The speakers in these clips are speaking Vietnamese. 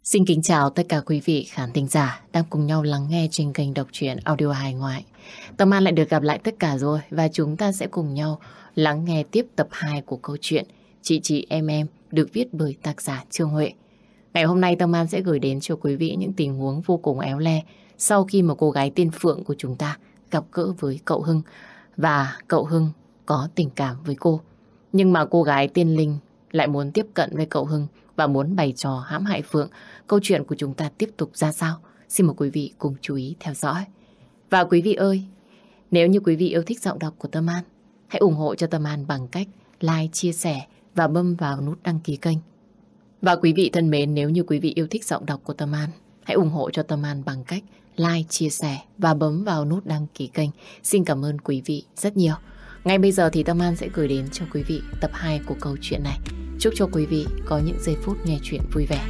Xin kính chào tất cả quý vị khán thính giả đang cùng nhau lắng nghe trên kênh đọc truyện audio hài ngoại. Tâm An lại được gặp lại tất cả rồi và chúng ta sẽ cùng nhau lắng nghe tiếp tập 2 của câu chuyện Chị em được viết bởi tác giả Trương Huệ. Ngày hôm nay Tâm An sẽ gửi đến cho quý vị những tình huống vô cùng éo le sau khi mà cô gái tên Phượng của chúng ta gặp gỡ với cậu Hưng và cậu Hưng có tình cảm với cô. Nhưng mà cô gái tên Linh lại muốn tiếp cận với cậu Hưng và muốn bày trò hãm hại Phượng. Câu chuyện của chúng ta tiếp tục ra sao? Xin mời quý vị cùng chú ý theo dõi. Và quý vị ơi, nếu như quý vị yêu thích giọng đọc của Tâm An, hãy ủng hộ cho Tâm An bằng cách like, chia sẻ và bấm vào nút đăng ký kênh. Và quý vị thân mến, nếu như quý vị yêu thích giọng đọc của Tâm An, hãy ủng hộ cho Tâm An bằng cách like, chia sẻ và bấm vào nút đăng ký kênh. Xin cảm ơn quý vị rất nhiều. Ngay bây giờ thì Tâm An sẽ gửi đến cho quý vị tập 2 của câu chuyện này. Chúc cho quý vị có những giây phút nghe chuyện vui vẻ.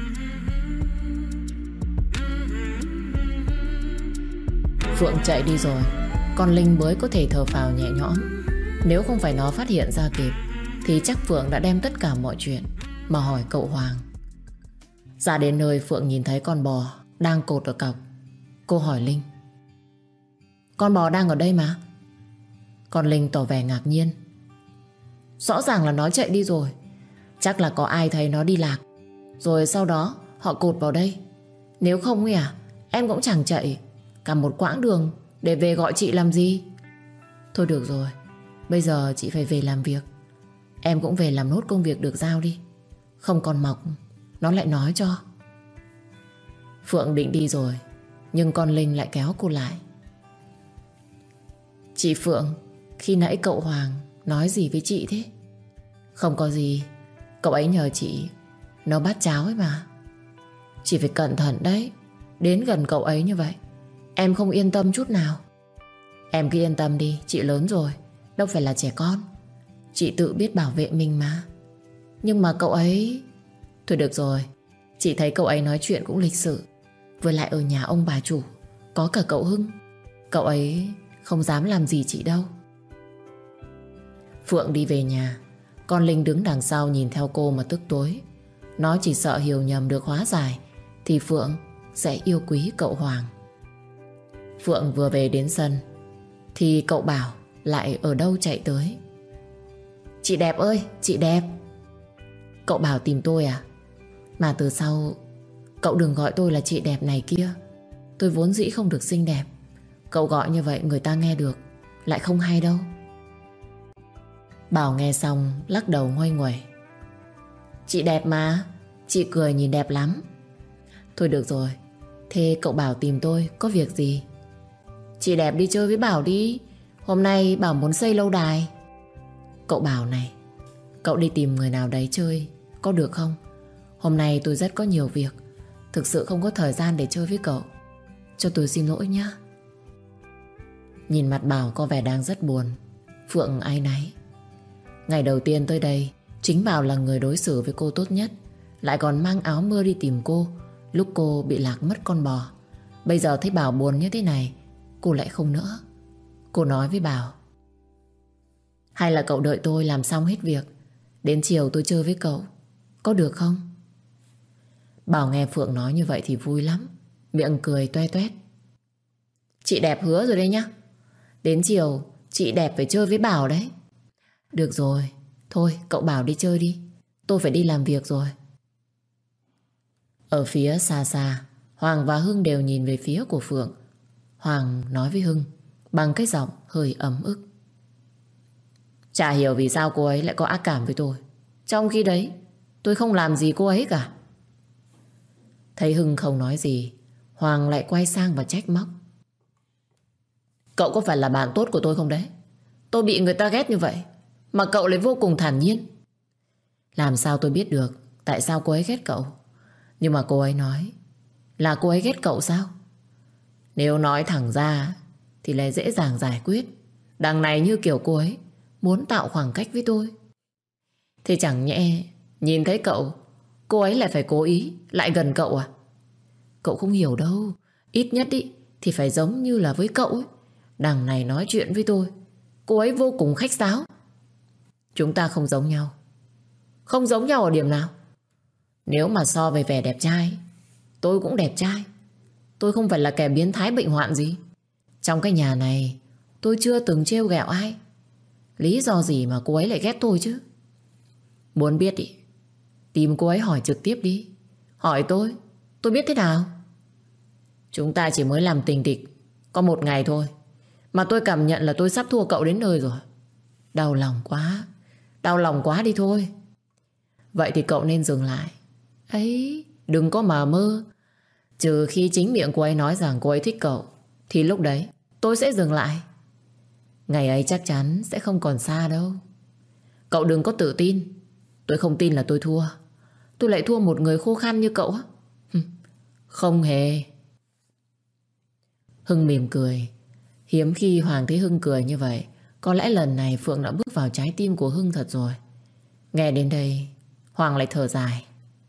Phượng chạy đi rồi, còn Linh mới có thể thở phào nhẹ nhõm. Nếu không phải nó phát hiện ra kịp thì chắc Phượng đã đem tất cả mọi chuyện mà hỏi cậu Hoàng. Ra đến nơi Phượng nhìn thấy con bò đang cột ở cọc. Cô hỏi Linh: "Con bò đang ở đây mà?" Con Linh tỏ vẻ ngạc nhiên: "Rõ ràng là nó chạy đi rồi. Chắc là có ai thấy nó đi lạc, rồi sau đó họ cột vào đây. Nếu không ấy em cũng chẳng chạy cả một quãng đường để về gọi chị làm gì." "Thôi được rồi, bây giờ chị phải về làm việc. Em cũng về làm nốt công việc được giao đi. Không còn mọc nó lại nói cho." Phượng định đi rồi, nhưng con Linh lại kéo cô lại. "Chị Phượng, khi nãy cậu Hoàng nói gì với chị thế?" "Không có gì, cậu ấy nhờ chị nấu bát cháo ấy mà. Chị phải cẩn thận đấy. Đến gần cậu ấy như vậy em không yên tâm chút nào." "Em cứ yên tâm đi, chị lớn rồi, đâu phải là trẻ con. Chị tự biết bảo vệ mình mà. Nhưng mà cậu ấy..." "Thôi được rồi, chị thấy cậu ấy nói chuyện cũng lịch sự. Với lại ở nhà ông bà chủ có cả cậu Hưng, cậu ấy không dám làm gì chị đâu." Phượng đi về nhà, con Linh đứng đằng sau nhìn theo cô mà tức tối. Nó chỉ sợ hiểu nhầm được hóa giải thì Phượng sẽ yêu quý cậu Hoàng. Phượng vừa về đến sân thì cậu Bảo lại ở đâu chạy tới. "Chị Đẹp ơi, chị Đẹp." "Cậu Bảo tìm tôi à? Mà từ sau cậu đừng gọi tôi là chị Đẹp này kia. Tôi vốn dĩ không được xinh đẹp. Cậu gọi như vậy người ta nghe được lại không hay đâu." Bảo nghe xong lắc đầu ngoay nguẩy: "Chị đẹp mà, chị cười nhìn đẹp lắm." "Thôi được rồi, thế cậu Bảo tìm tôi có việc gì?" "Chị Đẹp đi chơi với Bảo đi. Hôm nay Bảo muốn xây lâu đài." "Cậu Bảo này, cậu đi tìm người nào đấy chơi có được không? Hôm nay tôi rất có nhiều việc, thực sự không có thời gian để chơi với cậu. Cho tôi xin lỗi nhé." Nhìn mặt Bảo có vẻ đang rất buồn, Phượng áy náy. Ngày đầu tiên tới đây, chính Bảo là người đối xử với cô tốt nhất, lại còn mang áo mưa đi tìm cô lúc cô bị lạc mất con bò. Bây giờ thấy Bảo buồn như thế này, cô lại không nỡ. Cô nói với Bảo: "Hay là cậu đợi tôi làm xong hết việc, đến chiều tôi chơi với cậu, có được không?" Bảo nghe Phượng nói như vậy thì vui lắm, miệng cười toe toét: "Chị Đẹp hứa rồi đấy nhá, đến chiều chị Đẹp phải chơi với Bảo đấy." "Được rồi, thôi cậu Bảo đi chơi đi, tôi phải đi làm việc rồi." Ở phía xa xa, Hoàng và Hưng đều nhìn về phía của Phượng. Hoàng nói với Hưng bằng cái giọng hơi ấm ức: "Chả hiểu vì sao cô ấy lại có ác cảm với tôi, trong khi đấy tôi không làm gì cô ấy cả." Thấy Hưng không nói gì, Hoàng lại quay sang và trách móc: "Cậu có phải là bạn tốt của tôi không đấy? Tôi bị người ta ghét như vậy mà cậu lại vô cùng thản nhiên." "Làm sao tôi biết được tại sao cô ấy ghét cậu? Nhưng mà cô ấy nói là cô ấy ghét cậu sao? Nếu nói thẳng ra thì lại dễ dàng giải quyết. Đằng này như kiểu cô ấy muốn tạo khoảng cách với tôi. Thế chẳng nhẽ nhìn thấy cậu, cô ấy lại phải cố ý lại gần cậu à? Cậu không hiểu đâu. Ít nhất thì phải giống như là với cậu ấy. Đằng này nói chuyện với tôi, cô ấy vô cùng khách sáo. Chúng ta không giống nhau. Không giống nhau ở điểm nào? Nếu mà so về vẻ đẹp trai tôi cũng đẹp trai. Tôi không phải là kẻ biến thái bệnh hoạn gì. Trong cái nhà này tôi chưa từng trêu ghẹo ai. Lý do gì mà cô ấy lại ghét tôi chứ? Muốn biết đi, tìm cô ấy hỏi trực tiếp đi. Hỏi tôi biết thế nào? Chúng ta chỉ mới làm tình địch có một ngày thôi mà tôi cảm nhận là tôi sắp thua cậu đến nơi rồi. Đau lòng quá. Đau lòng quá đi thôi. Vậy thì cậu nên dừng lại. Ấy, đừng có mà mơ. Trừ khi chính miệng cô ấy nói rằng cô ấy thích cậu, thì lúc đấy tôi sẽ dừng lại. Ngày ấy chắc chắn sẽ không còn xa đâu. Cậu đừng có tự tin. Tôi không tin là tôi thua. Tôi lại thua một người khô khan như cậu á? Không hề. Hưng mỉm cười. Hiếm khi Hoàng thấy Hưng cười như vậy. Có lẽ lần này Phượng đã bước vào trái tim của Hưng thật rồi. Nghe đến đây, Hoàng lại thở dài.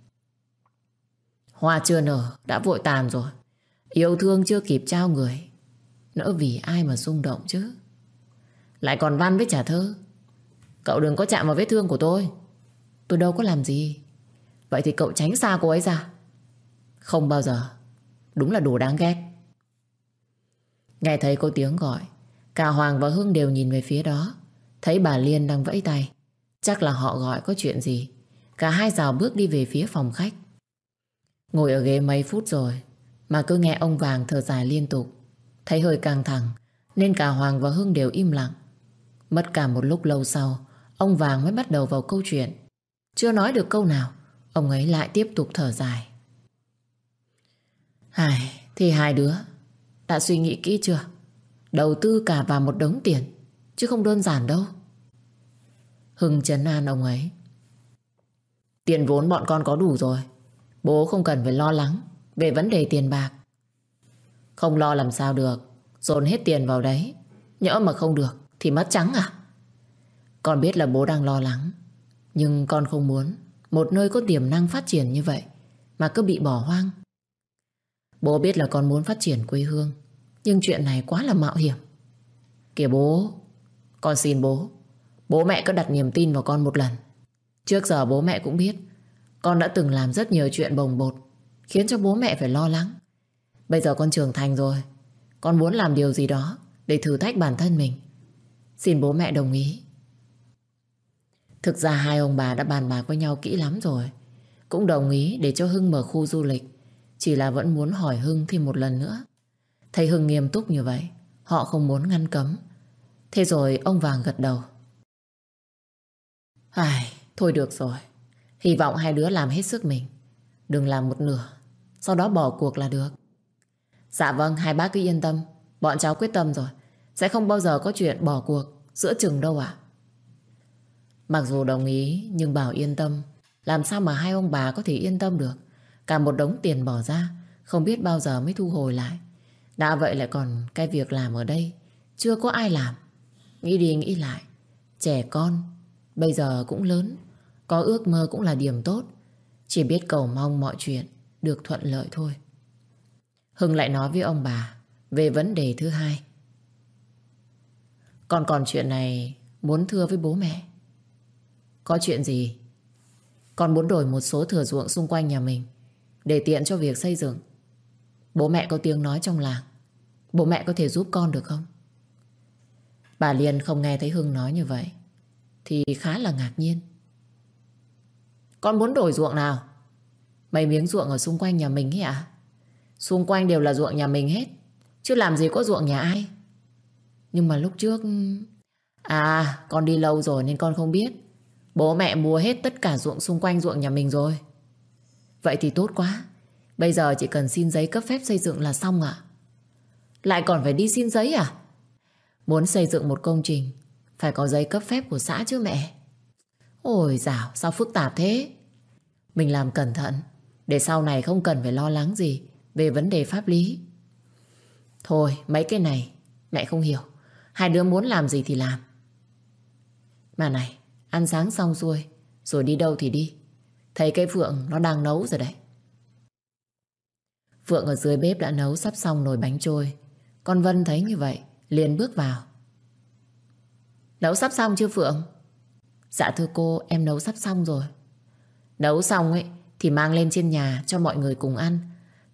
Hoa chưa nở đã vội tàn rồi. Yêu thương chưa kịp trao người, nỡ vì ai mà rung động chứ. Lại còn văn với trả thơ. Cậu đừng có chạm vào vết thương của tôi. Tôi đâu có làm gì. Vậy thì cậu tránh xa cô ấy ra. Không bao giờ. Đúng là đồ đáng ghét. Nghe thấy có tiếng gọi, cả Hoàng và Hưng đều nhìn về phía đó. Thấy bà Liên đang vẫy tay. Chắc là họ gọi có chuyện gì. Cả hai rào bước đi về phía phòng khách. Ngồi ở ghế mấy phút rồi mà cứ nghe ông Vàng thở dài liên tục. Thấy hơi căng thẳng nên cả Hoàng và Hưng đều im lặng. Mất cả một lúc lâu sau, ông Vàng mới bắt đầu vào câu chuyện. Chưa nói được câu nào, ông ấy lại tiếp tục thở dài. Thì hai đứa đã suy nghĩ kỹ chưa? Đầu tư cả vào một đống tiền, chứ không đơn giản đâu. Hưng trấn an ông ấy. Tiền vốn bọn con có đủ rồi. Bố không cần phải lo lắng về vấn đề tiền bạc. Không lo làm sao được. Dồn hết tiền vào đấy, nhỡ mà không được thì mất trắng à? Con biết là bố đang lo lắng, nhưng con không muốn một nơi có tiềm năng phát triển như vậy mà cứ bị bỏ hoang. Bố biết là con muốn phát triển quê hương, nhưng chuyện này quá là mạo hiểm. Kìa bố, con xin bố, bố mẹ cứ đặt niềm tin vào con một lần. Trước giờ bố mẹ cũng biết con đã từng làm rất nhiều chuyện bồng bột, khiến cho bố mẹ phải lo lắng. Bây giờ con trưởng thành rồi, con muốn làm điều gì đó để thử thách bản thân mình. Xin bố mẹ đồng ý. Thực ra hai ông bà đã bàn bạc với nhau kỹ lắm rồi, cũng đồng ý để cho Hưng mở khu du lịch. Chỉ là vẫn muốn hỏi Hưng thêm một lần nữa. Thấy Hưng nghiêm túc như vậy, họ không muốn ngăn cấm. Thế rồi ông Vàng gật đầu. Thôi được rồi. Hy vọng hai đứa làm hết sức mình. Đừng làm một nửa sau đó bỏ cuộc là được. Dạ vâng, hai bác cứ yên tâm. Bọn cháu quyết tâm rồi, sẽ không bao giờ có chuyện bỏ cuộc giữa chừng đâu ạ. Mặc dù đồng ý, nhưng bảo yên tâm, làm sao mà hai ông bà có thể yên tâm được. Cả một đống tiền bỏ ra, không biết bao giờ mới thu hồi lại. Đã vậy lại còn cái việc làm ở đây chưa có ai làm. Nghĩ đi nghĩ lại, trẻ con bây giờ cũng lớn, có ước mơ cũng là điểm tốt. Chỉ biết cầu mong mọi chuyện được thuận lợi thôi. Hưng lại nói với ông bà về vấn đề thứ hai. Con còn chuyện này muốn thưa với bố mẹ. Có chuyện gì? Con muốn đổi một số thửa ruộng xung quanh nhà mình để tiện cho việc xây dựng. Bố mẹ có tiếng nói trong làng. Bố mẹ có thể giúp con được không? Bà Liên không nghe thấy Hưng nói như vậy thì khá là ngạc nhiên. Con muốn đổi ruộng nào? Mấy miếng ruộng ở xung quanh nhà mình ấy ạ? Xung quanh đều là ruộng nhà mình hết, chứ làm gì có ruộng nhà ai. Nhưng mà lúc trước... con đi lâu rồi nên con không biết. Bố mẹ mua hết tất cả ruộng xung quanh ruộng nhà mình rồi. Vậy thì tốt quá. Bây giờ chỉ cần xin giấy cấp phép xây dựng là xong ạ. Lại còn phải đi xin giấy à? Muốn xây dựng một công trình phải có giấy cấp phép của xã chứ mẹ. Ôi dào, sao phức tạp thế? Mình làm cẩn thận để sau này không cần phải lo lắng gì về vấn đề pháp lý. Thôi mấy cái này mẹ không hiểu. Hai đứa muốn làm gì thì làm. Mà này, ăn sáng xong xuôi rồi đi đâu thì đi. Thấy cái Phượng nó đang nấu rồi đấy. Phượng ở dưới bếp đã nấu sắp xong nồi bánh trôi. Con Vân thấy như vậy liền bước vào. Nấu sắp xong chưa Phượng? Dạ thưa cô, em nấu sắp xong rồi. Nấu xong ấy thì mang lên trên nhà cho mọi người cùng ăn.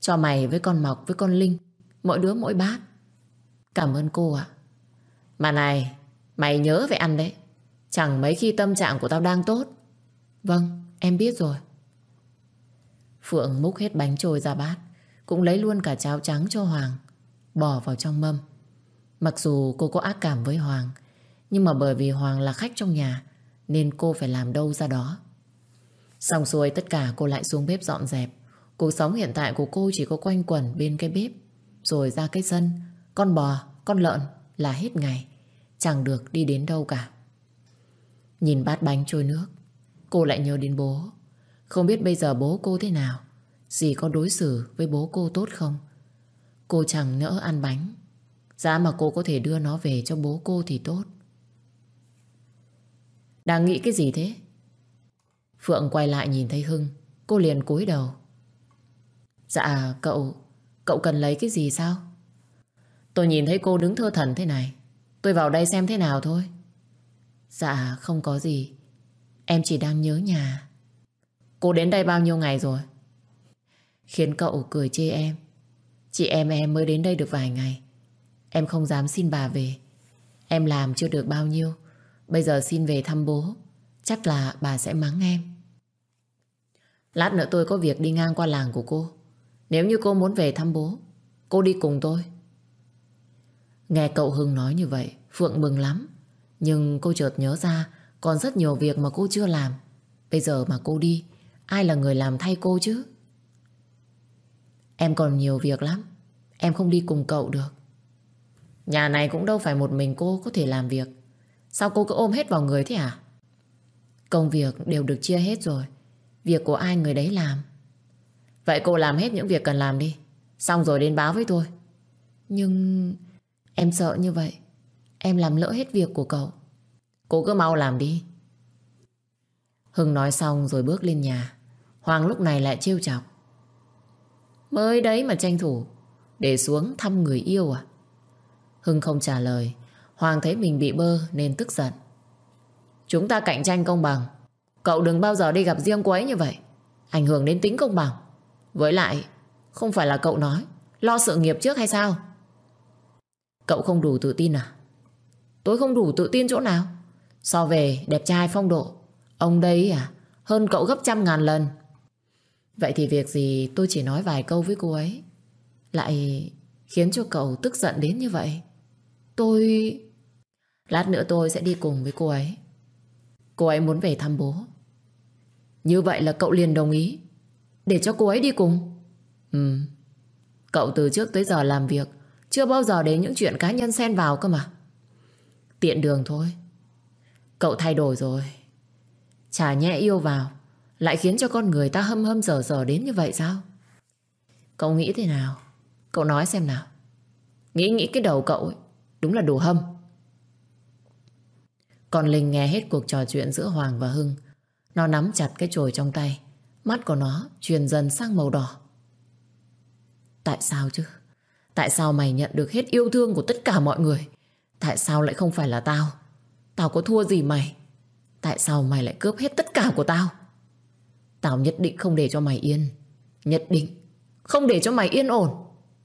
Cho mày với con Mộc với con Linh mỗi đứa mỗi bát. Cảm ơn cô ạ. Mà này, mày nhớ phải ăn đấy. Chẳng mấy khi tâm trạng của tao đang tốt. Vâng, em biết rồi. Phượng múc hết bánh trôi ra bát, cũng lấy luôn cả cháo trắng cho Hoàng, bỏ vào trong mâm. Mặc dù cô có ác cảm với Hoàng, nhưng mà bởi vì Hoàng là khách trong nhà nên cô phải làm đâu ra đó. Xong xuôi tất cả cô lại xuống bếp dọn dẹp. Cuộc sống hiện tại của cô chỉ có quanh quẩn bên cái bếp, rồi ra cái sân, con bò, con lợn là hết ngày, chẳng được đi đến đâu cả. Nhìn bát bánh trôi nước, cô lại nhớ đến bố. Không biết bây giờ bố cô thế nào, dì có đối xử với bố cô tốt không. Cô chẳng nỡ ăn bánh, giá mà cô có thể đưa nó về cho bố cô thì tốt. Đang nghĩ cái gì thế? Phượng quay lại nhìn thấy Hưng, cô liền cúi đầu. Dạ cậu cần lấy cái gì sao? Tôi nhìn thấy cô đứng thơ thẩn thế này, tôi vào đây xem thế nào thôi. Dạ không có gì, em chỉ đang nhớ nhà. Cô đến đây bao nhiêu ngày rồi? Khiến cậu cười chê em. Chị em mới đến đây được vài ngày. Em không dám xin bà về. Em làm chưa được bao nhiêu, bây giờ xin về thăm bố, chắc là bà sẽ mắng em. Lát nữa tôi có việc đi ngang qua làng của cô. Nếu như cô muốn về thăm bố, cô đi cùng tôi. Nghe cậu Hưng nói như vậy, Phượng mừng lắm. Nhưng cô chợt nhớ ra còn rất nhiều việc mà cô chưa làm. Bây giờ mà cô đi, ai là người làm thay cô chứ? Em còn nhiều việc lắm, em không đi cùng cậu được. Nhà này cũng đâu phải một mình cô có thể làm việc. Sao cô cứ ôm hết vào người thế à? Công việc đều được chia hết rồi, việc của ai người đấy làm. Vậy cô làm hết những việc cần làm đi, xong rồi đến báo với tôi. Nhưng em sợ như vậy em làm lỡ hết việc của cậu. Cô cứ mau làm đi. Hưng nói xong rồi bước lên nhà. Hoàng lúc này lại trêu chọc. Mới đấy mà tranh thủ để xuống thăm người yêu à? Hưng không trả lời. Hoàng thấy mình bị bơ nên tức giận. Chúng ta cạnh tranh công bằng, cậu đừng bao giờ đi gặp riêng cô ấy như vậy, ảnh hưởng đến tính công bằng. Với lại không phải là cậu nói lo sự nghiệp trước hay sao? Cậu không đủ tự tin à? Tôi không đủ tự tin chỗ nào? So về đẹp trai phong độ, ông đây à hơn cậu gấp 100.000 lần. Vậy thì việc gì tôi chỉ nói vài câu với cô ấy lại khiến cho cậu tức giận đến như vậy? Lát nữa tôi sẽ đi cùng với cô ấy. Cô ấy muốn về thăm bố. Như vậy là cậu liền đồng ý để cho cô ấy đi cùng? Cậu từ trước tới giờ làm việc chưa bao giờ đến những chuyện cá nhân xen vào cơ mà. Tiện đường thôi. Cậu thay đổi rồi. Chả nhẽ yêu vào lại khiến cho con người ta hâm hâm dở dở đến như vậy sao? Cậu nghĩ thế nào? Cậu nói xem nào. Nghĩ cái đầu cậu ấy đúng là đồ hâm. Còn Linh nghe hết cuộc trò chuyện giữa Hoàng và Hưng. Nó nắm chặt cái chổi trong tay, mắt của nó chuyển dần sang màu đỏ. Tại sao chứ? Tại sao mày nhận được hết yêu thương của tất cả mọi người? Tại sao lại không phải là tao? Tao có thua gì mày? Tại sao mày lại cướp hết tất cả của tao? Tao nhất định không để cho mày yên. Nhất định không để cho mày yên ổn.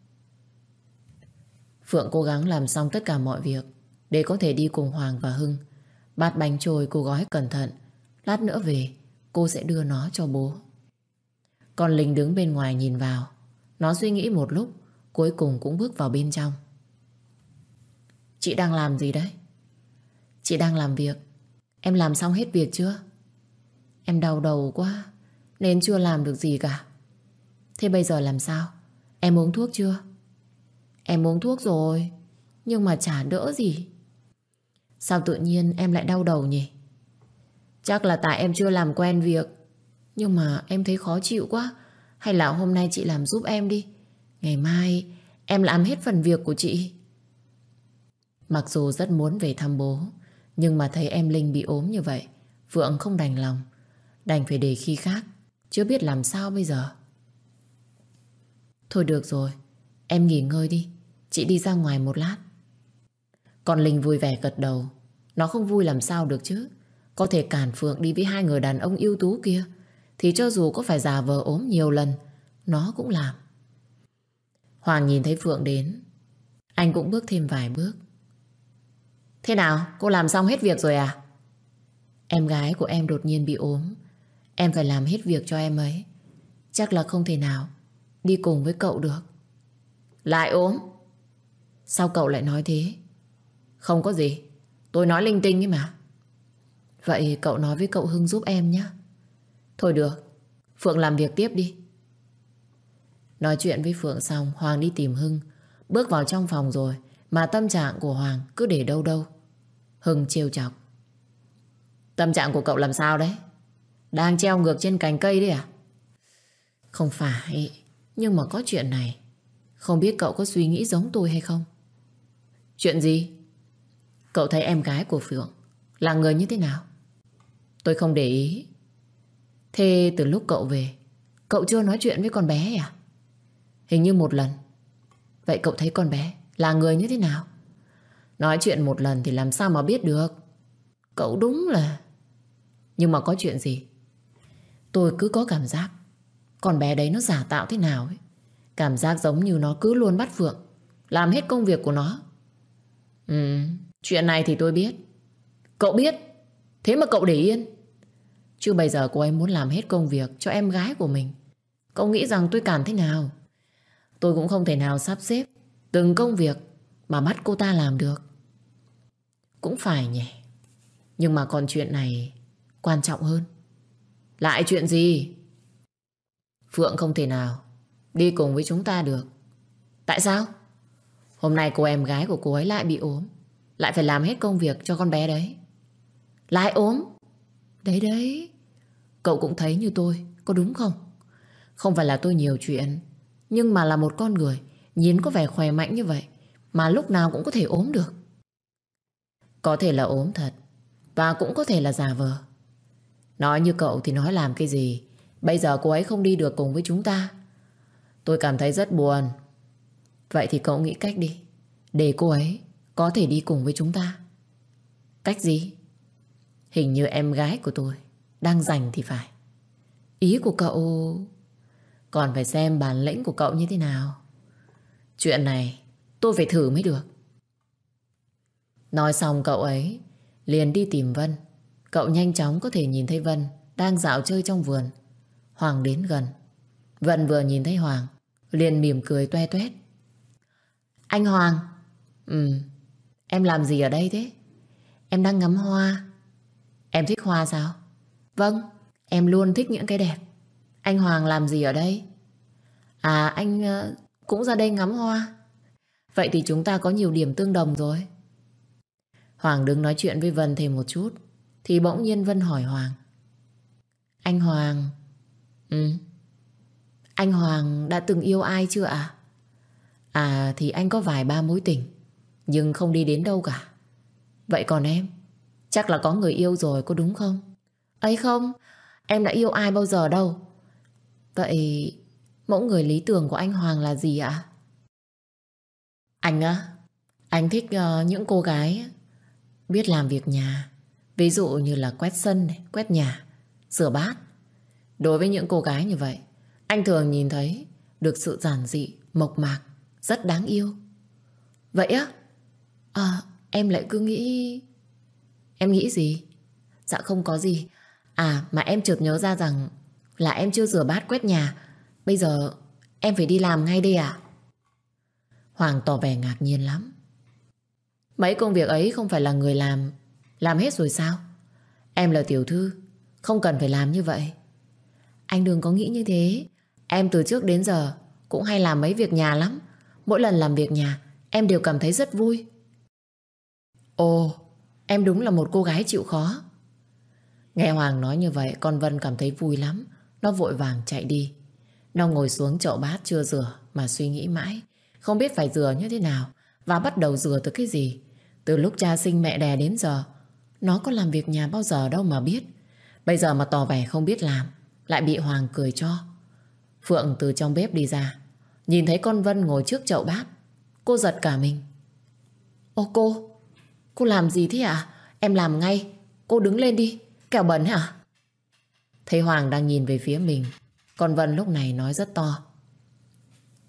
Phượng cố gắng làm xong tất cả mọi việc để có thể đi cùng Hoàng và Hưng. Bát bánh trôi cô gói cẩn thận, lát nữa về cô sẽ đưa nó cho bố. Còn Linh đứng bên ngoài nhìn vào. Nó suy nghĩ một lúc, cuối cùng cũng bước vào bên trong. Chị đang làm gì đấy? Chị đang làm việc. Em làm xong hết việc chưa? Em đau đầu quá nên chưa làm được gì cả. Thế bây giờ làm sao? Em uống thuốc chưa? Em uống thuốc rồi, nhưng mà chả đỡ gì. Sao tự nhiên em lại đau đầu nhỉ? Chắc là tại em chưa làm quen việc. Nhưng mà em thấy khó chịu quá. Hay là hôm nay chị làm giúp em đi, ngày mai em làm hết phần việc của chị. Mặc dù rất muốn về thăm bố, nhưng mà thấy em Linh bị ốm như vậy, Phượng không đành lòng. Đành phải để khi khác, chưa biết làm sao bây giờ. Thôi được rồi, em nghỉ ngơi đi, chị đi ra ngoài một lát. Còn Linh vui vẻ gật đầu. Nó không vui làm sao được chứ. Có thể cản Phượng đi với hai người đàn ông ưu tú kia thì cho dù có phải giả vờ ốm nhiều lần nó cũng làm. Hoàng nhìn thấy Phượng đến, anh cũng bước thêm vài bước. Thế nào, cô làm xong hết việc rồi à? Em gái của em đột nhiên bị ốm. Em phải làm hết việc cho em ấy. Chắc là không thể nào đi cùng với cậu được. Lại ốm? Sao cậu lại nói thế? Không có gì, tôi nói linh tinh ấy mà. Vậy cậu nói với cậu Hưng giúp em nhé. Thôi được, Phượng làm việc tiếp đi. Nói chuyện với Phượng xong, Hoàng đi tìm Hưng. Bước vào trong phòng rồi mà tâm trạng của Hoàng cứ để đâu đâu. Hưng trêu chọc. Tâm trạng của cậu làm sao đấy? Đang treo ngược trên cành cây đấy à? Không phải, nhưng mà có chuyện này. Không biết cậu có suy nghĩ giống tôi hay không? Chuyện gì? Cậu thấy em gái của Phượng là người như thế nào? Tôi không để ý. Thế từ lúc cậu về, cậu chưa nói chuyện với con bé à? Hình như một lần. Vậy cậu thấy con bé là người như thế nào? Nói chuyện một lần thì làm sao mà biết được. Cậu đúng là... Nhưng mà có chuyện gì? Tôi cứ có cảm giác con bé đấy nó giả tạo thế nào ấy. Cảm giác giống như nó cứ luôn bắt Phượng làm hết công việc của nó. Chuyện này thì tôi biết. Cậu biết, thế mà cậu để yên. Chứ bây giờ cô ấy muốn làm hết công việc cho em gái của mình. Cậu nghĩ rằng tôi cảm thế nào? Tôi cũng không thể nào sắp xếp từng công việc mà bắt cô ta làm được. Cũng phải nhỉ. Nhưng mà còn chuyện này quan trọng hơn. Lại chuyện gì? Phượng không thể nào đi cùng với chúng ta được. Tại sao? Hôm nay cô em gái của cô ấy lại bị ốm, lại phải làm hết công việc cho con bé đấy. Lại ốm? Đấy đấy, cậu cũng thấy như tôi, có đúng không? Không phải là tôi nhiều chuyện, nhưng mà là một con người nhìn có vẻ khỏe mạnh như vậy mà lúc nào cũng có thể ốm được. Có thể là ốm thật, và cũng có thể là giả vờ. Nói như cậu thì nói làm cái gì? Bây giờ cô ấy không đi được cùng với chúng ta. Tôi cảm thấy rất buồn. Vậy thì cậu nghĩ cách đi, để cô ấy có thể đi cùng với chúng ta. Cách gì? Hình như em gái của tôi đang rảnh thì phải. Ý của cậu... Còn phải xem bản lĩnh của cậu như thế nào. Chuyện này tôi phải thử mới được. Nói xong cậu ấy liền đi tìm Vân. Cậu nhanh chóng có thể nhìn thấy Vân đang dạo chơi trong vườn. Hoàng đến gần. Vân vừa nhìn thấy Hoàng liền mỉm cười toe toét. Anh Hoàng. Em làm gì ở đây thế? Em đang ngắm hoa. Em thích hoa sao? Vâng, em luôn thích những cái đẹp. Anh Hoàng làm gì ở đây? À, anh cũng ra đây ngắm hoa. Vậy thì chúng ta có nhiều điểm tương đồng rồi. Hoàng đứng nói chuyện với Vân thêm một chút thì bỗng nhiên Vân hỏi Hoàng. Anh Hoàng... Anh Hoàng đã từng yêu ai chưa ạ? À thì anh có vài ba mối tình, nhưng không đi đến đâu cả. Vậy còn em? Chắc là có người yêu rồi có đúng không? Ấy không, em đã yêu ai bao giờ đâu. Vậy mẫu người lý tưởng của anh Hoàng là gì ạ? Anh á, anh thích những cô gái biết làm việc nhà. Ví dụ như là quét sân này, quét nhà, rửa bát. Đối với những cô gái như vậy, anh thường nhìn thấy được sự giản dị, mộc mạc, rất đáng yêu. Vậy á? Em lại cứ nghĩ... Em nghĩ gì? Dạ không có gì. À mà em chợt nhớ ra rằng là em chưa rửa bát quét nhà. Bây giờ em phải đi làm ngay đây à? Hoàng tỏ vẻ ngạc nhiên lắm. Mấy công việc ấy không phải là người làm hết rồi sao? Em là tiểu thư, không cần phải làm như vậy. Anh đừng có nghĩ như thế. Em từ trước đến giờ cũng hay làm mấy việc nhà lắm. Mỗi lần làm việc nhà em đều cảm thấy rất vui. Ồ, em đúng là một cô gái chịu khó. Nghe Hoàng nói như vậy, con Vân cảm thấy vui lắm. Nó vội vàng chạy đi. Nó ngồi xuống chậu bát chưa rửa mà suy nghĩ mãi, không biết phải rửa như thế nào và bắt đầu rửa từ cái gì. Từ lúc cha sinh mẹ đẻ đến giờ, nó có làm việc nhà bao giờ đâu mà biết. Bây giờ mà tỏ vẻ không biết làm, lại bị Hoàng cười cho. Phượng từ trong bếp đi ra, nhìn thấy con Vân ngồi trước chậu bát. Cô giật cả mình. Ô cô làm gì thế ạ? Em làm ngay. Cô đứng lên đi, kẻo bẩn hả? Thấy Hoàng đang nhìn về phía mình, con Vân lúc này nói rất to.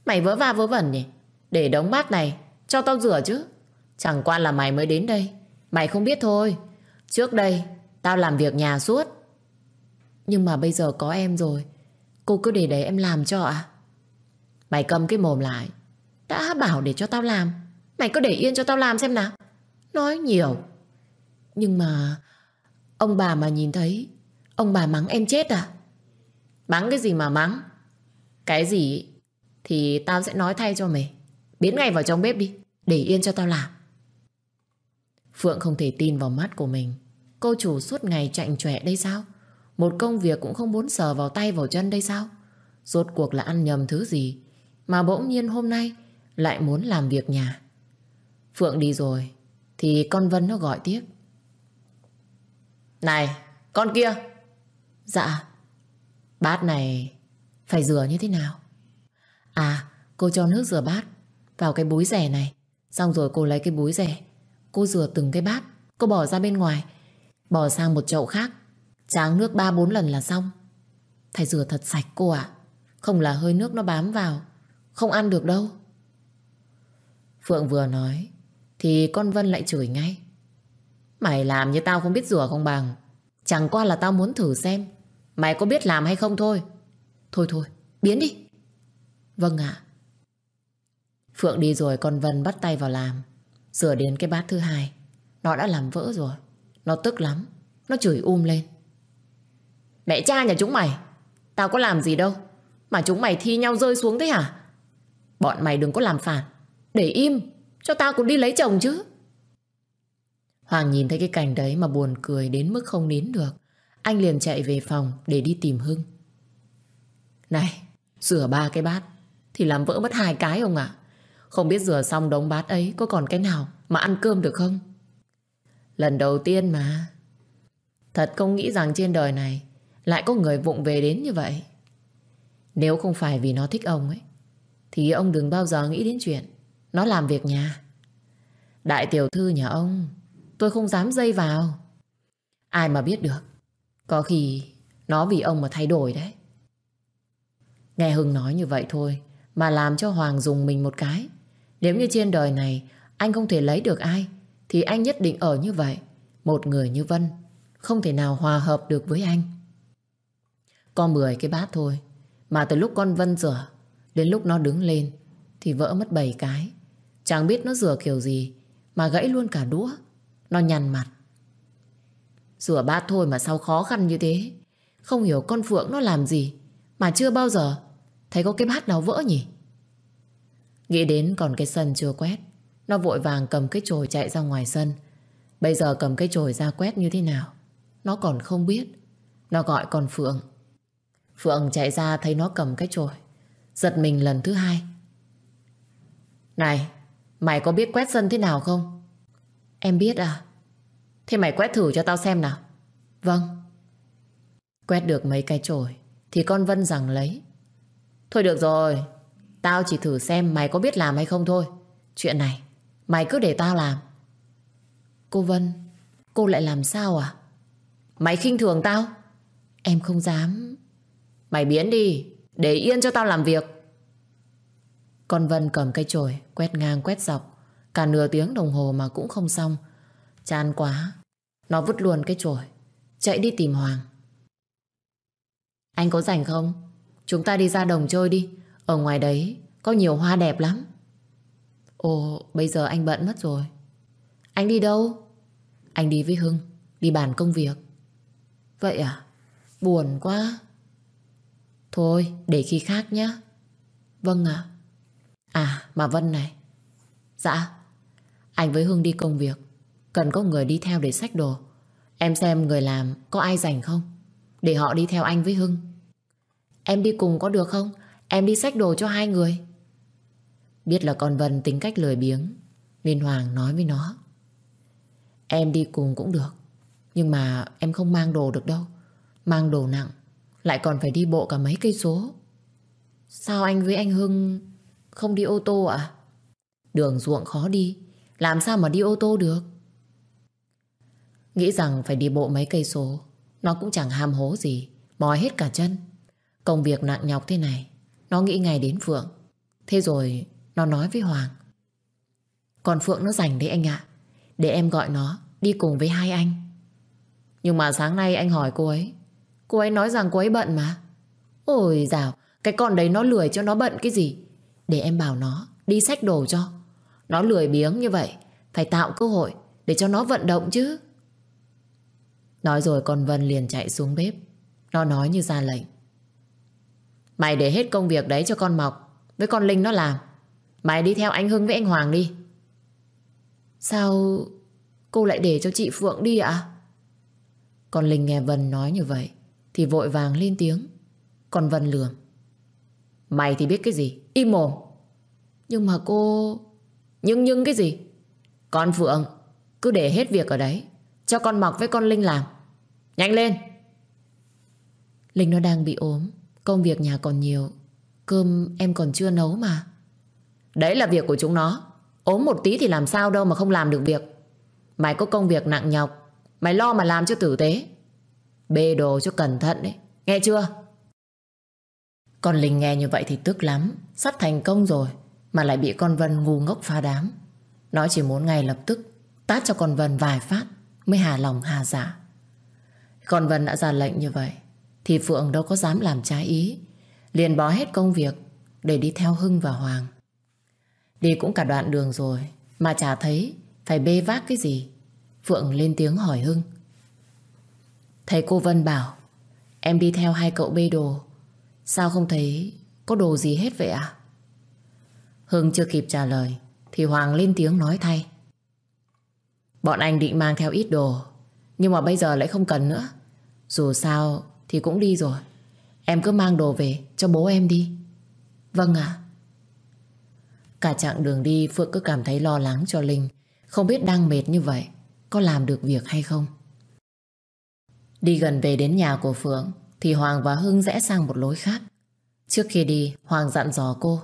Mày vớ va vớ vẩn nhỉ? Để đống bát này cho tao rửa chứ. Chẳng qua là mày mới đến đây, mày không biết thôi. Trước đây tao làm việc nhà suốt. Nhưng mà bây giờ có em rồi, cô cứ để đấy em làm cho ạ. Mày cầm cái mồm lại. Đã bảo để cho tao làm, mày cứ để yên cho tao làm xem nào. Nói nhiều. Nhưng mà ông bà mà nhìn thấy, ông bà mắng em chết à? Mắng cái gì mà mắng? Cái gì thì tao sẽ nói thay cho mày. Biến ngay vào trong bếp đi, để yên cho tao làm. Phượng không thể tin vào mắt của mình. Cô chủ suốt ngày chạnh chọe đây sao? Một công việc cũng không muốn sờ vào tay vào chân đây sao? Rốt cuộc là ăn nhầm thứ gì mà bỗng nhiên hôm nay lại muốn làm việc nhà? Phượng đi rồi thì con Vân nó gọi tiếp. Này, con kia. Dạ. Bát này phải rửa như thế nào? À, cô cho nước rửa bát vào cái búi rẻ này. Xong rồi cô lấy cái búi rẻ, cô rửa từng cái bát. Cô bỏ ra bên ngoài, bỏ sang một chậu khác, tráng nước 3-4 lần là xong. Phải rửa thật sạch cô ạ. Không là hơi nước nó bám vào, không ăn được đâu. Phượng vừa nói thì con Vân lại chửi ngay. Mày làm như tao không biết rửa không bằng. Chẳng qua là tao muốn thử xem mày có biết làm hay không thôi. Thôi thôi, biến đi. Vâng ạ. Phượng đi rồi con Vân bắt tay vào làm. Rửa đến cái bát thứ hai, nó đã làm vỡ rồi. Nó tức lắm, nó chửi lên. Mẹ cha nhà chúng mày, tao có làm gì đâu mà chúng mày thi nhau rơi xuống thế hả? Bọn mày đừng có làm phản, để im cho tao cũng đi lấy chồng chứ. Hoàng nhìn thấy cái cảnh đấy mà buồn cười đến mức không nín được. Anh liền chạy về phòng để đi tìm Hưng. Này, rửa 3 cái bát thì làm vỡ mất 2 cái ông ạ. Không biết rửa xong đống bát ấy có còn cái nào mà ăn cơm được không? Lần đầu tiên mà. Thật không nghĩ rằng trên đời này lại có người vụng về đến như vậy. Nếu không phải vì nó thích ông ấy thì ông đừng bao giờ nghĩ đến chuyện nó làm việc nhà. Đại tiểu thư nhà ông tôi không dám dây vào. Ai mà biết được, có khi nó vì ông mà thay đổi đấy. Nghe Hưng nói như vậy thôi mà làm cho Hoàng dùng mình một cái. Nếu như trên đời này anh không thể lấy được ai thì anh nhất định ở như vậy. Một người như Vân không thể nào hòa hợp được với anh. Có 10 cái bát thôi mà từ lúc con Vân rửa đến lúc nó đứng lên thì vỡ mất 7 cái. Chẳng biết nó rửa kiểu gì mà gãy luôn cả đũa. Nó nhăn mặt. Rửa bát thôi mà sao khó khăn như thế? Không hiểu con Phượng nó làm gì mà chưa bao giờ thấy có cái bát nào vỡ nhỉ? Nghĩ đến còn cái sân chưa quét, nó vội vàng cầm cái chổi chạy ra ngoài sân. Bây giờ cầm cái chổi ra quét như thế nào nó còn không biết. Nó gọi con Phượng. Phượng chạy ra thấy nó cầm cái chổi, giật mình lần thứ hai. Này, mày có biết quét sân thế nào không? Em biết à? Thế mày quét thử cho tao xem nào. Vâng. Quét được mấy cái chổi thì con Vân giằng lấy. Thôi được rồi, tao chỉ thử xem mày có biết làm hay không thôi. Chuyện này mày cứ để tao làm. Cô Vân, cô lại làm sao à? Mày khinh thường tao? Em không dám. Mày biến đi, để yên cho tao làm việc. Con Vân cầm cây chổi quét ngang quét dọc cả nửa tiếng đồng hồ mà cũng không xong. Chán quá, nó vứt luôn cái chổi, chạy đi tìm Hoàng. Anh có rảnh không? Chúng ta đi ra đồng chơi đi. Ở ngoài đấy có nhiều hoa đẹp lắm. Ồ, bây giờ anh bận mất rồi. Anh đi đâu? Anh đi với Hưng, đi bàn công việc. Vậy à? Buồn quá. Thôi, để khi khác nhé. Vâng ạ. À, mà Vân này. Dạ. Anh với Hưng đi công việc, cần có người đi theo để xách đồ. Em xem người làm có ai rảnh không, để họ đi theo anh với Hưng. Em đi cùng có được không? Em đi xách đồ cho 2 người. Biết là con Vân tính cách lười biếng nên Hoàng nói với nó. Em đi cùng cũng được, nhưng mà em không mang đồ được đâu. Mang đồ nặng lại còn phải đi bộ cả mấy cây số. Sao anh với anh Hưng không đi ô tô ạ? Đường ruộng khó đi, làm sao mà đi ô tô được? Nghĩ rằng phải đi bộ mấy cây số, nó cũng chẳng ham hố gì, mỏi hết cả chân. Công việc nặng nhọc thế này, nó nghĩ ngay đến Phượng. Thế rồi nó nói với Hoàng: Con Phượng nó rảnh đấy anh ạ, để em gọi nó đi cùng với hai anh. Nhưng mà sáng nay anh hỏi cô ấy nói rằng cô ấy bận mà. Ôi dào, cái con đấy nó lười cho nó bận cái gì. Để em bảo nó đi xách đồ cho. Nó lười biếng như vậy, phải tạo cơ hội để cho nó vận động chứ. Nói rồi con Vân liền chạy xuống bếp. Nó nói như ra lệnh: Mày để hết công việc đấy cho con Mọc với con Linh nó làm. Mày đi theo anh Hưng với anh Hoàng đi. Sao cô lại để cho chị Phượng đi ạ? Con Linh nghe Vân nói như vậy thì vội vàng lên tiếng. Còn Vân lườm: Mày thì biết cái gì, im mồm. Nhưng mà cô... Nhưng cái gì? Con Phượng cứ để hết việc ở đấy, cho con Mọc với con Linh làm. Nhanh lên. Linh nó đang bị ốm, công việc nhà còn nhiều, cơm em còn chưa nấu mà. Đấy là việc của chúng nó. Ốm một tí thì làm sao đâu mà không làm được việc. Mày có công việc nặng nhọc, mày lo mà làm cho tử tế. Bê đồ cho cẩn thận đấy, nghe chưa? Con Linh nghe như vậy thì tức lắm. Sắp thành công rồi mà lại bị con Vân ngu ngốc phá đám. Nó chỉ muốn ngay lập tức tát cho con Vân vài phát mới hà lòng hà dạ. Con Vân đã ra lệnh như vậy thì Phượng đâu có dám làm trái ý, liền bỏ hết công việc để đi theo Hưng và Hoàng. Đi cũng cả đoạn đường rồi mà chả thấy phải bê vác cái gì. Phượng lên tiếng hỏi Hưng: Thầy cô Vân bảo em đi theo hai cậu bê đồ, sao không thấy có đồ gì hết vậy ạ? Hưng chưa kịp trả lời thì Hoàng lên tiếng nói thay: Bọn anh định mang theo ít đồ, nhưng mà bây giờ lại không cần nữa. Dù sao thì cũng đi rồi, em cứ mang đồ về cho bố em đi. Vâng ạ. Cả chặng đường đi Phượng cứ cảm thấy lo lắng cho Linh, không biết đang mệt như vậy có làm được việc hay không. Đi gần về đến nhà của Phượng thì Hoàng và Hưng rẽ sang một lối khác. Trước khi đi, Hoàng dặn dò cô: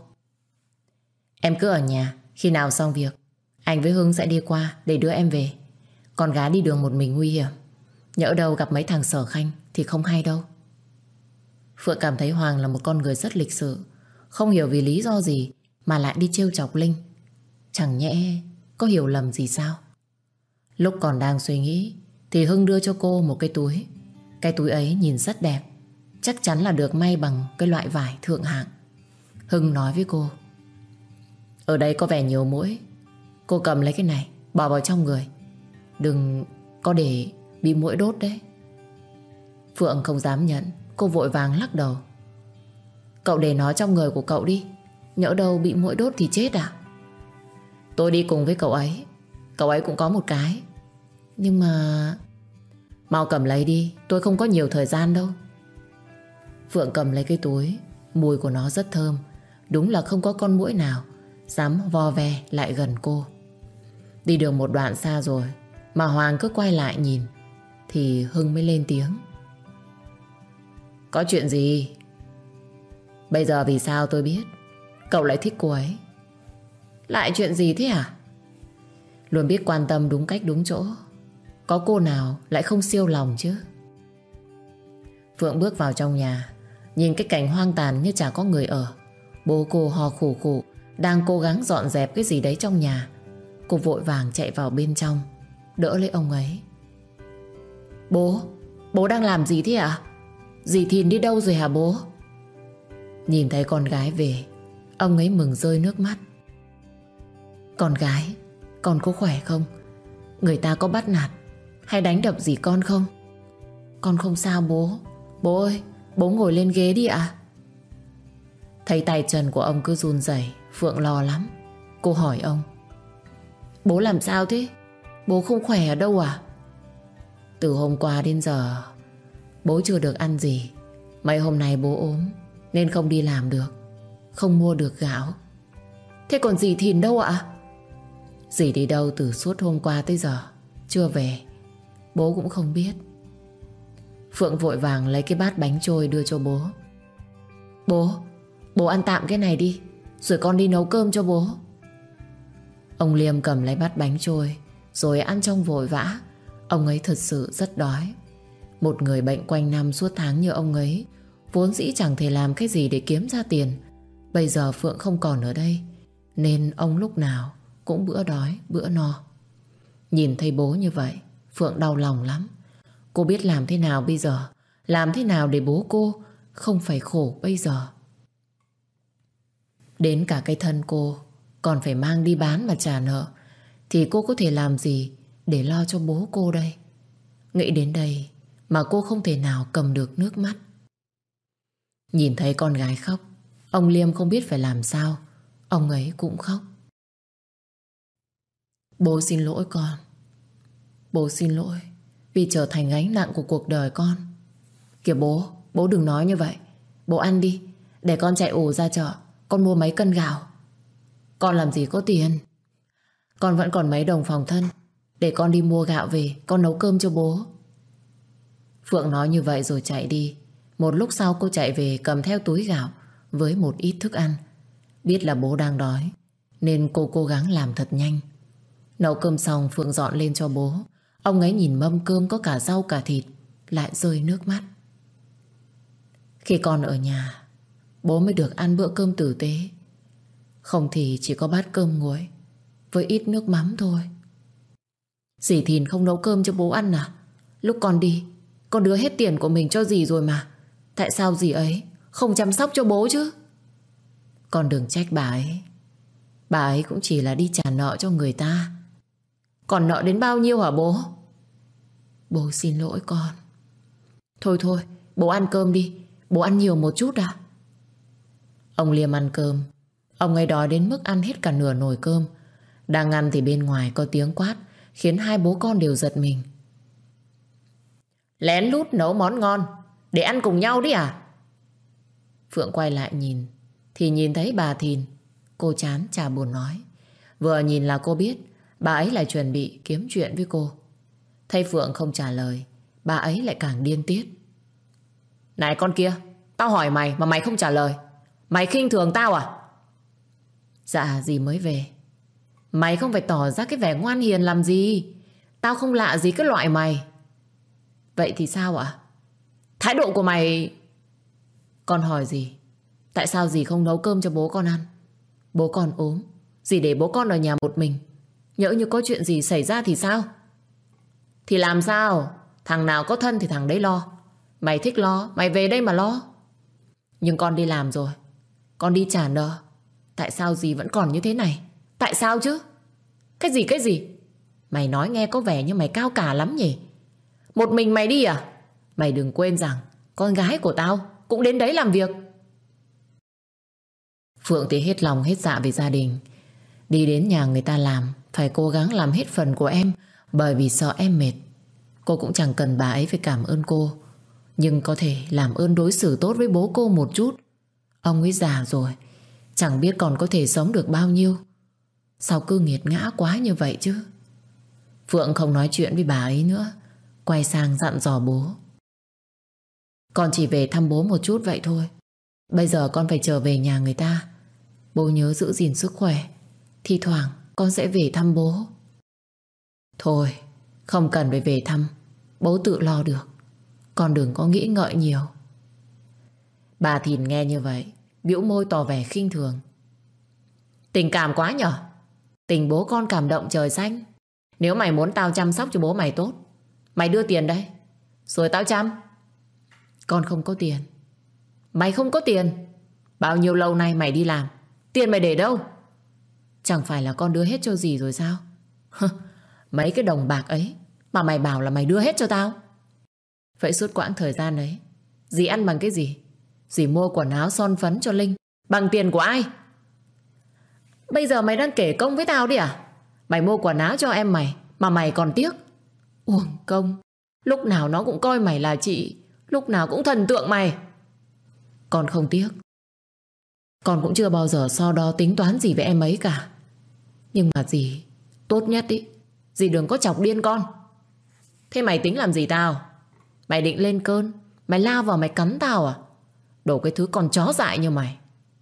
Em cứ ở nhà, khi nào xong việc anh với Hưng sẽ đi qua để đưa em về. Con gái đi đường một mình nguy hiểm, nhỡ đâu gặp mấy thằng Sở Khanh thì không hay đâu. Phượng cảm thấy Hoàng là một con người rất lịch sự, không hiểu vì lý do gì mà lại đi trêu chọc Linh. Chẳng nhẽ có hiểu lầm gì sao? Lúc còn đang suy nghĩ thì Hưng đưa cho cô một cái túi. Cái túi ấy nhìn rất đẹp, chắc chắn là được may bằng cái loại vải thượng hạng. Hưng nói với cô: Ở đây có vẻ nhiều muỗi, cô cầm lấy cái này bỏ vào trong người, đừng có để bị muỗi đốt đấy. Phượng không dám nhận, cô vội vàng lắc đầu: Cậu để nó trong người của cậu đi, nhỡ đâu bị muỗi đốt thì chết à? Tôi đi cùng với cậu ấy cũng có một cái. Nhưng mà... Mau cầm lấy đi, tôi không có nhiều thời gian đâu. Phượng cầm lấy cái túi, mùi của nó rất thơm, đúng là không có con muỗi nào dám vo ve lại gần cô. Đi được một đoạn xa rồi mà Hoàng cứ quay lại nhìn thì Hưng mới lên tiếng: Có chuyện gì? Bây giờ vì sao tôi biết cậu lại thích cô ấy. Lại chuyện gì thế à? Luôn biết quan tâm đúng cách đúng chỗ, có cô nào lại không siêu lòng chứ? Phượng bước vào trong nhà, nhìn cái cảnh hoang tàn như chả có người ở. Bố cô ho khủ khủ đang cố gắng dọn dẹp cái gì đấy trong nhà. Cô vội vàng chạy vào bên trong, đỡ lấy ông ấy. Bố đang làm gì thế ạ? Dì Thìn đi đâu rồi hả bố? Nhìn thấy con gái về, ông ấy mừng rơi nước mắt. Con gái, con có khỏe không? Người ta có bắt nạt hay đánh đập gì con không? Con không sao bố. Bố ơi, bố ngồi lên ghế đi ạ. Thấy tay chân của ông cứ run rẩy, Phượng lo lắm. Cô hỏi ông: Bố làm sao thế? Bố không khỏe ở đâu à? Từ hôm qua đến giờ bố chưa được ăn gì. Mấy hôm nay bố ốm nên không đi làm được, không mua được gạo. Thế còn dì Thìn đâu ạ? Dì đi đâu từ suốt hôm qua tới giờ chưa về, bố cũng không biết. Phượng vội vàng lấy cái bát bánh trôi đưa cho bố. Bố ăn tạm cái này đi, rồi con đi nấu cơm cho bố. Ông Liêm cầm lấy bát bánh trôi rồi ăn trong vội vã. Ông ấy thật sự rất đói. Một người bệnh quanh năm suốt tháng như ông ấy vốn dĩ chẳng thể làm cái gì để kiếm ra tiền, Bây giờ Phượng không còn ở đây, nên ông lúc nào cũng bữa đói bữa no. Nhìn thấy bố như vậy, Phượng đau lòng lắm. Cô biết làm thế nào bây giờ, làm thế nào để bố cô không phải khổ bây giờ. Đến cả cái thân cô còn phải mang đi bán mà trả nợ, thì cô có thể làm gì để lo cho bố cô đây? Nghĩ đến đây mà cô không thể nào cầm được nước mắt. Nhìn thấy con gái khóc, ông Liêm không biết phải làm sao. Ông ấy cũng khóc. Bố xin lỗi con. Bố xin lỗi vì trở thành gánh nặng của cuộc đời con. Kìa bố đừng nói như vậy. Bố ăn đi, để con chạy ổ ra chợ, con mua mấy cân gạo. Con làm gì có tiền. Con vẫn còn mấy đồng phòng thân, để con đi mua gạo về, con nấu cơm cho bố. Phượng nói như vậy rồi chạy đi. Một lúc sau cô chạy về cầm theo túi gạo với một ít thức ăn. Biết là bố đang đói, nên cô cố gắng làm thật nhanh. Nấu cơm xong Phượng dọn lên cho bố. Ông ấy nhìn mâm cơm có cả rau cả thịt, lại rơi nước mắt. Khi con ở nhà, bố mới được ăn bữa cơm tử tế. Không thì chỉ có bát cơm nguội với ít nước mắm thôi. Dì Thìn không nấu cơm cho bố ăn à? Lúc con đi, con đưa hết tiền của mình cho dì rồi mà. Tại sao dì ấy không chăm sóc cho bố chứ? Con đừng trách bà ấy. Bà ấy cũng chỉ là đi trả nợ cho người ta. Còn nợ đến bao nhiêu hả bố? Bố xin lỗi con. Thôi, bố ăn cơm đi. Bố ăn nhiều một chút à? Ông Liêm ăn cơm. Ông ấy đói đến mức ăn hết cả nửa nồi cơm. Đang ăn thì bên ngoài có tiếng quát, khiến hai bố con đều giật mình. Lén lút nấu món ngon để ăn cùng nhau đi à? Phượng quay lại nhìn thì nhìn thấy bà Thìn. Cô chán chả buồn nói. Vừa nhìn là cô biết bà ấy lại chuẩn bị kiếm chuyện với cô. Thấy Phượng không trả lời, bà ấy lại càng điên tiết. Này con kia, tao hỏi mày mà mày không trả lời. Mày khinh thường tao à? Dạ dì mới về. Mày không phải tỏ ra cái vẻ ngoan hiền làm gì. Tao không lạ gì cái loại mày. Vậy thì sao ạ? Thái độ của mày... Con hỏi gì? Tại sao dì không nấu cơm cho bố con ăn? Bố con ốm, dì để bố con ở nhà một mình. Nhỡ như có chuyện gì xảy ra thì sao? Thì làm sao? Thằng nào có thân thì thằng đấy lo. Mày thích lo, mày về đây mà lo. Nhưng con đi làm rồi, con đi trả nợ. Tại sao dì vẫn còn như thế này? Tại sao chứ? Cái gì? Mày nói nghe có vẻ như mày cao cả lắm nhỉ? Một mình mày đi à? Mày đừng quên rằng con gái của tao cũng đến đấy làm việc. Phượng thì hết lòng hết dạ về gia đình. Đi đến nhà người ta làm, phải cố gắng làm hết phần của em, bởi vì sợ em mệt. Cô cũng chẳng cần bà ấy phải cảm ơn cô, nhưng có thể làm ơn đối xử tốt với bố cô một chút. Ông ấy già rồi, chẳng biết còn có thể sống được bao nhiêu. Sao cứ nghiệt ngã quá như vậy chứ? Phượng không nói chuyện với bà ấy nữa, quay sang dặn dò bố. Con chỉ về thăm bố một chút vậy thôi. Bây giờ con phải trở về nhà người ta. Bố nhớ giữ gìn sức khỏe. Thi thoảng con sẽ về thăm bố. Thôi, không cần phải về thăm, bố tự lo được. Con đừng có nghĩ ngợi nhiều. Bà Thìn nghe như vậy, bĩu môi tỏ vẻ khinh thường. Tình cảm quá nhở? Tình bố con cảm động trời xanh. Nếu mày muốn tao chăm sóc cho bố mày tốt, mày đưa tiền đây, rồi tao chăm. Con không có tiền. Mày không có tiền? Bao nhiêu lâu nay mày đi làm, tiền mày để đâu? Chẳng phải là con đưa hết cho dì rồi sao? Mấy cái đồng bạc ấy mà mày bảo là mày đưa hết cho tao. Vậy suốt quãng thời gian ấy, dì ăn bằng cái gì? Dì mua quần áo son phấn cho Linh bằng tiền của ai? Bây giờ mày đang kể công với tao đi à? Mày mua quần áo cho em mày mà mày còn tiếc. Uổng công. Lúc nào nó cũng coi mày là chị, lúc nào cũng thần tượng mày. Con không tiếc. Con cũng chưa bao giờ so đo tính toán gì với em ấy cả. Nhưng mà dì, tốt nhất ý, dì đừng có chọc điên con. Thế mày tính làm gì tao? Mày định lên cơn, mày lao vào mày cắn tao à? Đồ cái thứ con chó dại như mày.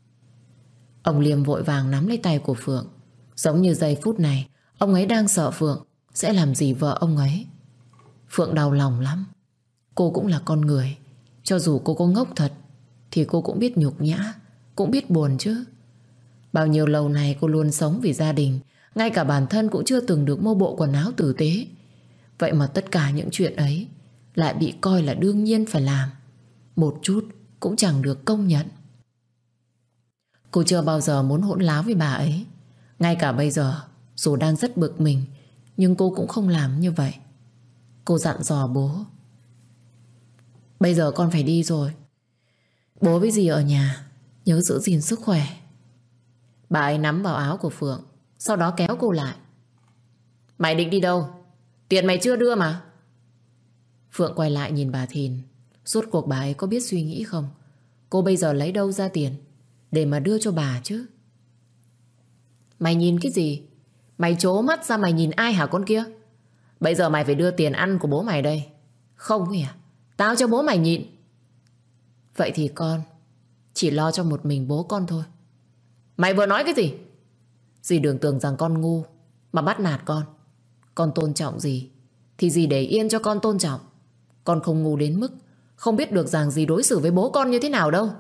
Ông Liêm vội vàng nắm lấy tay của Phượng. Giống như giây phút này ông ấy đang sợ Phượng sẽ làm gì vợ ông ấy. Phượng đau lòng lắm. Cô cũng là con người. Cho dù cô có ngốc thật thì cô cũng biết nhục nhã, cũng biết buồn chứ. Bao nhiêu lâu nay cô luôn sống vì gia đình, ngay cả bản thân cũng chưa từng được mua bộ quần áo tử tế. Vậy mà tất cả những chuyện ấy lại bị coi là đương nhiên phải làm, một chút cũng chẳng được công nhận. Cô chưa bao giờ muốn hỗn láo với bà ấy. Ngay cả bây giờ, dù đang rất bực mình, nhưng cô cũng không làm như vậy. Cô dặn dò bố: bây giờ con phải đi rồi. Bố với dì ở nhà, nhớ giữ gìn sức khỏe. Bà ấy nắm vào áo của Phượng, sau đó kéo cô lại. Mày định đi đâu? Tiền mày chưa đưa mà. Phượng quay lại nhìn bà Thìn. Rốt cuộc bà ấy có biết suy nghĩ không? Cô bây giờ lấy đâu ra tiền để mà đưa cho bà chứ? Mày nhìn cái gì? Mày trố mắt ra mày nhìn ai hả con kia? Bây giờ mày phải đưa tiền ăn của bố mày đây. Không hả? Tao cho bố mày nhịn. Vậy thì con chỉ lo cho một mình bố con thôi. Mày vừa nói cái gì? Dì đừng tưởng rằng con ngu mà bắt nạt con. Con tôn trọng dì thì dì để yên cho con tôn trọng. Con không ngu đến mức không biết được rằng dì đối xử với bố con như thế nào đâu.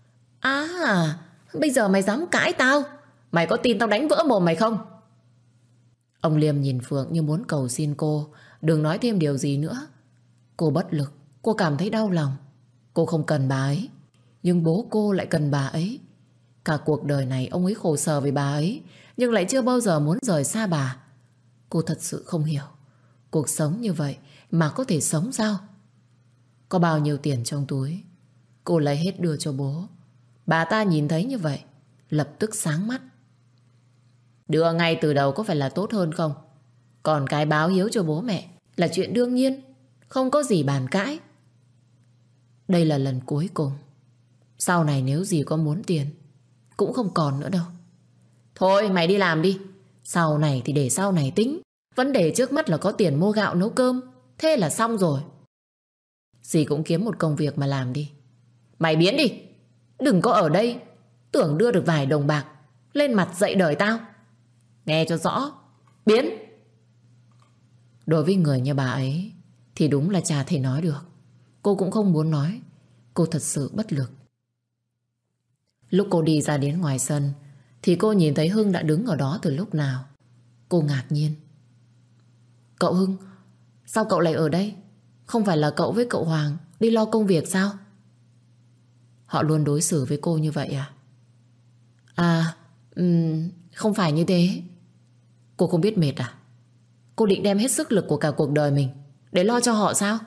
À, bây giờ mày dám cãi tao? Mày có tin tao đánh vỡ mồm mày không? Ông Liêm nhìn Phượng như muốn cầu xin cô đừng nói thêm điều gì nữa. Cô bất lực, cô cảm thấy đau lòng. Cô không cần bà ấy, nhưng bố cô lại cần bà ấy. Cả cuộc đời này ông ấy khổ sở vì bà ấy, nhưng lại chưa bao giờ muốn rời xa bà. Cô thật sự không hiểu cuộc sống như vậy mà có thể sống sao? Có bao nhiêu tiền trong túi, cô lấy hết đưa cho bố. Bà ta nhìn thấy như vậy lập tức sáng mắt. Đưa ngay từ đầu có phải là tốt hơn không? Còn cái báo hiếu cho bố mẹ là chuyện đương nhiên, không có gì bàn cãi. Đây là lần cuối cùng. Sau này nếu dì có muốn tiền cũng không còn nữa đâu. Thôi mày đi làm đi. Sau này thì để sau này tính. Vấn đề trước mắt là có tiền mua gạo nấu cơm. Thế là xong rồi. Dì cũng kiếm một công việc mà làm đi. Mày biến đi. Đừng có ở đây tưởng đưa được vài đồng bạc lên mặt dạy đời tao. Nghe cho rõ. Biến. Đối với người như bà ấy thì đúng là chả thể nói được. Cô cũng không muốn nói. Cô thật sự bất lực. Lúc cô đi ra đến ngoài sân thì cô nhìn thấy Hưng đã đứng ở đó từ lúc nào. Cô ngạc nhiên. Cậu Hưng, sao cậu lại ở đây? Không phải là cậu với cậu Hoàng đi lo công việc sao? Họ luôn đối xử với cô như vậy à? À, không phải như thế. Cô không biết mệt à? Cô định đem hết sức lực của cả cuộc đời mình để lo cho họ sao?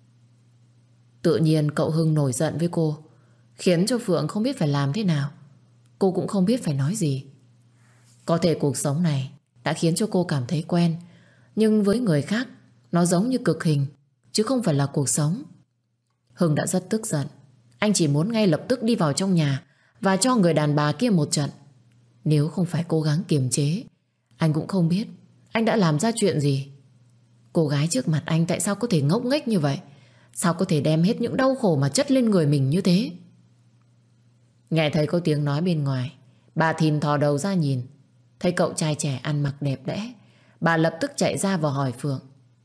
Tự nhiên cậu Hưng nổi giận với cô, khiến cho Phượng không biết phải làm thế nào. Cô cũng không biết phải nói gì. Có thể cuộc sống này đã khiến cho cô cảm thấy quen, nhưng với người khác nó giống như cực hình, chứ không phải là cuộc sống. Hưng đã rất tức giận. Anh chỉ muốn ngay lập tức đi vào trong nhà và cho người đàn bà kia một trận. Nếu không phải cố gắng kiềm chế, anh cũng không biết anh đã làm ra chuyện gì. Cô gái trước mặt anh tại sao có thể ngốc nghếch như vậy? Sao có thể đem hết những đau khổ mà chất lên người mình như thế? Nghe thấy có tiếng nói bên ngoài, bà Thìn thò đầu ra nhìn. Thấy cậu trai trẻ ăn mặc đẹp đẽ, bà lập tức chạy ra và hỏi Phượng.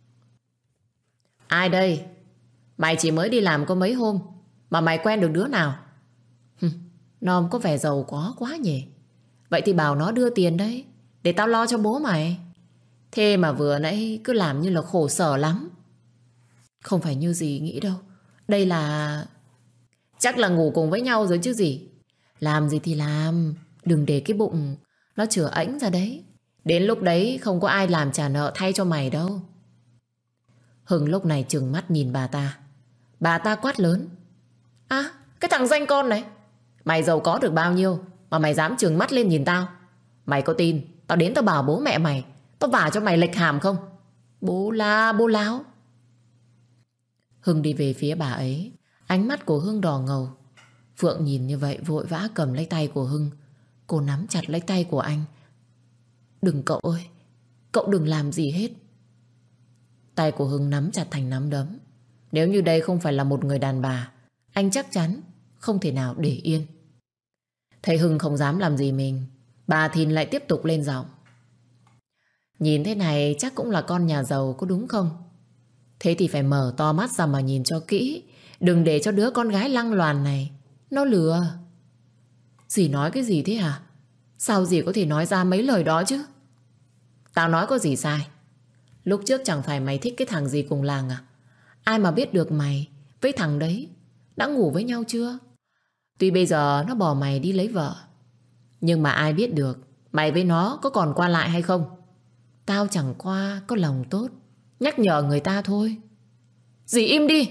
Ai đây? Mày chỉ mới đi làm có mấy hôm mà mày quen được đứa nào? Nó có vẻ giàu có quá nhỉ. Vậy thì bảo nó đưa tiền đấy, để tao lo cho bố mày. Thế mà vừa nãy cứ làm như là khổ sở lắm. Không phải như gì nghĩ đâu. Đây là... Chắc là ngủ cùng với nhau rồi chứ gì. Làm gì thì làm, đừng để cái bụng nó chửa ẵnh ra đấy. Đến lúc đấy không có ai làm trả nợ thay cho mày đâu. Hưng lúc này trừng mắt nhìn bà ta. Bà ta quát lớn. À, cái thằng danh con này, mày giàu có được bao nhiêu mà mày dám trừng mắt lên nhìn tao? Mày có tin tao đến tao bảo bố mẹ mày, tao vả cho mày lệch hàm không? Bố la bố láo. Hưng đi về phía bà ấy. Ánh mắt của Hưng đỏ ngầu. Phượng nhìn như vậy vội vã cầm lấy tay của Hưng. Cô nắm chặt lấy tay của anh. Đừng cậu ơi, cậu đừng làm gì hết. Tay của Hưng nắm chặt thành nắm đấm. Nếu như đây không phải là một người đàn bà, anh chắc chắn không thể nào để yên. Thấy Hưng không dám làm gì mình, bà Thìn lại tiếp tục lên giọng. Nhìn thế này chắc cũng là con nhà giàu có đúng không? Thế thì phải mở to mắt ra mà nhìn cho kỹ, đừng để cho đứa con gái lăng loàn này nó lừa. Dì nói cái gì thế hả? Sao dì có thể nói ra mấy lời đó chứ? Tao nói có gì sai? Lúc trước chẳng phải mày thích cái thằng gì cùng làng à? Ai mà biết được mày với thằng đấy đã ngủ với nhau chưa? Tuy bây giờ nó bỏ mày đi lấy vợ, nhưng mà ai biết được mày với nó có còn qua lại hay không? Tao chẳng qua có lòng tốt nhắc nhở người ta thôi. Dì im đi!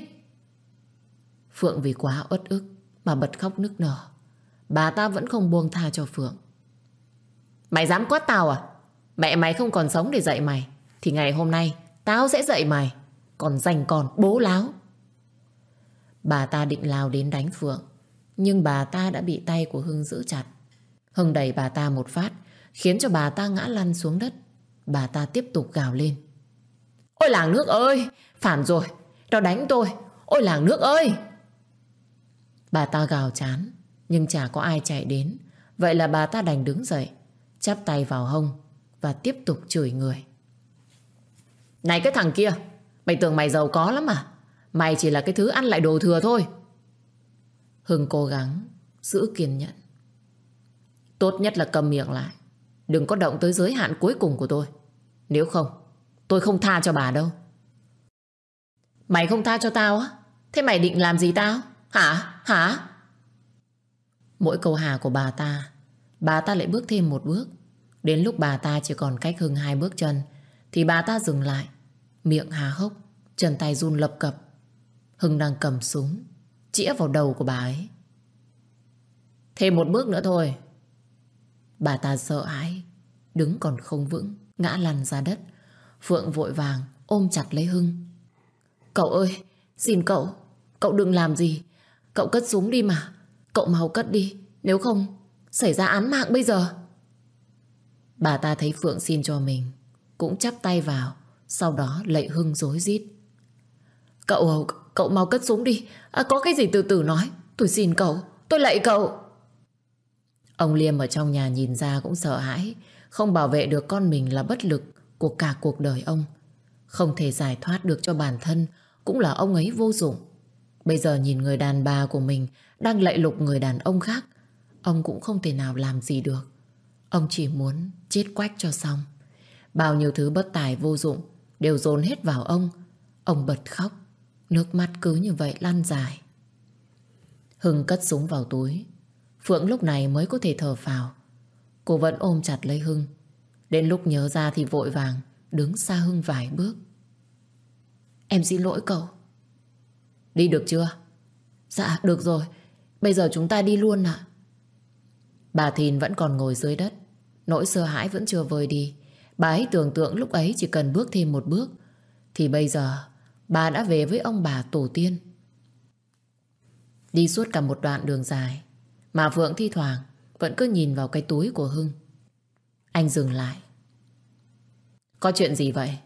Phượng vì quá uất ức mà bật khóc nức nở. Bà ta vẫn không buông tha cho Phượng. Mày dám quát tao à? Mẹ mày không còn sống để dạy mày thì ngày hôm nay tao sẽ dạy mày. Còn dành còn bố láo. Bà ta định lao đến đánh Phượng, nhưng bà ta đã bị tay của Hưng giữ chặt. Hưng đẩy bà ta một phát, khiến cho bà ta ngã lăn xuống đất. Bà ta tiếp tục gào lên. Ôi làng nước ơi! Phản rồi! Nó đánh tôi! Ôi làng nước ơi! Bà ta gào chán, nhưng chả có ai chạy đến. Vậy là bà ta đành đứng dậy, chắp tay vào hông và tiếp tục chửi người. Này cái thằng kia! Mày tưởng mày giàu có lắm à? Mày chỉ là cái thứ ăn lại đồ thừa thôi. Hưng cố gắng giữ kiên nhẫn. Tốt nhất là cầm miệng lại, đừng có động tới giới hạn cuối cùng của tôi. Nếu không, tôi không tha cho bà đâu. Mày không tha cho tao á? Thế mày định làm gì tao? Hả? Mỗi câu hà của bà ta lại bước thêm một bước. Đến lúc bà ta chỉ còn cách Hưng 2 bước chân thì bà ta dừng lại, miệng há hốc, chân tay run lập cập. Hưng đang cầm súng chĩa vào đầu của bà ấy. Thêm một bước nữa thôi. Bà ta sợ hãi, đứng còn không vững, ngã lăn ra đất. Phượng vội vàng ôm chặt lấy Hưng. Cậu ơi, xin cậu, cậu đừng làm gì. Cậu cất súng đi mà. Cậu mau cất đi, nếu không xảy ra án mạng bây giờ. Bà ta thấy Phượng xin cho mình, cũng chắp tay vào, sau đó lạy Hưng rối rít. Cậu mau cất súng đi. Có cái gì từ từ nói. Tôi xin cậu, tôi lạy cậu. Ông Liêm ở trong nhà nhìn ra cũng sợ hãi. Không bảo vệ được con mình là bất lực của cả cuộc đời ông. Không thể giải thoát được cho bản thân, cũng là ông ấy vô dụng. Bây giờ nhìn người đàn bà của mình đang lạy lục người đàn ông khác, ông cũng không thể nào làm gì được. Ông chỉ muốn chết quách cho xong. Bao nhiêu thứ bất tài vô dụng đều dồn hết vào ông. Ông bật khóc, nước mắt cứ như vậy lăn dài. Hưng cất súng vào túi. Phượng lúc này mới có thể thở phào. Cô vẫn ôm chặt lấy Hưng. Đến lúc nhớ ra thì vội vàng đứng xa Hưng vài bước. Em xin lỗi cậu. Đi được chưa? Dạ được rồi, bây giờ chúng ta đi luôn ạ. Bà Thìn vẫn còn ngồi dưới đất. Nỗi sợ hãi vẫn chưa vơi đi. Bà ấy tưởng tượng lúc ấy chỉ cần bước thêm một bước thì bây giờ bà đã về với ông bà tổ tiên. Đi suốt cả một đoạn đường dài mà Phượng thi thoảng vẫn cứ nhìn vào cái túi của Hưng. Anh dừng lại. Có chuyện gì vậy?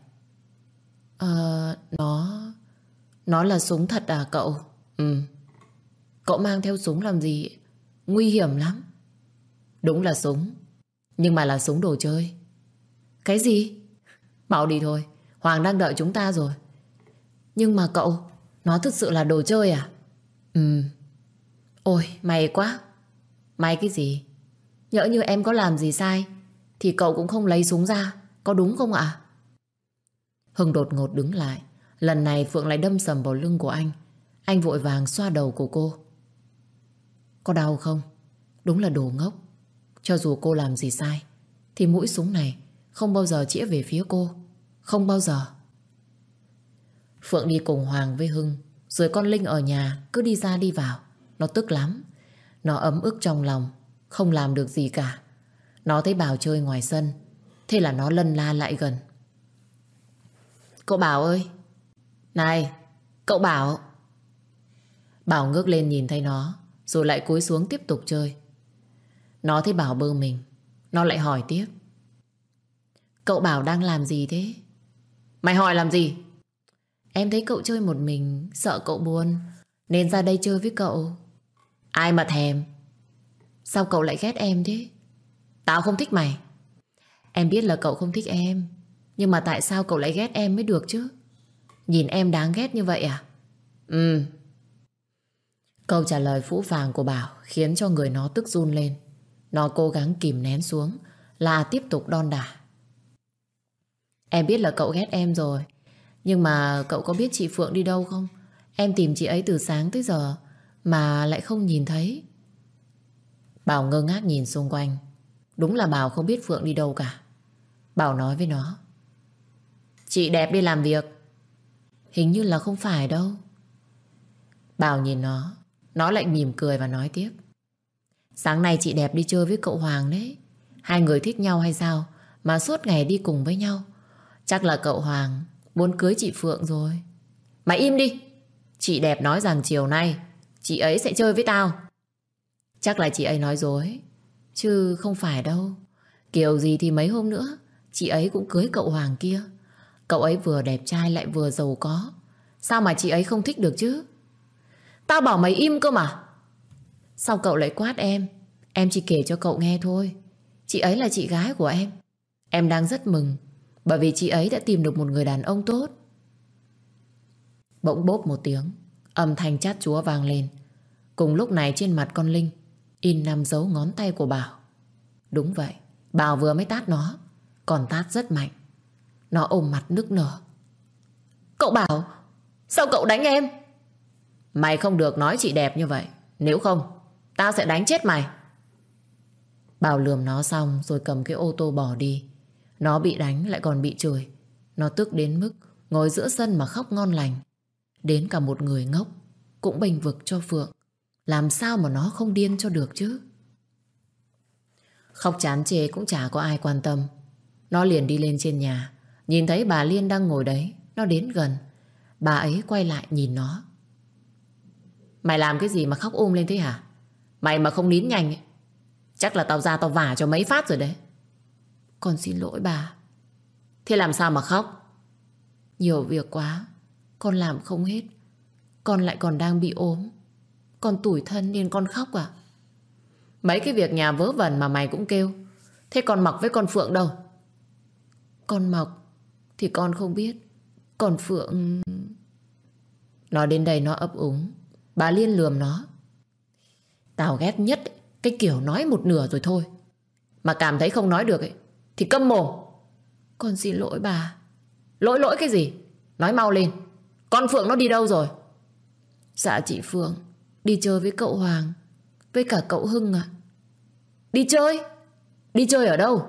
Nó là súng thật à cậu? Ừ. Cậu mang theo súng làm gì? Nguy hiểm lắm. Đúng là súng, nhưng mà là súng đồ chơi. Cái gì? Mau đi thôi, Hoàng đang đợi chúng ta rồi. Nhưng mà cậu, nó thực sự là đồ chơi à? Ừ. Ôi may quá. May cái gì? Nhỡ như em có làm gì sai thì cậu cũng không lấy súng ra, có đúng không ạ? Hưng đột ngột đứng lại. Lần này Phượng lại đâm sầm vào lưng của anh. Anh vội vàng xoa đầu của cô. Có đau không? Đúng là đồ ngốc. Cho dù cô làm gì sai thì mũi súng này không bao giờ chĩa về phía cô. Không bao giờ. Phượng đi cùng Hoàng với Hưng, rồi con Linh ở nhà cứ đi ra đi vào. Nó tức lắm. Nó ấm ức trong lòng, không làm được gì cả. Nó thấy Bảo chơi ngoài sân, thế là nó lân la lại gần. Cậu Bảo ơi! Này! Cậu Bảo! Bảo ngước lên nhìn thấy nó, rồi lại cúi xuống tiếp tục chơi. Nó thấy Bảo bơ mình, nó lại hỏi tiếp. Cậu Bảo đang làm gì thế? Mày hỏi làm gì? Em thấy cậu chơi một mình, sợ cậu buồn, nên ra đây chơi với cậu. Ai mà thèm. Sao cậu lại ghét em thế? Tao không thích mày. Em biết là cậu không thích em, nhưng mà tại sao cậu lại ghét em mới được chứ? Nhìn em đáng ghét như vậy à? Ừ. Câu trả lời phũ phàng của Bảo khiến cho người nó tức run lên. Nó cố gắng kìm nén xuống là tiếp tục đon đả. Em biết là cậu ghét em rồi, nhưng mà cậu có biết chị Phượng đi đâu không? Em tìm chị ấy từ sáng tới giờ mà lại không nhìn thấy. Bảo ngơ ngác nhìn xung quanh. Đúng là Bảo không biết Phượng đi đâu cả. Bảo nói với nó: chị đẹp đi làm việc. Hình như là không phải đâu. Bảo nhìn nó lại mỉm cười và nói tiếp: sáng nay chị đẹp đi chơi với cậu Hoàng đấy. Hai người thích nhau hay sao mà suốt ngày đi cùng với nhau? Chắc là cậu Hoàng muốn cưới chị Phượng rồi. Mày im đi. Chị đẹp nói rằng chiều nay chị ấy sẽ chơi với tao. Chắc là chị ấy nói dối, chứ không phải đâu. Kiểu gì thì mấy hôm nữa chị ấy cũng cưới cậu Hoàng kia. Cậu ấy vừa đẹp trai lại vừa giàu có. Sao mà chị ấy không thích được chứ? Tao bảo mày im cơ mà. Sao cậu lại quát em? Em chỉ kể cho cậu nghe thôi. Chị ấy là chị gái của em. Em đang rất mừng bởi vì chị ấy đã tìm được một người đàn ông tốt. Bỗng bốp một tiếng, âm thanh chát chúa vang lên. Cùng lúc này trên mặt con Linh in 5 dấu ngón tay của Bảo. Đúng vậy, Bảo vừa mới tát nó, còn tát rất mạnh. Nó ôm mặt nức nở. Cậu Bảo, sao cậu đánh em? Mày không được nói chị đẹp như vậy. Nếu không, tao sẽ đánh chết mày. Bảo lườm nó xong rồi cầm cái ô tô bỏ đi. Nó bị đánh lại còn bị chửi. Nó tức đến mức ngồi giữa sân mà khóc ngon lành. Đến cả một người ngốc cũng bênh vực cho Phượng. Làm sao mà nó không điên cho được chứ? Khóc chán chê cũng chả có ai quan tâm. Nó liền đi lên trên nhà. Nhìn thấy bà Liên đang ngồi đấy. Nó đến gần. Bà ấy quay lại nhìn nó. Mày làm cái gì mà khóc lên thế hả? Mày mà không nín nhanh ấy, chắc là tao ra tao vả cho mấy phát rồi đấy. Con xin lỗi bà. Thế làm sao mà khóc? Nhiều việc quá, con làm không hết. Con lại còn đang bị ốm. Con tủi thân nên con khóc à? Mấy cái việc nhà vớ vẩn mà mày cũng kêu. Thế con Mộc với con Phượng đâu? Con Mộc thì con không biết. Còn Phượng... Nói đến đây nó ấp úng. Bà Liên lườm nó. Tao ghét nhất cái kiểu nói một nửa rồi thôi. Mà cảm thấy không nói được ấy, thì câm mồm. Con xin lỗi bà. Lỗi cái gì? Nói mau lên. Con Phượng nó đi đâu rồi? Dạ chị Phượng đi chơi với cậu Hoàng, với cả cậu Hưng ạ. Đi chơi? Đi chơi ở đâu?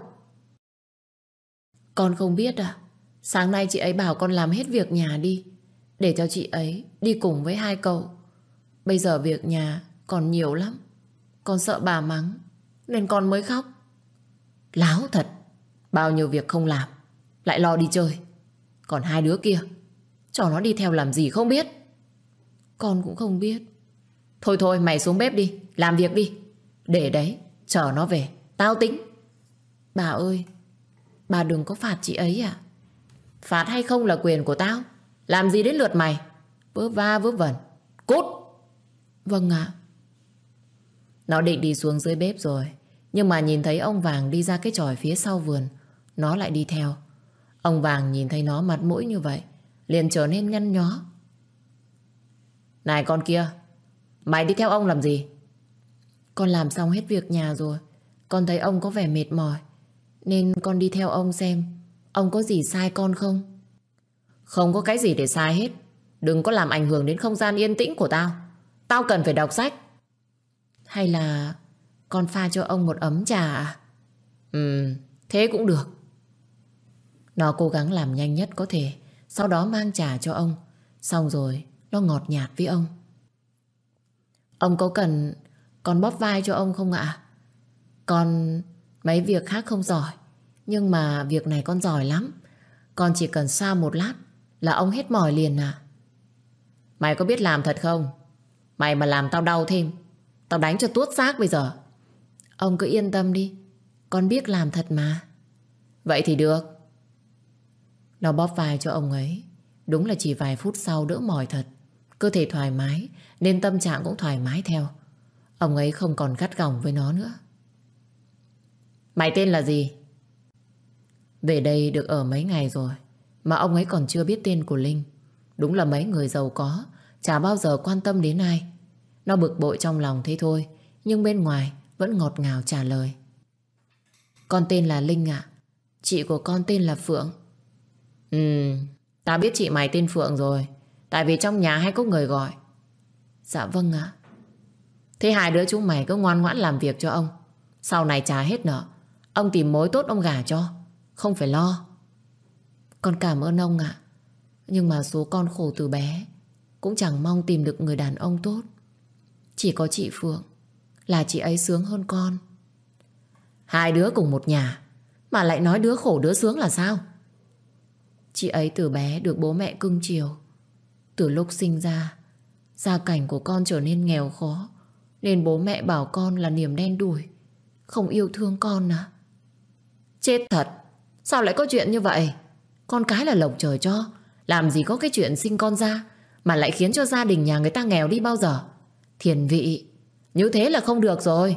Con không biết à. Sáng nay chị ấy bảo con làm hết việc nhà đi, để cho chị ấy đi cùng với hai cậu. Bây giờ việc nhà còn nhiều lắm. Con sợ bà mắng nên con mới khóc. Láo thật. Bao nhiêu việc không làm lại lo đi chơi. Còn hai đứa kia, cho nó đi theo làm gì không biết. Con cũng không biết. Thôi mày xuống bếp đi, làm việc đi. Để đấy, chờ nó về tao tính. Bà ơi, bà đừng có phạt chị ấy à? Phạt hay không là quyền của tao. Làm gì đến lượt mày? Vớ va vớ vẩn. Cút. Vâng ạ. Nó định đi xuống dưới bếp rồi, nhưng mà nhìn thấy ông Vàng đi ra cái chòi phía sau vườn, nó lại đi theo. Ông Vàng nhìn thấy nó mặt mũi như vậy, liền trở nên nhăn nhó. Này con kia, mày đi theo ông làm gì? Con làm xong hết việc nhà rồi. Con thấy ông có vẻ mệt mỏi, nên con đi theo ông xem ông có gì sai con không. Không có cái gì để sai hết. Đừng có làm ảnh hưởng đến không gian yên tĩnh của tao. Tao cần phải đọc sách. Hay là con pha cho ông một ấm trà à? Thế cũng được. Nó cố gắng làm nhanh nhất có thể, sau đó mang trà cho ông. Xong rồi nó ngọt nhạt với ông. Ông có cần con bóp vai cho ông không ạ? Con mấy việc khác không giỏi, nhưng mà việc này con giỏi lắm. Con chỉ cần xoa một lát là ông hết mỏi liền à? Mày có biết làm thật không? Mày mà làm tao đau thêm, tao đánh cho tuốt xác bây giờ. Ông cứ yên tâm đi, con biết làm thật mà. Vậy thì được. Nó bóp vai cho ông ấy. Đúng là chỉ vài phút sau đỡ mỏi thật. Cơ thể thoải mái nên tâm trạng cũng thoải mái theo. Ông ấy không còn gắt gỏng với nó nữa. Mày tên là gì? Về đây được ở mấy ngày rồi mà ông ấy còn chưa biết tên của Linh. Đúng là mấy người giàu có chả bao giờ quan tâm đến ai. Nó bực bội trong lòng thế thôi, nhưng bên ngoài vẫn ngọt ngào trả lời. Con tên là Linh ạ. Chị của con tên là Phượng. Tao biết chị mày tên Phượng rồi, tại vì trong nhà hay có người gọi. Dạ vâng ạ. Thế hai đứa chúng mày cứ ngoan ngoãn làm việc cho ông. Sau này trả hết nợ, ông tìm mối tốt ông gả cho, không phải lo. Con cảm ơn ông ạ. Nhưng mà số con khổ từ bé, cũng chẳng mong tìm được người đàn ông tốt. Chỉ có chị Phượng là chị ấy sướng hơn con. Hai đứa cùng một nhà mà lại nói đứa khổ đứa sướng là sao? Chị ấy từ bé được bố mẹ cưng chiều. Từ lúc sinh ra, gia cảnh của con trở nên nghèo khó, nên bố mẹ bảo con là niềm đen đủi, không yêu thương con à? Chết thật, sao lại có chuyện như vậy? Con cái là lộc trời cho, làm gì có cái chuyện sinh con ra mà lại khiến cho gia đình nhà người ta nghèo đi bao giờ. Thiền vị, như thế là không được rồi.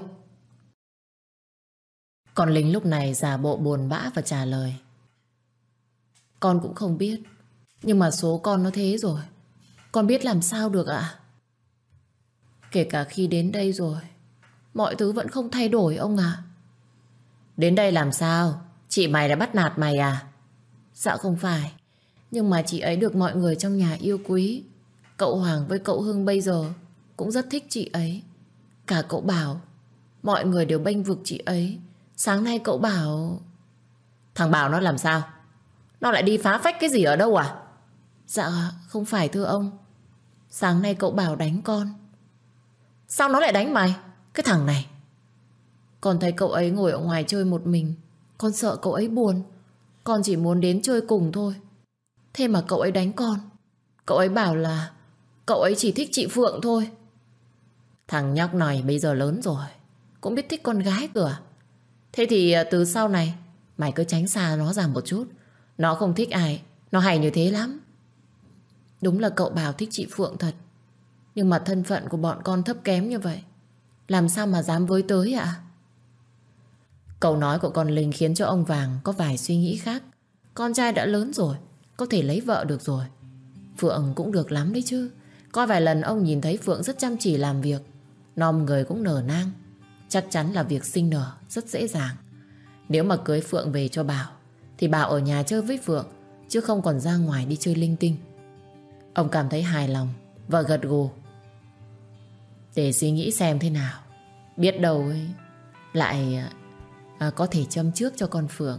Con Linh lúc này giả bộ buồn bã và trả lời. Con cũng không biết, nhưng mà số con nó thế rồi, con biết làm sao được ạ? Kể cả khi đến đây rồi, mọi thứ vẫn không thay đổi ông ạ. Đến đây làm sao? Chị mày đã bắt nạt mày à? Dạ không phải, nhưng mà chị ấy được mọi người trong nhà yêu quý. Cậu Hoàng với cậu Hưng bây giờ cũng rất thích chị ấy. Cả cậu Bảo, mọi người đều bênh vực chị ấy. Sáng nay cậu Bảo... Thằng Bảo nó làm sao? Nó lại đi phá phách cái gì ở đâu à? Dạ không phải thưa ông. Sáng nay cậu Bảo đánh con. Sao nó lại đánh mày? Cái thằng này. Con thấy cậu ấy ngồi ở ngoài chơi một mình, con sợ cậu ấy buồn, con chỉ muốn đến chơi cùng thôi. Thế mà cậu ấy đánh con. Cậu ấy bảo là cậu ấy chỉ thích chị Phượng thôi. Thằng nhóc này bây giờ lớn rồi, cũng biết thích con gái cơ à? Thế thì từ sau này mày cứ tránh xa nó ra một chút. Nó không thích ai, nó hay như thế lắm. Đúng là cậu Bảo thích chị Phượng thật, nhưng mà thân phận của bọn con thấp kém như vậy, làm sao mà dám với tới ạ? Câu nói của con Linh khiến cho ông Vàng có vài suy nghĩ khác. Con trai đã lớn rồi, có thể lấy vợ được rồi. Phượng cũng được lắm đấy chứ. Có vài lần ông nhìn thấy Phượng rất chăm chỉ làm việc, nom người cũng nở nang. Chắc chắn là việc sinh nở rất dễ dàng. Nếu mà cưới Phượng về cho Bảo, thì Bảo ở nhà chơi với Phượng, chứ không còn ra ngoài đi chơi linh tinh. Ông cảm thấy hài lòng và gật gù. Để suy nghĩ xem thế nào, biết đâu ấy lại có thể châm trước cho con Phượng.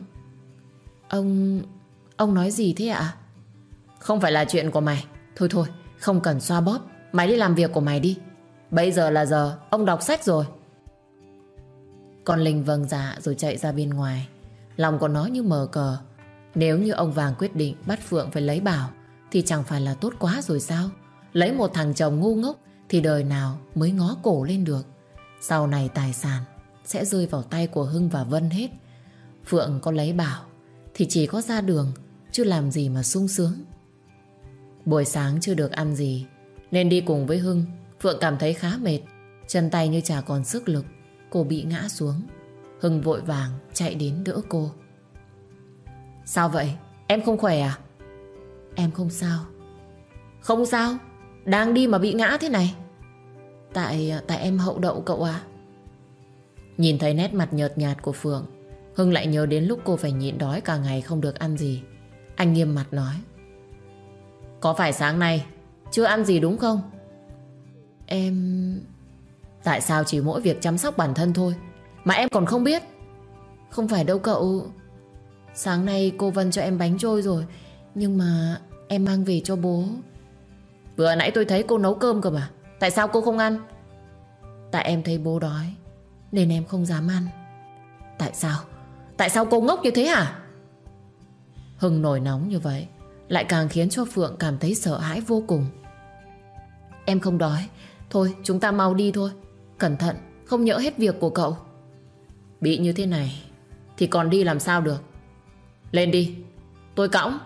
Ông nói gì thế ạ? Không phải là chuyện của mày. Thôi thôi, không cần xoa bóp. Mày đi làm việc của mày đi. Bây giờ là giờ ông đọc sách rồi. Con Linh vâng dạ rồi chạy ra bên ngoài. Lòng của nó như mờ cờ. Nếu như ông Vàng quyết định bắt Phượng phải lấy Bảo, thì chẳng phải là tốt quá rồi sao? Lấy một thằng chồng ngu ngốc thì đời nào mới ngó cổ lên được. Sau này tài sản sẽ rơi vào tay của Hưng và Vân hết. Phượng có lấy Bảo thì chỉ có ra đường, chứ làm gì mà sung sướng. Buổi sáng chưa được ăn gì, nên đi cùng với Hưng. Phượng cảm thấy khá mệt, chân tay như chả còn sức lực. Cô bị ngã xuống. Hưng vội vàng chạy đến đỡ cô. Sao vậy? Em không khỏe à? Em không sao. Không sao? Đang đi mà bị ngã thế này? Tại em hậu đậu cậu à? Nhìn thấy nét mặt nhợt nhạt của Phượng, Hưng lại nhớ đến lúc cô phải nhịn đói cả ngày không được ăn gì. Anh nghiêm mặt nói. Có phải sáng nay chưa ăn gì đúng không? Em... Tại sao chỉ mỗi việc chăm sóc bản thân thôi mà em còn không biết? Không phải đâu cậu. Sáng nay cô Vân cho em bánh trôi rồi, nhưng mà em mang về cho bố. Vừa nãy tôi thấy cô nấu cơm cơ mà. Tại sao cô không ăn? Tại em thấy bố đói nên em không dám ăn. Tại sao? Tại sao cô ngốc như thế hả? Hưng nổi nóng như vậy lại càng khiến cho Phượng cảm thấy sợ hãi vô cùng. Em không đói. Thôi chúng ta mau đi thôi. Cẩn thận, không nhỡ hết việc của cậu. Bị như thế này thì còn đi làm sao được. Lên đi, tôi cõng.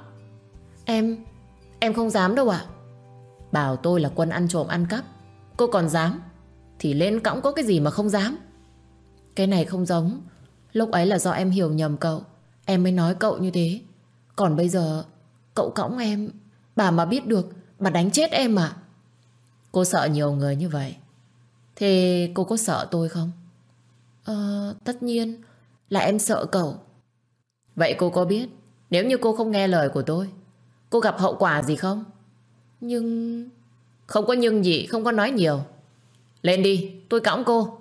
Em không dám đâu ạ. Bảo tôi là quân ăn trộm ăn cắp, cô còn dám? Thì lên cõng có cái gì mà không dám. Cái này không giống. Lúc ấy là do em hiểu nhầm cậu, em mới nói cậu như thế. Còn bây giờ cậu cõng em, bà mà biết được bà đánh chết em à? Cô sợ nhiều người như vậy Thế cô có sợ tôi không? Tất nhiên là em sợ cậu. Vậy cô có biết nếu như cô không nghe lời của tôi, cô gặp hậu quả gì không? Nhưng... Không có nhưng gì, không có nói nhiều. Lên đi, tôi cõng cô.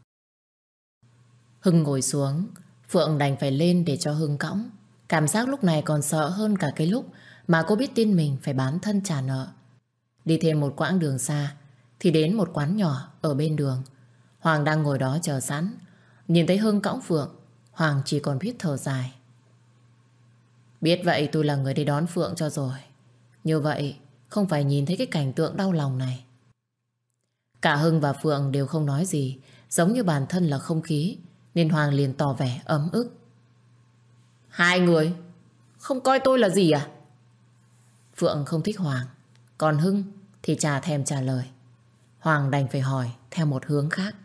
Hưng ngồi xuống, Phượng đành phải lên để cho Hưng cõng. Cảm giác lúc này còn sợ hơn cả cái lúc mà cô biết tin mình phải bán thân trả nợ. Đi thêm một quãng đường xa thì đến một quán nhỏ ở bên đường. Hoàng đang ngồi đó chờ sẵn. Nhìn thấy Hưng cõng Phượng, Hoàng chỉ còn biết thở dài. Biết vậy tôi là người đi đón Phượng cho rồi. Như vậy không phải nhìn thấy cái cảnh tượng đau lòng này. Cả Hưng và Phượng đều không nói gì, giống như bản thân là không khí, nên Hoàng liền tỏ vẻ ấm ức. Hai người không coi tôi là gì à? Phượng không thích Hoàng, còn Hưng thì chả thèm trả lời. Hoàng đành phải hỏi theo một hướng khác.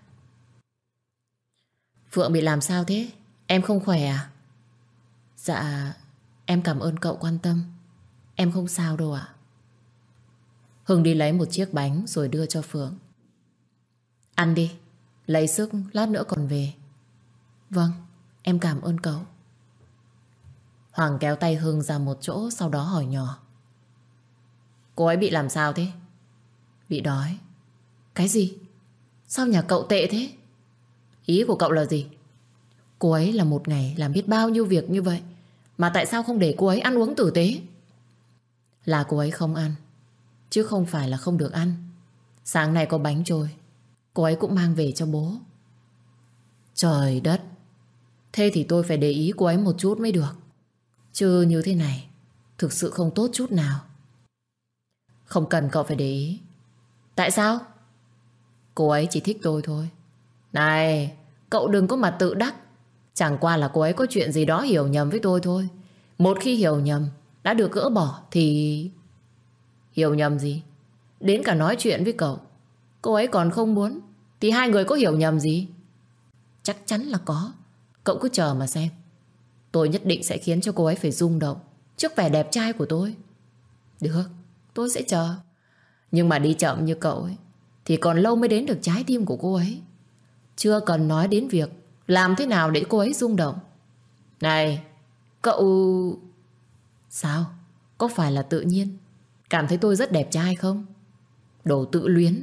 Phượng bị làm sao thế? Em không khỏe à? Dạ, em cảm ơn cậu quan tâm. Em không sao đâu ạ. Hưng đi lấy một chiếc bánh rồi đưa cho Phượng. Ăn đi, lấy sức lát nữa còn về. Vâng, em cảm ơn cậu. Hoàng kéo tay Hưng ra một chỗ, sau đó hỏi nhỏ. Cô ấy bị làm sao thế? Bị đói. Cái gì? Sao nhà cậu tệ thế? Ý của cậu là gì? Cô ấy là một ngày làm biết bao nhiêu việc như vậy, mà tại sao không để cô ấy ăn uống tử tế? Là cô ấy không ăn, chứ không phải là không được ăn. Sáng nay có bánh trôi, cô ấy cũng mang về cho bố. Trời đất, thế thì tôi phải để ý cô ấy một chút mới được. Chứ như thế này thực sự không tốt chút nào. Không cần cậu phải để ý. Tại sao? Cô ấy chỉ thích tôi thôi. Này, cậu đừng có mà tự đắc. Chẳng qua là cô ấy có chuyện gì đó hiểu nhầm với tôi thôi. Một khi hiểu nhầm đã được gỡ bỏ thì... Hiểu nhầm gì? Đến cả nói chuyện với cậu cô ấy còn không muốn, thì hai người có hiểu nhầm gì? Chắc chắn là có. Cậu cứ chờ mà xem. Tôi nhất định sẽ khiến cho cô ấy phải rung động trước vẻ đẹp trai của tôi. Được, tôi sẽ chờ. Nhưng mà đi chậm như cậu ấy thì còn lâu mới đến được trái tim của cô ấy. Chưa cần nói đến việc làm thế nào để cô ấy rung động. Này, cậu... Sao? Có phải là tự nhiên cảm thấy tôi rất đẹp trai không? Đồ tự luyến.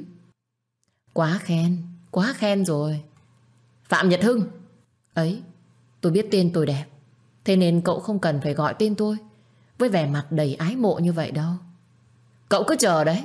Quá khen rồi. Phạm Nhật Hưng. Ấy, tôi biết tên tôi đẹp, thế nên cậu không cần phải gọi tên tôi với vẻ mặt đầy ái mộ như vậy đâu. Cậu cứ chờ đấy.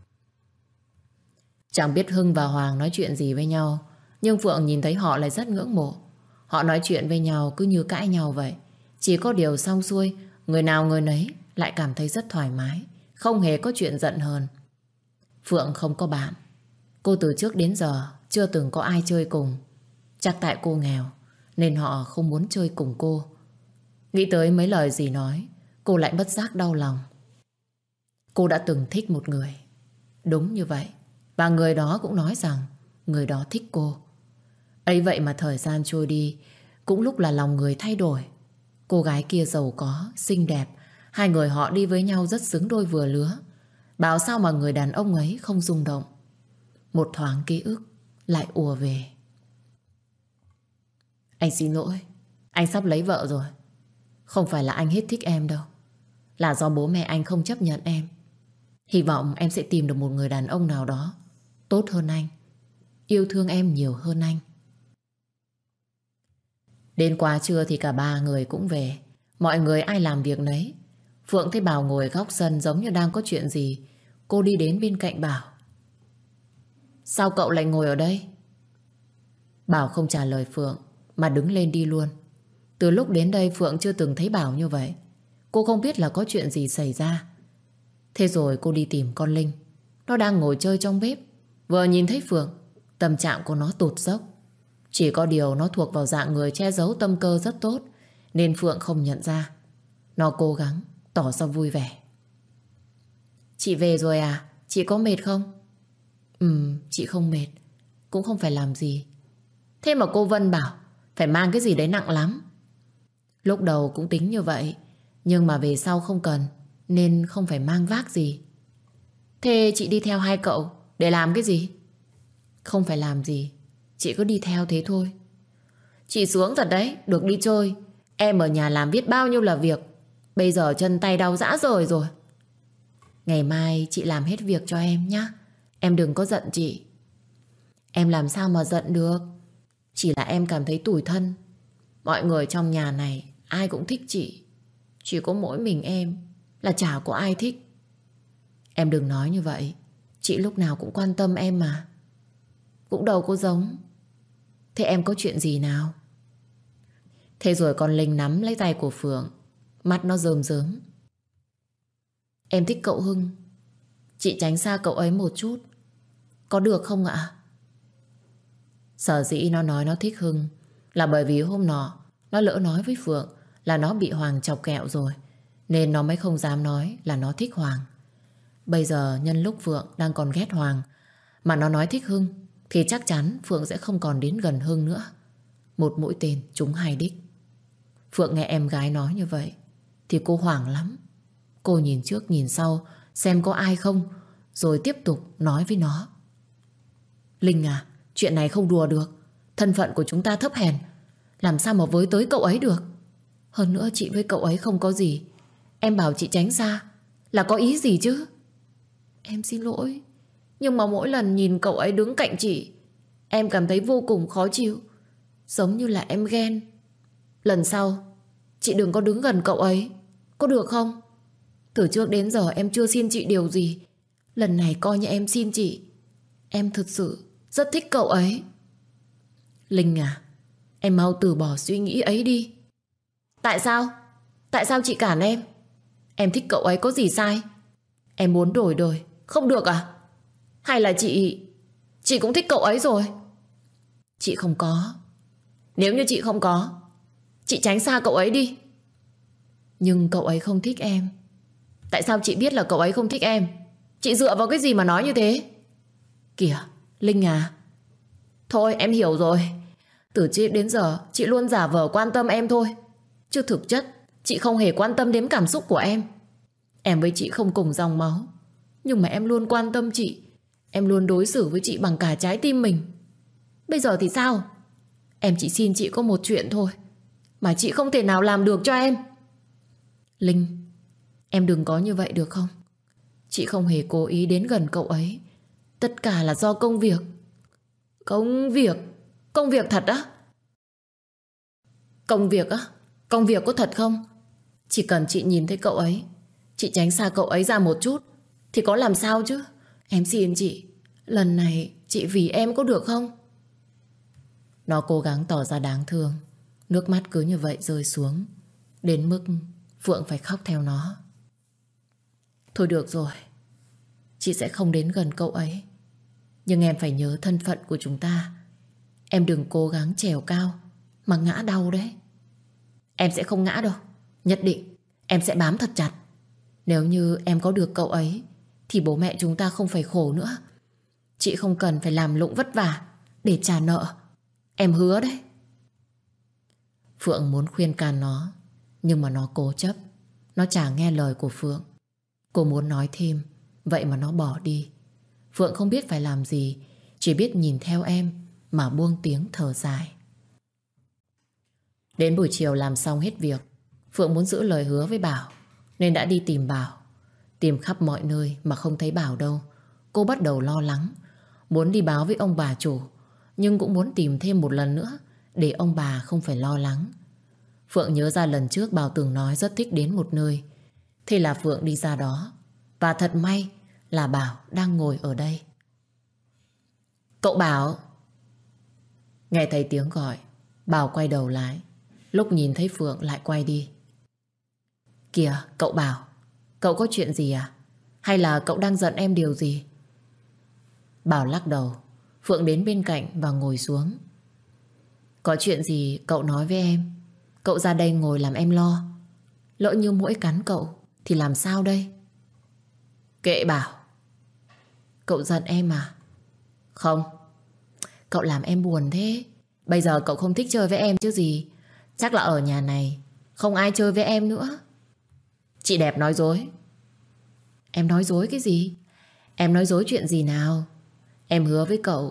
Chẳng biết Hưng và Hoàng nói chuyện gì với nhau, nhưng Phượng nhìn thấy họ lại rất ngưỡng mộ. Họ nói chuyện với nhau cứ như cãi nhau vậy. Chỉ có điều xong xuôi, người nào người nấy lại cảm thấy rất thoải mái, không hề có chuyện giận hờn. Phượng không có bạn. Cô từ trước đến giờ chưa từng có ai chơi cùng. Chắc tại cô nghèo nên họ không muốn chơi cùng cô. Nghĩ tới mấy lời gì nói, cô lại bất giác đau lòng. Cô đã từng thích một người. Đúng như vậy. Và người đó cũng nói rằng người đó thích cô. Ấy vậy mà thời gian trôi đi, cũng lúc là lòng người thay đổi. Cô gái kia giàu có, xinh đẹp, hai người họ đi với nhau rất xứng đôi vừa lứa. Bảo sao mà người đàn ông ấy không rung động. Một thoáng ký ức lại ùa về. Anh xin lỗi, anh sắp lấy vợ rồi. Không phải là anh hết thích em đâu, là do bố mẹ anh không chấp nhận em. Hy vọng em sẽ tìm được một người đàn ông nào đó tốt hơn anh, yêu thương em nhiều hơn anh. Đến quá trưa thì cả ba người cũng về. Mọi người ai làm việc nấy. Phượng thấy Bảo ngồi góc sân giống như đang có chuyện gì. Cô đi đến bên cạnh Bảo. Sao cậu lại ngồi ở đây? Bảo không trả lời Phượng mà đứng lên đi luôn. Từ lúc đến đây Phượng chưa từng thấy Bảo như vậy. Cô không biết là có chuyện gì xảy ra. Thế rồi cô đi tìm con Linh. Nó đang ngồi chơi trong bếp. Vừa nhìn thấy Phượng, tâm trạng của nó tụt dốc. Chỉ có điều nó thuộc vào dạng người che giấu tâm cơ rất tốt, nên Phượng không nhận ra. Nó cố gắng tỏ ra vui vẻ. Chị về rồi à? Chị có mệt không? Chị không mệt, cũng không phải làm gì. Thế mà cô Vân bảo phải mang cái gì đấy nặng lắm. Lúc đầu cũng tính như vậy, nhưng mà về sau không cần, nên không phải mang vác gì. Thế chị đi theo hai cậu để làm cái gì? Không phải làm gì, chị cứ đi theo thế thôi. Chị sướng thật đấy, được đi chơi. Em ở nhà làm biết bao nhiêu là việc. Bây giờ chân tay đau rã rời rồi. Ngày mai chị làm hết việc cho em nhé. Em đừng có giận chị. Em làm sao mà giận được. Chỉ là em cảm thấy tủi thân. Mọi người trong nhà này ai cũng thích chị. Chỉ có mỗi mình em là chả có ai thích. Em đừng nói như vậy. Chị lúc nào cũng quan tâm em mà. Cũng đâu có giống. Thế em có chuyện gì nào? Thế rồi con Linh nắm lấy tay của Phượng. Mắt nó rơm rớm. Em thích cậu Hưng. Chị tránh xa cậu ấy một chút, có được không ạ? Sở dĩ nó nói nó thích Hưng là bởi vì hôm nọ nó lỡ nói với Phượng là nó bị Hoàng chọc kẹo rồi, nên nó mới không dám nói là nó thích Hoàng. Bây giờ nhân lúc Phượng đang còn ghét Hoàng mà nó nói thích Hưng, thì chắc chắn Phượng sẽ không còn đến gần Hưng nữa. Một mũi tên trúng hai đích. Phượng nghe em gái nói như vậy thì cô hoảng lắm. Cô nhìn trước nhìn sau xem có ai không, rồi tiếp tục nói với nó. Linh à, chuyện này không đùa được. Thân phận của chúng ta thấp hèn, làm sao mà với tới cậu ấy được. Hơn nữa chị với cậu ấy không có gì. Em bảo chị tránh xa là có ý gì chứ? Em xin lỗi, nhưng mà mỗi lần nhìn cậu ấy đứng cạnh chị, em cảm thấy vô cùng khó chịu. Giống như là em ghen. Lần sau chị đừng có đứng gần cậu ấy, có được không? Từ trước đến giờ em chưa xin chị điều gì. Lần này coi như em xin chị. Em thực sự rất thích cậu ấy. Linh à, em mau từ bỏ suy nghĩ ấy đi. Tại sao? Tại sao chị cản em? Em thích cậu ấy có gì sai? Em muốn đổi đời, không được à? Hay là chị cũng thích cậu ấy rồi? Chị không có. Nếu như chị không có, chị tránh xa cậu ấy đi. Nhưng cậu ấy không thích em. Tại sao chị biết là cậu ấy không thích em? Chị dựa vào cái gì mà nói như thế? Kìa, Linh à. Thôi em hiểu rồi. Từ trước đến giờ chị luôn giả vờ quan tâm em thôi, chứ thực chất chị không hề quan tâm đến cảm xúc của em. Em với chị không cùng dòng máu, nhưng mà em luôn quan tâm chị. Em luôn đối xử với chị bằng cả trái tim mình. Bây giờ thì sao? Em chỉ xin chị có một chuyện thôi mà chị không thể nào làm được cho em. Linh, em đừng có như vậy được không? Chị không hề cố ý đến gần cậu ấy. Tất cả là do công việc. Công việc? Công việc thật á? Công việc á? Công việc có thật không? Chỉ cần chị nhìn thấy cậu ấy, chị tránh xa cậu ấy ra một chút, thì có làm sao chứ? Em xin chị, lần này chị vì em có được không? Nó cố gắng tỏ ra đáng thương. Nước mắt cứ như vậy rơi xuống, đến mức Phượng phải khóc theo nó. Thôi được rồi, chị sẽ không đến gần cậu ấy. Nhưng em phải nhớ thân phận của chúng ta. Em đừng cố gắng trèo cao mà ngã đau đấy. Em sẽ không ngã đâu. Nhất định em sẽ bám thật chặt. Nếu như em có được cậu ấy thì bố mẹ chúng ta không phải khổ nữa. Chị không cần phải làm lụng vất vả để trả nợ. Em hứa đấy. Phượng muốn khuyên can nó, nhưng mà nó cố chấp. Nó chả nghe lời của Phượng. Cô muốn nói thêm, vậy mà nó bỏ đi. Phượng không biết phải làm gì, chỉ biết nhìn theo em mà buông tiếng thở dài. Đến buổi chiều làm xong hết việc, Phượng muốn giữ lời hứa với Bảo, nên đã đi tìm Bảo. Tìm khắp mọi nơi mà không thấy Bảo đâu. Cô bắt đầu lo lắng, muốn đi báo với ông bà chủ, nhưng cũng muốn tìm thêm một lần nữa để ông bà không phải lo lắng. Phượng nhớ ra lần trước Bảo từng nói rất thích đến một nơi. Thế là Phượng đi ra đó. Và thật may là Bảo đang ngồi ở đây. Cậu Bảo! Nghe thấy tiếng gọi, Bảo quay đầu lại. Lúc nhìn thấy Phượng lại quay đi. Kìa cậu Bảo, cậu có chuyện gì à? Hay là cậu đang giận em điều gì? Bảo lắc đầu. Phượng đến bên cạnh và ngồi xuống. Có chuyện gì cậu nói với em. Cậu ra đây ngồi làm em lo. Lỡ như muỗi cắn cậu thì làm sao đây? Kệ Bảo. Cậu giận em à? Không. Cậu làm em buồn thế. Bây giờ cậu không thích chơi với em chứ gì. Chắc là ở nhà này không ai chơi với em nữa. Chị đẹp nói dối. Em nói dối cái gì? Em nói dối chuyện gì nào? Em hứa với cậu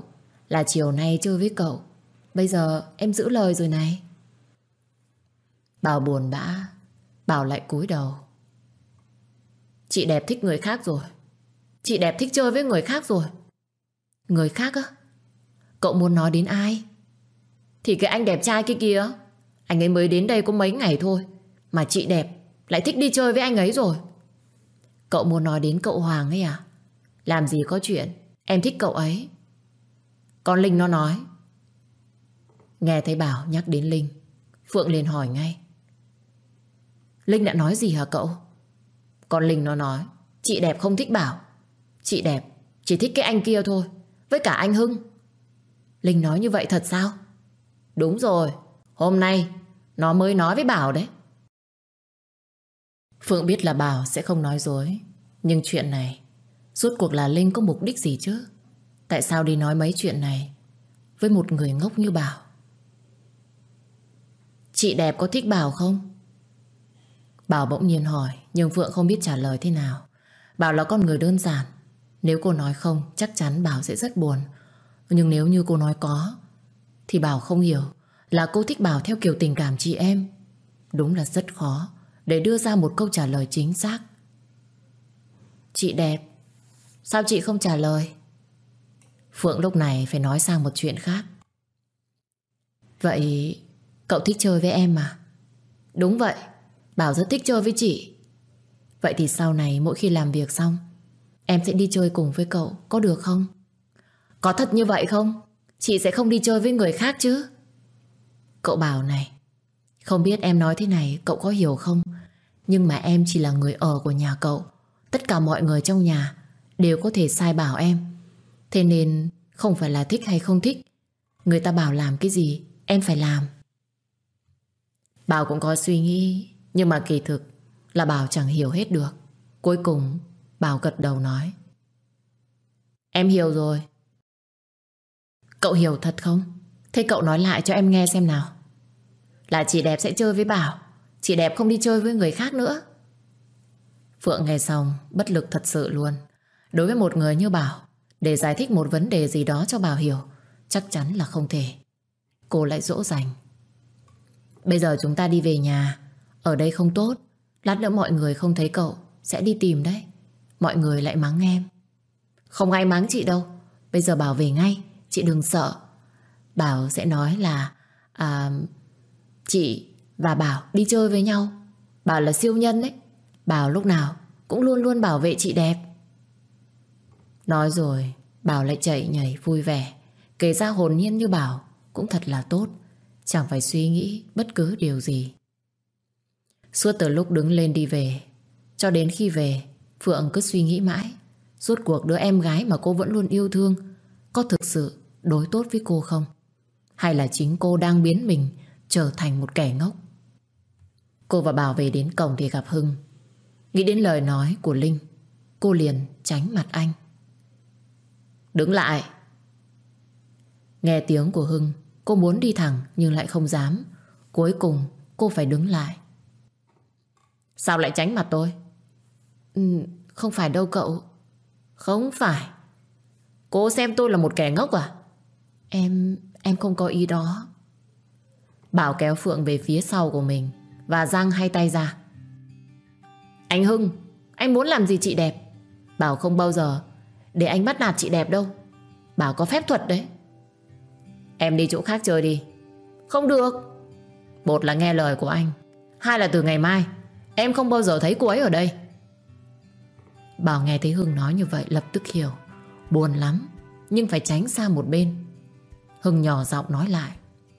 là chiều nay chơi với cậu. Bây giờ em giữ lời rồi này. Bảo buồn bã, Bảo lại cúi đầu. Chị đẹp thích người khác rồi. Chị đẹp thích chơi với người khác rồi. Người khác á? Cậu muốn nói đến ai? Thì cái anh đẹp trai kia kìa. Anh ấy mới đến đây có mấy ngày thôi mà chị đẹp lại thích đi chơi với anh ấy rồi. Cậu muốn nói đến cậu Hoàng ấy à? Làm gì có chuyện em thích cậu ấy. Con Linh nó nói. Nghe thấy Bảo nhắc đến Linh, Phượng liền hỏi ngay. Linh đã nói gì hả cậu? Con Linh nó nói chị đẹp không thích Bảo. Chị đẹp chỉ thích cái anh kia thôi, với cả anh Hưng. Linh nói như vậy thật sao? Đúng rồi, hôm nay nó mới nói với Bảo đấy. Phượng biết là Bảo sẽ không nói dối, nhưng chuyện này rốt cuộc là Linh có mục đích gì chứ? Tại sao đi nói mấy chuyện này với một người ngốc như Bảo? Chị đẹp có thích Bảo không? Bảo bỗng nhiên hỏi, nhưng Phượng không biết trả lời thế nào. Bảo là con người đơn giản. Nếu cô nói không, chắc chắn Bảo sẽ rất buồn. Nhưng nếu như cô nói có, thì Bảo không hiểu là cô thích Bảo theo kiểu tình cảm chị em. Đúng là rất khó để đưa ra một câu trả lời chính xác. Chị đẹp, sao chị không trả lời? Phượng lúc này phải nói sang một chuyện khác. Vậy cậu thích chơi với em mà? Đúng vậy, Bảo rất thích chơi với chị. Vậy thì sau này mỗi khi làm việc xong, em sẽ đi chơi cùng với cậu, có được không? Có thật như vậy không? Chị sẽ không đi chơi với người khác chứ? Cậu Bảo này, không biết em nói thế này cậu có hiểu không? Nhưng mà em chỉ là người ở của nhà cậu. Tất cả mọi người trong nhà đều có thể sai bảo em. Thế nên không phải là thích hay không thích, người ta bảo làm cái gì em phải làm. Bảo cũng có suy nghĩ, nhưng mà kỳ thực là Bảo chẳng hiểu hết được. Cuối cùng Bảo gật đầu nói. Em hiểu rồi. Cậu hiểu thật không? Thế cậu nói lại cho em nghe xem nào. Là chị đẹp sẽ chơi với Bảo, chị đẹp không đi chơi với người khác nữa. Phượng nghe xong bất lực thật sự luôn. Đối với một người như Bảo, để giải thích một vấn đề gì đó cho Bảo hiểu chắc chắn là không thể. Cô lại dỗ dành. Bây giờ chúng ta đi về nhà, ở đây không tốt. Lát nữa mọi người không thấy cậu sẽ đi tìm đấy. Mọi người lại mắng em. Không ai mắng chị đâu. Bây giờ Bảo về ngay, chị đừng sợ. Bảo sẽ nói là chị và Bảo đi chơi với nhau. Bảo là siêu nhân đấy. Bảo lúc nào cũng luôn luôn bảo vệ chị đẹp. Nói rồi Bảo lại chạy nhảy vui vẻ. Kể ra hồn nhiên như Bảo cũng thật là tốt, chẳng phải suy nghĩ bất cứ điều gì. Suốt từ lúc đứng lên đi về cho đến khi về, Phượng cứ suy nghĩ mãi, rốt cuộc đứa em gái mà cô vẫn luôn yêu thương có thực sự đối tốt với cô không? Hay là chính cô đang biến mình trở thành một kẻ ngốc? Cô và Bảo về đến cổng thì gặp Hưng. Nghĩ đến lời nói của Linh, cô liền tránh mặt anh. Đứng lại. Nghe tiếng của Hưng, cô muốn đi thẳng nhưng lại không dám. Cuối cùng cô phải đứng lại. Sao lại tránh mặt tôi? Không phải đâu cậu. Không phải. Cô xem tôi là một kẻ ngốc à? Em không có ý đó. Bảo kéo Phượng về phía sau của mình và giang hai tay ra. Anh Hưng, anh muốn làm gì chị đẹp? Bảo không bao giờ để anh bắt nạt chị đẹp đâu. Bảo có phép thuật đấy. Em đi chỗ khác chơi đi. Không được. Một là nghe lời của anh, hai là từ ngày mai em không bao giờ thấy cô ấy ở đây. Bảo nghe thấy Hưng nói như vậy lập tức hiểu. Buồn lắm, nhưng phải tránh xa một bên. Hưng nhỏ giọng nói lại.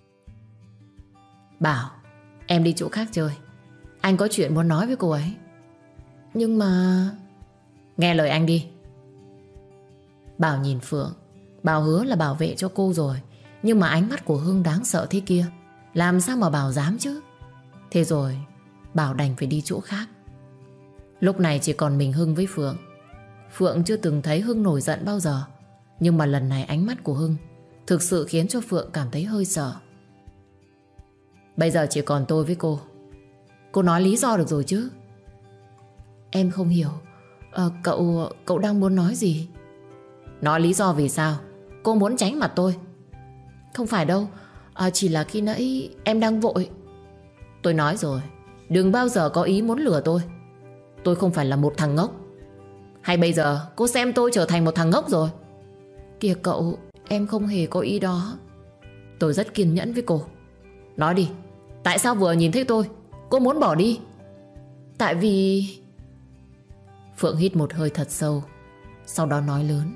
Bảo, em đi chỗ khác chơi. Anh có chuyện muốn nói với cô ấy. Nhưng mà... Nghe lời anh đi. Bảo nhìn Phượng. Bảo hứa là bảo vệ cho cô rồi, nhưng mà ánh mắt của Hưng đáng sợ thế kia, làm sao mà Bảo dám chứ? Thế rồi Bảo đành phải đi chỗ khác. Lúc này chỉ còn mình Hưng với Phượng. Phượng chưa từng thấy Hưng nổi giận bao giờ, nhưng mà lần này ánh mắt của Hưng thực sự khiến cho Phượng cảm thấy hơi sợ. Bây giờ chỉ còn tôi với cô. Cô nói lý do được rồi chứ? Em không hiểu. Cậu đang muốn nói gì? Nói lý do vì sao cô muốn tránh mặt tôi. Không phải đâu, chỉ là khi nãy em đang vội. Tôi nói rồi, đừng bao giờ có ý muốn lừa tôi. Tôi không phải là một thằng ngốc. Hay bây giờ cô xem tôi trở thành một thằng ngốc rồi? Kìa cậu, em không hề có ý đó. Tôi rất kiên nhẫn với cô. Nói đi, tại sao vừa nhìn thấy tôi cô muốn bỏ đi? Tại vì... Phượng hít một hơi thật sâu, sau đó nói lớn.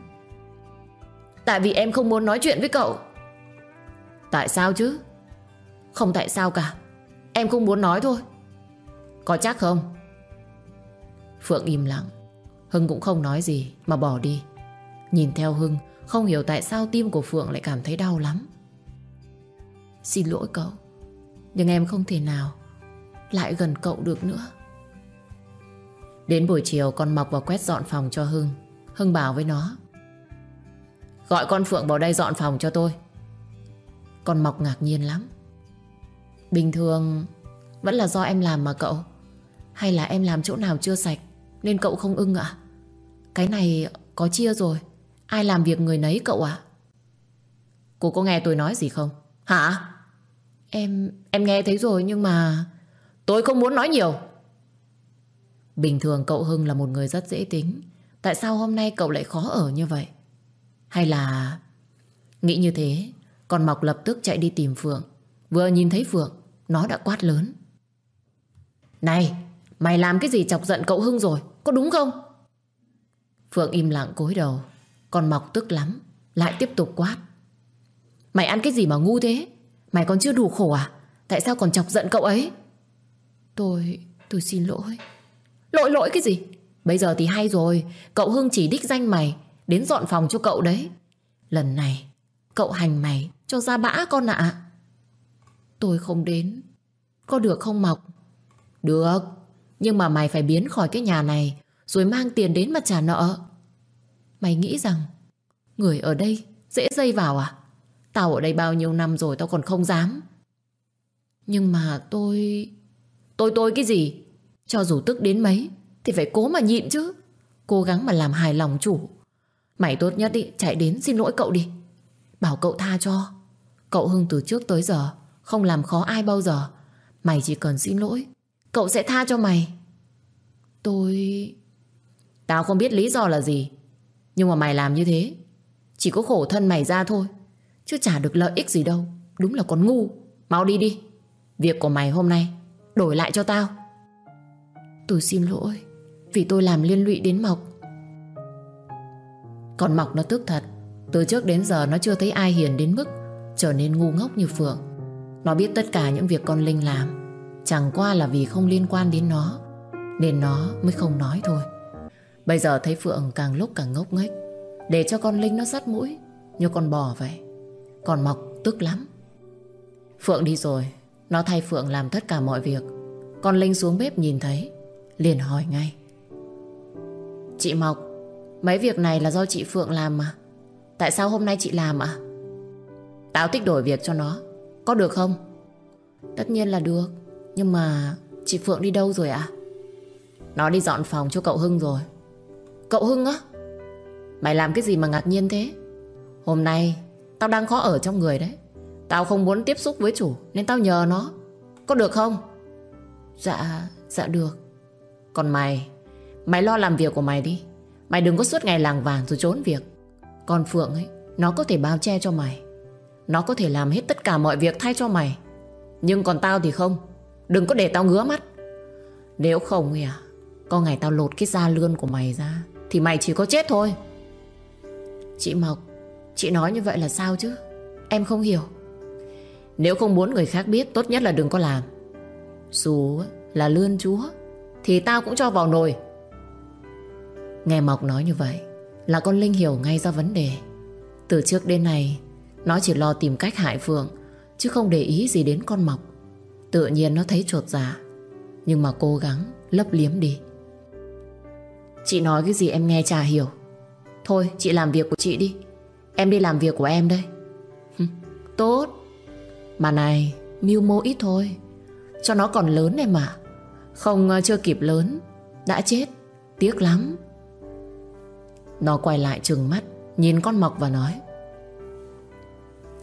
Tại vì em không muốn nói chuyện với cậu. Tại sao chứ? Không tại sao cả, em không muốn nói thôi. Có chắc không? Phượng im lặng. Hưng cũng không nói gì mà bỏ đi. Nhìn theo Hưng, không hiểu tại sao tim của Phượng lại cảm thấy đau lắm. Xin lỗi cậu, nhưng em không thể nào lại gần cậu được nữa. Đến buổi chiều, con Mọc vào quét dọn phòng cho Hưng. Hưng bảo với nó, gọi con Phượng vào đây dọn phòng cho tôi. Con Mọc ngạc nhiên lắm. Bình thường vẫn là do em làm mà cậu. Hay là em làm chỗ nào chưa sạch nên cậu không ưng ạ? Cái này có chia rồi, ai làm việc người nấy cậu ạ. Cô có nghe tôi nói gì không? Hả? Em nghe thấy rồi nhưng mà... Tôi không muốn nói nhiều. Bình thường cậu Hưng là một người rất dễ tính. Tại sao hôm nay cậu lại khó ở như vậy? Hay là... Nghĩ như thế, con Mọc lập tức chạy đi tìm Phượng. Vừa nhìn thấy Phượng, nó đã quát lớn. Này, mày làm cái gì chọc giận cậu Hưng rồi, có đúng không? Phượng im lặng cúi đầu. Con Mọc tức lắm, lại tiếp tục quát. Mày ăn cái gì mà ngu thế? Mày còn chưa đủ khổ à? Tại sao còn chọc giận cậu ấy? Tôi xin lỗi. Lỗi cái gì? Bây giờ thì hay rồi, cậu Hưng chỉ đích danh mày đến dọn phòng cho cậu đấy. Lần này cậu hành mày cho ra bã con ạ. Tôi không đến, có được không Mọc? Được, nhưng mà mày phải biến khỏi cái nhà này rồi mang tiền đến mà trả nợ. Mày nghĩ rằng người ở đây dễ dây vào à? Tao ở đây bao nhiêu năm rồi tao còn không dám. Nhưng mà tôi cái gì? Cho dù tức đến mấy thì phải cố mà nhịn chứ. Cố gắng mà làm hài lòng chủ. Mày tốt nhất đi, chạy đến xin lỗi cậu đi. Bảo cậu tha cho. Cậu Hưng từ trước tới giờ không làm khó ai bao giờ. Mày chỉ cần xin lỗi, cậu sẽ tha cho mày. Tao không biết lý do là gì, nhưng mà mày làm như thế chỉ có khổ thân mày ra thôi, chứ chả được lợi ích gì đâu. Đúng là con ngu. Mau đi đi, việc của mày hôm nay đổi lại cho tao. Tôi xin lỗi vì tôi làm liên lụy đến Mọc. Còn Mọc nó tức thật. Từ trước đến giờ nó chưa thấy ai hiền đến mức trở nên ngu ngốc như Phượng. Nó biết tất cả những việc con Linh làm chẳng qua là vì không liên quan đến nó, nên nó mới không nói thôi. Bây giờ thấy Phượng càng lúc càng ngốc nghếch, để cho con Linh nó sắt mũi như con bò vậy. Còn Mọc tức lắm. Phượng đi rồi, nó thay Phượng làm tất cả mọi việc. Con Linh xuống bếp nhìn thấy liền hỏi ngay. Chị Mọc, mấy việc này là do chị Phượng làm mà. Tại sao hôm nay chị làm ạ? Tao thích đổi việc cho nó, có được không? Tất nhiên là được. Nhưng mà chị Phượng đi đâu rồi ạ? Nó đi dọn phòng cho cậu Hưng rồi. Cậu Hưng á? Mày làm cái gì mà ngạc nhiên thế? Hôm nay tao đang khó ở trong người đấy. Tao không muốn tiếp xúc với chủ nên tao nhờ nó, có được không? Dạ được. Còn mày lo làm việc của mày đi. Mày đừng có suốt ngày lảng vảng rồi trốn việc. Còn Phượng ấy, nó có thể bao che cho mày. Nó có thể làm hết tất cả mọi việc thay cho mày. Nhưng còn tao thì không. Đừng có để tao ngứa mắt. Nếu không ấy có ngày tao lột cái da lươn của mày ra thì mày chỉ có chết thôi. Chị Mọc, chị nói như vậy là sao chứ? Em không hiểu. Nếu không muốn người khác biết, tốt nhất là đừng có làm. Dù là lươn chúa thì tao cũng cho vào nồi. Nghe Mọc nói như vậy là con Linh hiểu ngay ra vấn đề. Từ trước đến nay nó chỉ lo tìm cách hại Phượng, chứ không để ý gì đến con Mọc. Tự nhiên nó thấy chột dạ, nhưng mà cố gắng lấp liếm đi. Chị nói cái gì em nghe chả hiểu. Thôi chị làm việc của chị đi, em đi làm việc của em đây. Tốt. Mà này, mưu mô ít thôi, cho nó còn lớn này mà. Không chưa kịp lớn đã chết, tiếc lắm. Nó quay lại trừng mắt nhìn con Mọc và nói.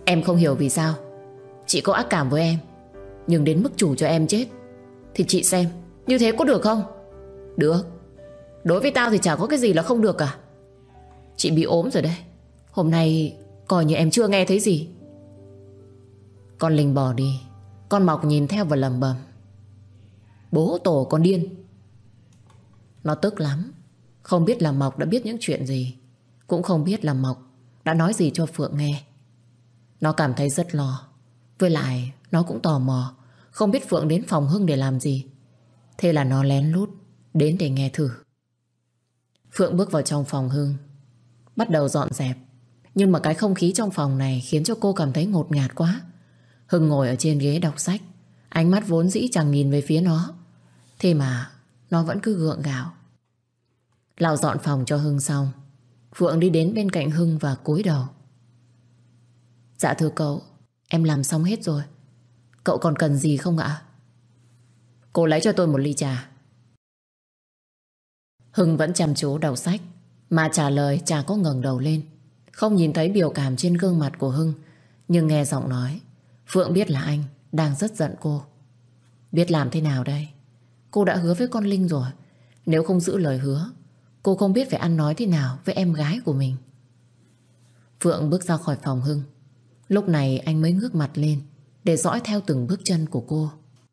Em không hiểu vì sao chị có ác cảm với em, nhưng đến mức chủ cho em chết thì chị xem như thế có được không? Được. Đối với tao thì chả có cái gì là không được cả. Chị bị ốm rồi đấy. Hôm nay coi như em chưa nghe thấy gì. Con Linh bỏ đi. Con Mọc nhìn theo và lẩm bẩm: bố tổ con điên. Nó tức lắm. Không biết là Mọc đã biết những chuyện gì, cũng không biết là Mọc đã nói gì cho Phượng nghe. Nó cảm thấy rất lo. Với lại nó cũng tò mò, không biết Phượng đến phòng Hưng để làm gì. Thế là nó lén lút đến để nghe thử. Phượng bước vào trong phòng Hưng, bắt đầu dọn dẹp. Nhưng mà cái không khí trong phòng này khiến cho cô cảm thấy ngột ngạt quá. Hưng ngồi ở trên ghế đọc sách, ánh mắt vốn dĩ chẳng nhìn về phía nó, thế mà nó vẫn cứ gượng gạo. Lau dọn phòng cho Hưng xong, Phượng đi đến bên cạnh Hưng và cúi đầu. Dạ thưa cậu, em làm xong hết rồi. Cậu còn cần gì không ạ? Cô lấy cho tôi một ly trà. Hưng vẫn chăm chú đọc sách, mà trả lời chả có ngẩng đầu lên. Không nhìn thấy biểu cảm trên gương mặt của Hưng, nhưng nghe giọng nói, Phượng biết là anh đang rất giận cô. Biết làm thế nào đây? Cô đã hứa với con Linh rồi. Nếu không giữ lời hứa, cô không biết phải ăn nói thế nào với em gái của mình. Phượng bước ra khỏi phòng Hưng. Lúc này anh mới ngước mặt lên để dõi theo từng bước chân của cô.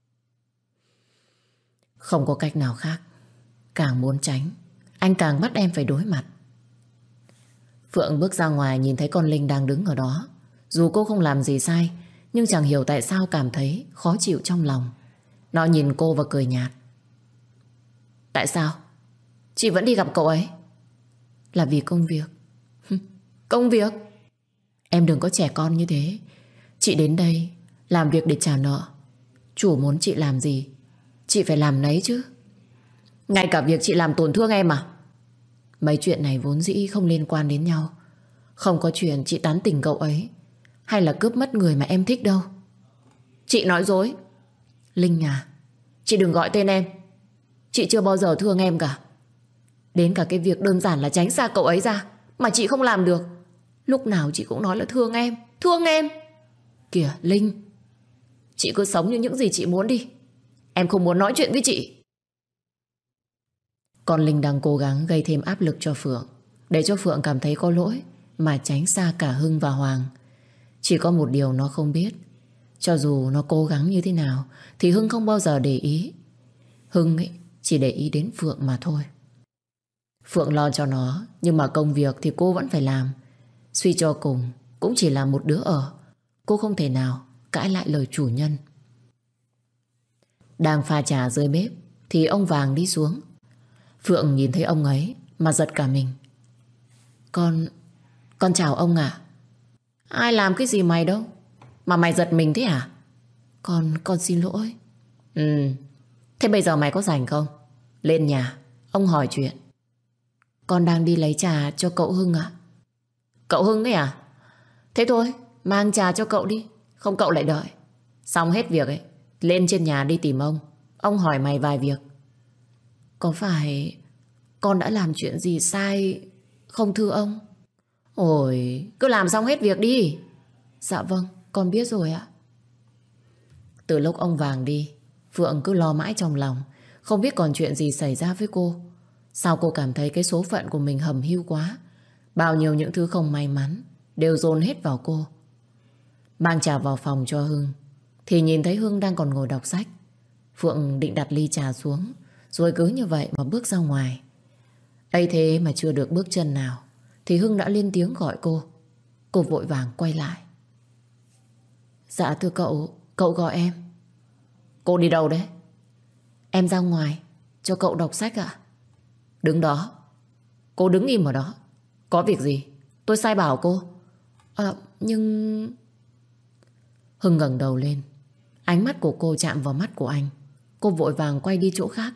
Không có cách nào khác. Càng muốn tránh, anh càng bắt em phải đối mặt. Phượng bước ra ngoài nhìn thấy con Linh đang đứng ở đó. Dù cô không làm gì sai, nhưng chẳng hiểu tại sao cảm thấy khó chịu trong lòng. Nó nhìn cô và cười nhạt. Tại sao? Chị vẫn đi gặp cậu ấy? Là vì công việc. Công việc? Em đừng có trẻ con như thế. Chị đến đây làm việc để trả nợ. Chủ muốn chị làm gì chị phải làm nấy chứ. Ngay cả việc chị làm tổn thương em à? Mấy chuyện này vốn dĩ không liên quan đến nhau. Không có chuyện chị tán tỉnh cậu ấy hay là cướp mất người mà em thích đâu. Chị nói dối. Linh à, chị đừng gọi tên em. Chị chưa bao giờ thương em cả. Đến cả cái việc đơn giản là tránh xa cậu ấy ra mà chị không làm được. Lúc nào chị cũng nói là thương em. Thương em. Kìa Linh, chị cứ sống như những gì chị muốn đi. Em không muốn nói chuyện với chị. Còn Linh đang cố gắng gây thêm áp lực cho Phượng, để cho Phượng cảm thấy có lỗi mà tránh xa cả Hưng và Hoàng. Chỉ có một điều nó không biết, cho dù nó cố gắng như thế nào thì Hưng không bao giờ để ý. Hưng ấy chỉ để ý đến Phượng mà thôi. Phượng lo cho nó, nhưng mà công việc thì cô vẫn phải làm. Suy cho cùng cũng chỉ là một đứa ở. Cô không thể nào cãi lại lời chủ nhân. Đang pha trà dưới bếp thì ông Vàng đi xuống. Phượng nhìn thấy ông ấy mà giật cả mình. Con chào ông à? Ai làm cái gì mày đâu mà mày giật mình thế à? Con xin lỗi. Thế bây giờ mày có rảnh không? Lên nhà, ông hỏi chuyện. Con đang đi lấy trà cho cậu Hưng ạ. Cậu Hưng ấy à? Thế thôi, mang trà cho cậu đi, không cậu lại đợi. Xong hết việc ấy, lên trên nhà đi tìm ông. Ông hỏi mày vài việc. Có phải con đã làm chuyện gì sai không thưa ông? Ôi, cứ làm xong hết việc đi. Dạ vâng, con biết rồi ạ. Từ lúc ông Vàng đi, Phượng cứ lo mãi trong lòng, không biết còn chuyện gì xảy ra với cô. Sao cô cảm thấy cái số phận của mình hầm hiu quá. Bao nhiêu những thứ không may mắn đều dồn hết vào cô. Mang trà vào phòng cho Hưng thì nhìn thấy Hưng đang còn ngồi đọc sách. Phượng định đặt ly trà xuống, rồi cứ như vậy mà bước ra ngoài. Ấy thế mà chưa được bước chân nào thì Hưng đã lên tiếng gọi cô. Cô vội vàng quay lại. Dạ thưa cậu gọi em. Cô đi đâu đấy? Em ra ngoài cho cậu đọc sách ạ. Đứng đó. Cô đứng im ở đó. Có việc gì? Tôi sai bảo cô. Nhưng... Hưng ngẩng đầu lên. Ánh mắt của cô chạm vào mắt của anh. Cô vội vàng quay đi chỗ khác.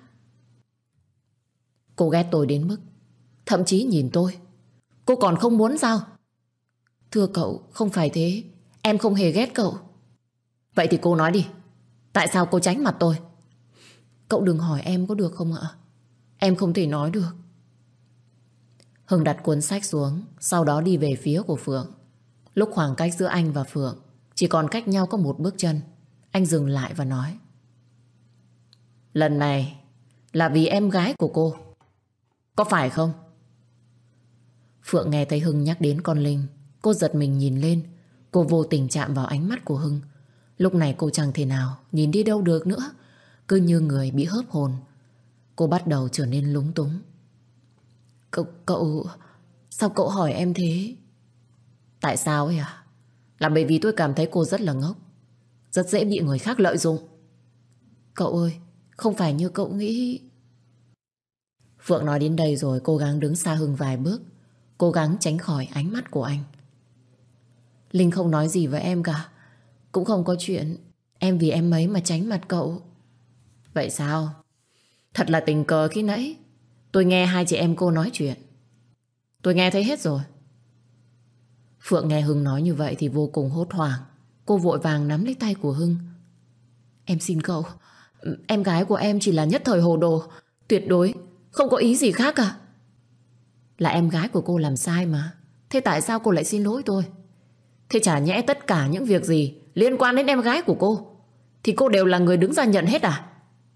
Cô ghét tôi đến mức thậm chí nhìn tôi cô còn không muốn sao? Thưa cậu, không phải thế. Em không hề ghét cậu. Vậy thì cô nói đi. Tại sao cô tránh mặt tôi? Cậu đừng hỏi em có được không ạ? Em không thể nói được. Hưng đặt cuốn sách xuống, sau đó đi về phía của Phượng. Lúc khoảng cách giữa anh và Phượng chỉ còn cách nhau có một bước chân, anh dừng lại và nói: lần này là vì em gái của cô, có phải không? Phượng nghe thấy Hưng nhắc đến con Linh, cô giật mình nhìn lên. Cô vô tình chạm vào ánh mắt của Hưng. Lúc này cô chẳng thể nào nhìn đi đâu được nữa, cứ như người bị hớp hồn. Cô bắt đầu trở nên lúng túng. Cậu... Sao cậu hỏi em thế? Tại sao ấy à? Là bởi vì tôi cảm thấy cô rất là ngốc, rất dễ bị người khác lợi dụng. Cậu ơi, không phải như cậu nghĩ. Phượng nói đến đây rồi cố gắng đứng xa Hưng vài bước, cố gắng tránh khỏi ánh mắt của anh. Linh không nói gì với em cả, cũng không có chuyện em vì em ấy mà tránh mặt cậu. Vậy sao? Thật là tình cờ khi nãy tôi nghe hai chị em cô nói chuyện. Tôi nghe thấy hết rồi. Phượng nghe Hưng nói như vậy thì vô cùng hốt hoảng. Cô vội vàng nắm lấy tay của Hưng. Em xin cậu, em gái của em chỉ là nhất thời hồ đồ, tuyệt đối không có ý gì khác cả. Là em gái của cô làm sai mà, thế tại sao cô lại xin lỗi tôi? Thế chả nhẽ tất cả những việc gì liên quan đến em gái của cô thì cô đều là người đứng ra nhận hết à?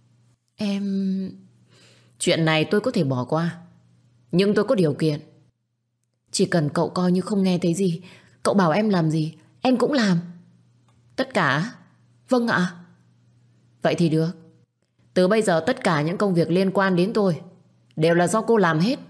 Chuyện này tôi có thể bỏ qua, nhưng tôi có điều kiện. Chỉ cần cậu coi như không nghe thấy gì, cậu bảo em làm gì em cũng làm. Tất cả? Vâng ạ. Vậy thì được. Từ bây giờ tất cả những công việc liên quan đến tôi đều là do cô làm hết.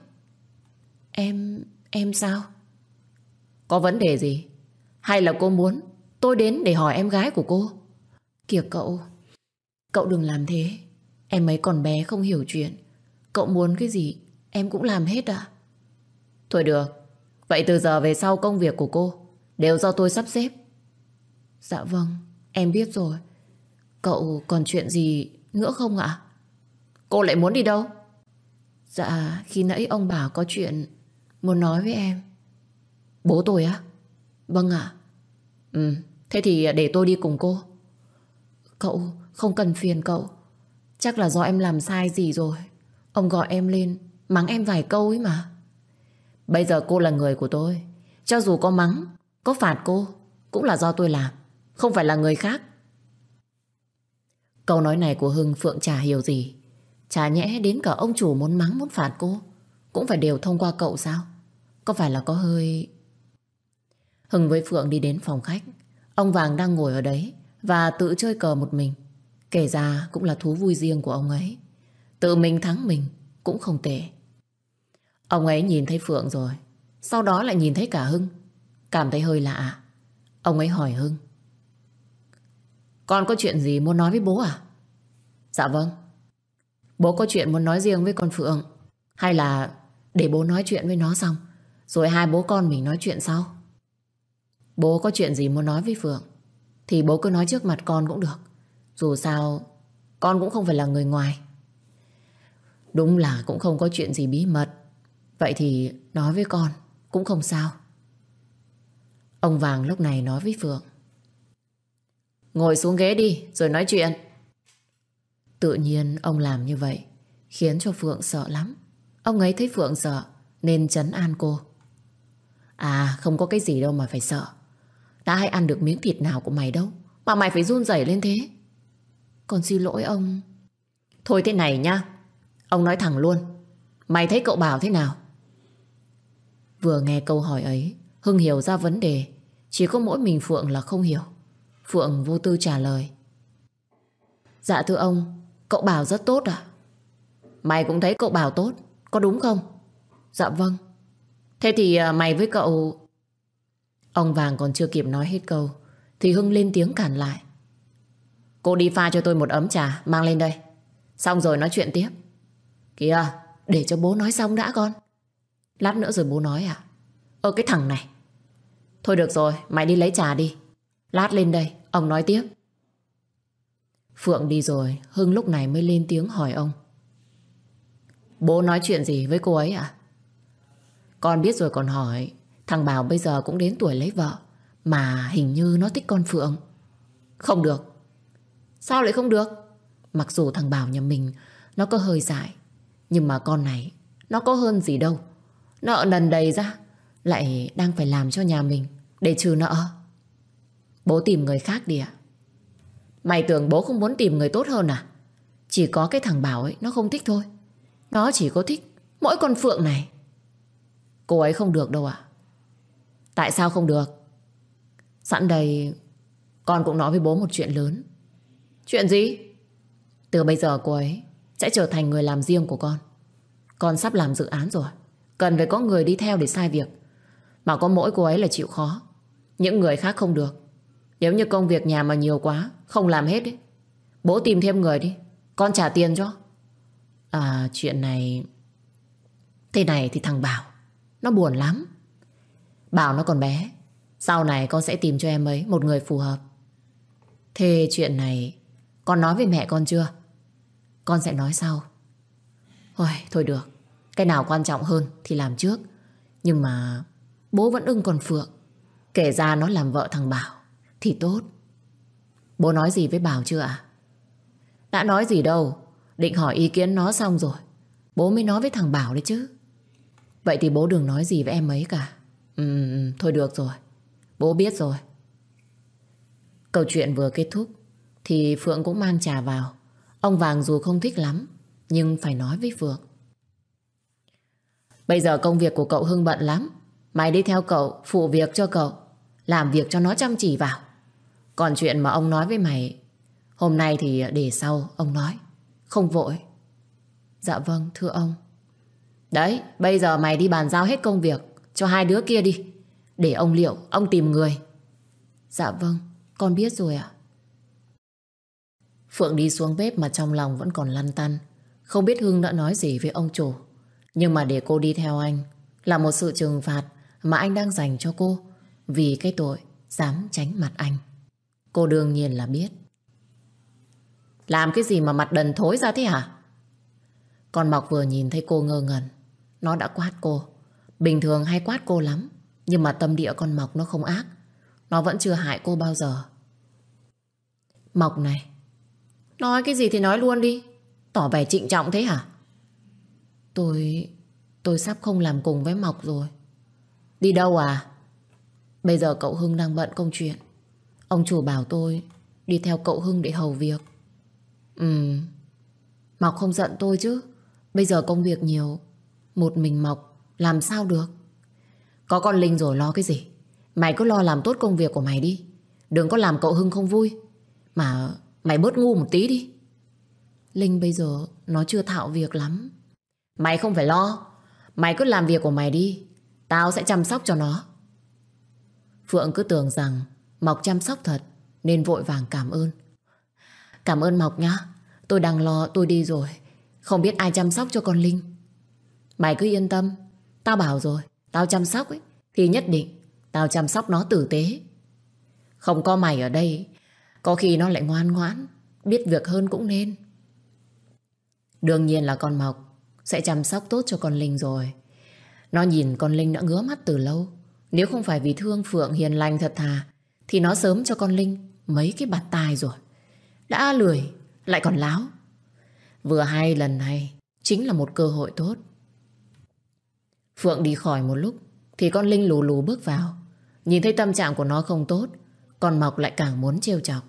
Em sao? Có vấn đề gì? Hay là cô muốn tôi đến để hỏi em gái của cô? Kìa cậu đừng làm thế. Em ấy còn bé không hiểu chuyện. Cậu muốn cái gì em cũng làm hết à? Thôi được. Vậy từ giờ về sau công việc của cô đều do tôi sắp xếp. Dạ vâng, em biết rồi. Cậu còn chuyện gì nữa không ạ? Cô lại muốn đi đâu? Dạ, khi nãy ông bảo có chuyện muốn nói với em. Bố tôi á? Vâng ạ. Thế thì để tôi đi cùng cô. Cậu không cần phiền cậu. Chắc là do em làm sai gì rồi. Ông gọi em lên mắng em vài câu ấy mà. Bây giờ cô là người của tôi, cho dù có mắng, có phạt cô cũng là do tôi làm, không phải là người khác. Câu nói này của Hưng Phượng chả hiểu gì. Chả nhẽ đến cả ông chủ muốn mắng muốn phạt cô cũng phải đều thông qua cậu sao? Có phải là có hơi... Hưng với Phượng đi đến phòng khách. Ông Vàng đang ngồi ở đấy và tự chơi cờ một mình. Kể ra cũng là thú vui riêng của ông ấy. Tự mình thắng mình cũng không tệ. Ông ấy nhìn thấy Phượng rồi, sau đó lại nhìn thấy cả Hưng, cảm thấy hơi lạ. Ông ấy hỏi Hưng: con có chuyện gì muốn nói với bố à? Dạ vâng. Bố có chuyện muốn nói riêng với con Phượng, hay là để bố nói chuyện với nó xong rồi hai bố con mình nói chuyện sau? Bố có chuyện gì muốn nói với Phượng thì bố cứ nói trước mặt con cũng được. Dù sao con cũng không phải là người ngoài. Đúng là cũng không có chuyện gì bí mật. Vậy thì nói với con cũng không sao. Ông Vàng lúc này nói với Phượng: ngồi xuống ghế đi rồi nói chuyện. Tự nhiên ông làm như vậy khiến cho Phượng sợ lắm. Ông ấy thấy Phượng sợ nên trấn an cô: à, không có cái gì đâu mà phải sợ. Đã hay ăn được miếng thịt nào của mày đâu mà mày phải run rẩy lên thế. Con xin lỗi ông. Thôi thế này nhá, ông nói thẳng luôn, mày thấy cậu Bảo thế nào? Vừa nghe câu hỏi ấy, Hưng hiểu ra vấn đề. Chỉ có mỗi mình Phượng là không hiểu. Phượng vô tư trả lời: dạ thưa ông, cậu Bảo rất tốt à? Mày cũng thấy cậu Bảo tốt, có đúng không? Dạ vâng. Thế thì mày với cậu... Ông Vàng còn chưa kịp nói hết câu thì Hưng lên tiếng cản lại: cô đi pha cho tôi một ấm trà, mang lên đây. Xong rồi nói chuyện tiếp. Kìa, để cho bố nói xong đã con. Lát nữa rồi bố nói à? Cái thằng này. Thôi được rồi, mày đi lấy trà đi. Lát lên đây, ông nói tiếp. Phượng đi rồi, Hưng lúc này mới lên tiếng hỏi ông: bố nói chuyện gì với cô ấy à? Con biết rồi còn hỏi. Thằng Bảo bây giờ cũng đến tuổi lấy vợ, mà hình như nó thích con Phượng. Không được. Sao lại không được? Mặc dù thằng Bảo nhà mình nó có hơi dại, nhưng mà con này nó có hơn gì đâu. Nợ nần đầy ra, lại đang phải làm cho nhà mình Để trừ nợ. Bố tìm người khác đi ạ. Mày tưởng bố không muốn tìm người tốt hơn à? Chỉ có cái thằng Bảo ấy nó không thích thôi. Nó chỉ có thích mỗi con Phượng này. Cô ấy không được đâu ạ. Tại sao không được? Sẵn đây con cũng nói với bố một chuyện lớn. Chuyện gì? Từ bây giờ cô ấy sẽ trở thành người làm riêng của con. Con sắp làm dự án rồi, cần phải có người đi theo để sai việc. Mà có mỗi cô ấy là chịu khó, những người khác không được. Nếu như công việc nhà mà nhiều quá không làm hết ấy, bố tìm thêm người đi, con trả tiền cho. À, chuyện này thế này thì thằng Bảo nó buồn lắm. Bảo nó còn bé, sau này con sẽ tìm cho em ấy một người phù hợp. Thế chuyện này con nói với mẹ con chưa? Con sẽ nói sau. Ôi, thôi được, cái nào quan trọng hơn thì làm trước. Nhưng mà bố vẫn ưng con Phượng. Kể ra nó làm vợ thằng Bảo thì tốt. Bố nói gì với Bảo chưa ạ? Đã nói gì đâu, định hỏi ý kiến nó xong rồi bố mới nói với thằng Bảo đấy chứ. Vậy thì bố đừng nói gì với em ấy cả. Thôi được rồi, bố biết rồi. Câu chuyện vừa kết thúc thì Phượng cũng mang trà vào. Ông Vàng dù không thích lắm nhưng phải nói với Phượng. Bây giờ công việc của cậu Hưng bận lắm. Mày đi theo cậu, phụ việc cho cậu, làm việc cho nó chăm chỉ vào. Còn chuyện mà ông nói với mày hôm nay thì để sau ông nói, không vội. Dạ vâng, thưa ông. Đấy, bây giờ mày đi bàn giao hết công việc cho hai đứa kia đi, để ông Liệu, ông tìm người. Dạ vâng, con biết rồi ạ. Phượng đi xuống bếp mà trong lòng vẫn còn lăn tăn. Không biết Hưng đã nói gì với ông chủ, nhưng mà để cô đi theo anh là một sự trừng phạt mà anh đang dành cho cô, vì cái tội dám tránh mặt anh. Cô đương nhiên là biết. Làm cái gì mà mặt đần thối ra thế hả? Con Mọc vừa nhìn thấy cô ngơ ngẩn, nó đã quát cô. Bình thường hay quát cô lắm, nhưng mà tâm địa con Mọc nó không ác. Nó vẫn chưa hại cô bao giờ. Mọc này, nói cái gì thì nói luôn đi, tỏ vẻ trịnh trọng thế hả? Tôi sắp không làm cùng với Mọc rồi. Đi đâu à? Bây giờ cậu Hưng đang bận công chuyện. Ông chủ bảo tôi đi theo cậu Hưng để hầu việc. Mọc không giận tôi chứ. Bây giờ công việc nhiều, một mình Mọc làm sao được. Có con Linh rồi lo cái gì. Mày cứ lo làm tốt công việc của mày đi, đừng có làm cậu Hưng không vui. Mà mày bớt ngu một tí đi. Linh bây giờ nó chưa thạo việc lắm. Mày không phải lo, mày cứ làm việc của mày đi, tao sẽ chăm sóc cho nó. Phượng cứ tưởng rằng Mọc chăm sóc thật nên vội vàng cảm ơn. Cảm ơn Mọc nhá, tôi đang lo, tôi đi rồi, không biết ai chăm sóc cho con Linh. Mày cứ yên tâm, tao bảo rồi, tao chăm sóc ấy thì nhất định tao chăm sóc nó tử tế. Không có mày ở đây, có khi nó lại ngoan ngoãn, biết việc hơn cũng nên. Đương nhiên là con Mọc sẽ chăm sóc tốt cho con Linh rồi. Nó nhìn con Linh đã ngứa mắt từ lâu. Nếu không phải vì thương Phượng hiền lành thật thà thì nó sớm cho con Linh mấy cái bạt tai rồi. Đã lười lại còn láo. Vừa hay lần này chính là một cơ hội tốt. Phượng đi khỏi một lúc thì con Linh lù lù bước vào. Nhìn thấy tâm trạng của nó không tốt, con Mọc lại càng muốn trêu chọc.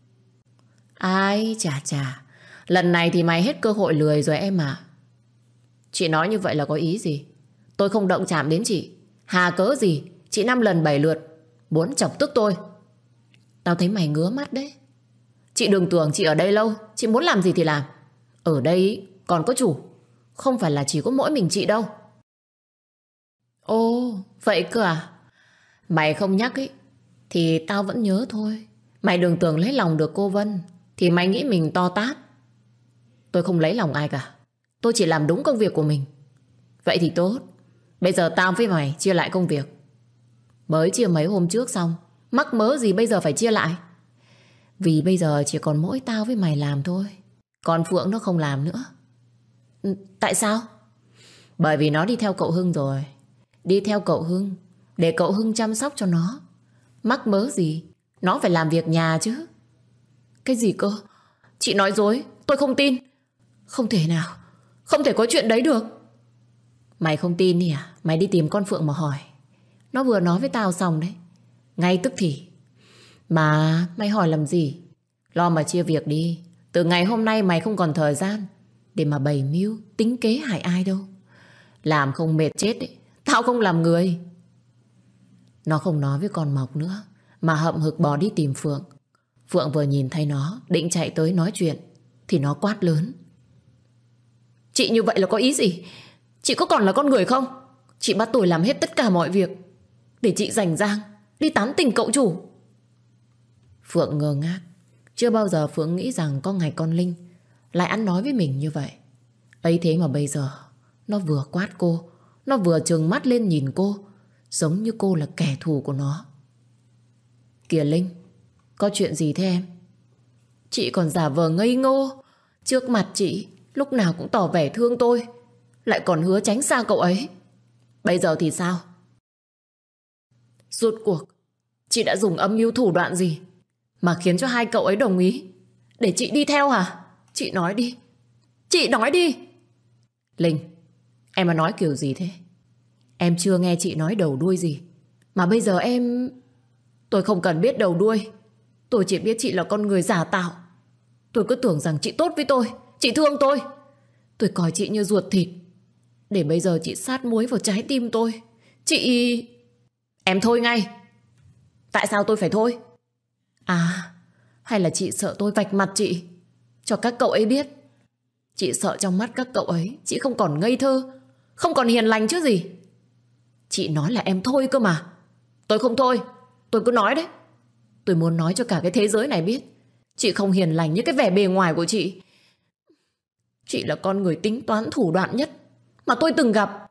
Ai chà chà, lần này thì mày hết cơ hội lười rồi em à. Chị nói như vậy là có ý gì? Tôi không động chạm đến chị, hà cớ gì chị 5 lần 7 lượt muốn chọc tức tôi. Tao thấy mày ngứa mắt đấy. Chị đừng tưởng chị ở đây lâu, chị muốn làm gì thì làm. Ở đây còn có chủ, không phải là chỉ có mỗi mình chị đâu. Ồ, vậy cơ à? Mày không nhắc ấy thì tao vẫn nhớ thôi. Mày đừng tưởng lấy lòng được cô Vân thì mày nghĩ mình to tát. Tôi không lấy lòng ai cả, tôi chỉ làm đúng công việc của mình. Vậy thì tốt, bây giờ tao với mày chia lại công việc. Mới chia mấy hôm trước xong, mắc mớ gì bây giờ phải chia lại. Vì bây giờ chỉ còn mỗi tao với mày làm thôi, còn Phượng nó không làm nữa. Tại sao? Bởi vì nó đi theo cậu Hưng rồi. Đi theo cậu Hưng để cậu Hưng chăm sóc cho nó. Mắc mớ gì nó phải làm việc nhà chứ. Cái gì cơ? Chị nói dối, tôi không tin. Không thể nào, không thể có chuyện đấy được. Mày không tin đi à? Mày đi tìm con Phượng mà hỏi. Nó vừa nói với tao xong đấy. Ngay tức thì. Mà mày hỏi làm gì? Lo mà chia việc đi. Từ ngày hôm nay mày không còn thời gian để mà bày mưu, tính kế hại ai đâu. Làm không mệt chết ấy. Tao không làm người. Nó không nói với con Mộc nữa, mà hậm hực bỏ đi tìm Phượng. Phượng vừa nhìn thấy nó, định chạy tới nói chuyện, thì nó quát lớn. Chị như vậy là có ý gì? Chị có còn là con người không? Chị bắt tôi làm hết tất cả mọi việc để chị rảnh rang đi tán tỉnh cậu chủ. Phượng ngơ ngác. Chưa bao giờ Phượng nghĩ rằng có ngày con Linh lại ăn nói với mình như vậy. Ấy thế mà bây giờ nó vừa quát cô, nó vừa trừng mắt lên nhìn cô, giống như cô là kẻ thù của nó. Kìa Linh, có chuyện gì thế em? Chị còn giả vờ ngây ngô trước mặt chị, lúc nào cũng tỏ vẻ thương tôi, lại còn hứa tránh xa cậu ấy. Bây giờ thì sao? Rốt cuộc chị đã dùng âm mưu thủ đoạn gì mà khiến cho hai cậu ấy đồng ý để chị đi theo hả? Chị nói đi. Chị nói đi. Linh, em mà nói kiểu gì thế? Em chưa nghe chị nói đầu đuôi gì mà bây giờ em... Tôi không cần biết đầu đuôi. Tôi chỉ biết chị là con người giả tạo. Tôi cứ tưởng rằng chị tốt với tôi, chị thương tôi. Tôi coi chị như ruột thịt, để bây giờ chị sát muối vào trái tim tôi. Chị... Em thôi ngay. Tại sao tôi phải thôi? À, hay là chị sợ tôi vạch mặt chị cho các cậu ấy biết? Chị sợ trong mắt các cậu ấy chị không còn ngây thơ, không còn hiền lành chứ gì. Chị nói là em thôi cơ mà. Tôi không thôi. Tôi cứ nói đấy. Tôi muốn nói cho cả cái thế giới này biết chị không hiền lành như cái vẻ bề ngoài của chị. Chị là con người tính toán thủ đoạn nhất mà tôi từng gặp.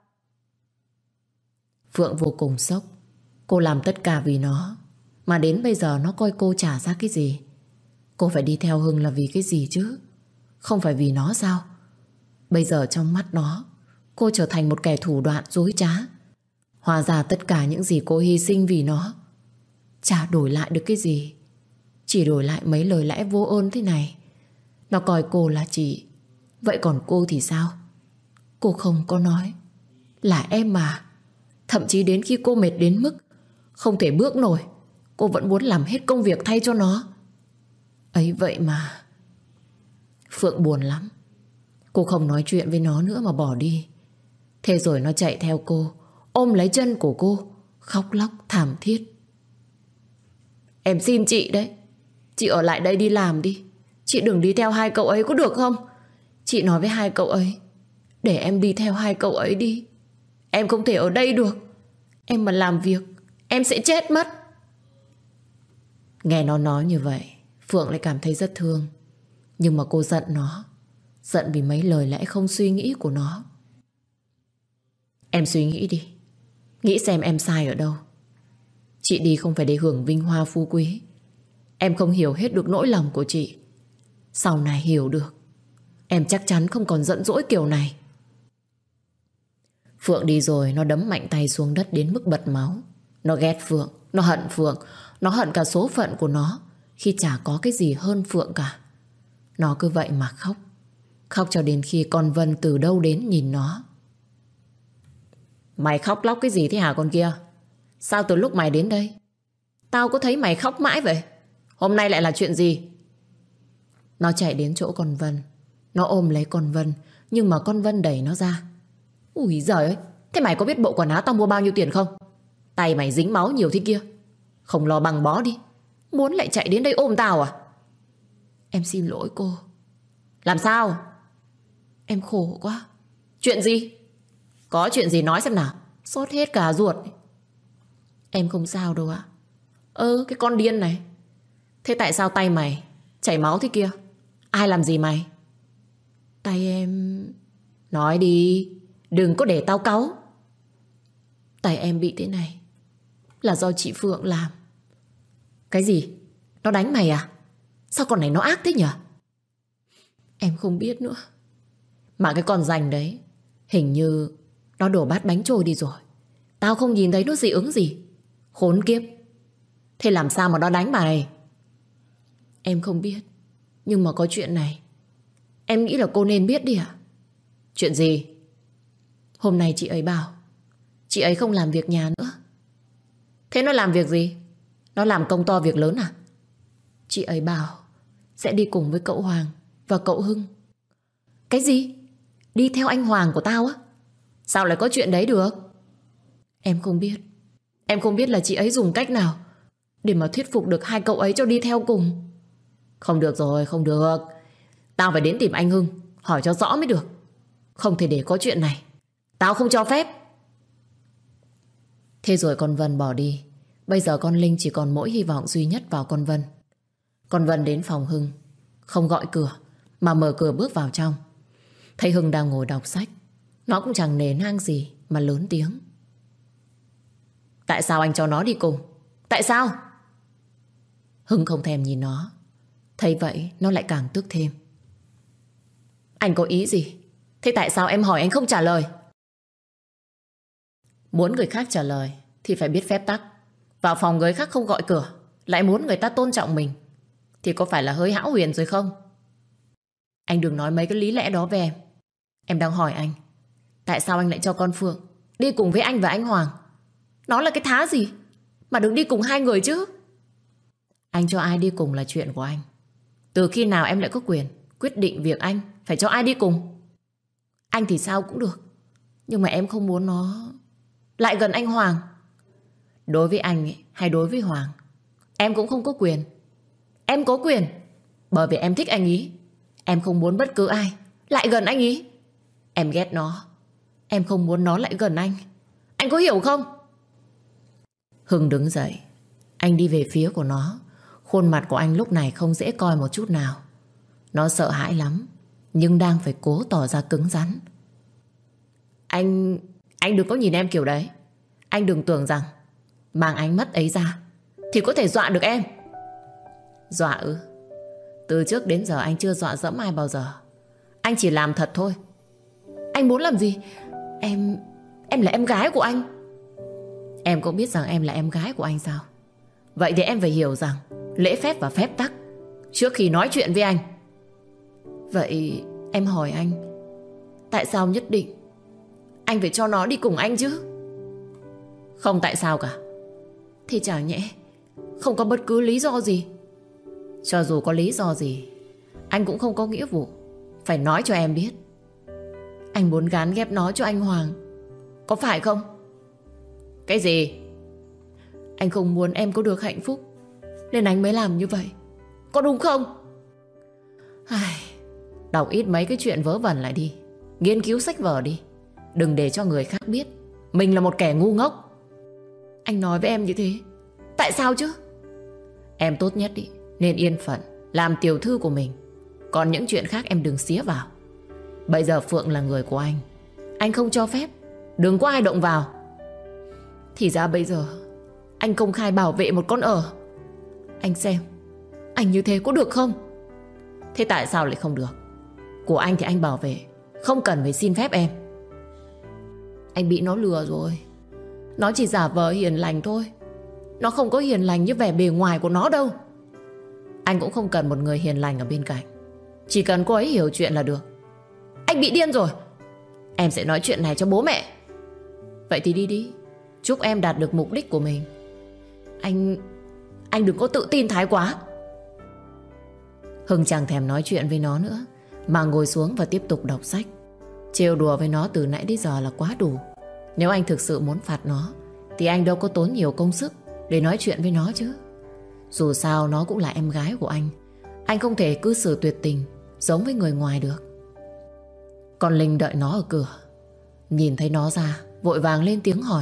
Phượng vô cùng sốc. Cô làm tất cả vì nó, mà đến bây giờ nó coi cô trả ra cái gì? Cô phải đi theo Hưng là vì cái gì chứ? Không phải vì nó sao? Bây giờ trong mắt nó, cô trở thành một kẻ thủ đoạn dối trá. Hóa ra tất cả những gì cô hy sinh vì nó chả đổi lại được cái gì, chỉ đổi lại mấy lời lẽ vô ơn thế này. Nó coi cô là chị, vậy còn cô thì sao? Cô không có nói là em mà. Thậm chí đến khi cô mệt đến mức không thể bước nổi, cô vẫn muốn làm hết công việc thay cho nó. Ấy vậy mà. Phượng buồn lắm. Cô không nói chuyện với nó nữa mà bỏ đi. Thế rồi nó chạy theo cô, ôm lấy chân của cô, khóc lóc thảm thiết. Em xin chị đấy, chị ở lại đây đi làm đi. Chị đừng đi theo hai cậu ấy có được không? Chị nói với hai cậu ấy để em đi theo hai cậu ấy đi. Em không thể ở đây được. Em mà làm việc em sẽ chết mất. Nghe nó nói như vậy, Phượng lại cảm thấy rất thương. Nhưng mà cô giận nó, giận vì mấy lời lẽ không suy nghĩ của nó. Em suy nghĩ đi, nghĩ xem em sai ở đâu. Chị đi không phải để hưởng vinh hoa phú quý. Em không hiểu hết được nỗi lòng của chị. Sau này hiểu được, em chắc chắn không còn giận dỗi kiểu này. Phượng đi rồi, nó đấm mạnh tay xuống đất đến mức bật máu. Nó ghét Phượng, nó hận Phượng, nó hận cả số phận của nó khi chả có cái gì hơn Phượng cả. Nó cứ vậy mà khóc, khóc cho đến khi con Vân từ đâu đến nhìn nó. Mày khóc lóc cái gì thế hả con kia? Sao từ lúc mày đến đây tao có thấy mày khóc mãi vậy? Hôm nay lại là chuyện gì? Nó chạy đến chỗ con Vân, nó ôm lấy con Vân, nhưng mà con Vân đẩy nó ra. Ui giời ơi, thế mày có biết bộ quần áo tao mua bao nhiêu tiền không? Tay mày dính máu nhiều thế kia, không lo băng bó đi, muốn lại chạy đến đây ôm tao à? Em xin lỗi cô. Làm sao? Em khổ quá. Chuyện gì? Có chuyện gì nói xem nào, sốt hết cả ruột. Em không sao đâu ạ. Cái con điên này. Thế tại sao tay mày chảy máu thế kia? Ai làm gì mày? Tay em... Nói đi, đừng có để tao cáu. Tay em bị thế này là do chị Phượng làm. Cái gì? Nó đánh mày à? Sao con này nó ác thế nhỉ? Em không biết nữa. Mà cái con rành đấy, hình như nó đổ bát bánh trôi đi rồi. Tao không nhìn thấy nó dị ứng gì. Khốn kiếp. Thế làm sao mà nó đánh mày? Em không biết. Nhưng mà có chuyện này, em nghĩ là cô nên biết đi ạ. Chuyện gì? Hôm nay chị ấy bảo chị ấy không làm việc nhà nữa. Thế nó làm việc gì? Nó làm công to việc lớn à? Chị ấy bảo sẽ đi cùng với cậu Hoàng và cậu Hưng. Cái gì? Đi theo anh Hoàng của tao á? Sao lại có chuyện đấy được? Em không biết. Em không biết là chị ấy dùng cách nào để mà thuyết phục được hai cậu ấy cho đi theo cùng. Không được rồi, không được. Tao phải đến tìm anh Hưng hỏi cho rõ mới được. Không thể để có chuyện này. Tao không cho phép. Thế rồi con Vân bỏ đi. Bây giờ con Linh chỉ còn mỗi hy vọng duy nhất vào con Vân. Con Vân đến phòng Hưng, không gọi cửa mà mở cửa bước vào trong. Thấy Hưng đang ngồi đọc sách, nó cũng chẳng nể nang gì mà lớn tiếng. Tại sao anh cho nó đi cùng? Tại sao? Hưng không thèm nhìn nó. Thấy vậy nó lại càng tức thêm. Anh có ý gì? Thế tại sao em hỏi anh không trả lời? Muốn người khác trả lời thì phải biết phép tắc. Vào phòng người khác không gọi cửa, lại muốn người ta tôn trọng mình, thì có phải là hơi hão huyền rồi không? Anh đừng nói mấy cái lý lẽ đó về em. Em đang hỏi anh, tại sao anh lại cho con Phượng đi cùng với anh và anh Hoàng? Nó là cái thá gì mà đừng đi cùng hai người chứ? Anh cho ai đi cùng là chuyện của anh. Từ khi nào em lại có quyền quyết định việc anh phải cho ai đi cùng? Anh thì sao cũng được, nhưng mà em không muốn nó lại gần anh Hoàng. Đối với anh ấy, hay đối với Hoàng, em cũng không có quyền. Em có quyền bởi vì em thích anh ý. Em không muốn bất cứ ai lại gần anh ý. Em ghét nó. Em không muốn nó lại gần anh. Anh có hiểu không? Hưng đứng dậy. Anh đi về phía của nó. Khuôn mặt của anh lúc này không dễ coi một chút nào. Nó sợ hãi lắm, nhưng đang phải cố tỏ ra cứng rắn. Anh đừng có nhìn em kiểu đấy. Anh đừng tưởng rằng mang ánh mắt ấy ra thì có thể dọa được em. Dọa ư? Từ trước đến giờ anh chưa dọa dẫm ai bao giờ. Anh chỉ làm thật thôi. Anh muốn làm gì? Em là em gái của anh. Em cũng biết rằng em là em gái của anh sao? Vậy thì em phải hiểu rằng lễ phép và phép tắc trước khi nói chuyện với anh. Vậy em hỏi anh, tại sao nhất định anh phải cho nó đi cùng anh chứ? Không tại sao cả. Thì chả nhẽ không có bất cứ lý do gì? Cho dù có lý do gì, anh cũng không có nghĩa vụ phải nói cho em biết. Anh muốn gán ghép nó cho anh Hoàng, có phải không? Cái gì? Anh không muốn em có được hạnh phúc nên anh mới làm như vậy, có đúng không? Đọc ít mấy cái chuyện vớ vẩn lại đi. Nghiên cứu sách vở đi. Đừng để cho người khác biết mình là một kẻ ngu ngốc. Anh nói với em như thế, tại sao chứ? Em tốt nhất đi nên yên phận làm tiểu thư của mình. Còn những chuyện khác em đừng xía vào. Bây giờ Phượng là người của anh không cho phép đừng có ai động vào. Thì ra bây giờ anh công khai bảo vệ một con ở. Anh xem anh như thế có được không? Thế tại sao lại không được? Của anh thì anh bảo vệ, không cần phải xin phép em. Anh bị nó lừa rồi. Nó chỉ giả vờ hiền lành thôi. Nó không có hiền lành như vẻ bề ngoài của nó đâu. Anh cũng không cần một người hiền lành ở bên cạnh. Chỉ cần cô ấy hiểu chuyện là được. Anh bị điên rồi. Em sẽ nói chuyện này cho bố mẹ. Vậy thì đi đi. Chúc em đạt được mục đích của mình. Anh đừng có tự tin thái quá. Hưng chẳng thèm nói chuyện với nó nữa, mà ngồi xuống và tiếp tục đọc sách. Trêu đùa với nó từ nãy đến giờ là quá đủ. Nếu anh thực sự muốn phạt nó thì anh đâu có tốn nhiều công sức để nói chuyện với nó chứ. Dù sao nó cũng là em gái của anh. Anh không thể cư xử tuyệt tình giống với người ngoài được. Còn Linh đợi nó ở cửa. Nhìn thấy nó ra, vội vàng lên tiếng hỏi.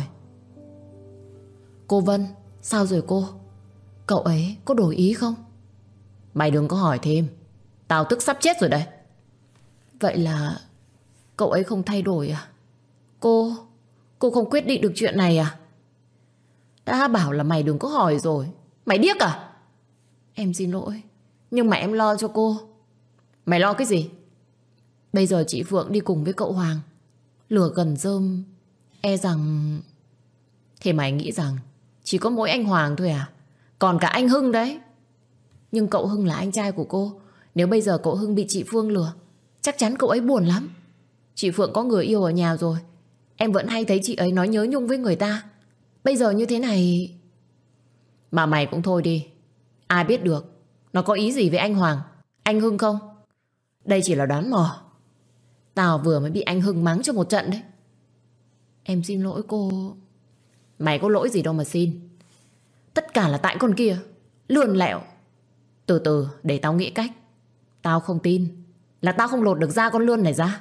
Cô Vân, sao rồi cô? Cậu ấy có đổi ý không? Mày đừng có hỏi thêm. Tao tức sắp chết rồi đấy. Vậy là cậu ấy không thay đổi à? Cô không quyết định được chuyện này à? Đã bảo là mày đừng có hỏi rồi. Mày điếc à? Em xin lỗi, nhưng mà em lo cho cô. Mày lo cái gì? Bây giờ chị Phượng đi cùng với cậu Hoàng, lửa gần rơm, e rằng... Thế mày nghĩ rằng chỉ có mỗi anh Hoàng thôi à? Còn cả anh Hưng đấy. Nhưng cậu Hưng là anh trai của cô. Nếu bây giờ cậu Hưng bị chị Phương lừa, chắc chắn cậu ấy buồn lắm. Chị Phượng có người yêu ở nhà rồi. Em vẫn hay thấy chị ấy nói nhớ nhung với người ta. Bây giờ như thế này... Mà mày cũng thôi đi. Ai biết được nó có ý gì với anh Hoàng, anh Hưng không? Đây chỉ là đoán mò. Tao vừa mới bị anh Hưng mắng cho một trận đấy. Em xin lỗi cô. Mày có lỗi gì đâu mà xin. Tất cả là tại con kia, lươn lẹo. Từ từ để tao nghĩ cách. Tao không tin là tao không lột được da con lươn này ra.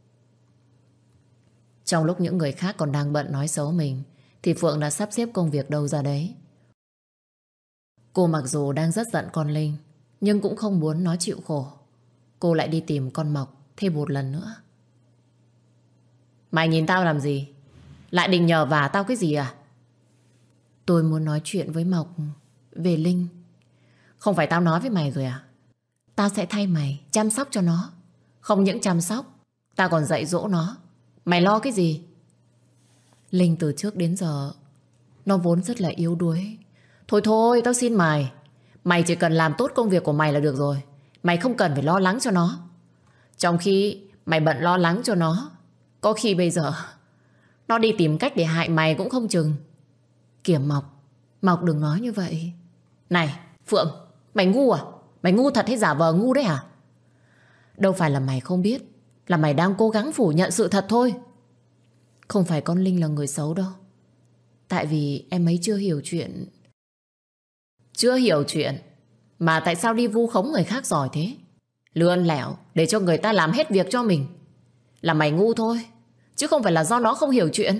Trong lúc những người khác còn đang bận nói xấu mình thì Phượng đã sắp xếp công việc đâu ra đấy. Cô mặc dù đang rất giận con Linh nhưng cũng không muốn nó chịu khổ. Cô lại đi tìm con Mộc thêm một lần nữa. Mày nhìn tao làm gì? Lại định nhờ vả tao cái gì à? Tôi muốn nói chuyện với Mộc về Linh. Không phải tao nói với mày rồi à? Tao sẽ thay mày chăm sóc cho nó. Không những chăm sóc, tao còn dạy dỗ nó. Mày lo cái gì? Linh từ trước đến giờ nó vốn rất là yếu đuối. Thôi thôi, tao xin mày. Mày chỉ cần làm tốt công việc của mày là được rồi. Mày không cần phải lo lắng cho nó. Trong khi mày bận lo lắng cho nó, có khi bây giờ nó đi tìm cách để hại mày cũng không chừng. Kìa Mộc, Mộc đừng nói như vậy. Này Phượng, mày ngu à? Mày ngu thật hay giả vờ ngu đấy hả? Đâu phải là mày không biết, là mày đang cố gắng phủ nhận sự thật thôi. Không phải con Linh là người xấu đâu. Tại vì em ấy chưa hiểu chuyện. Chưa hiểu chuyện mà tại sao đi vu khống người khác giỏi thế? Lươn lẹo để cho người ta làm hết việc cho mình. Là mày ngu thôi, chứ không phải là do nó không hiểu chuyện.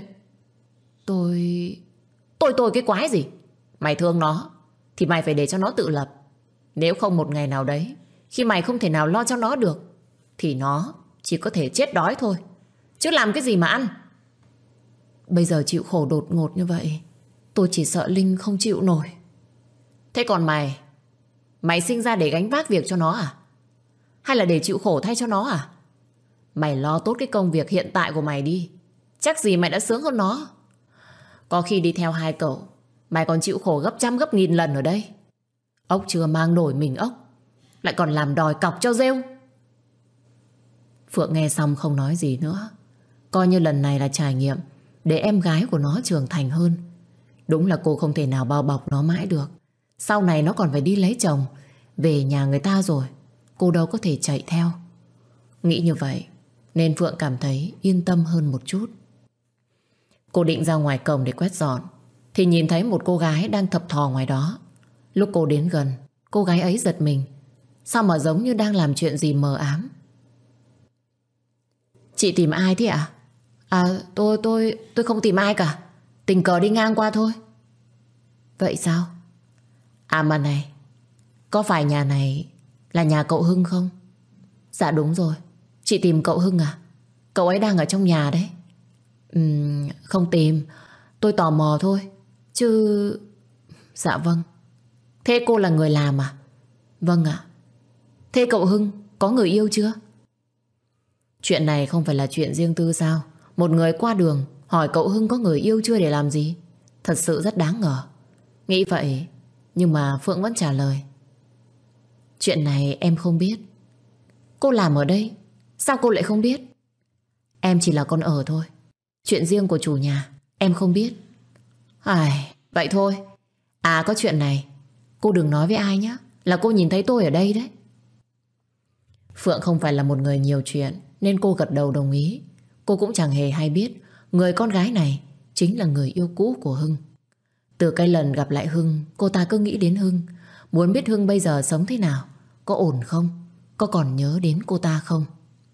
Tôi cái quái gì? Mày thương nó thì mày phải để cho nó tự lập. Nếu không một ngày nào đấy, khi mày không thể nào lo cho nó được, thì nó chỉ có thể chết đói thôi, chứ làm cái gì mà ăn. Bây giờ chịu khổ đột ngột như vậy, tôi chỉ sợ Linh không chịu nổi. Thế còn mày, mày sinh ra để gánh vác việc cho nó à? Hay là để chịu khổ thay cho nó à? Mày lo tốt cái công việc hiện tại của mày đi, chắc gì mày đã sướng hơn nó. Có khi đi theo hai cậu, mày còn chịu khổ gấp trăm gấp nghìn lần ở đây. Ốc chưa mang nổi mình ốc, lại còn làm đòi cọc cho rêu. Phượng nghe xong không nói gì nữa. Coi như lần này là trải nghiệm để em gái của nó trưởng thành hơn. Đúng là cô không thể nào bao bọc nó mãi được. Sau này nó còn phải đi lấy chồng, về nhà người ta rồi, cô đâu có thể chạy theo. Nghĩ như vậy nên Phượng cảm thấy yên tâm hơn một chút. Cô định ra ngoài cổng để quét dọn thì nhìn thấy một cô gái đang thập thò ngoài đó. Lúc cô đến gần, cô gái ấy giật mình. Sao mà giống như đang làm chuyện gì mờ ám. Chị tìm ai thế ạ? Tôi không tìm ai cả. Tình cờ đi ngang qua thôi. Vậy sao? À mà này, có phải nhà này là nhà cậu Hưng không? Dạ đúng rồi, chị tìm cậu Hưng à? Cậu ấy đang ở trong nhà đấy. Không tìm, tôi tò mò thôi chứ. Dạ vâng. Thế cô là người làm à? Vâng ạ. Thế cậu Hưng có người yêu chưa? Chuyện này không phải là chuyện riêng tư sao? Một người qua đường hỏi cậu Hưng có người yêu chưa để làm gì? Thật sự rất đáng ngờ. Nghĩ vậy nhưng mà Phượng vẫn trả lời. Chuyện này em không biết. Cô làm ở đây, sao cô lại không biết? Em chỉ là con ở thôi. Chuyện riêng của chủ nhà em không biết. Vậy thôi. À có chuyện này, cô đừng nói với ai nhé, là cô nhìn thấy tôi ở đây đấy. Phượng không phải là một người nhiều chuyện nên cô gật đầu đồng ý. Cô cũng chẳng hề hay biết người con gái này chính là người yêu cũ của Hưng. Từ cái lần gặp lại Hưng, cô ta cứ nghĩ đến Hưng, muốn biết Hưng bây giờ sống thế nào, có ổn không, có còn nhớ đến cô ta không.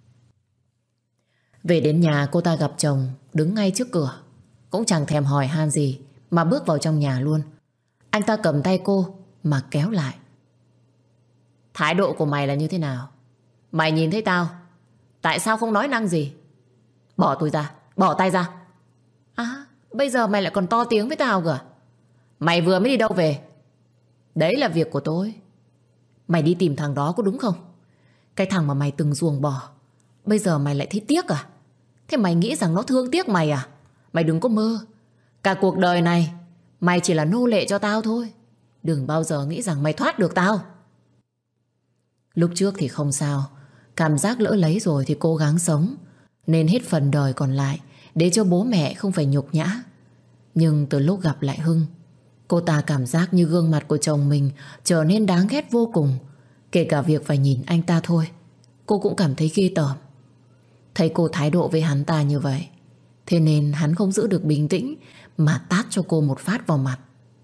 Về đến nhà cô ta gặp chồng đứng ngay trước cửa, cũng chẳng thèm hỏi han gì mà bước vào trong nhà luôn. Anh ta cầm tay cô mà kéo lại. Thái độ của mày là như thế nào? Mày nhìn thấy tao, tại sao không nói năng gì? Bỏ tôi ra, bỏ tay ra. Bây giờ mày lại còn to tiếng với tao cơ à? Mày vừa mới đi đâu về? Đấy là việc của tôi. Mày đi tìm thằng đó có đúng không? Cái thằng mà mày từng ruồng bỏ, bây giờ mày lại thấy tiếc à? Thế mày nghĩ rằng nó thương tiếc mày à? Mày đừng có mơ. Cả cuộc đời này mày chỉ là nô lệ cho tao thôi. Đừng bao giờ nghĩ rằng mày thoát được tao. Lúc trước thì không sao, cảm giác lỡ lấy rồi thì cố gắng sống, nên hết phần đời còn lại để cho bố mẹ không phải nhục nhã. Nhưng từ lúc gặp lại Hưng, Cô ta cảm giác như gương mặt của chồng mình trở nên đáng ghét vô cùng. Kể cả việc phải nhìn anh ta thôi, cô cũng cảm thấy ghê tởm. Thấy cô thái độ với hắn ta như vậy, thế nên hắn không giữ được bình tĩnh mà tát cho cô một phát vào mặt.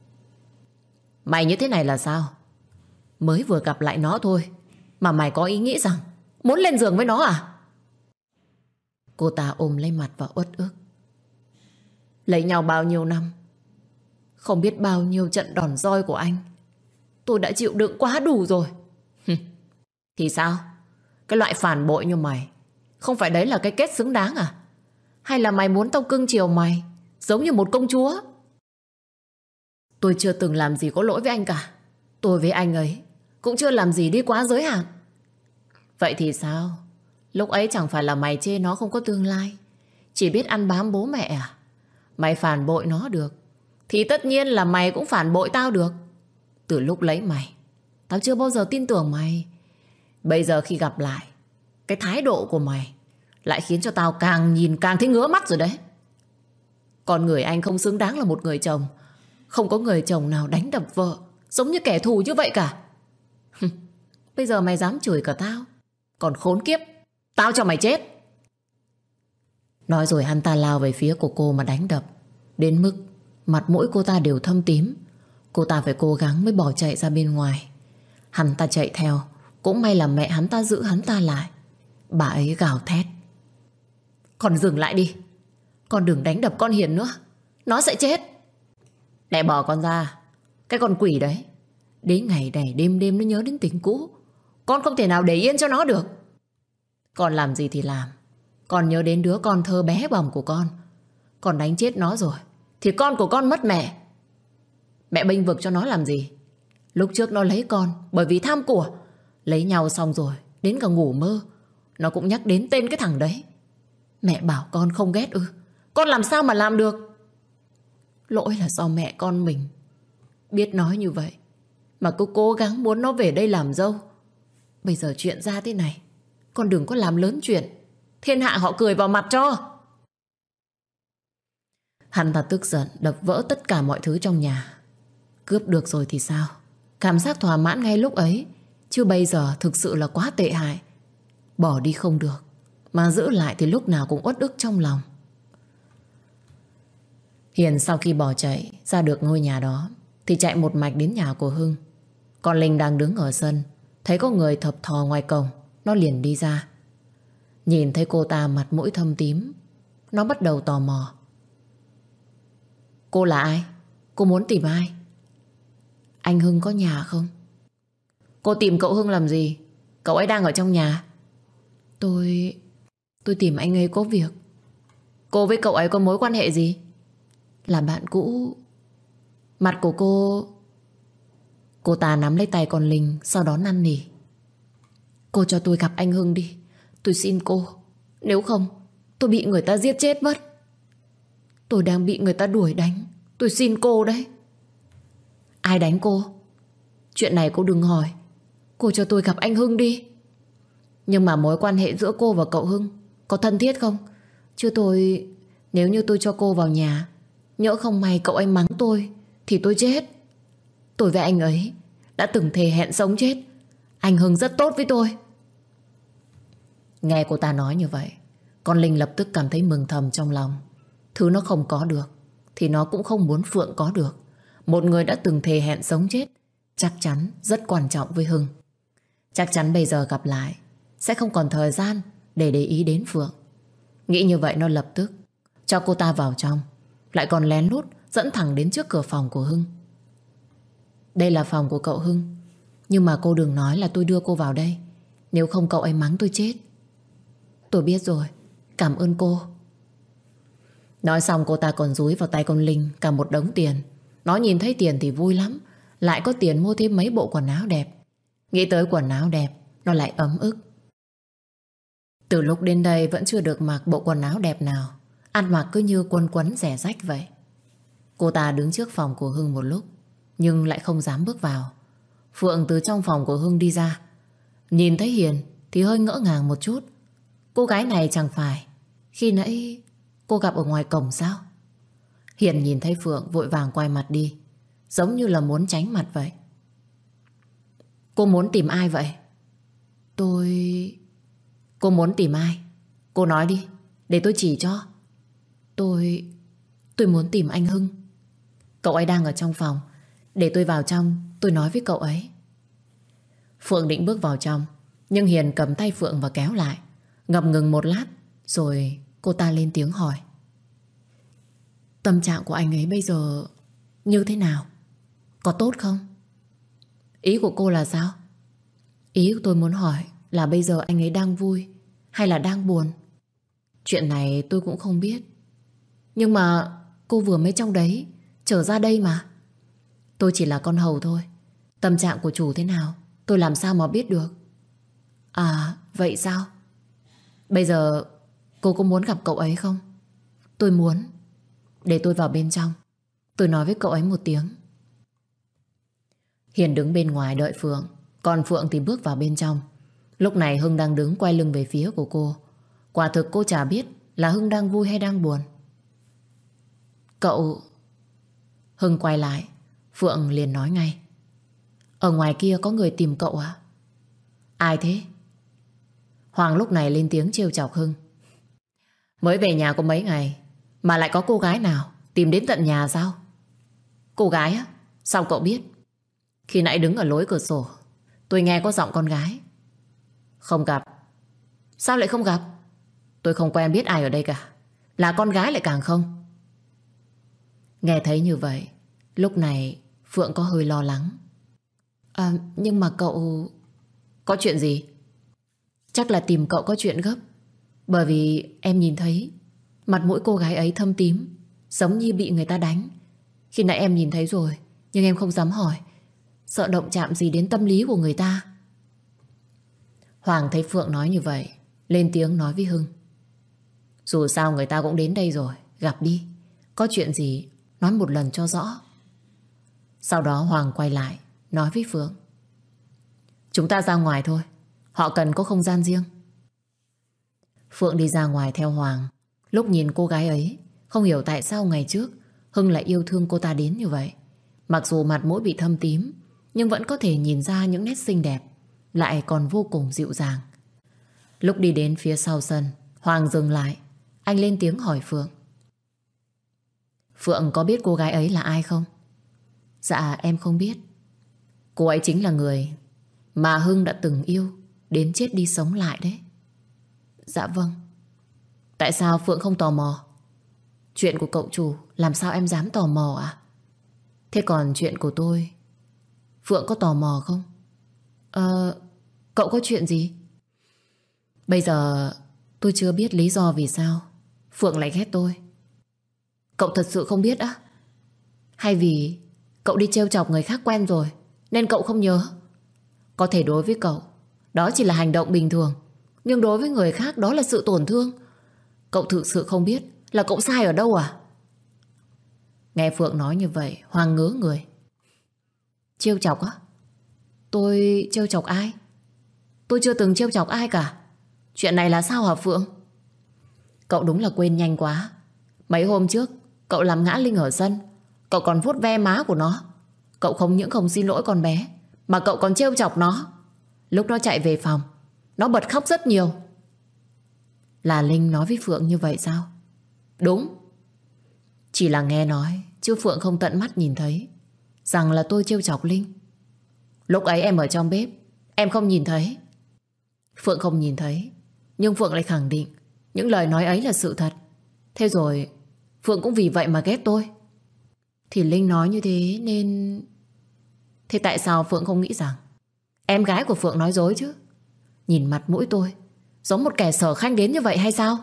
Mày như thế này là sao? Mới vừa gặp lại nó thôi mà mày có ý nghĩ rằng muốn lên giường với nó à? Cô ta ôm lấy mặt và uất ức. Lấy nhau bao nhiêu năm, không biết bao nhiêu trận đòn roi của anh, tôi đã chịu đựng quá đủ rồi. Thì sao? Cái loại phản bội như mày, không phải đấy là cái kết xứng đáng à? Hay là mày muốn tao cưng chiều mày giống như một công chúa? Tôi chưa từng làm gì có lỗi với anh cả. Tôi với anh ấy cũng chưa làm gì đi quá giới hạn. Vậy thì sao? Lúc ấy chẳng phải là mày chê nó không có tương lai, chỉ biết ăn bám bố mẹ à? Mày phản bội nó được thì tất nhiên là mày cũng phản bội tao được. Từ lúc lấy mày, tao chưa bao giờ tin tưởng mày. Bây giờ khi gặp lại, cái thái độ của mày lại khiến cho tao càng nhìn càng thấy ngứa mắt rồi đấy. Con người anh không xứng đáng là một người chồng. Không có người chồng nào đánh đập vợ giống như kẻ thù như vậy cả. Bây giờ mày dám chửi cả tao, còn khốn kiếp, tao cho mày chết. Nói rồi hắn ta lao về phía của cô mà đánh đập, đến mức mặt mũi cô ta đều thâm tím. Cô ta phải cố gắng mới bỏ chạy ra bên ngoài. Hắn ta chạy theo, cũng may là mẹ hắn ta giữ hắn ta lại. Bà ấy gào thét. Con dừng lại đi, con đừng đánh đập con Hiền nữa, nó sẽ chết. Mẹ bỏ con ra. Cái con quỷ đấy, đến ngày này đêm đêm nó nhớ đến tình cũ, con không thể nào để yên cho nó được. Con làm gì thì làm, con nhớ đến đứa con thơ bé bỏng của con. Con đánh chết nó rồi thì con của con mất mẹ. Mẹ bênh vực cho nó làm gì? Lúc trước nó lấy con bởi vì tham của. Lấy nhau xong rồi, đến cả ngủ mơ nó cũng nhắc đến tên cái thằng đấy. Mẹ bảo con không ghét ư? Con làm sao mà làm được? Lỗi là do mẹ con mình biết nói như vậy mà cứ cố gắng muốn nó về đây làm dâu. Bây giờ chuyện ra thế này, con đừng có làm lớn chuyện, thiên hạ họ cười vào mặt cho. Hắn ta tức giận đập vỡ tất cả mọi thứ trong nhà. Cướp được rồi thì sao? Cảm giác thỏa mãn ngay lúc ấy, chứ bây giờ thực sự là quá tệ hại. Bỏ đi không được, mà giữ lại thì lúc nào cũng uất ức trong lòng. Hiền sau khi bỏ chạy ra được ngôi nhà đó thì chạy một mạch đến nhà của Hưng. Còn Linh đang đứng ở sân, thấy có người thập thò ngoài cổng, nó liền đi ra. Nhìn thấy cô ta mặt mũi thâm tím, nó bắt đầu tò mò. Cô là ai? Cô muốn tìm ai? Anh Hưng có nhà không? Cô tìm cậu Hưng làm gì? Cậu ấy đang ở trong nhà. Tôi tìm anh ấy có việc. Cô với cậu ấy có mối quan hệ gì? Là bạn cũ. Mặt của cô ta nắm lấy tay con Linh, sau đó năn nỉ. Cô cho tôi gặp anh Hưng đi, tôi xin cô. Nếu không tôi bị người ta giết chết mất. Tôi đang bị người ta đuổi đánh, tôi xin cô đấy. Ai đánh cô? Chuyện này cô đừng hỏi. Cô cho tôi gặp anh Hưng đi. Nhưng mà mối quan hệ giữa cô và cậu Hưng có thân thiết không? Chứ nếu như tôi cho cô vào nhà, nhỡ không may cậu ấy mắng tôi thì tôi chết. Tôi với anh ấy đã từng thề hẹn sống chết. Anh Hưng rất tốt với tôi. Nghe cô ta nói như vậy, con Linh lập tức cảm thấy mừng thầm trong lòng. Thứ nó không có được thì nó cũng không muốn Phượng có được. Một người đã từng thề hẹn sống chết chắc chắn rất quan trọng với Hưng. Chắc chắn bây giờ gặp lại sẽ không còn thời gian để ý đến Phượng. Nghĩ như vậy nó lập tức cho cô ta vào trong, lại còn lén lút dẫn thẳng đến trước cửa phòng của Hưng. Đây là phòng của cậu Hưng, nhưng mà cô đừng nói là tôi đưa cô vào đây, nếu không cậu ấy mắng tôi chết. Tôi biết rồi, cảm ơn cô. Nói xong cô ta còn dúi vào tay con Linh cả một đống tiền. Nó nhìn thấy tiền thì vui lắm, lại có tiền mua thêm mấy bộ quần áo đẹp. Nghĩ tới quần áo đẹp, nó lại ấm ức. Từ lúc đến đây vẫn chưa được mặc bộ quần áo đẹp nào, ăn mặc cứ như quần quấn rẻ rách vậy. Cô ta đứng trước phòng của Hưng một lúc, nhưng lại không dám bước vào. Phượng từ trong phòng của Hưng đi ra, nhìn thấy Hiền thì hơi ngỡ ngàng một chút. Cô gái này chẳng phải khi nãy cô gặp ở ngoài cổng sao? Hiền nhìn thấy Phượng vội vàng quay mặt đi. giống như là muốn tránh mặt vậy. Cô muốn tìm ai vậy? Cô muốn tìm ai? Cô nói đi, để tôi chỉ cho. Tôi muốn tìm anh Hưng. Cậu ấy đang ở trong phòng. Để tôi vào trong, tôi nói với cậu ấy. Phượng định bước vào trong, nhưng Hiền cầm tay Phượng và kéo lại. Ngập ngừng một lát, rồi cô ta lên tiếng hỏi. Tâm trạng của anh ấy bây giờ như thế nào? Có tốt không? Ý của cô là sao? Ý của tôi muốn hỏi là bây giờ anh ấy đang vui hay là đang buồn? Chuyện này tôi cũng không biết. Nhưng mà cô vừa mới trong đấy trở ra đây mà. Tôi chỉ là con hầu thôi. Tâm trạng của chủ thế nào tôi làm sao mà biết được. À vậy sao? Bây giờ cô có muốn gặp cậu ấy không? Tôi muốn. Để tôi vào bên trong, tôi nói với cậu ấy một tiếng. Hiền đứng bên ngoài đợi Phượng, còn Phượng thì bước vào bên trong. Lúc này Hưng đang đứng quay lưng về phía của cô. Quả thực cô chả biết là Hưng đang vui hay đang buồn. Cậu... Hưng quay lại, Phượng liền nói ngay. Ở ngoài kia có người tìm cậu à? Ai thế? Hoàng lúc này lên tiếng trêu chọc Hưng. Mới về nhà có mấy ngày mà lại có cô gái nào tìm đến tận nhà sao? Cô gái á? Sao cậu biết? Khi nãy đứng ở lối cửa sổ, tôi nghe có giọng con gái. Không gặp. Sao lại không gặp? Tôi không quen biết ai ở đây cả. Là con gái lại càng không. Nghe thấy như vậy, lúc này Phượng có hơi lo lắng. Nhưng mà cậu... Có chuyện gì? Chắc là tìm cậu có chuyện gấp. Bởi vì em nhìn thấy mặt mũi cô gái ấy thâm tím, giống như bị người ta đánh. Khi nãy em nhìn thấy rồi, nhưng em không dám hỏi, sợ động chạm gì đến tâm lý của người ta. Hoàng thấy Phượng nói như vậy, lên tiếng nói với Hưng. Dù sao người ta cũng đến đây rồi, gặp đi. Có chuyện gì nói một lần cho rõ. Sau đó Hoàng quay lại nói với Phượng. Chúng ta ra ngoài thôi, họ cần có không gian riêng. Phượng đi ra ngoài theo Hoàng. Lúc nhìn cô gái ấy, không hiểu tại sao ngày trước Hưng lại yêu thương cô ta đến như vậy. Mặc dù mặt mũi bị thâm tím, nhưng vẫn có thể nhìn ra những nét xinh đẹp, lại còn vô cùng dịu dàng. Lúc đi đến phía sau sân, Hoàng dừng lại. Anh lên tiếng hỏi Phượng. Phượng có biết cô gái ấy là ai không? Dạ em không biết. Cô ấy chính là người mà Hưng đã từng yêu, đến chết đi sống lại đấy. Dạ vâng. Tại sao Phượng không tò mò? Chuyện của cậu chủ làm sao em dám tò mò à? Thế còn chuyện của tôi, Phượng có tò mò không? Cậu có chuyện gì? Bây giờ tôi chưa biết lý do vì sao Phượng lại ghét tôi. Cậu thật sự không biết á? Hay vì cậu đi trêu chọc người khác quen rồi nên cậu không nhớ? Có thể đối với cậu đó chỉ là hành động bình thường, nhưng đối với người khác đó là sự tổn thương. Cậu thực sự không biết là cậu sai ở đâu à? Nghe Phượng nói như vậy, Hoàng ngớ người. Trêu chọc á? Tôi trêu chọc ai? Tôi chưa từng trêu chọc ai cả. Chuyện này là sao hả Phượng? Cậu đúng là quên nhanh quá. Mấy hôm trước cậu làm ngã Linh ở sân, cậu còn vuốt ve má của nó. Cậu không những không xin lỗi con bé, mà cậu còn trêu chọc nó. Lúc nó chạy về phòng, nó bật khóc rất nhiều. Là Linh nói với Phượng như vậy sao? Đúng. Chỉ là nghe nói, chứ Phượng không tận mắt nhìn thấy rằng là tôi trêu chọc Linh. Lúc ấy em ở trong bếp, em không nhìn thấy. Phượng không nhìn thấy, nhưng Phượng lại khẳng định những lời nói ấy là sự thật. Thế rồi Phượng cũng vì vậy mà ghét tôi. Thì Linh nói như thế nên... Thế tại sao Phượng không nghĩ rằng em gái của Phượng nói dối chứ? Nhìn mặt mũi tôi giống một kẻ sở khanh đến như vậy hay sao?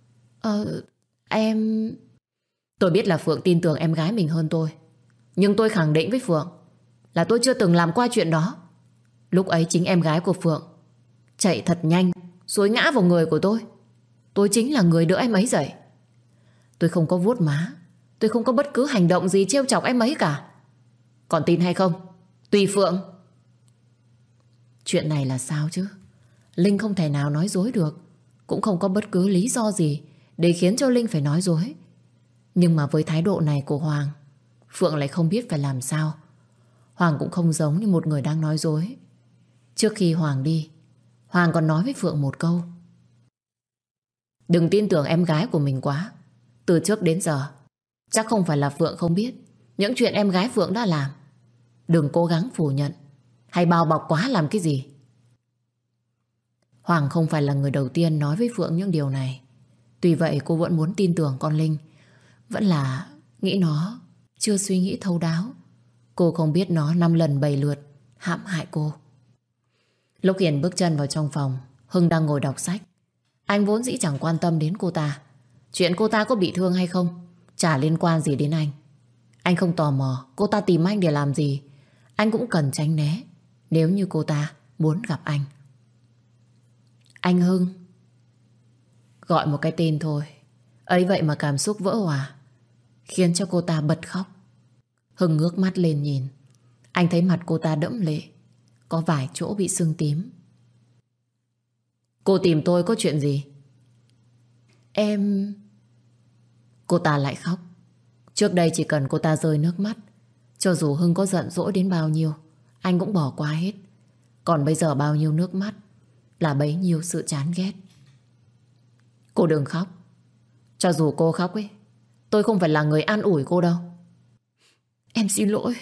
Em... Tôi biết là Phượng tin tưởng em gái mình hơn tôi, nhưng tôi khẳng định với Phượng là tôi chưa từng làm qua chuyện đó. Lúc ấy chính em gái của Phượng chạy thật nhanh rồi ngã vào người của tôi. Tôi chính là người đỡ em ấy dậy. Tôi không có vuốt má, tôi không có bất cứ hành động gì trêu chọc em ấy cả. Còn tin hay không, tùy Phượng. Chuyện này là sao chứ? Linh không thể nào nói dối được, cũng không có bất cứ lý do gì để khiến cho Linh phải nói dối. Nhưng mà với thái độ này của Hoàng, Phượng lại không biết phải làm sao. Hoàng cũng không giống như một người đang nói dối. Trước khi Hoàng đi, Hoàng còn nói với Phượng một câu: đừng tin tưởng em gái của mình quá. Từ trước đến giờ, chắc không phải là Phượng không biết những chuyện em gái Phượng đã làm. Đừng cố gắng phủ nhận hay bao bọc quá làm cái gì. Hoàng không phải là người đầu tiên nói với Phượng những điều này. Tuy vậy cô vẫn muốn tin tưởng con Linh. Vẫn là nghĩ nó chưa suy nghĩ thấu đáo. Cô không biết nó 5 lần 7 lượt hãm hại cô. Lúc Hiền bước chân vào trong phòng, Hưng đang ngồi đọc sách. Anh vốn dĩ chẳng quan tâm đến cô ta. Chuyện cô ta có bị thương hay không chả liên quan gì đến anh. Anh không tò mò cô ta tìm anh để làm gì. Anh cũng cần tránh né nếu như cô ta muốn gặp anh. Anh Hưng. Gọi một cái tên thôi, ấy vậy mà cảm xúc vỡ òa, khiến cho cô ta bật khóc. Hưng ngước mắt lên nhìn. Anh thấy mặt cô ta đẫm lệ, có vài chỗ bị sưng tím. Cô tìm tôi có chuyện gì? Em... Cô ta lại khóc. Trước đây chỉ cần cô ta rơi nước mắt, cho dù Hưng có giận dỗi đến bao nhiêu, anh cũng bỏ qua hết. Còn bây giờ bao nhiêu nước mắt là bấy nhiêu sự chán ghét. Cô đừng khóc. Cho dù cô khóc ấy, tôi không phải là người an ủi cô đâu. Em xin lỗi.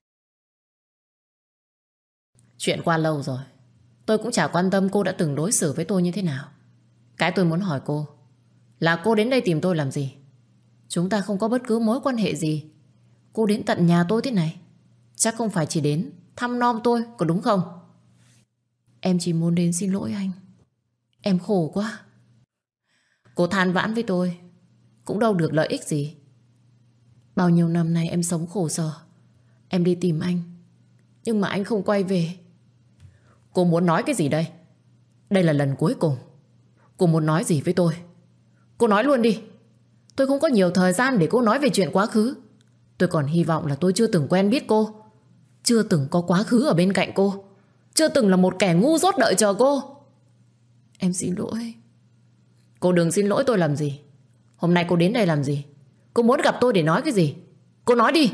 Chuyện qua lâu rồi, tôi cũng chả quan tâm cô đã từng đối xử với tôi như thế nào. Cái tôi muốn hỏi cô là cô đến đây tìm tôi làm gì? Chúng ta không có bất cứ mối quan hệ gì. Cô đến tận nhà tôi thế này, chắc không phải chỉ đến thăm nom tôi, có đúng không? Em chỉ muốn đến xin lỗi anh. Em khổ quá. Cô than vãn với tôi cũng đâu được lợi ích gì. Bao nhiêu năm nay em sống khổ sở. Em đi tìm anh, nhưng mà anh không quay về. Cô muốn nói cái gì đây? Đây là lần cuối cùng. Cô muốn nói gì với tôi? Cô nói luôn đi. Tôi không có nhiều thời gian để cô nói về chuyện quá khứ. Tôi còn hy vọng là tôi chưa từng quen biết cô, chưa từng có quá khứ ở bên cạnh cô, chưa từng là một kẻ ngu dốt đợi chờ cô. Em xin lỗi. Cô đừng xin lỗi tôi làm gì. Hôm nay cô đến đây làm gì? Cô muốn gặp tôi để nói cái gì? Cô nói đi.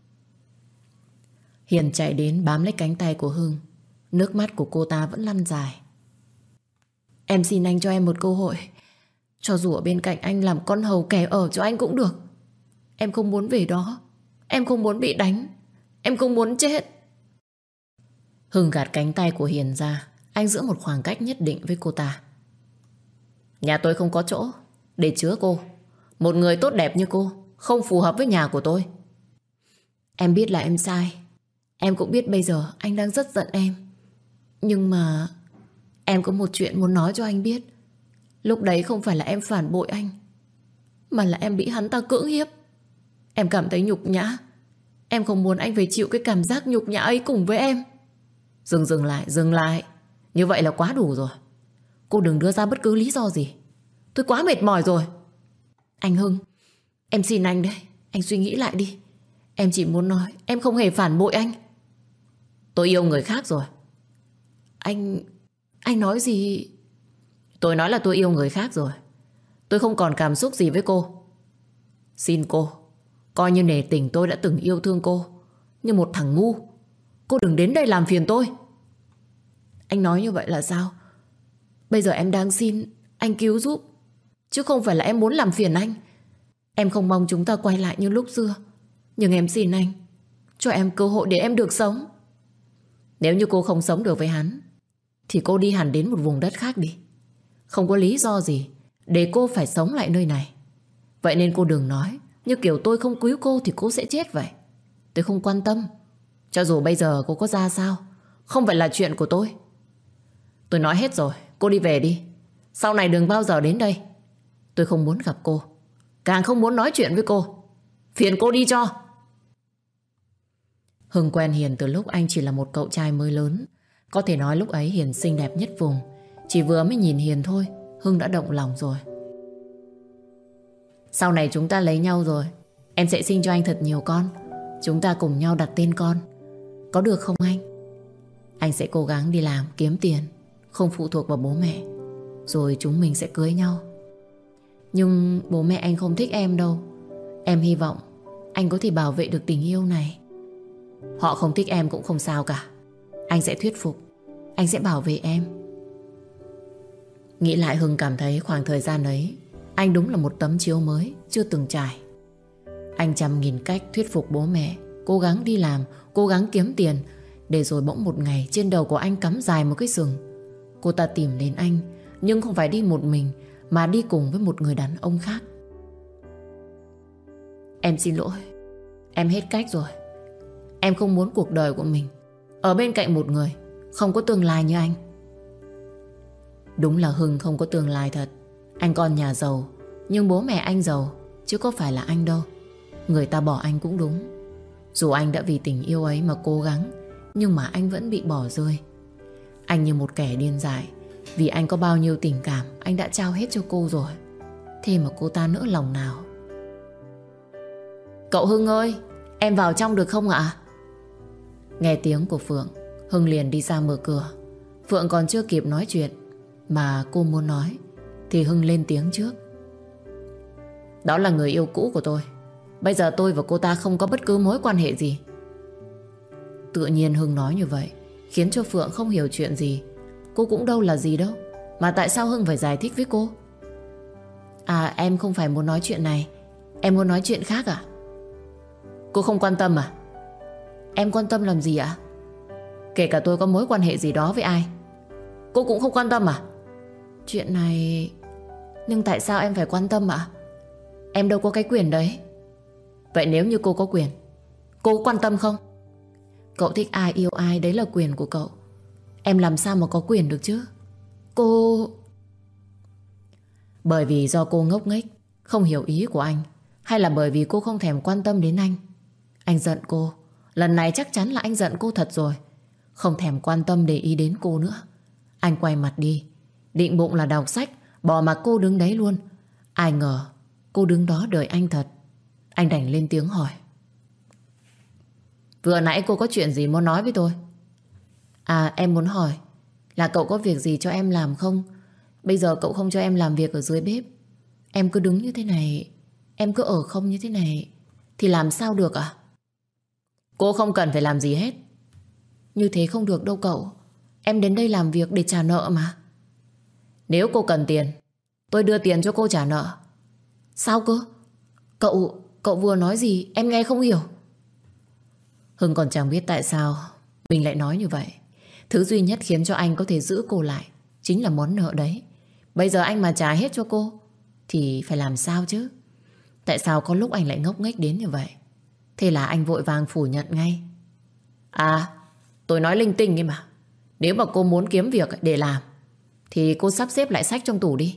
Hiền chạy đến bám lấy cánh tay của Hưng. Nước mắt của cô ta vẫn lăn dài. Em xin anh cho em một cơ hội. Cho dù ở bên cạnh anh làm con hầu kẻ ở cho anh cũng được. Em không muốn về đó. Em không muốn bị đánh. Em không muốn chết. Hưng gạt cánh tay của Hiền ra. Anh giữ một khoảng cách nhất định với cô ta. Nhà tôi không có chỗ để chứa cô. Một người tốt đẹp như cô không phù hợp với nhà của tôi. Em biết là em sai. Em cũng biết bây giờ anh đang rất giận em. Nhưng mà em có một chuyện muốn nói cho anh biết. Lúc đấy không phải là em phản bội anh, mà là em bị hắn ta cưỡng hiếp. Em cảm thấy nhục nhã. Em không muốn anh phải chịu cái cảm giác nhục nhã ấy cùng với em. Dừng lại. Như vậy là quá đủ rồi. Cô đừng đưa ra bất cứ lý do gì. Tôi quá mệt mỏi rồi. Anh Hưng, em xin anh đấy. Anh suy nghĩ lại đi. Em chỉ muốn nói em không hề phản bội anh. Tôi yêu người khác rồi. Anh nói gì? Tôi nói là tôi yêu người khác rồi. Tôi không còn cảm xúc gì với cô. Xin cô, coi như nể tình tôi đã từng yêu thương cô như một thằng ngu. Cô đừng đến đây làm phiền tôi. Anh nói như vậy là sao? Bây giờ em đang xin anh cứu giúp, chứ không phải là em muốn làm phiền anh. Em không mong chúng ta quay lại như lúc xưa, nhưng em xin anh cho em cơ hội để em được sống. Nếu như cô không sống được với hắn thì cô đi hẳn đến một vùng đất khác đi. Không có lý do gì để cô phải sống lại nơi này. Vậy nên cô đừng nói như kiểu tôi không cứu cô thì cô sẽ chết vậy. Tôi không quan tâm. Cho dù bây giờ cô có ra sao, không phải là chuyện của tôi. Tôi nói hết rồi, cô đi về đi. Sau này đừng bao giờ đến đây. Tôi không muốn gặp cô, càng không muốn nói chuyện với cô. Phiền cô đi cho. Hưng quen Hiền từ lúc anh chỉ là một cậu trai mới lớn. Có thể nói lúc ấy Hiền xinh đẹp nhất vùng. Chỉ vừa mới nhìn Hiền thôi, Hưng đã động lòng rồi. Sau này chúng ta lấy nhau rồi, em sẽ sinh cho anh thật nhiều con. Chúng ta cùng nhau đặt tên con. Có được không anh? Anh sẽ cố gắng đi làm kiếm tiền, không phụ thuộc vào bố mẹ. Rồi chúng mình sẽ cưới nhau. Nhưng bố mẹ anh không thích em đâu. Em hy vọng anh có thể bảo vệ được tình yêu này. Họ không thích em cũng không sao cả. Anh sẽ thuyết phục, anh sẽ bảo vệ em. Nghĩ lại Hưng cảm thấy khoảng thời gian ấy anh đúng là một tấm chiếu mới chưa từng trải. Anh trăm nghìn cách thuyết phục bố mẹ, cố gắng đi làm, cố gắng kiếm tiền, để rồi bỗng một ngày trên đầu của anh cắm dài một cái sừng. Cô ta tìm đến anh, nhưng không phải đi một mình, mà đi cùng với một người đàn ông khác. Em xin lỗi, em hết cách rồi. Em không muốn cuộc đời của mình ở bên cạnh một người không có tương lai như anh. Đúng là Hưng không có tương lai thật. Anh con nhà giàu, nhưng bố mẹ anh giàu, chứ có phải là anh đâu. Người ta bỏ anh cũng đúng. Dù anh đã vì tình yêu ấy mà cố gắng, nhưng mà anh vẫn bị bỏ rơi. Anh như một kẻ điên dại, vì anh có bao nhiêu tình cảm anh đã trao hết cho cô rồi. Thế mà cô ta nỡ lòng nào. Cậu Hưng ơi, em vào trong được không ạ? Nghe tiếng của Phượng, Hưng liền đi ra mở cửa. Phượng còn chưa kịp nói chuyện mà cô muốn nói thì Hưng lên tiếng trước. Đó là người yêu cũ của tôi. Bây giờ tôi và cô ta không có bất cứ mối quan hệ gì. Tự nhiên Hưng nói như vậy khiến cho Phượng không hiểu chuyện gì. Cô cũng đâu là gì đâu, mà tại sao Hưng phải giải thích với cô? À, em không phải muốn nói chuyện này, em muốn nói chuyện khác à? Cô không quan tâm à? Em quan tâm làm gì ạ? Kể cả tôi có mối quan hệ gì đó với ai, cô cũng không quan tâm à? Chuyện này... Nhưng tại sao em phải quan tâm ạ? Em đâu có cái quyền đấy. Vậy nếu như cô có quyền, cô có quan tâm không? Cậu thích ai yêu ai, đấy là quyền của cậu. Em làm sao mà có quyền được chứ? Cô... Bởi vì do cô ngốc nghếch, không hiểu ý của anh, hay là bởi vì cô không thèm quan tâm đến anh? Anh giận cô. Lần này chắc chắn là anh giận cô thật rồi. Không thèm quan tâm để ý đến cô nữa. Anh quay mặt đi, định bụng là đọc sách, bỏ mặc cô đứng đấy luôn. Ai ngờ cô đứng đó đợi anh thật. Anh đành lên tiếng hỏi. Vừa nãy cô có chuyện gì muốn nói với tôi? À, em muốn hỏi là cậu có việc gì cho em làm không? Bây giờ cậu không cho em làm việc ở dưới bếp, em cứ đứng như thế này, em cứ ở không như thế này thì làm sao được ạ? Cô không cần phải làm gì hết. Như thế không được đâu cậu. Em đến đây làm việc để trả nợ mà. Nếu cô cần tiền, tôi đưa tiền cho cô trả nợ. Sao cơ? Cậu vừa nói gì em nghe không hiểu. Hưng còn chẳng biết tại sao mình lại nói như vậy. Thứ duy nhất khiến cho anh có thể giữ cô lại chính là món nợ đấy. Bây giờ anh mà trả hết cho cô thì phải làm sao chứ? Tại sao có lúc anh lại ngốc nghếch đến như vậy? Thế là anh vội vàng phủ nhận ngay. À, tôi nói linh tinh ấy mà. Nếu mà cô muốn kiếm việc để làm thì cô sắp xếp lại sách trong tủ đi.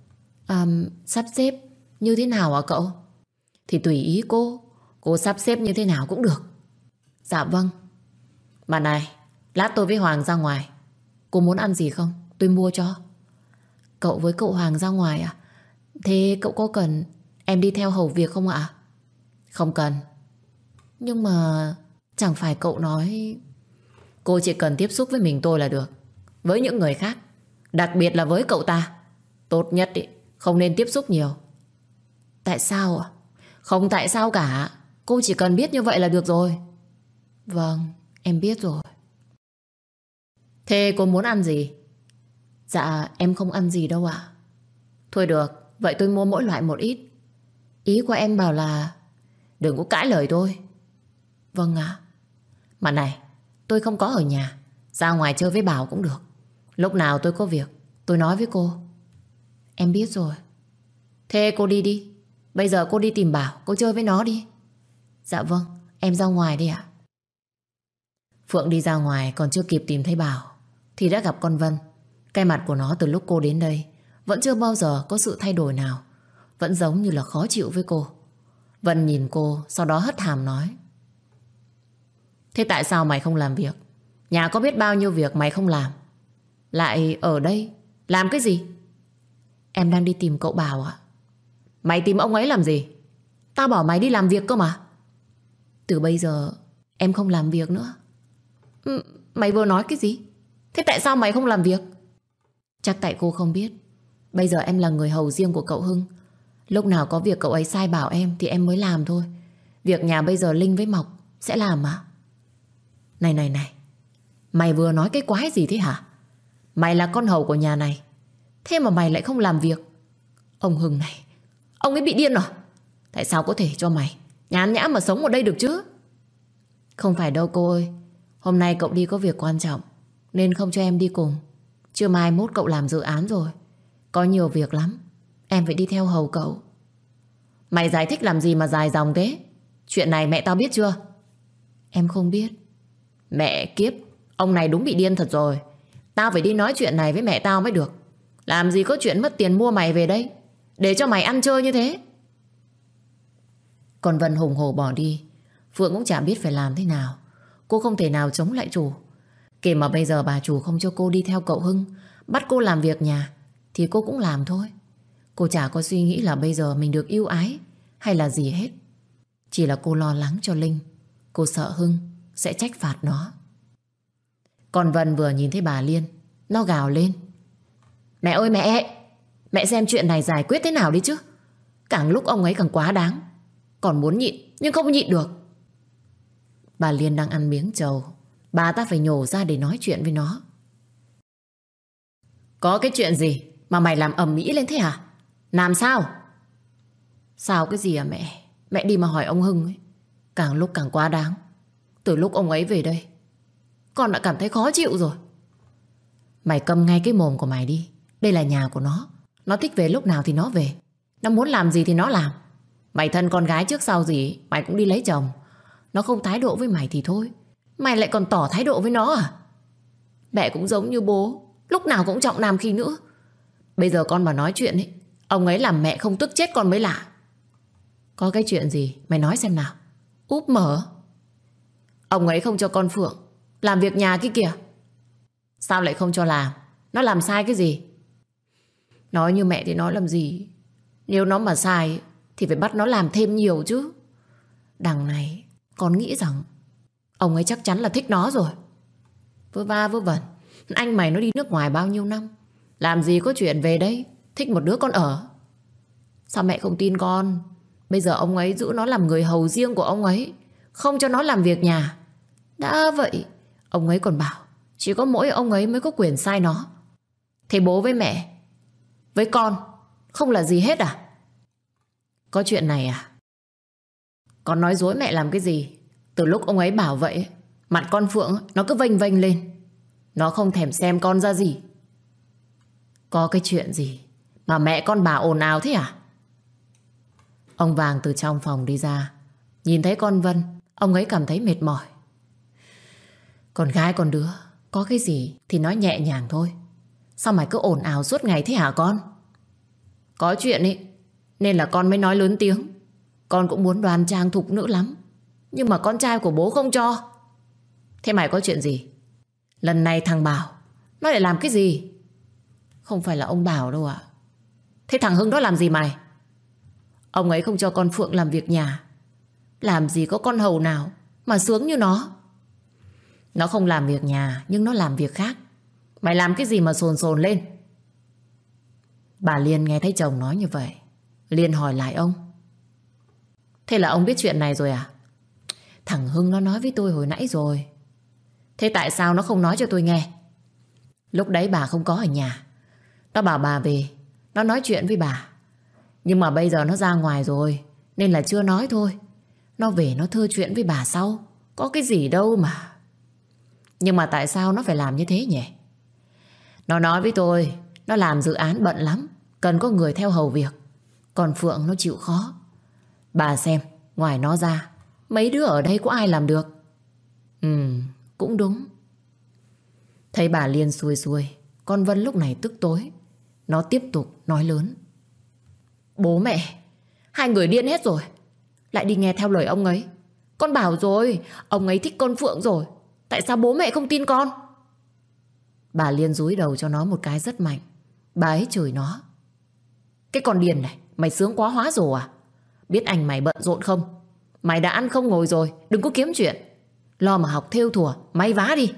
Sắp xếp như thế nào hả cậu? Thì tùy ý cô sắp xếp như thế nào cũng được. Dạ vâng. Mà này, lát tôi với Hoàng ra ngoài, cô muốn ăn gì không? Tôi mua cho. Cậu với cậu Hoàng ra ngoài à? Thế cậu có cần em đi theo hầu việc không ạ? Không cần. Nhưng mà chẳng phải cậu nói cô chỉ cần tiếp xúc với mình tôi là được. Với những người khác, đặc biệt là với cậu ta, tốt nhất ý, không nên tiếp xúc nhiều. Tại sao ạ? Không tại sao cả. Cô chỉ cần biết như vậy là được rồi. Vâng, em biết rồi. Thế cô muốn ăn gì? Dạ em không ăn gì đâu ạ. Thôi được, vậy tôi mua mỗi loại một ít. Ý của em bảo là đừng có cãi lời tôi. Vâng ạ. Mà này, tôi không có ở nhà, ra ngoài chơi với Bảo cũng được. Lúc nào tôi có việc tôi nói với cô. Em biết rồi. Thế cô đi đi. Bây giờ cô đi tìm Bảo, cô chơi với nó đi. Dạ vâng, em ra ngoài đi ạ. Phượng đi ra ngoài còn chưa kịp tìm thấy Bảo thì đã gặp con Vân. Cái mặt của nó từ lúc cô đến đây vẫn chưa bao giờ có sự thay đổi nào, vẫn giống như là khó chịu với cô. Vân nhìn cô, sau đó hất hàm nói. Thế tại sao mày không làm việc? Nhà có biết bao nhiêu việc mày không làm, lại ở đây làm cái gì? Em đang đi tìm cậu Bảo ạ. Mày tìm ông ấy làm gì? Tao bảo mày đi làm việc cơ mà. Từ bây giờ em không làm việc nữa. Mày vừa nói cái gì? Thế tại sao mày không làm việc? Chắc tại cô không biết, bây giờ em là người hầu riêng của cậu Hưng. Lúc nào có việc cậu ấy sai bảo em thì em mới làm thôi. Việc nhà bây giờ Linh với Mộc sẽ làm mà. Này, mày vừa nói cái quái gì thế hả? Mày là con hầu của nhà này, thế mà mày lại không làm việc. Ông Hưng này, ông ấy bị điên à? Tại sao có thể cho mày nhàn nhã mà sống ở đây được chứ? Không phải đâu cô ơi. Hôm nay cậu đi có việc quan trọng nên không cho em đi cùng. Chưa mai mốt cậu làm dự án rồi, có nhiều việc lắm, em phải đi theo hầu cậu. Mày giải thích làm gì mà dài dòng thế? Chuyện này mẹ tao biết chưa? Em không biết. Mẹ kiếp, ông này đúng bị điên thật rồi. Tao phải đi nói chuyện này với mẹ tao mới được. Làm gì có chuyện mất tiền mua mày về đây để cho mày ăn chơi như thế. Còn Vân hùng hổ bỏ đi. Phượng cũng chả biết phải làm thế nào. Cô không thể nào chống lại chủ. Kể mà bây giờ bà chủ không cho cô đi theo cậu Hưng, bắt cô làm việc nhà, thì cô cũng làm thôi. Cô chả có suy nghĩ là bây giờ mình được ưu ái hay là gì hết. Chỉ là cô lo lắng cho Linh. Cô sợ Hưng sẽ trách phạt nó. Còn Vân vừa nhìn thấy bà Liên, nó gào lên: Mẹ ơi mẹ! Mẹ xem chuyện này giải quyết thế nào đi chứ. Càng lúc ông ấy càng quá đáng. Còn muốn nhịn nhưng không nhịn được. Bà Liên đang ăn miếng trầu, bà ta phải nhổ ra để nói chuyện với nó. Có cái chuyện gì mà mày làm ầm ĩ lên thế hả? Làm sao? Sao cái gì à mẹ? Mẹ đi mà hỏi ông Hưng ấy. Càng lúc càng quá đáng. Từ lúc ông ấy về đây, con đã cảm thấy khó chịu rồi. Mày câm ngay cái mồm của mày đi. Đây là nhà của nó. Nó thích về lúc nào thì nó về. Nó muốn làm gì thì nó làm. Mày thân con gái trước sau gì mày cũng đi lấy chồng. Nó không thái độ với mày thì thôi, mày lại còn tỏ thái độ với nó à? Mẹ cũng giống như bố, lúc nào cũng trọng nam khinh nữ. Bây giờ con mà nói chuyện ấy, ông ấy làm mẹ không tức chết con mới lạ. Có cái chuyện gì mày nói xem nào. Úp mở. Ông ấy không cho con Phượng làm việc nhà kia kìa. Sao lại không cho làm? Nó làm sai cái gì? Nói như mẹ thì nói làm gì. Nếu nó mà sai thì phải bắt nó làm thêm nhiều chứ. Đằng này con nghĩ rằng ông ấy chắc chắn là thích nó rồi. Vớ va vớ vẩn. Anh mày nó đi nước ngoài bao nhiêu năm, làm gì có chuyện về đây thích một đứa con ở. Sao mẹ không tin con? Bây giờ ông ấy giữ nó làm người hầu riêng của ông ấy, không cho nó làm việc nhà. Đã vậy ông ấy còn bảo chỉ có mỗi ông ấy mới có quyền sai nó. Thế bố với mẹ với con không là gì hết à? Có chuyện này à? Con nói dối mẹ làm cái gì? Từ lúc ông ấy bảo vậy, mặt con Phượng nó cứ vênh vênh lên. Nó không thèm xem con ra gì. Có cái chuyện gì mà mẹ con bà ồn ào thế à? Ông Vàng từ trong phòng đi ra, nhìn thấy con Vân, ông ấy cảm thấy mệt mỏi. Con gái con đứa, có cái gì thì nói nhẹ nhàng thôi. Sao mày cứ ồn ào suốt ngày thế hả con? Có chuyện ý, nên là con mới nói lớn tiếng. Con cũng muốn đoan trang thục nữ lắm, nhưng mà con trai của bố không cho. Thế mày có chuyện gì? Lần này thằng Bảo nó lại làm cái gì? Không phải là ông Bảo đâu ạ. Thế thằng Hưng đó làm gì mày? Ông ấy không cho con Phượng làm việc nhà. Làm gì có con hầu nào mà sướng như nó. Nó không làm việc nhà, nhưng nó làm việc khác. Mày làm cái gì mà sồn sồn lên? Bà Liên nghe thấy chồng nói như vậy, liền hỏi lại ông. Thế là ông biết chuyện này rồi à? Thằng Hưng nó nói với tôi hồi nãy rồi. Thế tại sao nó không nói cho tôi nghe? Lúc đấy bà không có ở nhà. Nó bảo bà về, nó nói chuyện với bà. Nhưng mà bây giờ nó ra ngoài rồi, nên là chưa nói thôi. Nó về nó thưa chuyện với bà sau. Có cái gì đâu mà. Nhưng mà tại sao nó phải làm như thế nhỉ? Nó nói với tôi, nó làm dự án bận lắm, cần có người theo hầu việc. Còn Phượng nó chịu khó. Bà xem, ngoài nó ra, mấy đứa ở đây có ai làm được? Cũng đúng. Thấy bà Liên xuôi xuôi, con Vân lúc này tức tối. Nó tiếp tục nói lớn. Bố mẹ, hai người điên hết rồi. Lại đi nghe theo lời ông ấy. Con bảo rồi, ông ấy thích con Phượng rồi. Tại sao bố mẹ không tin con? Bà Liên dúi đầu cho nó một cái rất mạnh. Bà ấy chửi nó. Cái con điên này, mày sướng quá hóa rồ à? Biết anh mày bận rộn không? Mày đã ăn không ngồi rồi, đừng có kiếm chuyện. Lo mà học thêu thùa, may vá đi.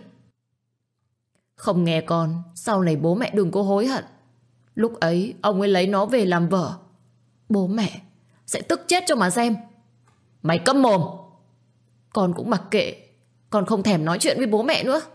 Không nghe con, sau này bố mẹ đừng có hối hận. Lúc ấy ông ấy lấy nó về làm vợ, bố mẹ sẽ tức chết cho mà xem. Mày câm mồm. Con cũng mặc kệ. Con không thèm nói chuyện với bố mẹ nữa.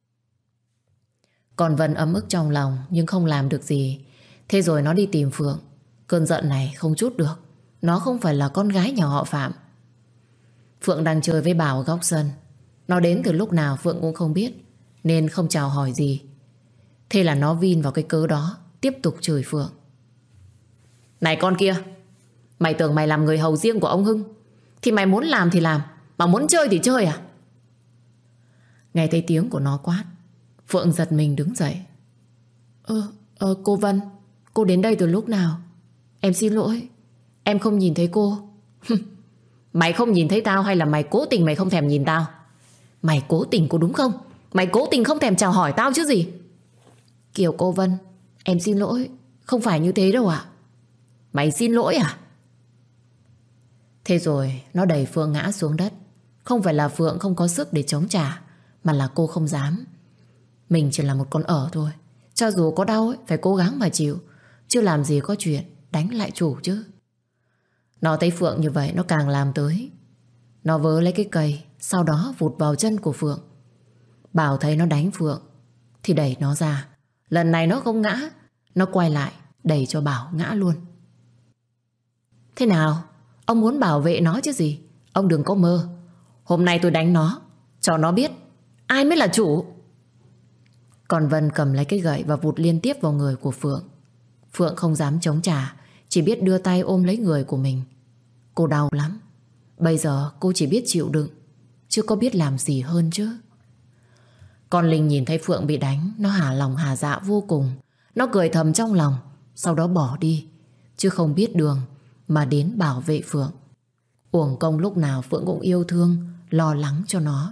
Còn Vân ấm ức trong lòng nhưng không làm được gì. Thế rồi nó đi tìm Phượng. Cơn giận này không trút được. Nó không phải là con gái nhà họ Phạm. Phượng đang chơi với Bảo ở góc sân. Nó đến từ lúc nào Phượng cũng không biết, nên không chào hỏi gì. Thế là nó vin vào cái cớ đó, tiếp tục chửi Phượng. Này con kia, mày tưởng mày làm người hầu riêng của ông Hưng thì mày muốn làm thì làm, mà muốn chơi thì chơi à? Nghe thấy tiếng của nó quát, Phượng giật mình đứng dậy. Cô Vân, cô đến đây từ lúc nào? Em xin lỗi, em không nhìn thấy cô. Mày không nhìn thấy tao hay là mày cố tình mày không thèm nhìn tao? Mày cố tình có đúng không? Mày cố tình không thèm chào hỏi tao chứ gì. Kiều cô Vân, em xin lỗi, không phải như thế đâu ạ. Mày xin lỗi à? Thế rồi nó đẩy Phượng ngã xuống đất. Không phải là Phượng không có sức để chống trả, mà là cô không dám. Mình chỉ là một con ở thôi. Cho dù có đau ấy, phải cố gắng mà chịu, chứ làm gì có chuyện đánh lại chủ chứ. Nó thấy Phượng như vậy nó càng làm tới. Nó vớ lấy cái cây, sau đó vụt vào chân của Phượng. Bảo thấy nó đánh Phượng thì đẩy nó ra. Lần này nó không ngã, nó quay lại đẩy cho Bảo ngã luôn. Thế nào? Ông muốn bảo vệ nó chứ gì. Ông đừng có mơ. Hôm nay tôi đánh nó, cho nó biết ai mới là chủ. Còn Vân cầm lấy cái gậy và vụt liên tiếp vào người của Phượng. Phượng không dám chống trả, chỉ biết đưa tay ôm lấy người của mình. Cô đau lắm. Bây giờ cô chỉ biết chịu đựng, chứ có biết làm gì hơn chứ. Con Linh nhìn thấy Phượng bị đánh, nó hả lòng hả dạ vô cùng. Nó cười thầm trong lòng, sau đó bỏ đi, chứ không biết đường mà đến bảo vệ Phượng. Uổng công lúc nào Phượng cũng yêu thương, lo lắng cho nó.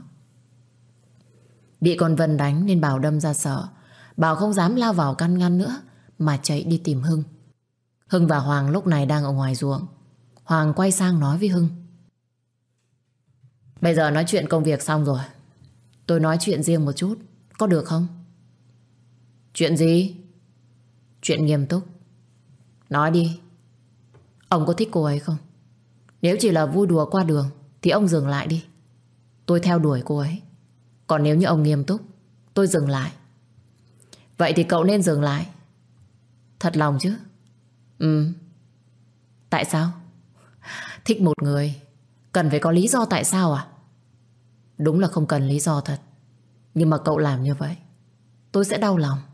Bị con Vân đánh nên Bảo đâm ra sợ. Bảo không dám lao vào can ngăn nữa, mà chạy đi tìm Hưng. Hưng và Hoàng lúc này đang ở ngoài ruộng. Hoàng quay sang nói với Hưng. Bây giờ nói chuyện công việc xong rồi, tôi nói chuyện riêng một chút, có được không? Chuyện gì? Chuyện nghiêm túc. Nói đi. Ông có thích cô ấy không? Nếu chỉ là vui đùa qua đường thì ông dừng lại đi. Tôi theo đuổi cô ấy. Còn nếu như ông nghiêm túc, tôi dừng lại. Vậy thì cậu nên dừng lại. Thật lòng chứ? Tại sao? Thích một người cần phải có lý do tại sao à? Đúng là không cần lý do thật. Nhưng mà cậu làm như vậy, tôi sẽ đau lòng.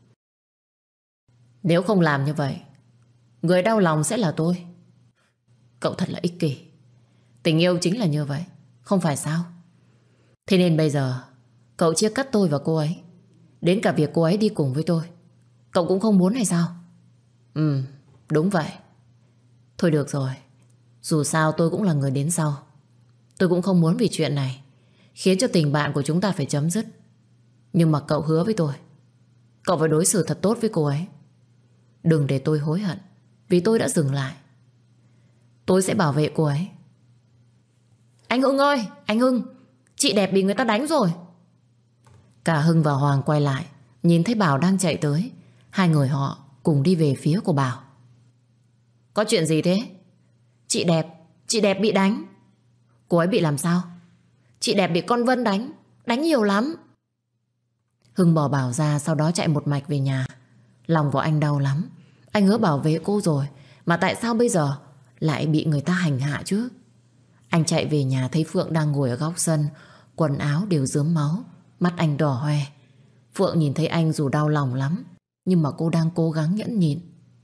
Nếu không làm như vậy, người đau lòng sẽ là tôi. Cậu thật là ích kỷ. Tình yêu chính là như vậy, không phải sao? Thế nên bây giờ cậu chia cắt tôi và cô ấy. Đến cả việc cô ấy đi cùng với tôi cậu cũng không muốn hay sao? Đúng vậy. Thôi được rồi, dù sao tôi cũng là người đến sau. Tôi cũng không muốn vì chuyện này khiến cho tình bạn của chúng ta phải chấm dứt. Nhưng mà cậu hứa với tôi, cậu phải đối xử thật tốt với cô ấy. Đừng để tôi hối hận vì tôi đã dừng lại. Tôi sẽ bảo vệ cô ấy. Anh Hưng ơi, anh Hưng, chị đẹp bị người ta đánh rồi. Cả Hưng và Hoàng quay lại, nhìn thấy Bảo đang chạy tới. Hai người họ cùng đi về phía của Bảo. Có chuyện gì thế? Chị đẹp bị đánh. Cô ấy bị làm sao? Chị đẹp bị con Vân đánh. Đánh nhiều lắm. Hưng bỏ Bảo ra, sau đó chạy một mạch về nhà. Lòng của anh đau lắm. Anh hứa bảo vệ cô rồi, mà tại sao bây giờ lại bị người ta hành hạ chứ? Anh chạy về nhà thấy Phượng đang ngồi ở góc sân, quần áo đều rớm máu, mắt anh đỏ hoe. Phượng nhìn thấy anh dù đau lòng lắm, nhưng mà cô đang cố gắng nhẫn nhịn.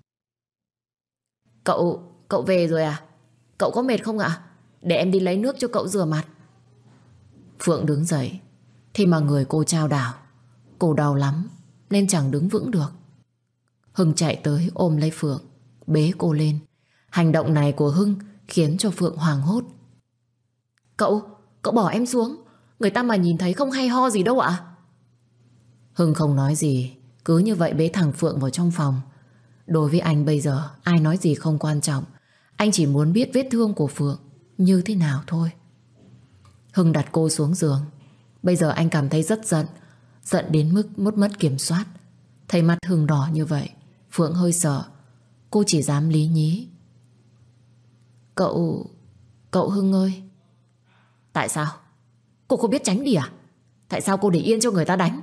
Cậu về rồi à? Cậu có mệt không ạ? Để em đi lấy nước cho cậu rửa mặt. Phượng đứng dậy, thế mà người cô chao đảo. Cô đau lắm nên chẳng đứng vững được. Hưng chạy tới ôm lấy Phượng, bế cô lên. Hành động này của Hưng khiến cho Phượng hoảng hốt. Cậu bỏ em xuống, người ta mà nhìn thấy không hay ho gì đâu ạ. Hưng không nói gì, cứ như vậy bế thằng Phượng vào trong phòng. Đối với anh bây giờ ai nói gì không quan trọng. Anh chỉ muốn biết vết thương của Phượng như thế nào thôi. Hưng đặt cô xuống giường. Bây giờ anh cảm thấy rất giận, giận đến mức mất kiểm soát. Thấy mặt Hưng đỏ như vậy, Phượng hơi sợ. Cô chỉ dám lý nhí. Cậu Hưng ơi. Tại sao? Cô không biết tránh đi à? Tại sao cô để yên cho người ta đánh?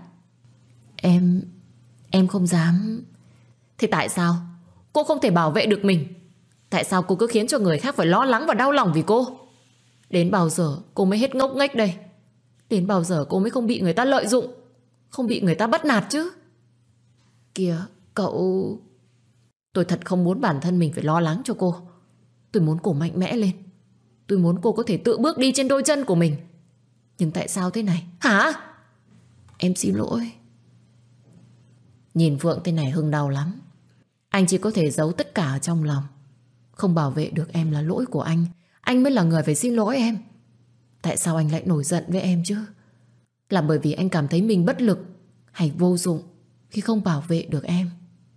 Em không dám. Thế tại sao cô không thể bảo vệ được mình? Tại sao cô cứ khiến cho người khác phải lo lắng và đau lòng vì cô? Đến bao giờ cô mới hết ngốc nghếch đây? Đến bao giờ cô mới không bị người ta lợi dụng, không bị người ta bắt nạt chứ? Kìa cậu. Tôi thật không muốn bản thân mình phải lo lắng cho cô. Tôi muốn cô mạnh mẽ lên. Tôi muốn cô có thể tự bước đi trên đôi chân của mình. Nhưng tại sao thế này? Hả? Em xin lỗi. Nhìn Phượng thế này Hưng đau lắm. Anh chỉ có thể giấu tất cả ở trong lòng. Không bảo vệ được em là lỗi của anh. Anh mới là người phải xin lỗi em. Tại sao anh lại nổi giận với em chứ? Là bởi vì anh cảm thấy mình bất lực hay vô dụng khi không bảo vệ được em?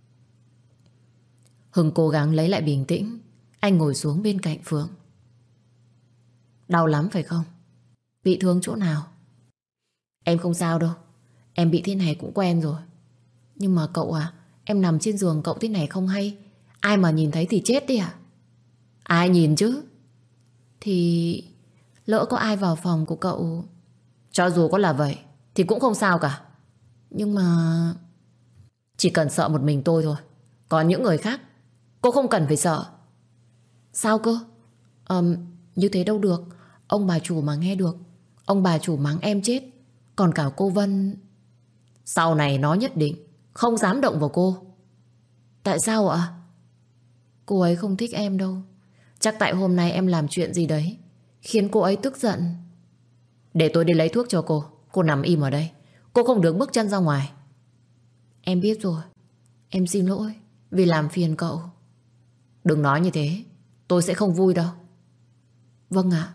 Hưng cố gắng lấy lại bình tĩnh. Anh ngồi xuống bên cạnh Phượng. Đau lắm phải không? Bị thương chỗ nào? Em không sao đâu. Em bị thế này cũng quen rồi. Nhưng mà cậu à, em nằm trên giường cậu thế này không hay. Ai mà nhìn thấy thì chết đi à? Ai nhìn chứ? Thì lỡ có ai vào phòng của cậu. Cho dù có là vậy thì cũng không sao cả. Nhưng mà chỉ cần sợ một mình tôi thôi. Còn những người khác cô không cần phải sợ. Sao cơ? Như thế đâu được. Ông bà chủ mà nghe được, ông bà chủ mắng em chết. Còn cả cô Vân. Sau này nó nhất định không dám động vào cô. Tại sao ạ? Cô ấy không thích em đâu. Chắc tại hôm nay em làm chuyện gì đấy khiến cô ấy tức giận. Để tôi đi lấy thuốc cho cô. Cô nằm im ở đây. Cô không được bước chân ra ngoài. Em biết rồi. Em xin lỗi vì làm phiền cậu. Đừng nói như thế. Tôi sẽ không vui đâu. Vâng ạ.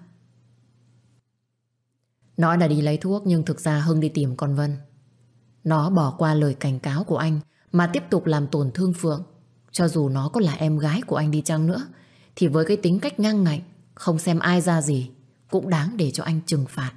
Nói là đi lấy thuốc nhưng thực ra Hưng đi tìm con Vân. Nó bỏ qua lời cảnh cáo của anh mà tiếp tục làm tổn thương Phượng. Cho dù nó có là em gái của anh đi chăng nữa thì với cái tính cách ngang ngạnh, không xem ai ra gì, cũng đáng để cho anh trừng phạt.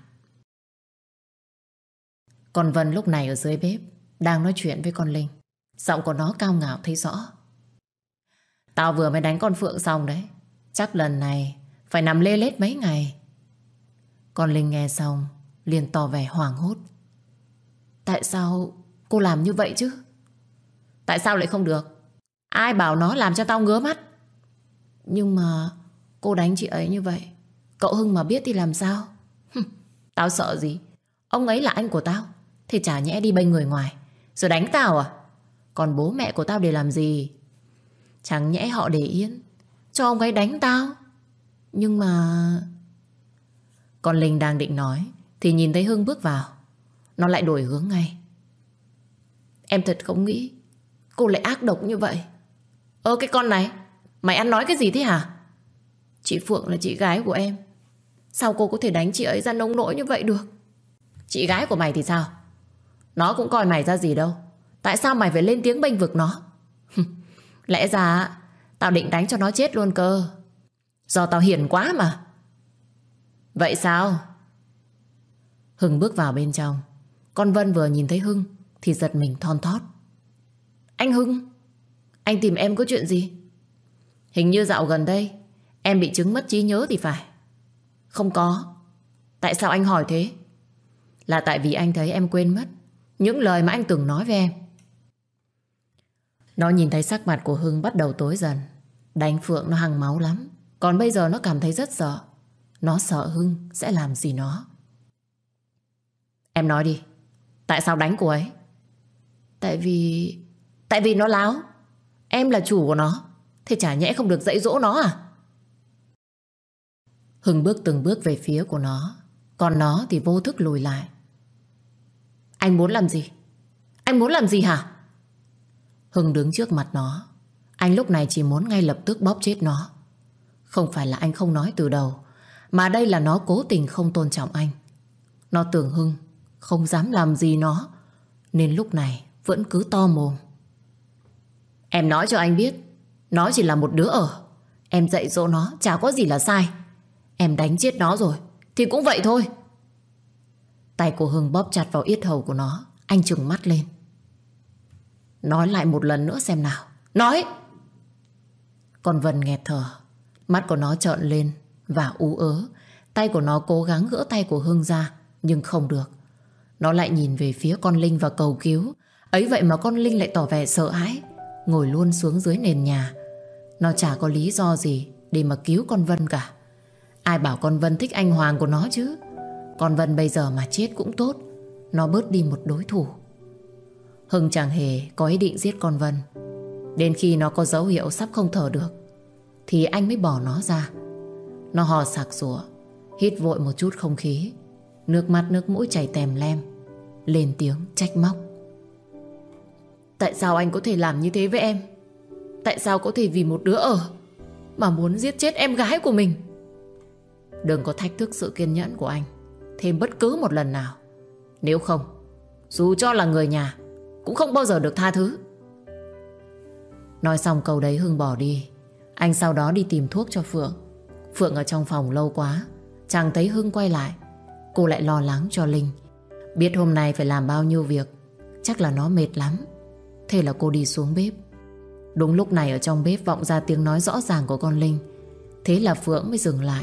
Còn Vân lúc này ở dưới bếp đang nói chuyện với con Linh. Giọng của nó cao ngạo thấy rõ. Tao vừa mới đánh con Phượng xong đấy. Chắc lần này phải nằm lê lết mấy ngày. Con Linh nghe xong liền tỏ vẻ hoảng hốt. Tại sao cô làm như vậy chứ? Tại sao lại không được? Ai bảo nó làm cho tao ngứa mắt? Nhưng mà cô đánh chị ấy như vậy, cậu Hưng mà biết thì làm sao? Tao sợ gì? Ông ấy là anh của tao, thì chả nhẽ đi bênh người ngoài rồi đánh tao à? Còn bố mẹ của tao để làm gì? Chẳng nhẽ họ để yên cho ông ấy đánh tao? Nhưng mà... Con Linh đang định nói thì nhìn thấy Hưng bước vào. Nó lại đổi hướng ngay. Em thật không nghĩ cô lại ác độc như vậy. Cái con này, mày ăn nói cái gì thế hả? Chị Phượng là chị gái của em. Sao cô có thể đánh chị ấy ra nông nỗi như vậy được? Chị gái của mày thì sao? Nó cũng coi mày ra gì đâu. Tại sao mày phải lên tiếng bênh vực nó? Lẽ ra tao định đánh cho nó chết luôn cơ. Do tao hiền quá mà. Vậy sao? Hưng bước vào bên trong. Con Vân vừa nhìn thấy Hưng thì giật mình thon thót. Anh Hưng, anh tìm em có chuyện gì? Hình như dạo gần đây em bị chứng mất trí nhớ thì phải. Không có. Tại sao anh hỏi thế? Là tại vì anh thấy em quên mất những lời mà anh từng nói với em. Nó nhìn thấy sắc mặt của Hưng bắt đầu tối dần. Đánh Phượng nó hăng máu lắm. Còn bây giờ nó cảm thấy rất sợ. Nó sợ Hưng sẽ làm gì nó. Em nói đi. Tại sao đánh cô ấy? Tại vì nó láo. Em là chủ của nó, thế chả nhẽ không được dạy dỗ nó à? Hưng bước từng bước về phía của nó. Còn nó thì vô thức lùi lại. Anh muốn làm gì? Anh muốn làm gì hả? Hưng đứng trước mặt nó. Anh lúc này chỉ muốn ngay lập tức bóp chết nó. Không phải là anh không nói từ đầu, mà đây là nó cố tình không tôn trọng anh. Nó tưởng Hưng không dám làm gì nó, nên lúc này vẫn cứ to mồm. Em nói cho anh biết, nó chỉ là một đứa ở. Em dạy dỗ nó chả có gì là sai. Em đánh chết nó rồi thì cũng vậy thôi. Tay của Hưng bóp chặt vào yết hầu của nó. Anh trừng mắt lên. Nói lại một lần nữa xem nào. Nói. Con Vân nghẹt thở. Mắt của nó trợn lên, và ú ớ. Tay của nó cố gắng gỡ tay của Hưng ra, nhưng không được. Nó lại nhìn về phía con Linh và cầu cứu. Ấy vậy mà con Linh lại tỏ vẻ sợ hãi, ngồi luôn xuống dưới nền nhà. Nó chả có lý do gì để mà cứu con Vân cả. Ai bảo con Vân thích anh Hoàng của nó chứ. Con Vân bây giờ mà chết cũng tốt, nó bớt đi một đối thủ. Hưng chẳng hề có ý định giết con Vân. Đến khi nó có dấu hiệu sắp không thở được thì anh mới bỏ nó ra. Nó hò sặc sủa, hít vội một chút không khí, nước mắt nước mũi chảy tèm lem, lên tiếng trách móc. Tại sao anh có thể làm như thế với em? Tại sao có thể vì một đứa ở mà muốn giết chết em gái của mình? Đừng có thách thức sự kiên nhẫn của anh thêm bất cứ một lần nào. Nếu không, dù cho là người nhà cũng không bao giờ được tha thứ. Nói xong câu đấy Hưng bỏ đi. Anh sau đó đi tìm thuốc cho Phượng. Phượng ở trong phòng lâu quá, chẳng thấy Hưng quay lại. Cô lại lo lắng cho Linh. Biết hôm nay phải làm bao nhiêu việc, chắc là nó mệt lắm. Thế là cô đi xuống bếp. Đúng lúc này ở trong bếp vọng ra tiếng nói rõ ràng của con Linh. Thế là Phượng mới dừng lại.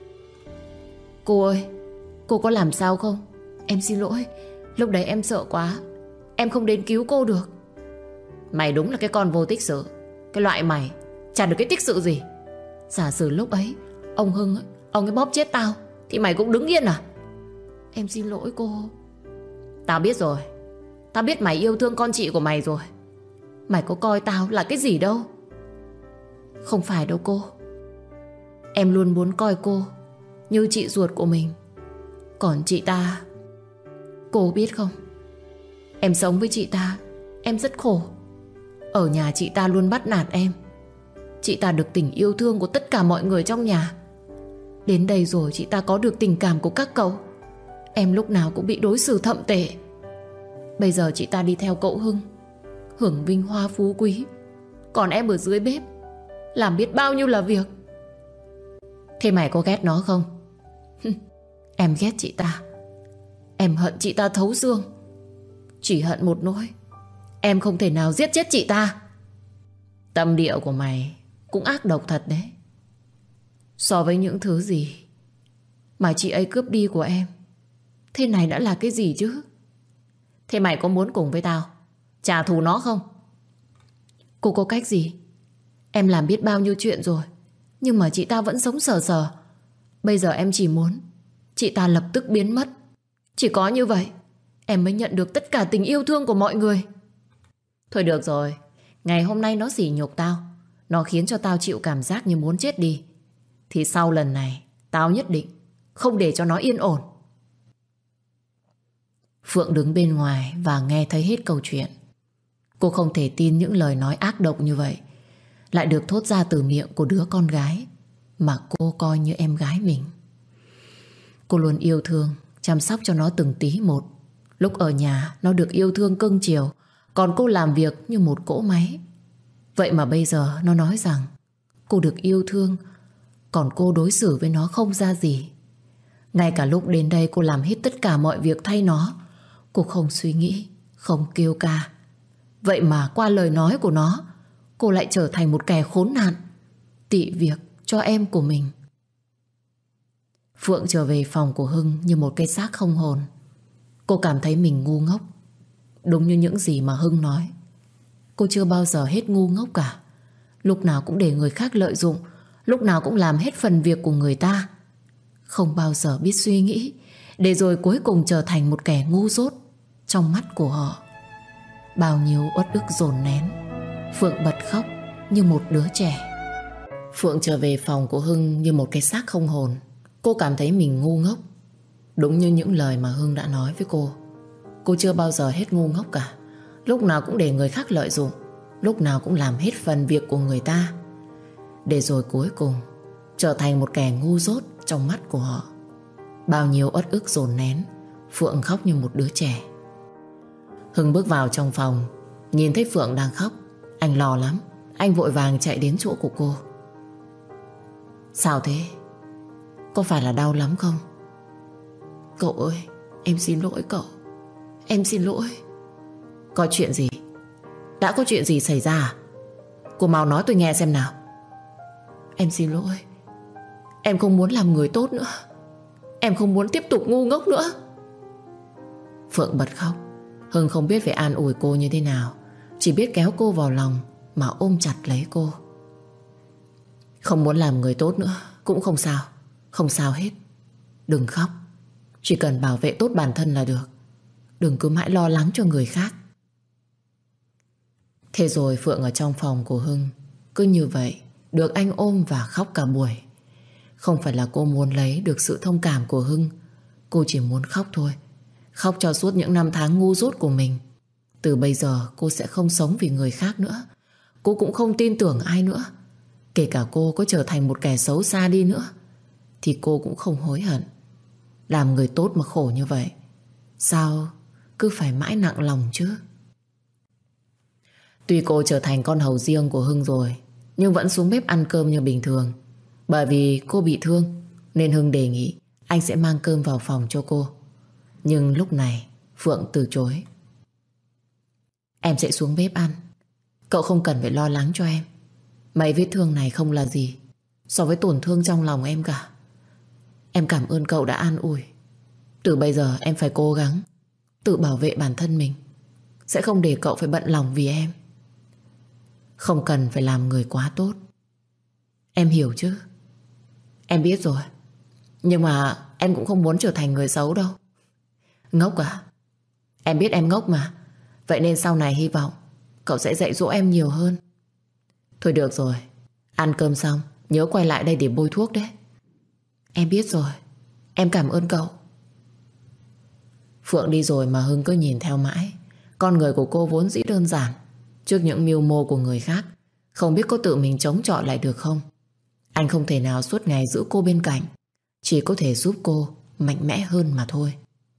Cô ơi, cô có làm sao không? Em xin lỗi, lúc đấy em sợ quá, em không đến cứu cô được. Mày đúng là cái con vô tích sự. Cái loại mày chả được cái tích sự gì. Giả sử lúc ấy ông Hưng ấy, ông ấy bóp chết tao thì mày cũng đứng yên à? Em xin lỗi cô. Tao biết rồi. Tao biết mày yêu thương con chị của mày rồi. Mày có coi tao là cái gì đâu. Không phải đâu cô. Em luôn muốn coi cô như chị ruột của mình. Còn chị ta, cô biết không, em sống với chị ta em rất khổ. Ở nhà chị ta luôn bắt nạt em. Chị ta được tình yêu thương của tất cả mọi người trong nhà. Đến đây rồi chị ta có được tình cảm của các cậu. Em lúc nào cũng bị đối xử thậm tệ. Bây giờ chị ta đi theo cậu Hưng, hưởng vinh hoa phú quý, còn em ở dưới bếp làm biết bao nhiêu là việc. Thế mày có ghét nó không? Em ghét chị ta. Em hận chị ta thấu xương. Chỉ hận một nỗi, em không thể nào giết chết chị ta. Tâm địa của mày cũng ác độc thật đấy. So với những thứ gì mà chị ấy cướp đi của em, thế này đã là cái gì chứ? Thế mày có muốn cùng với tao trả thù nó không? Cô có cách gì? Em làm biết bao nhiêu chuyện rồi, nhưng mà chị ta vẫn sống sờ sờ. Bây giờ em chỉ muốn chị ta lập tức biến mất. Chỉ có như vậy em mới nhận được tất cả tình yêu thương của mọi người. Thôi được rồi, ngày hôm nay nó sỉ nhục tao, nó khiến cho tao chịu cảm giác như muốn chết đi. Thì sau lần này tao nhất định không để cho nó yên ổn. Phượng đứng bên ngoài và nghe thấy hết câu chuyện. Cô không thể tin những lời nói ác độc như vậy lại được thốt ra từ miệng của đứa con gái mà cô coi như em gái mình. Cô luôn yêu thương, chăm sóc cho nó từng tí một. Lúc ở nhà nó được yêu thương cưng chiều, còn cô làm việc như một cỗ máy. Vậy mà bây giờ nó nói rằng cô được yêu thương, còn cô đối xử với nó không ra gì. Ngay cả lúc đến đây cô làm hết tất cả mọi việc thay nó. Cô không suy nghĩ, không kêu ca. Vậy mà qua lời nói của nó, cô lại trở thành một kẻ khốn nạn, tị việc cho em của mình. Phượng trở về phòng của Hưng như một cái xác không hồn. Cô cảm thấy mình ngu ngốc. Đúng như những gì mà Hưng nói, cô chưa bao giờ hết ngu ngốc cả. Lúc nào cũng để người khác lợi dụng, lúc nào cũng làm hết phần việc của người ta, không bao giờ biết suy nghĩ, để rồi cuối cùng trở thành một kẻ ngu dốt trong mắt của họ. Bao nhiêu uất ức dồn nén, Phượng bật khóc như một đứa trẻ. Phượng trở về phòng của Hưng như một cái xác không hồn. Cô cảm thấy mình ngu ngốc. Đúng như những lời mà Hưng đã nói với cô. Cô chưa bao giờ hết ngu ngốc cả. Lúc nào cũng để người khác lợi dụng, lúc nào cũng làm hết phần việc của người ta, để rồi cuối cùng trở thành một kẻ ngu dốt trong mắt của họ. Bao nhiêu uất ức dồn nén, Phượng khóc như một đứa trẻ. Hưng bước vào trong phòng, nhìn thấy Phượng đang khóc. Anh lo lắm. Anh vội vàng chạy đến chỗ của cô. Sao thế? Có phải là đau lắm không? Cậu ơi, em xin lỗi cậu. Em xin lỗi. Có chuyện gì? Đã có chuyện gì xảy ra à? Cô mau nói tôi nghe xem nào. Em xin lỗi. Em không muốn làm người tốt nữa. Em không muốn tiếp tục ngu ngốc nữa. Phượng bật khóc. Hưng không biết phải an ủi cô như thế nào, chỉ biết kéo cô vào lòng mà ôm chặt lấy cô. Không muốn làm người tốt nữa cũng không sao. Không sao hết. Đừng khóc. Chỉ cần bảo vệ tốt bản thân là được. Đừng cứ mãi lo lắng cho người khác. Thế rồi Phượng ở trong phòng của Hưng cứ như vậy được anh ôm và khóc cả buổi. Không phải là cô muốn lấy được sự thông cảm của Hưng. Cô chỉ muốn khóc thôi. Khóc cho suốt những năm tháng ngu dốt của mình. Từ bây giờ cô sẽ không sống vì người khác nữa. Cô cũng không tin tưởng ai nữa. Kể cả cô có trở thành một kẻ xấu xa đi nữa thì cô cũng không hối hận. Làm người tốt mà khổ như vậy, sao cứ phải mãi nặng lòng chứ? Tuy cô trở thành con hầu riêng của Hưng rồi, nhưng vẫn xuống bếp ăn cơm như bình thường. Bởi vì cô bị thương nên Hưng đề nghị anh sẽ mang cơm vào phòng cho cô. Nhưng lúc này Phượng từ chối. Em sẽ xuống bếp ăn. Cậu không cần phải lo lắng cho em. Mấy vết thương này không là gì so với tổn thương trong lòng em cả. Em cảm ơn cậu đã an ủi. Từ bây giờ em phải cố gắng tự bảo vệ bản thân mình. Sẽ không để cậu phải bận lòng vì em. Không cần phải làm người quá tốt. Em hiểu chứ? Em biết rồi. Nhưng mà em cũng không muốn trở thành người xấu đâu. Ngốc à? Em biết em ngốc mà. Vậy nên sau này hy vọng cậu sẽ dạy dỗ em nhiều hơn. Thôi được rồi. Ăn cơm xong nhớ quay lại đây để bôi thuốc đấy. Em biết rồi. Em cảm ơn cậu. Phượng đi rồi mà Hưng cứ nhìn theo mãi. Con người của cô vốn dĩ đơn giản. Trước những mưu mô của người khác, không biết có tự mình chống chọi lại được không. Anh không thể nào suốt ngày giữ cô bên cạnh. Chỉ có thể giúp cô mạnh mẽ hơn mà thôi.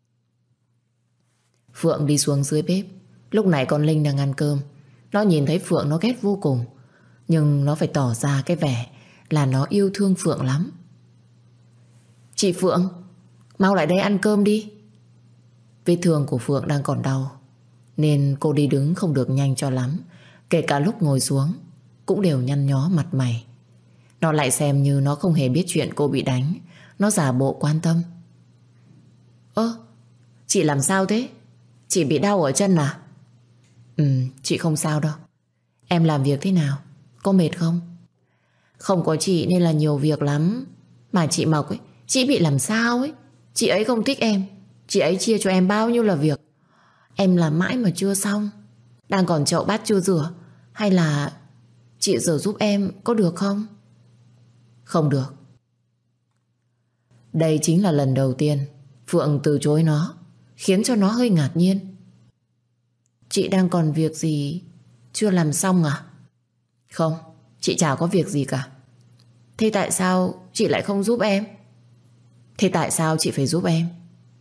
Phượng đi xuống dưới bếp. Lúc này con Linh đang ăn cơm. Nó nhìn thấy Phượng nó ghét vô cùng. Nhưng nó phải tỏ ra cái vẻ là nó yêu thương Phượng lắm. Chị Phượng, mau lại đây ăn cơm đi. Vết thương của Phượng đang còn đau nên cô đi đứng không được nhanh cho lắm. Kể cả lúc ngồi xuống cũng đều nhăn nhó mặt mày. Nó lại xem như nó không hề biết chuyện cô bị đánh. Nó giả bộ quan tâm. Ơ, chị làm sao thế? Chị bị đau ở chân à? Chị không sao đâu. Em làm việc thế nào? Có mệt không? Không có chị nên là nhiều việc lắm. Mà chị Mộc ấy, chị bị làm sao ấy. Chị ấy không thích em. Chị ấy chia cho em bao nhiêu là việc. Em làm mãi mà chưa xong. Đang còn chậu bát chưa rửa. Hay là chị rửa giúp em có được không? Không được. Đây chính là lần đầu tiên Phượng từ chối nó, khiến cho nó hơi ngạc nhiên. Chị đang còn việc gì chưa làm xong à? Không, chị chả có việc gì cả. Thế tại sao chị lại không giúp em? Thế tại sao chị phải giúp em?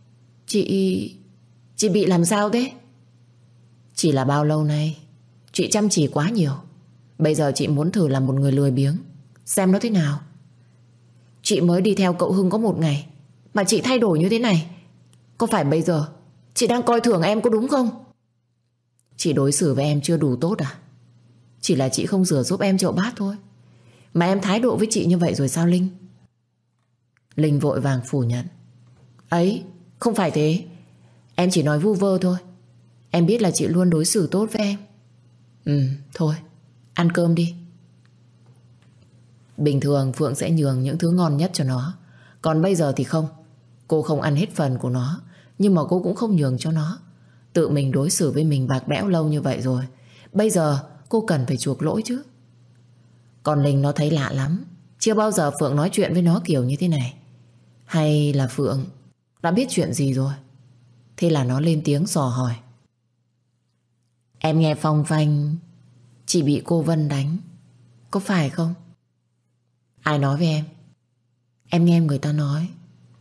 Chị bị làm sao thế? Chỉ là bao lâu nay chị chăm chỉ quá nhiều. Bây giờ chị muốn thử làm một người lười biếng, xem nó thế nào. Chị mới đi theo cậu Hưng có một ngày mà chị thay đổi như thế này. Có phải bây giờ chị đang coi thường em có đúng không? Chị đối xử với em chưa đủ tốt à? Chỉ là chị không rửa giúp em chậu bát thôi mà em thái độ với chị như vậy rồi sao Linh? Linh vội vàng phủ nhận. Ấy, không phải thế. Em chỉ nói vu vơ thôi. Em biết là chị luôn đối xử tốt với em. Thôi, ăn cơm đi. Bình thường Phượng sẽ nhường những thứ ngon nhất cho nó. Còn bây giờ thì không. Cô không ăn hết phần của nó, nhưng mà cô cũng không nhường cho nó. Tự mình đối xử với mình bạc bẽo lâu như vậy rồi, bây giờ cô cần phải chuộc lỗi chứ. Còn Linh nó thấy lạ lắm. Chưa bao giờ Phượng nói chuyện với nó kiểu như thế này. Hay là Phượng đã biết chuyện gì rồi? Thế là nó lên tiếng dò hỏi. Em nghe phong phanh chị bị cô Vân đánh, có phải không? Ai nói với em? Em nghe người ta nói.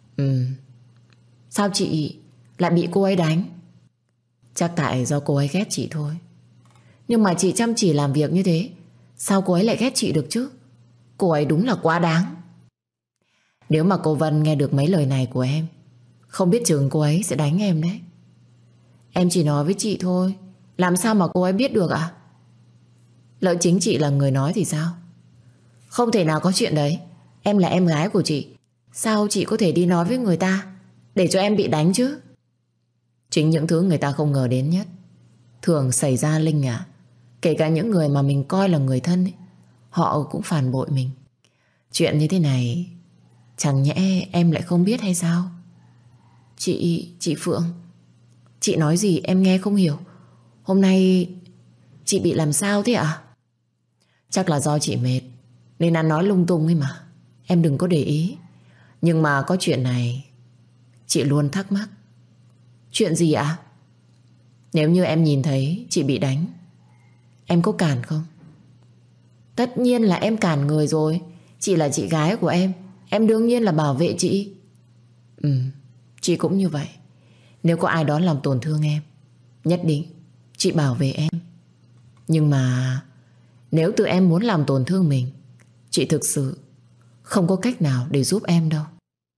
Sao chị lại bị cô ấy đánh? Chắc tại do cô ấy ghét chị thôi. Nhưng mà chị chăm chỉ làm việc như thế, sao cô ấy lại ghét chị được chứ? Cô ấy đúng là quá đáng. Nếu mà cô Vân nghe được mấy lời này của em, không biết chừng cô ấy sẽ đánh em đấy. Em chỉ nói với chị thôi, làm sao mà cô ấy biết được ạ? Lỡ chính chị là người nói thì sao? Không thể nào có chuyện đấy. Em là em gái của chị, sao chị có thể đi nói với người ta để cho em bị đánh chứ? Chính những thứ người ta không ngờ đến nhất thường xảy ra, Linh à. Kể cả những người mà mình coi là người thân ấy, họ cũng phản bội mình. Chuyện như thế này chẳng nhẽ em lại không biết hay sao? Chị Phượng, chị nói gì em nghe không hiểu. Hôm nay chị bị làm sao thế ạ? Chắc là do chị mệt nên ăn nói lung tung ấy mà. Em đừng có để ý. Nhưng mà có chuyện này chị luôn thắc mắc. Chuyện gì ạ? Nếu như em nhìn thấy chị bị đánh, em có cản không? Tất nhiên là em cản người rồi. Chị là chị gái của em đương nhiên là bảo vệ chị. Chị cũng như vậy. Nếu có ai đó làm tổn thương em, nhất định chị bảo vệ em. Nhưng mà nếu tự em muốn làm tổn thương mình, chị thực sự không có cách nào để giúp em đâu.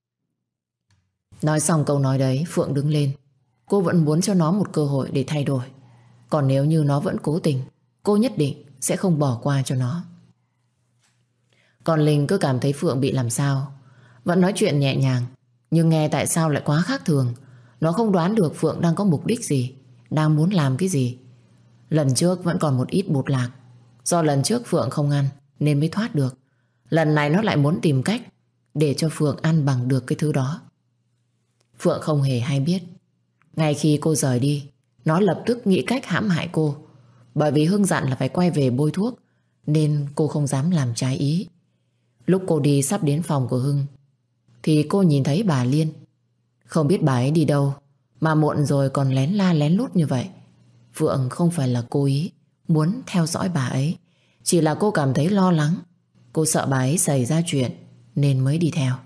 Nói xong câu nói đấy, Phượng đứng lên. Cô vẫn muốn cho nó một cơ hội để thay đổi. Còn nếu như nó vẫn cố tình, cô nhất định sẽ không bỏ qua cho nó. Còn Linh cứ cảm thấy Phượng bị làm sao. Vẫn nói chuyện nhẹ nhàng, nhưng nghe tại sao lại quá khác thường. Nó không đoán được Phượng đang có mục đích gì, đang muốn làm cái gì. Lần trước vẫn còn một ít bột lạc. Do lần trước Phượng không ăn nên mới thoát được. Lần này nó lại muốn tìm cách để cho Phượng ăn bằng được cái thứ đó. Phượng không hề hay biết. Ngay khi cô rời đi, nó lập tức nghĩ cách hãm hại cô. Bởi vì Hưng dặn là phải quay về bôi thuốc, nên cô không dám làm trái ý. Lúc cô đi sắp đến phòng của Hưng thì cô nhìn thấy bà Liên. Không biết bà ấy đi đâu mà muộn rồi còn lén la lén lút như vậy. Phượng không phải là cố ý muốn theo dõi bà ấy, chỉ là cô cảm thấy lo lắng. Cô sợ bà ấy xảy ra chuyện nên mới đi theo.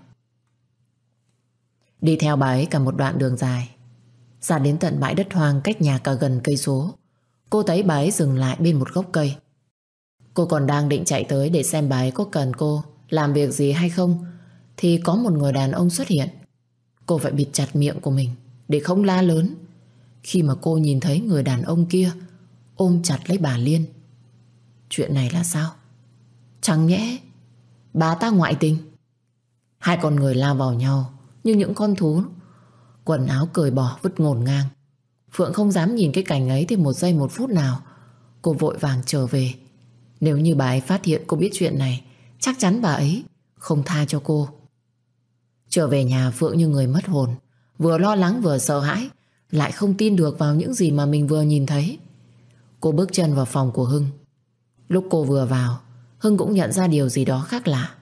Đi theo bà ấy cả một đoạn đường dài, ra đến tận bãi đất hoang cách nhà cả gần cây số. Cô thấy bà ấy dừng lại bên một gốc cây. Cô còn đang định chạy tới để xem bà ấy có cần cô làm việc gì hay không, thì có một người đàn ông xuất hiện. Cô phải bịt chặt miệng của mình để không la lớn khi mà cô nhìn thấy người đàn ông kia ôm chặt lấy bà Liên. Chuyện này là sao? Chẳng nhẽ bà ta ngoại tình? Hai con người lao vào nhau như những con thú, quần áo cởi bỏ vứt ngổn ngang. Phượng không dám nhìn cái cảnh ấy thêm một giây một phút nào. Cô vội vàng trở về. Nếu như bà ấy phát hiện cô biết chuyện này, chắc chắn bà ấy không tha cho cô. Trở về nhà, Phượng như người mất hồn, vừa lo lắng vừa sợ hãi, lại không tin được vào những gì mà mình vừa nhìn thấy. Cô bước chân vào phòng của Hưng. Lúc cô vừa vào, Hưng cũng nhận ra điều gì đó khác lạ.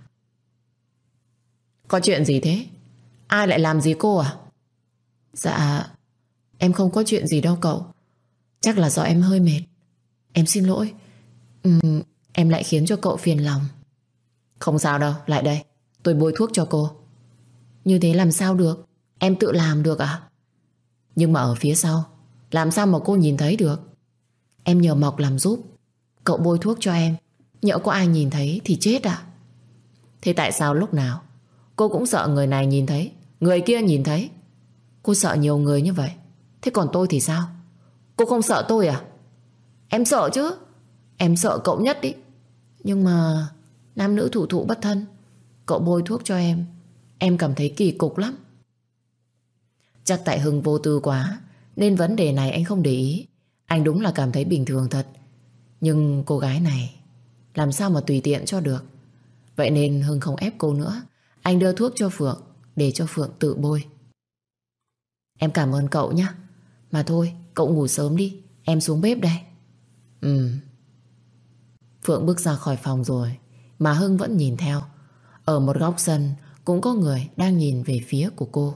Có chuyện gì thế? Ai lại làm gì cô à? Dạ, em không có chuyện gì đâu cậu. Chắc là do em hơi mệt. Em xin lỗi. Em lại khiến cho cậu phiền lòng. Không sao đâu, lại đây, tôi bôi thuốc cho cô. Như thế làm sao được? Em tự làm được à? Nhưng mà ở phía sau, làm sao mà cô nhìn thấy được? Em nhờ Mộc làm giúp. Cậu bôi thuốc cho em, nhỡ có ai nhìn thấy thì chết à? Thế tại sao lúc nào cô cũng sợ người này nhìn thấy, người kia nhìn thấy? Cô sợ nhiều người như vậy, thế còn tôi thì sao? Cô không sợ tôi à? Em sợ chứ. Em sợ cậu nhất ý. Nhưng mà nam nữ thủ thụ bất thân. Cậu bôi thuốc cho em cảm thấy kỳ cục lắm. Chắc tại Hưng vô tư quá nên vấn đề này anh không để ý. Anh đúng là cảm thấy bình thường thật. Nhưng cô gái này làm sao mà tùy tiện cho được. Vậy nên Hưng không ép cô nữa. Anh đưa thuốc cho Phượng để cho Phượng tự bôi. Em cảm ơn cậu nhé. Mà thôi, cậu ngủ sớm đi, em xuống bếp đây. Phượng bước ra khỏi phòng rồi mà Hưng vẫn nhìn theo. Ở một góc sân cũng có người đang nhìn về phía của cô.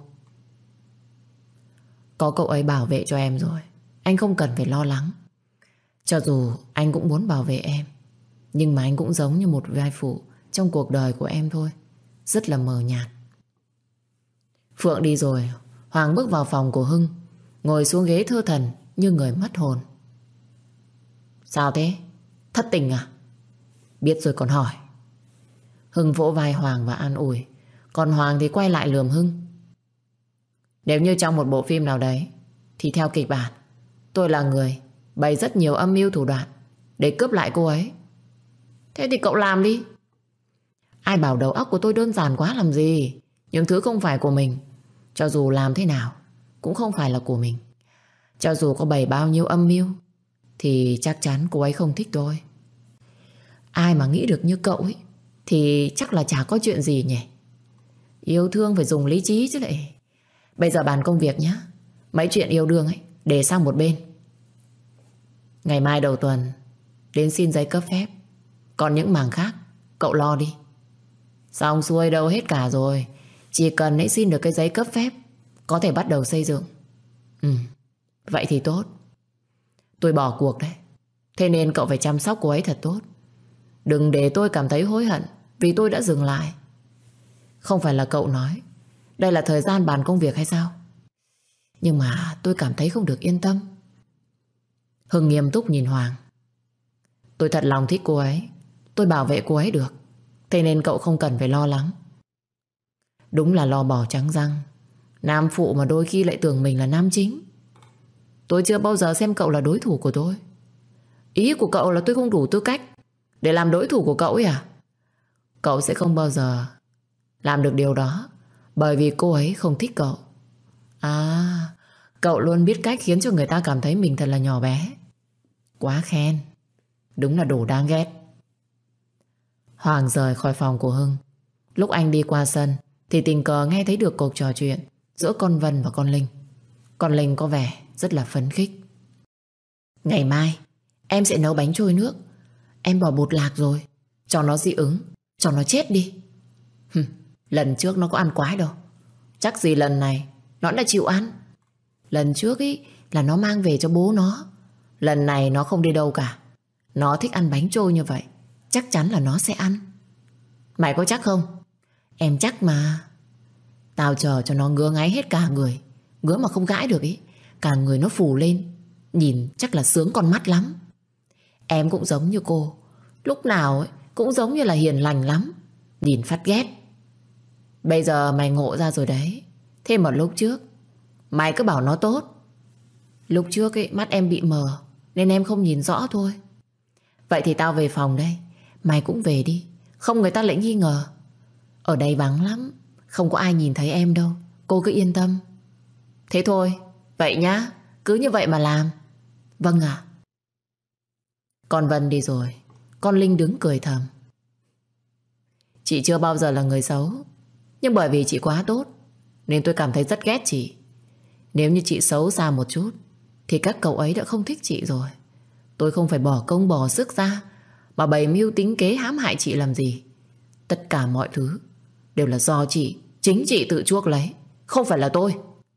Có cậu ấy bảo vệ cho em rồi, anh không cần phải lo lắng. Cho dù anh cũng muốn bảo vệ em, nhưng mà anh cũng giống như một vai phụ trong cuộc đời của em thôi, rất là mờ nhạt. Phượng đi rồi, Hoàng bước vào phòng của Hưng, ngồi xuống ghế thơ thẩn như người mất hồn. Sao thế? Thất tình à? Biết rồi còn hỏi. Hưng vỗ vai Hoàng và an ủi. Còn Hoàng thì quay lại lườm Hưng. Nếu như trong một bộ phim nào đấy thì theo kịch bản, tôi là người bày rất nhiều âm mưu thủ đoạn để cướp lại cô ấy. Thế thì cậu làm đi. Ai bảo đầu óc của tôi đơn giản quá làm gì. Những thứ không phải của mình, cho dù làm thế nào cũng không phải là của mình. Cho dù có bày bao nhiêu âm mưu thì chắc chắn cô ấy không thích tôi. Ai mà nghĩ được như cậu ấy thì chắc là chả có chuyện gì nhỉ. Yêu thương phải dùng lý trí chứ lại. Bây giờ bàn công việc nhé. Mấy chuyện yêu đương ấy để sang một bên. Ngày mai đầu tuần đến xin giấy cấp phép. Còn những mảng khác cậu lo đi. Xong xuôi đâu hết cả rồi. Chỉ cần ấy xin được cái giấy cấp phép có thể bắt đầu xây dựng. Vậy thì tốt. Tôi bỏ cuộc đấy. Thế nên cậu phải chăm sóc cô ấy thật tốt. Đừng để tôi cảm thấy hối hận vì tôi đã dừng lại. Không phải là cậu nói đây là thời gian bàn công việc hay sao? Nhưng mà tôi cảm thấy không được yên tâm. Hưng nghiêm túc nhìn Hoàng. Tôi thật lòng thích cô ấy. Tôi bảo vệ cô ấy được. Thế nên cậu không cần phải lo lắng. Đúng là lo bỏ trắng răng. Nam phụ mà đôi khi lại tưởng mình là nam chính. Tôi chưa bao giờ xem cậu là đối thủ của tôi. Ý của cậu là tôi không đủ tư cách để làm đối thủ của cậu ấy à? Cậu sẽ không bao giờ làm được điều đó, bởi vì cô ấy không thích cậu. À, cậu luôn biết cách khiến cho người ta cảm thấy mình thật là nhỏ bé. Quá khen. Đúng là đồ đáng ghét. Hoàng rời khỏi phòng của Hưng. Lúc anh đi qua sân thì tình cờ nghe thấy được cuộc trò chuyện giữa con Vân và con Linh. Con Linh có vẻ rất là phấn khích. Ngày mai em sẽ nấu bánh trôi nước. Em bỏ bột lạc rồi. Cho nó dị ứng, cho nó chết đi. Lần trước nó có ăn quái đâu. Chắc gì lần này nó đã chịu ăn. Lần trước ý là nó mang về cho bố nó. Lần này nó không đi đâu cả. Nó thích ăn bánh trôi như vậy, chắc chắn là nó sẽ ăn. Mày có chắc không? Em chắc mà. Tao chờ cho nó ngứa ngáy hết cả người. Ngứa mà không gãi được ý, cả người nó phù lên. Nhìn chắc là sướng con mắt lắm. Em cũng giống như cô. Lúc nào ấy cũng giống như là hiền lành lắm. Nhìn phát ghét. Bây giờ mày ngộ ra rồi đấy. Thế mà lúc trước mày cứ bảo nó tốt. Lúc trước ấy mắt em bị mờ nên em không nhìn rõ thôi. Vậy thì tao về phòng đây. Mày cũng về đi, không người ta lại nghi ngờ. Ở đây vắng lắm, không có ai nhìn thấy em đâu. Cô cứ yên tâm. Thế thôi, vậy nhá. Cứ như vậy mà làm. Vâng ạ. Con Vân đi rồi. Con Linh đứng cười thầm. Chị chưa bao giờ là người xấu, nhưng bởi vì chị quá tốt nên tôi cảm thấy rất ghét chị. Nếu như chị xấu xa một chút thì các cậu ấy đã không thích chị rồi. Tôi không phải bỏ công bỏ sức ra mà bày mưu tính kế hãm hại chị làm gì. Tất cả mọi thứ đều là do chị, chính chị tự chuốc lấy, không phải là tôi.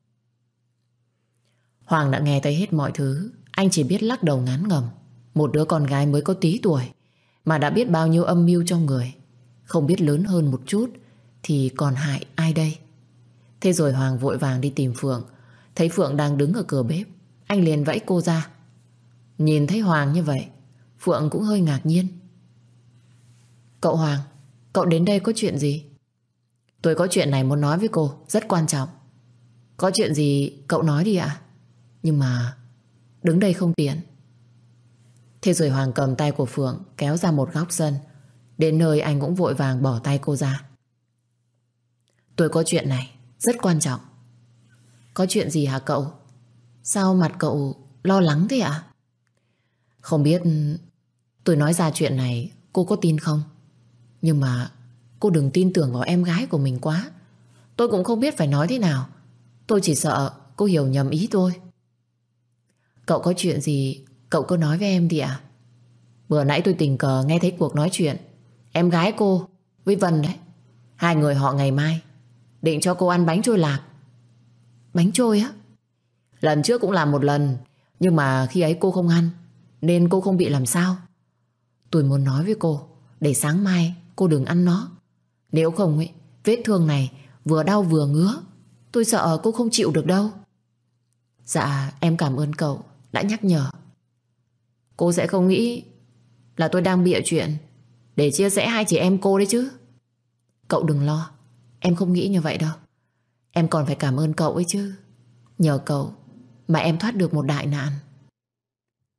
Hoàng đã nghe thấy hết mọi thứ. Anh chỉ biết lắc đầu ngán ngẩm. Một đứa con gái mới có tí tuổi mà đã biết bao nhiêu âm mưu trong người. Không biết lớn hơn một chút thì còn hại ai đây? Thế rồi Hoàng vội vàng đi tìm Phượng. Thấy Phượng đang đứng ở cửa bếp, anh liền vẫy cô ra. Nhìn thấy Hoàng như vậy, Phượng cũng hơi ngạc nhiên. Cậu Hoàng, cậu đến đây có chuyện gì? Tôi có chuyện này muốn nói với cô, rất quan trọng. Có chuyện gì cậu nói đi ạ. Nhưng mà đứng đây không tiện. Thế rồi Hoàng cầm tay của Phượng kéo ra một góc sân. Đến nơi anh cũng vội vàng bỏ tay cô ra. Tôi có chuyện này rất quan trọng. Có chuyện gì hả cậu? Sao mặt cậu lo lắng thế ạ? Không biết tôi nói ra chuyện này cô có tin không? Nhưng mà cô đừng tin tưởng vào em gái của mình quá. Tôi cũng không biết phải nói thế nào. Tôi chỉ sợ cô hiểu nhầm ý tôi. Cậu có chuyện gì cậu cứ nói với em đi ạ. Bữa nãy tôi tình cờ nghe thấy cuộc nói chuyện em gái cô với Vân đấy. Hai người họ ngày mai định cho cô ăn bánh trôi lạc. Bánh trôi á? Lần trước cũng làm một lần, nhưng mà khi ấy cô không ăn nên cô không bị làm sao. Tôi muốn nói với cô để sáng mai cô đừng ăn nó. Nếu không ấy, vết thương này vừa đau vừa ngứa. Tôi sợ cô không chịu được đâu. Dạ em cảm ơn cậu đã nhắc nhở. Cô sẽ không nghĩ là tôi đang bịa chuyện để chia rẽ hai chị em cô đấy chứ? Cậu đừng lo, em không nghĩ như vậy đâu. Em còn phải cảm ơn cậu ấy chứ. Nhờ cậu mà em thoát được một đại nạn.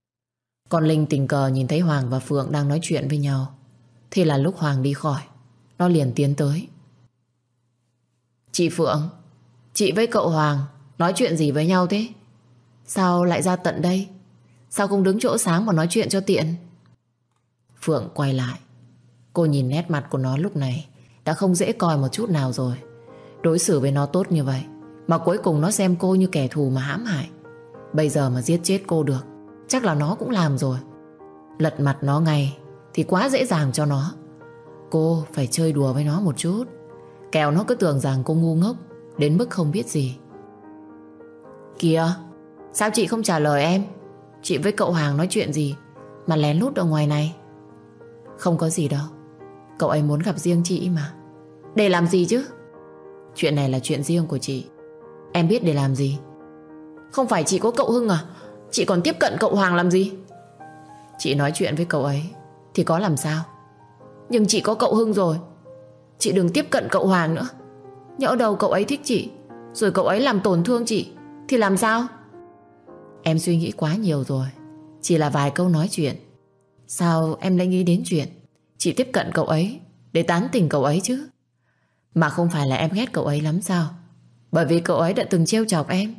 Còn Linh tình cờ nhìn thấy Hoàng và Phượng đang nói chuyện với nhau. Thế là lúc Hoàng đi khỏi, Nó liền tiến tới. Chị Phượng, chị với cậu Hoàng nói chuyện gì với nhau thế? Sao lại ra tận đây? Sao không đứng chỗ sáng mà nói chuyện cho tiện? Phượng quay lại. Cô nhìn nét mặt của nó lúc này đã không dễ coi một chút nào rồi. Đối xử với nó tốt như vậy mà cuối cùng nó xem cô như kẻ thù mà hãm hại. Bây giờ mà giết chết cô được, chắc là nó cũng làm rồi. Lật mặt nó ngay thì quá dễ dàng cho nó. Cô phải chơi đùa với nó một chút, kẻo nó cứ tưởng rằng cô ngu ngốc đến mức không biết gì. Kìa, sao chị không trả lời em? Chị với cậu Hoàng nói chuyện gì mà lén lút ở ngoài này? Không có gì đâu, cậu ấy muốn gặp riêng chị mà. Để làm gì chứ? Chuyện này là chuyện riêng của chị, em biết để làm gì? Không phải chị có cậu Hưng à? Chị còn tiếp cận cậu Hoàng làm gì? Chị nói chuyện với cậu ấy thì có làm sao? Nhưng chị có cậu Hưng rồi, chị đừng tiếp cận cậu Hoàng nữa. Nhỡ đâu cậu ấy thích chị, rồi cậu ấy làm tổn thương chị thì làm sao? Em suy nghĩ quá nhiều rồi. Chỉ là vài câu nói chuyện, sao em lại nghĩ đến chuyện chị tiếp cận cậu ấy để tán tỉnh cậu ấy chứ? Mà không phải là em ghét cậu ấy lắm sao? Bởi vì cậu ấy đã từng trêu chọc em.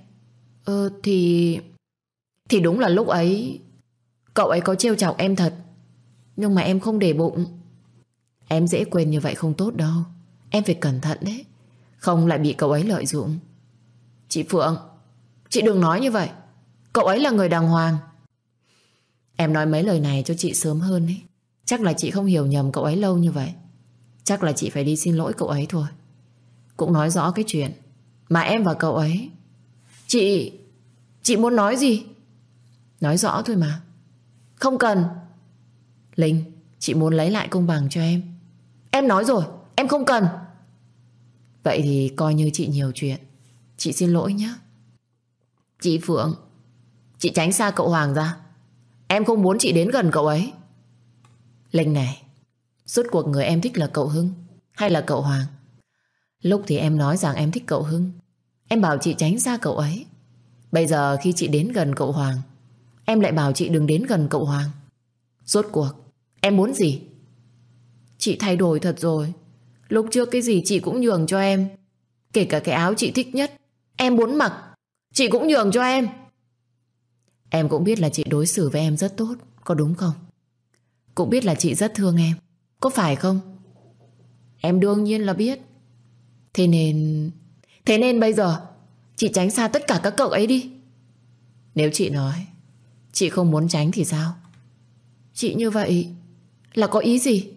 Thì đúng là lúc ấy cậu ấy có trêu chọc em thật, nhưng mà em không để bụng. Em dễ quên như vậy không tốt đâu. Em phải cẩn thận đấy, không lại bị cậu ấy lợi dụng. Chị Phượng, chị đừng nói như vậy. Cậu ấy là người đàng hoàng. Em nói mấy lời này cho chị sớm hơn ấy. Chắc là chị không hiểu nhầm cậu ấy lâu như vậy. Chắc là chị phải đi xin lỗi cậu ấy thôi. Cũng nói rõ cái chuyện mà em và cậu ấy. Chị muốn nói gì? Nói rõ thôi mà. Không cần. Linh, chị muốn lấy lại công bằng cho em. Em nói rồi, em không cần. Vậy thì coi như chị nhiều chuyện. Chị xin lỗi nhé. Chị Phượng, chị tránh xa cậu Hoàng ra. Em không muốn chị đến gần cậu ấy. Linh này, rốt cuộc người em thích là cậu Hưng hay là cậu Hoàng? Lúc thì em nói rằng em thích cậu Hưng, em bảo chị tránh xa cậu ấy. Bây giờ khi chị đến gần cậu Hoàng, em lại bảo chị đừng đến gần cậu Hoàng. Rốt cuộc em muốn gì? Chị thay đổi thật rồi. Lúc trước cái gì chị cũng nhường cho em. Kể cả cái áo chị thích nhất, em muốn mặc, chị cũng nhường cho em. Em cũng biết là chị đối xử với em rất tốt, có đúng không? Cũng biết là chị rất thương em, có phải không? Em đương nhiên là biết. Thế nên bây giờ chị tránh xa tất cả các cậu ấy đi. Nếu chị nói chị không muốn tránh thì sao? Chị như vậy là có ý gì?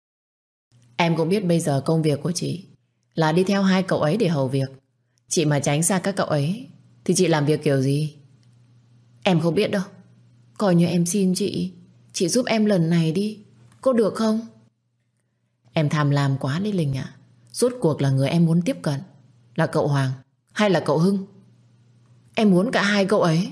Em cũng biết bây giờ công việc của chị là đi theo hai cậu ấy để hầu việc. Chị mà tránh xa các cậu ấy thì chị làm việc kiểu gì? Em không biết đâu. Coi như em xin chị giúp em lần này đi, có được không? Em tham lam quá đấy Linh ạ. Rốt cuộc là người em muốn tiếp cận là cậu Hoàng hay là cậu Hưng? Em muốn cả hai cậu ấy.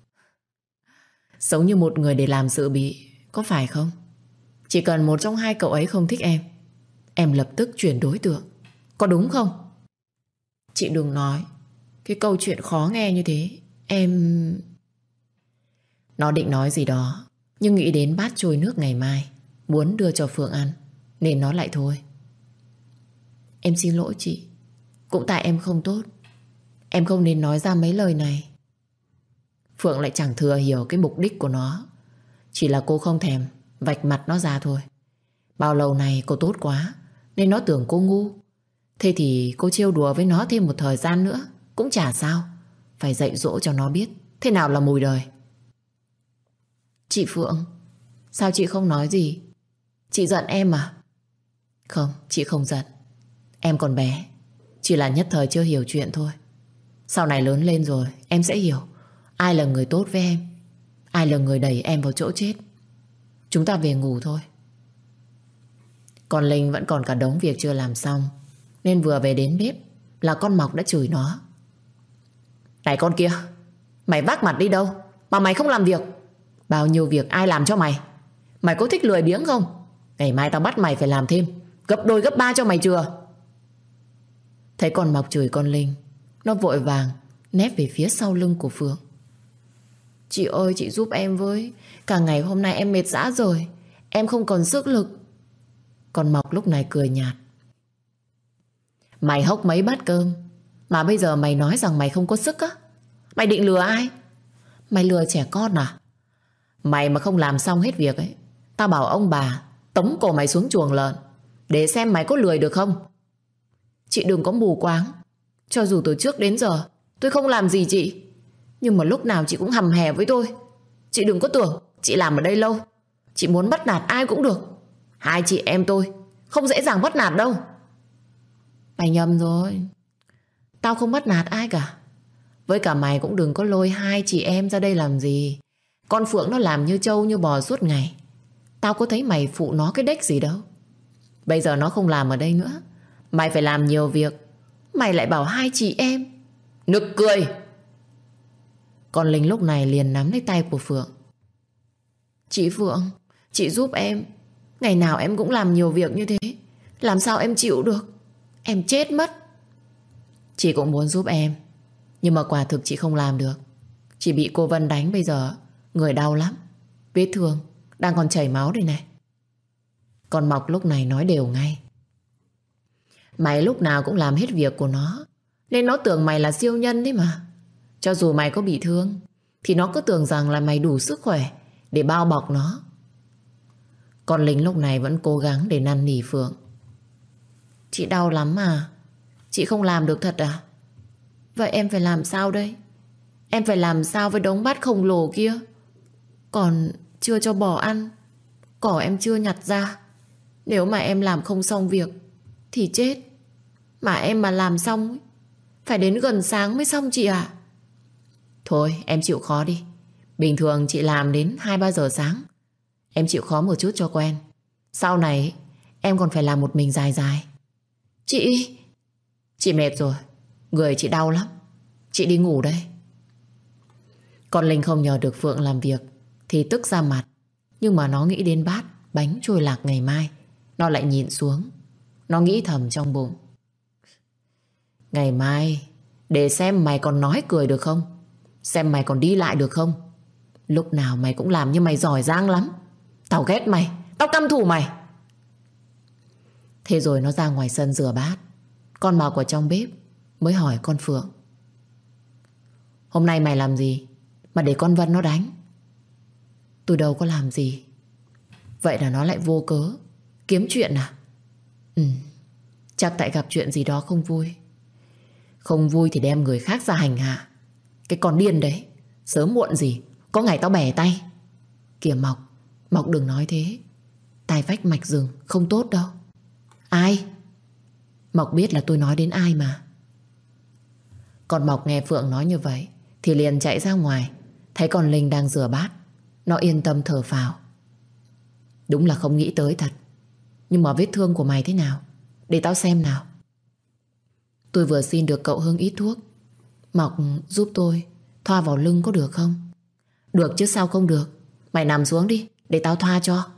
Sống như một người để làm sự bị, có phải không? Chỉ cần một trong hai cậu ấy không thích em lập tức chuyển đối tượng, có đúng không? Chị đừng nói cái câu chuyện khó nghe như thế. Em... Nó định nói gì đó, nhưng nghĩ đến bát trôi nước ngày mai muốn đưa cho Phượng ăn, nên nó lại thôi. Em xin lỗi chị. Cũng tại em không tốt, em không nên nói ra mấy lời này. Phượng lại chẳng thừa hiểu cái mục đích của nó. Chỉ là cô không thèm vạch mặt nó ra thôi. Bao lâu này cô tốt quá nên nó tưởng cô ngu. Thế thì cô trêu đùa với nó thêm một thời gian nữa cũng chả sao. Phải dạy dỗ cho nó biết thế nào là mùi đời. Chị Phượng, sao chị không nói gì? Chị giận em à? Không, chị không giận. Em còn bé, chỉ là nhất thời chưa hiểu chuyện thôi. Sau này lớn lên rồi em sẽ hiểu ai là người tốt với em, ai là người đẩy em vào chỗ chết. Chúng ta về ngủ thôi. Còn Linh vẫn còn cả đống việc chưa làm xong, nên vừa về đến bếp là con Mọc đã chửi nó. Này con kia, mày vác mặt đi đâu mà mày không làm việc? Bao nhiêu việc ai làm cho mày? Mày có thích lười biếng không? Ngày mai tao bắt mày phải làm thêm gấp đôi gấp ba cho mày chưa? Thấy con Mọc chửi con Linh, nó vội vàng nép về phía sau lưng của Phượng. Chị ơi, chị giúp em với. Cả ngày hôm nay em mệt rã rồi, em không còn sức lực. Con Mọc lúc này cười nhạt. Mày hốc mấy bát cơm mà bây giờ mày nói rằng mày không có sức á? Mày định lừa ai? Mày lừa trẻ con à? Mày mà không làm xong hết việc ấy, tao bảo ông bà tống cổ mày xuống chuồng lợn để xem mày có lười được không. Chị đừng có mù quáng. Cho dù từ trước đến giờ tôi không làm gì chị, nhưng mà lúc nào chị cũng hầm hè với tôi. Chị đừng có tưởng chị làm ở đây lâu chị muốn bắt nạt ai cũng được. Hai chị em tôi không dễ dàng bắt nạt đâu. Mày nhầm rồi. Tao không bắt nạt ai cả. Với cả mày cũng đừng có lôi hai chị em ra đây làm gì. Con Phượng nó làm như trâu như bò suốt ngày. Tao có thấy mày phụ nó cái đếch gì đâu. Bây giờ nó không làm ở đây nữa, mày phải làm nhiều việc, mày lại bảo hai chị em. Nực cười. Con Linh lúc này liền nắm lấy tay của Phượng. Chị Phượng, chị giúp em. Ngày nào em cũng làm nhiều việc như thế, làm sao em chịu được. Em chết mất. Chị cũng muốn giúp em, nhưng mà quả thực chị không làm được. Chị bị cô Vân đánh bây giờ người đau lắm. Vết thương đang còn chảy máu đây này. Con Mọc lúc này nói đều ngay. Mày lúc nào cũng làm hết việc của nó, nên nó tưởng mày là siêu nhân đấy mà. Cho dù mày có bị thương thì nó cứ tưởng rằng là mày đủ sức khỏe để bao bọc nó. Con Linh lúc này vẫn cố gắng để năn nỉ Phượng. Chị đau lắm mà. Chị không làm được thật à? Vậy em phải làm sao đây? Em phải làm sao với đống bát khổng lồ kia? Còn chưa cho bò ăn, cỏ em chưa nhặt ra. Nếu mà em làm không xong việc thì chết. Mà em mà làm xong phải đến gần sáng mới xong chị ạ. Thôi em chịu khó đi. Bình thường chị làm đến 2-3 giờ sáng. Em chịu khó một chút cho quen. Sau này em còn phải làm một mình dài dài. Chị mệt rồi. Người chị đau lắm. Chị đi ngủ đây. Con Linh không nhờ được Phượng làm việc thì tức ra mặt. Nhưng mà nó nghĩ đến bát bánh trôi lạc ngày mai, nó lại nhịn xuống. Nó nghĩ thầm trong bụng. Ngày mai để xem mày còn nói cười được không, xem mày còn đi lại được không. Lúc nào mày cũng làm như mày giỏi giang lắm. Tao ghét mày, tao căm thù mày. Thế rồi nó ra ngoài sân rửa bát. Con Mọc ở trong bếp mới hỏi con Phượng. Hôm nay mày làm gì mà để con Vân nó đánh? Tôi đâu có làm gì. Vậy là nó lại vô cớ kiếm chuyện à? Chắc tại gặp chuyện gì đó không vui. Không vui thì đem người khác ra hành hạ. Cái con điên đấy, sớm muộn gì có ngày tao bẻ tay. Kìa Mọc đừng nói thế. Tai vách mạch rừng không tốt đâu. Ai? Mọc biết là tôi nói đến ai mà. Còn Mọc nghe Phượng nói như vậy thì liền chạy ra ngoài. Thấy con Linh đang rửa bát, nó yên tâm thở phào. Đúng là không nghĩ tới thật. Nhưng mà vết thương của mày thế nào? Để tao xem nào. Tôi vừa xin được cậu Hưng ít thuốc. Mọc giúp tôi thoa vào lưng có được không? Được chứ sao không được. Mày nằm xuống đi để tao thoa cho.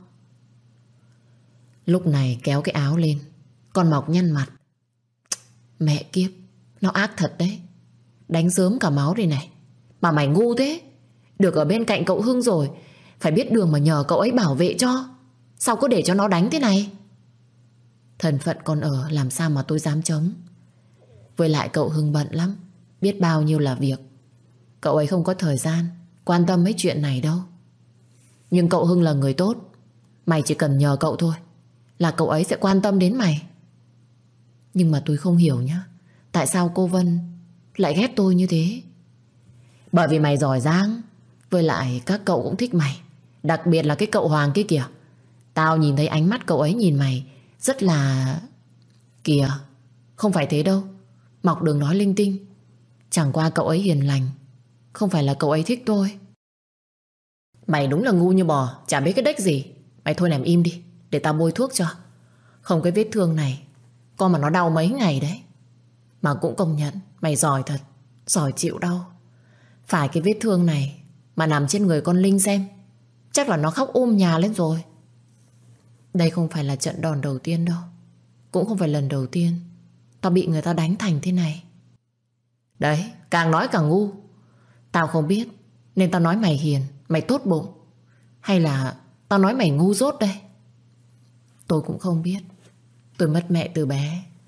Lúc này kéo cái áo lên, con Mọc nhăn mặt. Mẹ kiếp, nó ác thật đấy. Đánh rớm cả máu đây này. Mà mày ngu thế. Được ở bên cạnh cậu Hưng rồi, phải biết đường mà nhờ cậu ấy bảo vệ cho. Sao có để cho nó đánh thế này? Thân phận còn ở, làm sao mà tôi dám chống. Với lại cậu Hưng bận lắm, biết bao nhiêu là việc. Cậu ấy không có thời gian quan tâm mấy chuyện này đâu. Nhưng cậu Hưng là người tốt. Mày chỉ cần nhờ cậu thôi là cậu ấy sẽ quan tâm đến mày. Nhưng mà tôi không hiểu nhá, tại sao cô Vân lại ghét tôi như thế? Bởi vì mày giỏi giang. Với lại các cậu cũng thích mày. Đặc biệt là cái cậu Hoàng kia kìa. Tao nhìn thấy ánh mắt cậu ấy nhìn mày rất là... Kìa, không phải thế đâu. Mọc đừng nói linh tinh. Chẳng qua cậu ấy hiền lành, không phải là cậu ấy thích tôi. Mày đúng là ngu như bò, chả biết cái đếch gì. Mày thôi nằm im đi, để tao bôi thuốc cho. Không cái vết thương này con mà nó đau mấy ngày đấy. Mà cũng công nhận mày giỏi thật, giỏi chịu đau. Phải cái vết thương này mà nằm trên người con Linh xem, chắc là nó khóc nhà lên rồi. Đây không phải là trận đòn đầu tiên đâu, cũng không phải lần đầu tiên tao bị người ta đánh thành thế này. Đấy, càng nói càng ngu. Tao không biết nên tao nói mày hiền, mày tốt bụng, hay là tao nói mày ngu dốt đây? Tôi cũng không biết. Tôi mất mẹ từ bé,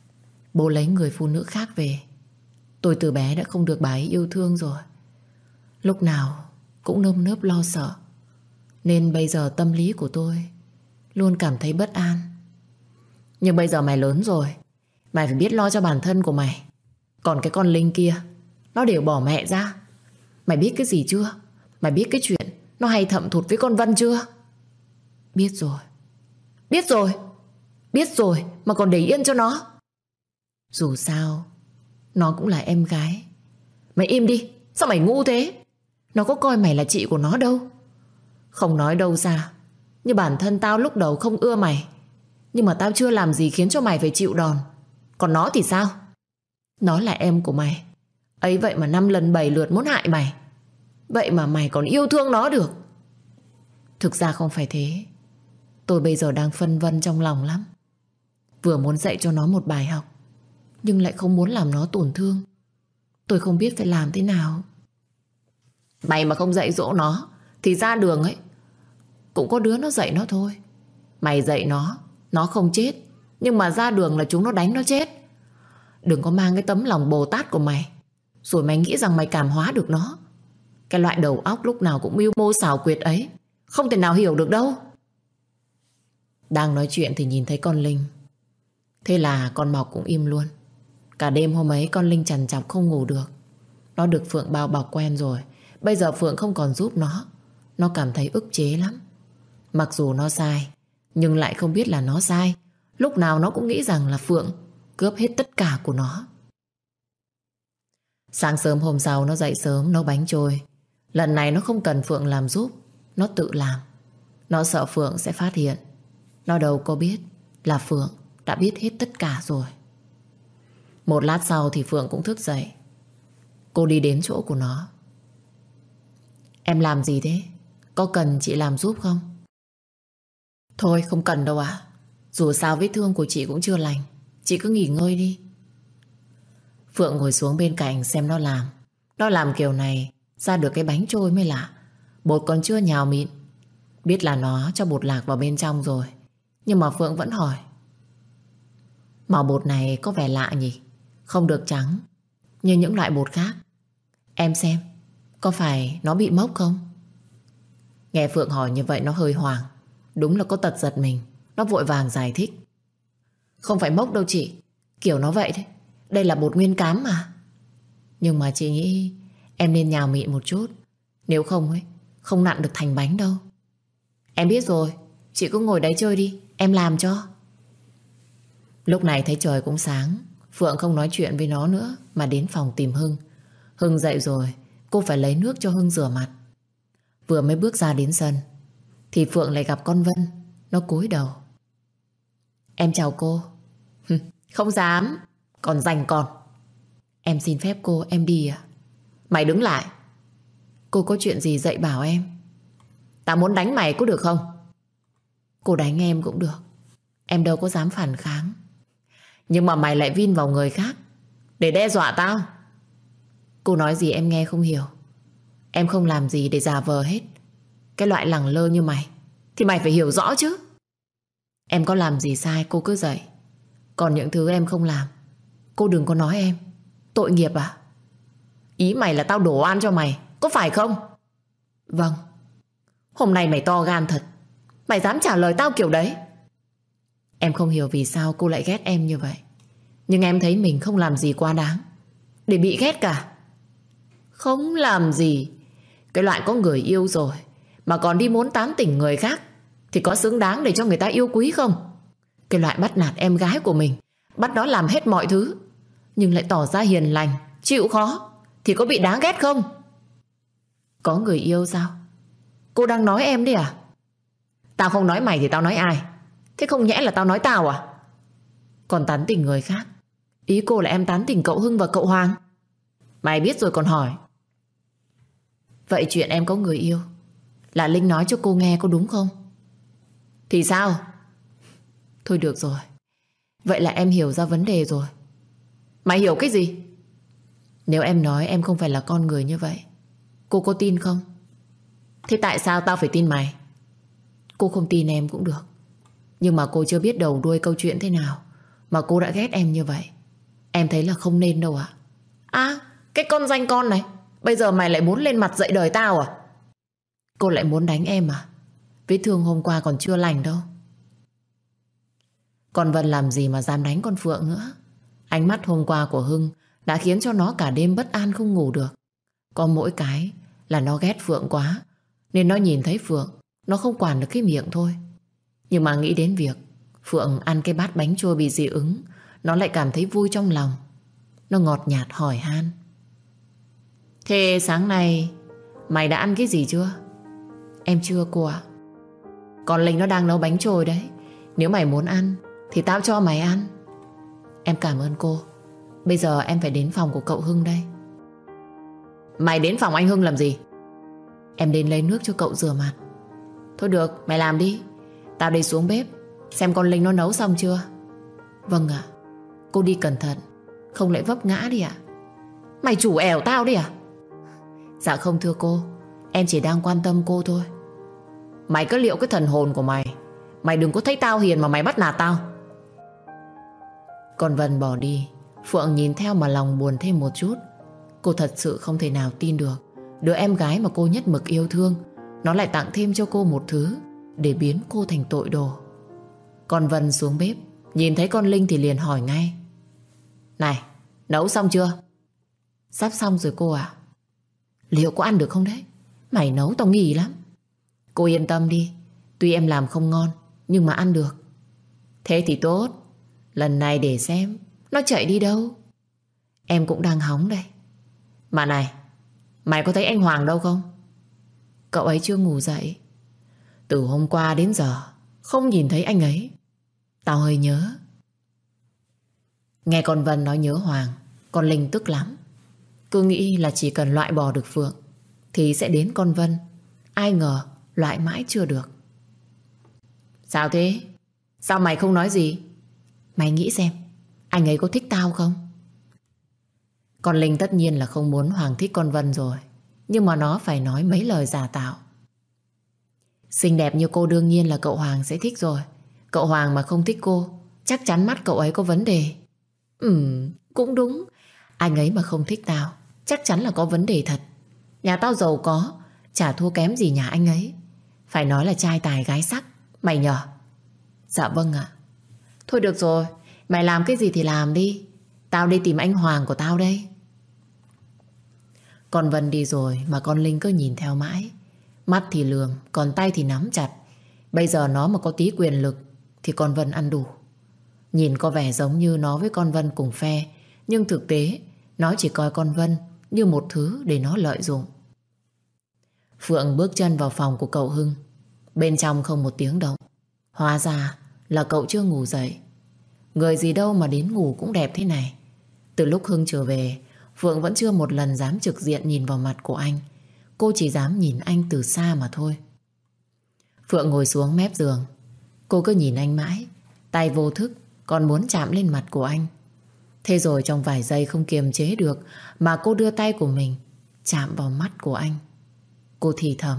bố lấy người phụ nữ khác về. Tôi từ bé đã không được bà ấy yêu thương rồi. Lúc nào cũng nơm nớp lo sợ. Nên bây giờ tâm lý của tôi luôn cảm thấy bất an. Nhưng bây giờ mày lớn rồi, mày phải biết lo cho bản thân của mày. Còn cái con Linh kia, nó đều bỏ mẹ ra. Mày biết cái gì chưa? Mày biết cái chuyện nó hay thậm thụt với con Vân chưa? Biết rồi. Biết rồi. Biết rồi mà còn để yên cho nó. Dù sao nó cũng là em gái. Mày im đi. Sao mày ngu thế? Nó có coi mày là chị của nó đâu. Không nói đâu ra, như bản thân tao lúc đầu không ưa mày, nhưng mà tao chưa làm gì khiến cho mày phải chịu đòn. Còn nó thì sao? Nó là em của mày. Ấy vậy mà 5 lần 7 lượt muốn hại mày. Vậy mà mày còn yêu thương nó được. Thực ra không phải thế. Tôi bây giờ đang phân vân trong lòng lắm. Vừa muốn dạy cho nó một bài học, nhưng lại không muốn làm nó tổn thương. Tôi không biết phải làm thế nào. Mày mà không dạy dỗ nó thì ra đường ấy cũng có đứa nó dạy nó thôi. Mày dạy nó không chết, nhưng mà ra đường là chúng nó đánh nó chết. Đừng có mang cái tấm lòng Bồ Tát của mày rồi mày nghĩ rằng mày cảm hóa được nó. Cái loại đầu óc lúc nào cũng mưu mô xảo quyệt ấy không thể nào hiểu được đâu. Đang nói chuyện thì nhìn thấy con Linh. Thế là con Mọc cũng im luôn. Cả đêm hôm ấy con Linh trằn trọc không ngủ được. Nó được Phượng bao bọc quen rồi. Bây giờ Phượng không còn giúp nó cảm thấy ức chế lắm. Mặc dù nó sai, nhưng lại không biết là nó sai. Lúc nào nó cũng nghĩ rằng là Phượng cướp hết tất cả của nó. Sáng sớm hôm sau nó dậy sớm nấu bánh trôi. Lần này nó không cần Phượng làm giúp, nó tự làm. Nó sợ Phượng sẽ phát hiện. Nó đâu có biết là Phượng đã biết hết tất cả rồi. Một lát sau thì Phượng cũng thức dậy. Cô đi đến chỗ của nó. Em làm gì thế? Có cần chị làm giúp không? Thôi không cần đâu ạ. Dù sao vết thương của chị cũng chưa lành. Chị cứ nghỉ ngơi đi. Phượng ngồi xuống bên cạnh xem nó làm. Nó làm kiểu này ra được cái bánh trôi mới lạ. Bột còn chưa nhào mịn. Biết là nó cho bột lạc vào bên trong rồi, nhưng mà Phượng vẫn hỏi. Màu bột này có vẻ lạ nhỉ? Không được trắng như những loại bột khác. Em xem, có phải nó bị mốc không? Nghe Phượng hỏi như vậy nó hơi hoảng. Đúng là có tật giật mình. Nó vội vàng giải thích. Không phải mốc đâu chị. Kiểu nó vậy đấy. Đây là bột nguyên cám mà. Nhưng mà chị nghĩ em nên nhào mịn một chút. Nếu không ấy, không nặn được thành bánh đâu. Em biết rồi. Chị cứ ngồi đấy chơi đi, em làm cho. Lúc này thấy trời cũng sáng. Phượng không nói chuyện với nó nữa mà đến phòng tìm Hưng. Hưng dậy rồi, cô phải lấy nước cho Hưng rửa mặt. Vừa mới bước ra đến sân thì Phượng lại gặp con Vân. Nó cúi đầu. Em chào cô. Không dám. Còn rành còn. Em xin phép cô, em đi à? Mày đứng lại. Cô có chuyện gì dạy bảo em. Tao muốn đánh mày có được không? Cô đánh em cũng được. Em đâu có dám phản kháng. Nhưng mà mày lại vin vào người khác để đe dọa tao. Cô nói gì em nghe không hiểu. Em không làm gì để giả vờ hết. Cái loại lẳng lơ như mày thì mày phải hiểu rõ chứ. Em có làm gì sai cô cứ dạy. Còn những thứ em không làm cô đừng có nói em. Tội nghiệp à? Ý mày là tao đổ oan cho mày, có phải không? Vâng. Hôm nay mày to gan thật. Mày dám trả lời tao kiểu đấy. Em không hiểu vì sao cô lại ghét em như vậy. Nhưng em thấy mình không làm gì quá đáng để bị ghét cả. Không làm gì. Cái loại có người yêu rồi mà còn đi muốn tán tỉnh người khác thì có xứng đáng để cho người ta yêu quý không? Cái loại bắt nạt em gái của mình, bắt nó làm hết mọi thứ, nhưng lại tỏ ra hiền lành, chịu khó, thì có bị đáng ghét không? Có người yêu sao? Cô đang nói em đấy à? Tao không nói mày thì tao nói ai? Thế không nhẽ là tao nói tao à? Còn tán tỉnh người khác, ý cô là em tán tỉnh cậu Hưng và cậu Hoàng? Mày biết rồi còn hỏi. Vậy chuyện em có người yêu là Linh nói cho cô nghe có đúng không? Thì sao? Thôi được rồi. Vậy là em hiểu ra vấn đề rồi. Mày hiểu cái gì? Nếu em nói em không phải là con người như vậy, cô có tin không? Thế tại sao tao phải tin mày? Cô không tin em cũng được. Nhưng mà cô chưa biết đầu đuôi câu chuyện thế nào mà cô đã ghét em như vậy. Em thấy là không nên đâu ạ. À, cái con danh con này, bây giờ mày lại muốn lên mặt dạy đời tao à? Cô lại muốn đánh em à? Vết thương hôm qua còn chưa lành đâu. Con Vân làm gì mà dám đánh con Phượng nữa. Ánh mắt hôm qua của Hưng đã khiến cho nó cả đêm bất an không ngủ được. Có mỗi cái là nó ghét Phượng quá, nên nó nhìn thấy Phượng, nó không quản được cái miệng thôi. Nhưng mà nghĩ đến việc Phượng ăn cái bát bánh trôi bị dị ứng, nó lại cảm thấy vui trong lòng. Nó ngọt nhạt hỏi han: Thế sáng nay mày đã ăn cái gì chưa? Em chưa cô ạ. Còn Linh nó đang nấu bánh trôi đấy. Nếu mày muốn ăn thì tao cho mày ăn. Em cảm ơn cô. Bây giờ em phải đến phòng của cậu Hưng đây. Mày đến phòng anh Hưng làm gì? Em đến lấy nước cho cậu rửa mặt. Thôi được, mày làm đi. Tao đi xuống bếp xem con Linh nó nấu xong chưa. Vâng ạ. Cô đi cẩn thận, không lại vấp ngã đi ạ. Mày chủ ẻo tao đi à? Dạ không thưa cô, em chỉ đang quan tâm cô thôi. Mày cứ liệu cái thần hồn của mày. Mày đừng có thấy tao hiền mà mày bắt nạt tao. Còn Vân bỏ đi. Phượng nhìn theo mà lòng buồn thêm một chút. Cô thật sự không thể nào tin được đứa em gái mà cô nhất mực yêu thương, nó lại tặng thêm cho cô một thứ để biến cô thành tội đồ. Còn Vân xuống bếp, nhìn thấy con Linh thì liền hỏi ngay: Này, nấu xong chưa? Sắp xong rồi cô ạ. Liệu có ăn được không đấy? Mày nấu tao nghi lắm. Cô yên tâm đi, tuy em làm không ngon nhưng mà ăn được. Thế thì tốt. Lần này để xem nó chạy đi đâu. Em cũng đang hóng đây. Mà này, mày có thấy anh Hoàng đâu không? Cậu ấy chưa ngủ dậy. Từ hôm qua đến giờ không nhìn thấy anh ấy. Tao hơi nhớ. Nghe con Vân nói nhớ Hoàng, con Linh tức lắm. Cứ nghĩ là chỉ cần loại bỏ được Phượng thì sẽ đến con Vân. Ai ngờ loại mãi chưa được. Sao thế? Sao mày không nói gì? Mày nghĩ xem, anh ấy có thích tao không? Con Linh tất nhiên là không muốn Hoàng thích con Vân rồi, nhưng mà nó phải nói mấy lời giả tạo. Xinh đẹp như cô đương nhiên là cậu Hoàng sẽ thích rồi. Cậu Hoàng mà không thích cô, chắc chắn mắt cậu ấy có vấn đề. Cũng đúng. Anh ấy mà không thích tao, chắc chắn là có vấn đề thật. Nhà tao giàu có, chả thua kém gì nhà anh ấy. Phải nói là trai tài gái sắc. Mày nhờ? Dạ vâng ạ. Thôi được rồi, mày làm cái gì thì làm đi. Tao đi tìm anh Hoàng của tao đây. Con Vân đi rồi mà con Linh cứ nhìn theo mãi. Mắt thì lườm, còn tay thì nắm chặt. Bây giờ nó mà có tí quyền lực thì con Vân ăn đủ. Nhìn có vẻ giống như nó với con Vân cùng phe, nhưng thực tế nó chỉ coi con Vân như một thứ để nó lợi dụng. Phượng bước chân vào phòng của cậu Hưng. Bên trong không một tiếng động. Hóa ra là cậu chưa ngủ dậy. Người gì đâu mà đến ngủ cũng đẹp thế này. Từ lúc Hưng trở về, Phượng vẫn chưa một lần dám trực diện nhìn vào mặt của anh. Cô chỉ dám nhìn anh từ xa mà thôi. Phượng ngồi xuống mép giường. Cô cứ nhìn anh mãi. Tay vô thức còn muốn chạm lên mặt của anh. Thế rồi trong vài giây không kiềm chế được mà cô đưa tay của mình chạm vào mắt của anh. Cô thì thầm: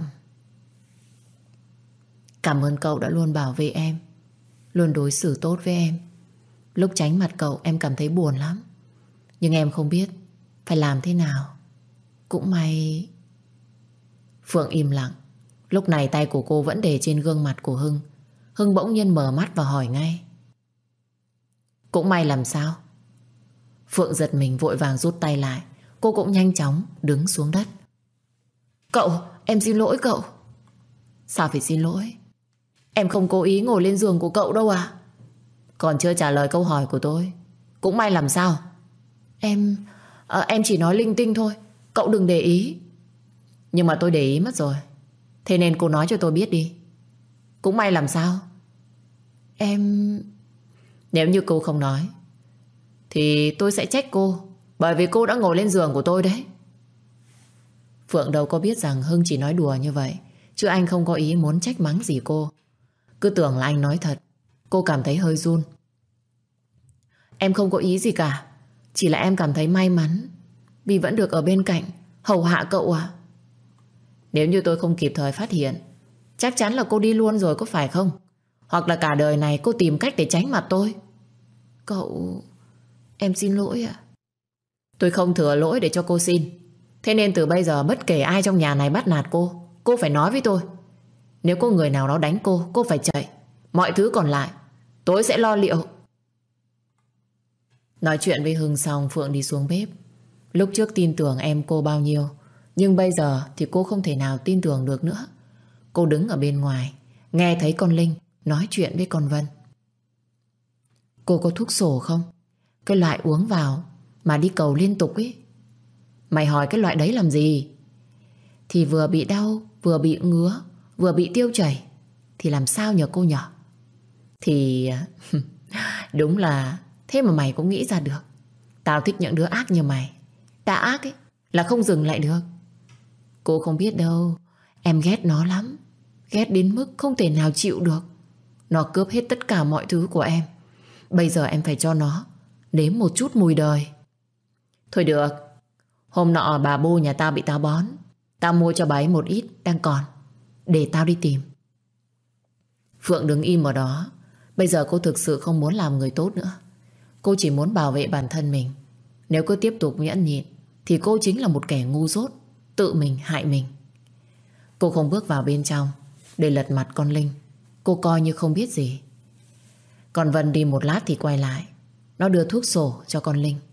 Cảm ơn cậu đã luôn bảo vệ em, luôn đối xử tốt với em. Lúc tránh mặt cậu em cảm thấy buồn lắm, nhưng em không biết phải làm thế nào. Cũng may... Phượng im lặng. Lúc này tay của cô vẫn để trên gương mặt của Hưng. Hưng bỗng nhiên mở mắt và hỏi ngay: Cũng may làm sao? Phượng giật mình vội vàng rút tay lại. Cô cũng nhanh chóng đứng xuống đất. Cậu, em xin lỗi cậu. Sao phải xin lỗi? Em không cố ý ngồi lên giường của cậu đâu à? Còn chưa trả lời câu hỏi của tôi. Cũng may làm sao? Em chỉ nói linh tinh thôi, cậu đừng để ý. Nhưng mà tôi để ý mất rồi. Thế nên cô nói cho tôi biết đi. Cũng may làm sao? Nếu như cô không nói thì tôi sẽ trách cô, bởi vì cô đã ngồi lên giường của tôi đấy. Phượng đâu có biết rằng Hưng chỉ nói đùa như vậy, chứ anh không có ý muốn trách mắng gì cô. Cứ tưởng là anh nói thật. Cô cảm thấy hơi run. Em không có ý gì cả, chỉ là em cảm thấy may mắn vì vẫn được ở bên cạnh hầu hạ cậu à. Nếu như tôi không kịp thời phát hiện, chắc chắn là cô đi luôn rồi có phải không? Hoặc là cả đời này cô tìm cách để tránh mặt tôi. Cậu... Em xin lỗi ạ. Tôi không thừa lỗi để cho cô xin. Thế nên từ bây giờ bất kể ai trong nhà này bắt nạt cô phải nói với tôi. Nếu có người nào đó đánh cô phải chạy. Mọi thứ còn lại tôi sẽ lo liệu. Nói chuyện với Hưng xong, Phượng đi xuống bếp. Lúc trước tin tưởng em cô bao nhiêu, nhưng bây giờ thì cô không thể nào tin tưởng được nữa. Cô đứng ở bên ngoài, nghe thấy con Linh nói chuyện với con Vân. Cô có thuốc sổ không? Cái loại uống vào mà đi cầu liên tục ấy. Mày hỏi cái loại đấy làm gì? Thì vừa bị đau, vừa bị ngứa, vừa bị tiêu chảy, thì làm sao nhờ cô nhỏ? Thì đúng là thế mà mày cũng nghĩ ra được. Tao thích những đứa ác như mày. Đã ác ấy là không dừng lại được. Cô không biết đâu, em ghét nó lắm. Ghét đến mức không thể nào chịu được. Nó cướp hết tất cả mọi thứ của em. Bây giờ em phải cho nó nếm một chút mùi đời. Thôi được. Hôm nọ bà bô nhà tao bị táo bón, tao mua cho bà ấy một ít đang còn, để tao đi tìm. Phượng đứng im ở đó. Bây giờ cô thực sự không muốn làm người tốt nữa. Cô chỉ muốn bảo vệ bản thân mình. Nếu cứ tiếp tục nhẫn nhịn thì cô chính là một kẻ ngu dốt, tự mình hại mình. Cô không bước vào bên trong để lật mặt con Linh. Cô coi như không biết gì. Còn Vân đi một lát thì quay lại. Nó đưa thuốc sổ cho con Linh.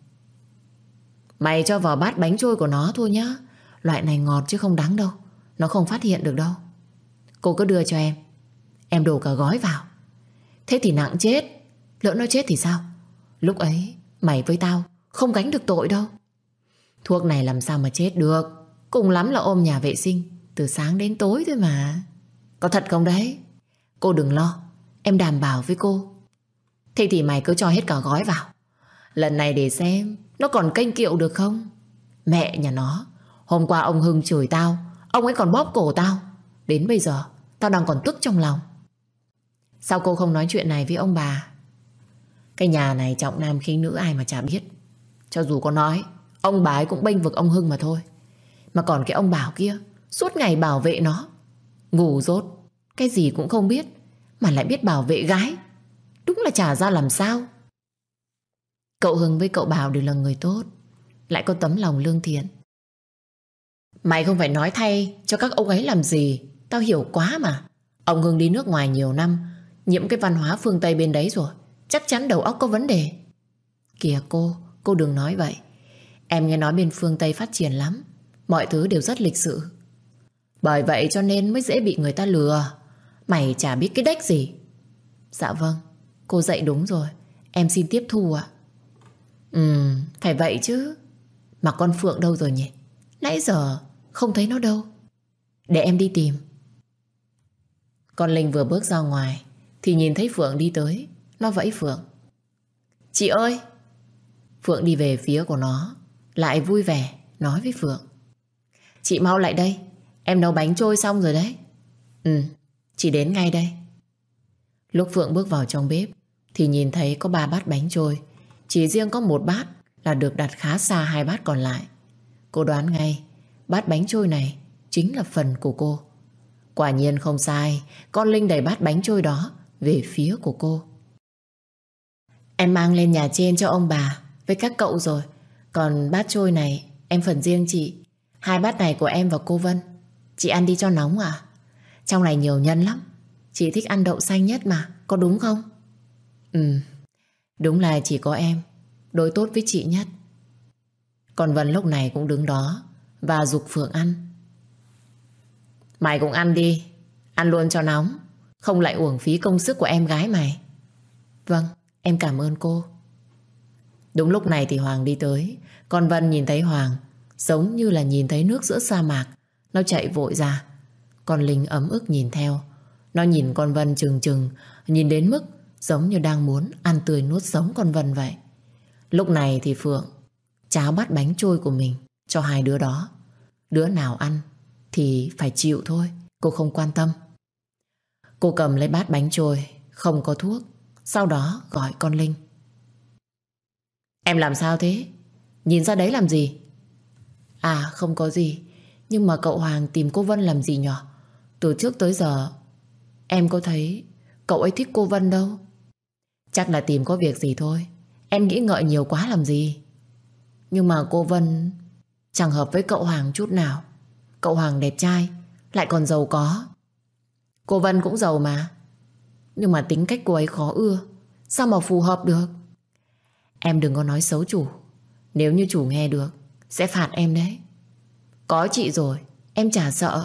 Mày cho vào bát bánh trôi của nó thôi nhá. Loại này ngọt chứ không đắng đâu. Nó không phát hiện được đâu. Cô cứ đưa cho em. Em đổ cả gói vào. Thế thì nặng chết. Lỡ nó chết thì sao? Lúc ấy mày với tao không gánh được tội đâu. Thuốc này làm sao mà chết được. Cùng lắm là ôm nhà vệ sinh từ sáng đến tối thôi mà. Có thật không đấy? Cô đừng lo, em đảm bảo với cô. Thế thì mày cứ cho hết cả gói vào. Lần này để xem nó còn kênh kiệu được không. Mẹ nhà nó, hôm qua ông Hưng chửi tao, ông ấy còn bóp cổ tao. Đến bây giờ tao đang còn tức trong lòng. Sao cô không nói chuyện này với ông bà? Cái nhà này trọng nam khinh nữ ai mà chả biết. Cho dù có nói, ông bà ấy cũng bênh vực ông Hưng mà thôi. Mà còn cái ông Bảo kia, suốt ngày bảo vệ nó. Ngu dốt, cái gì cũng không biết mà lại biết bảo vệ gái. Đúng là chả ra làm sao. Cậu Hưng với cậu Bảo đều là người tốt, lại có tấm lòng lương thiện. Mày không phải nói thay cho các ông ấy làm gì. Tao hiểu quá mà. Ông Hưng đi nước ngoài nhiều năm, nhiễm cái văn hóa phương Tây bên đấy rồi, chắc chắn đầu óc có vấn đề. Kìa cô đừng nói vậy. Em nghe nói bên phương Tây phát triển lắm, mọi thứ đều rất lịch sự. Bởi vậy cho nên mới dễ bị người ta lừa. Mày chả biết cái đếch gì. Dạ vâng, cô dạy đúng rồi. Em xin tiếp thu ạ. Phải vậy chứ. Mà con Phượng đâu rồi nhỉ? Nãy giờ không thấy nó đâu. Để em đi tìm. Con Linh vừa bước ra ngoài thì nhìn thấy Phượng đi tới. Nó vẫy Phượng. Chị ơi! Phượng đi về phía của nó, lại vui vẻ nói với Phượng. Chị mau lại đây, em nấu bánh trôi xong rồi đấy. Chị đến ngay đây. Lúc Phượng bước vào trong bếp thì nhìn thấy có 3 bát bánh trôi. Chỉ riêng có một bát là được đặt khá xa 2 bát còn lại. Cô đoán ngay bát bánh trôi này chính là phần của cô. Quả nhiên không sai, con Linh đẩy bát bánh trôi đó về phía của cô. Em mang lên nhà trên cho ông bà với các cậu rồi. Còn bát trôi này em phần riêng chị. 2 bát này của em và cô Vân. Chị ăn đi cho nóng à? Trong này nhiều nhân lắm. Chị thích ăn đậu xanh nhất mà, có đúng không? Đúng là chỉ có em đối tốt với chị nhất. Còn Vân lúc này cũng đứng đó và giục Phượng ăn. Mày cũng ăn đi, ăn luôn cho nóng, không lại uổng phí công sức của em gái mày. Vâng, em cảm ơn cô. Đúng lúc này thì Hoàng đi tới. Con Vân nhìn thấy Hoàng giống như là nhìn thấy nước giữa sa mạc. Nó chạy vội ra. Con Linh ấm ức nhìn theo. Nó nhìn con Vân chừng chừng, nhìn đến mức giống như đang muốn ăn tươi nuốt sống con Vân vậy. Lúc này thì Phượng cháo bát bánh trôi của mình cho 2 đứa đó. Đứa nào ăn thì phải chịu thôi. Cô không quan tâm. Cô cầm lấy bát bánh trôi không có thuốc, sau đó gọi con Linh. Em làm sao thế? Nhìn ra đấy làm gì? À không có gì. Nhưng mà cậu Hoàng tìm cô Vân làm gì nhở? Từ trước tới giờ em có thấy cậu ấy thích cô Vân đâu. Chắc là tìm có việc gì thôi. Em nghĩ ngợi nhiều quá làm gì. Nhưng mà cô Vân chẳng hợp với cậu Hoàng chút nào. Cậu Hoàng đẹp trai, lại còn giàu có. Cô Vân cũng giàu mà, nhưng mà tính cách cô ấy khó ưa. Sao mà phù hợp được. Em đừng có nói xấu chủ. Nếu như chủ nghe được sẽ phạt em đấy. Có chị rồi, em chả sợ.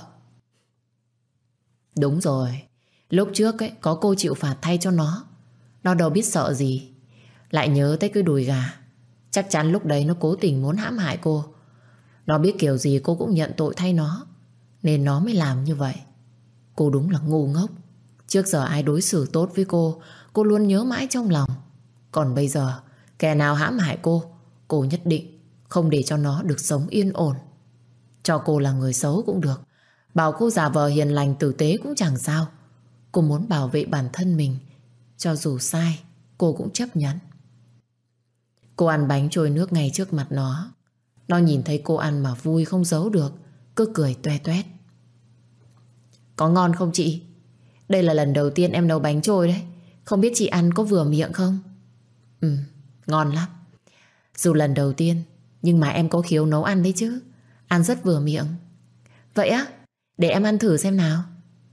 Đúng rồi, lúc trước ấy, có cô chịu phạt thay cho nó đâu biết sợ gì. Lại nhớ tới cái đùi gà. Chắc chắn lúc đấy nó cố tình muốn hãm hại cô. Nó biết kiểu gì cô cũng nhận tội thay nó, nên nó mới làm như vậy. Cô đúng là ngu ngốc. Trước giờ ai đối xử tốt với cô luôn nhớ mãi trong lòng. Còn bây giờ kẻ nào hãm hại cô nhất định không để cho nó được sống yên ổn. Cho cô là người xấu cũng được, bảo cô giả vờ hiền lành tử tế cũng chẳng sao. Cô muốn bảo vệ bản thân mình, cho dù sai cô cũng chấp nhận. Cô ăn bánh trôi nước ngay trước mặt nó. Nó nhìn thấy cô ăn mà vui không giấu được, cứ cười toe toét. Có ngon không chị? Đây là lần đầu tiên em nấu bánh trôi đấy. Không biết chị ăn có vừa miệng không? Ngon lắm. Dù lần đầu tiên, nhưng mà em có khiếu nấu ăn đấy chứ. Ăn rất vừa miệng. Vậy á? Để em ăn thử xem nào.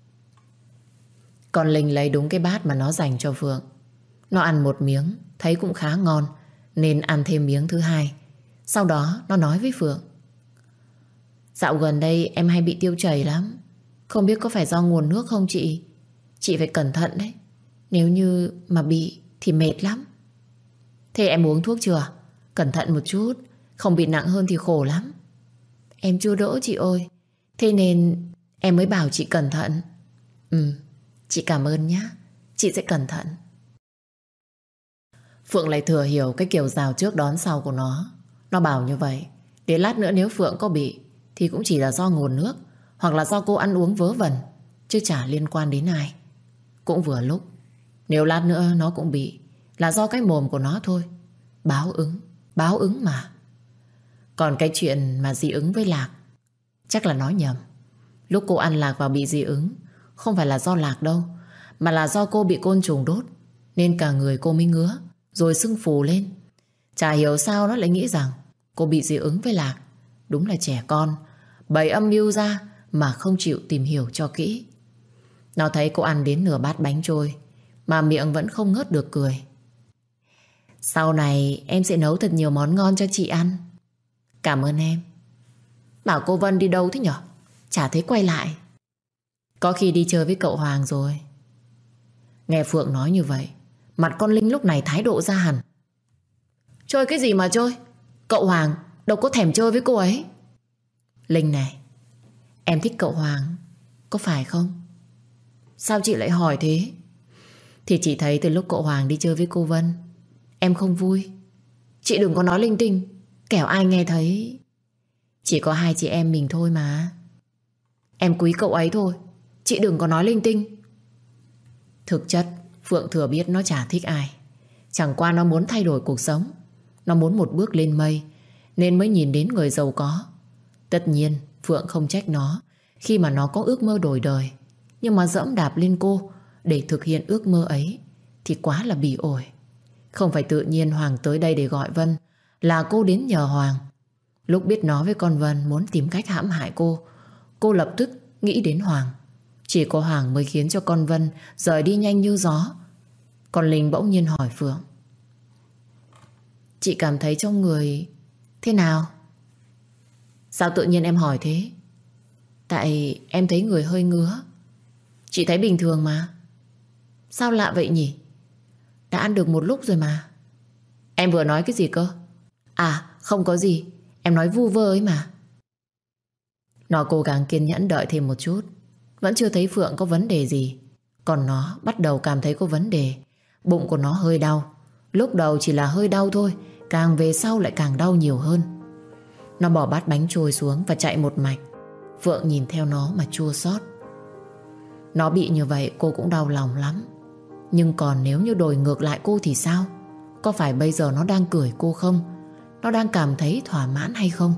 Còn Linh lấy đúng cái bát mà nó dành cho Phượng. Nó ăn một miếng, thấy cũng khá ngon, nên ăn thêm miếng thứ hai. Sau đó nó nói với Phượng: dạo gần đây em hay bị tiêu chảy lắm. Không biết có phải do nguồn nước không chị? Chị phải cẩn thận đấy. Nếu như mà bị thì mệt lắm. Thế em uống thuốc chưa? Cẩn thận một chút, không bị nặng hơn thì khổ lắm. Em chưa đỡ chị ơi, thế nên em mới bảo chị cẩn thận. Chị cảm ơn nhé. Chị sẽ cẩn thận. Phượng lại thừa hiểu cái kiểu rào trước đón sau của nó. Nó bảo như vậy để lát nữa nếu Phượng có bị thì cũng chỉ là do nguồn nước, hoặc là do cô ăn uống vớ vẩn, chứ chả liên quan đến ai. Cũng vừa lúc, nếu lát nữa nó cũng bị là do cái mồm của nó thôi. Báo ứng mà. Còn cái chuyện mà dị ứng với lạc, chắc là nó nhầm. Lúc cô ăn lạc và bị dị ứng, không phải là do lạc đâu, mà là do cô bị côn trùng đốt, nên cả người cô mới ngứa, rồi sưng phù lên. Chả hiểu sao nó lại nghĩ rằng cô bị dị ứng với lạc. Đúng là trẻ con, bày âm mưu ra mà không chịu tìm hiểu cho kỹ. Nó thấy cô ăn đến nửa bát bánh trôi mà miệng vẫn không ngớt được cười. Sau này em sẽ nấu thật nhiều món ngon cho chị ăn. Cảm ơn em. Bảo cô Vân đi đâu thế nhở? Chả thấy quay lại. Có khi đi chơi với cậu Hoàng rồi. Nghe Phượng nói như vậy, mặt con Linh lúc này thái độ ra hẳn. Chơi cái gì mà chơi? Cậu Hoàng đâu có thèm chơi với cô ấy. Linh này, em thích cậu Hoàng, có phải không? Sao chị lại hỏi thế? Thì chị thấy từ lúc cậu Hoàng đi chơi với cô Vân, em không vui. Chị đừng có nói linh tinh, kẻo ai nghe thấy. Chỉ có hai chị em mình thôi mà. Em quý cậu ấy thôi, chị đừng có nói linh tinh. Thực chất Phượng thừa biết nó chả thích ai. Chẳng qua nó muốn thay đổi cuộc sống, nó muốn một bước lên mây, nên mới nhìn đến người giàu có. Tất nhiên Phượng không trách nó khi mà nó có ước mơ đổi đời. Nhưng mà dẫm đạp lên cô để thực hiện ước mơ ấy thì quá là bỉ ổi. Không phải tự nhiên Hoàng tới đây để gọi Vân, là cô đến nhờ Hoàng. Lúc biết nó với con Vân muốn tìm cách hãm hại cô lập tức nghĩ đến Hoàng. Chỉ có Hoàng mới khiến cho con Vân rời đi nhanh như gió. Còn Linh bỗng nhiên hỏi Phượng: chị cảm thấy trong người thế nào? Sao tự nhiên em hỏi thế? Tại em thấy người hơi ngứa. Chị thấy bình thường mà. Sao lạ vậy nhỉ? Đã ăn được một lúc rồi mà. Em vừa nói cái gì cơ? À không có gì, em nói vu vơ ấy mà. Nó cố gắng kiên nhẫn đợi thêm một chút, vẫn chưa thấy Phượng có vấn đề gì. Còn nó bắt đầu cảm thấy có vấn đề. Bụng của nó hơi đau. Lúc đầu chỉ là hơi đau thôi, càng về sau lại càng đau nhiều hơn. Nó bỏ bát bánh trôi xuống và chạy một mạch. Phượng nhìn theo nó mà chua xót. Nó bị như vậy cô cũng đau lòng lắm. Nhưng còn nếu như đổi ngược lại cô thì sao? Có phải bây giờ nó đang cười cô không? Nó đang cảm thấy thỏa mãn hay không?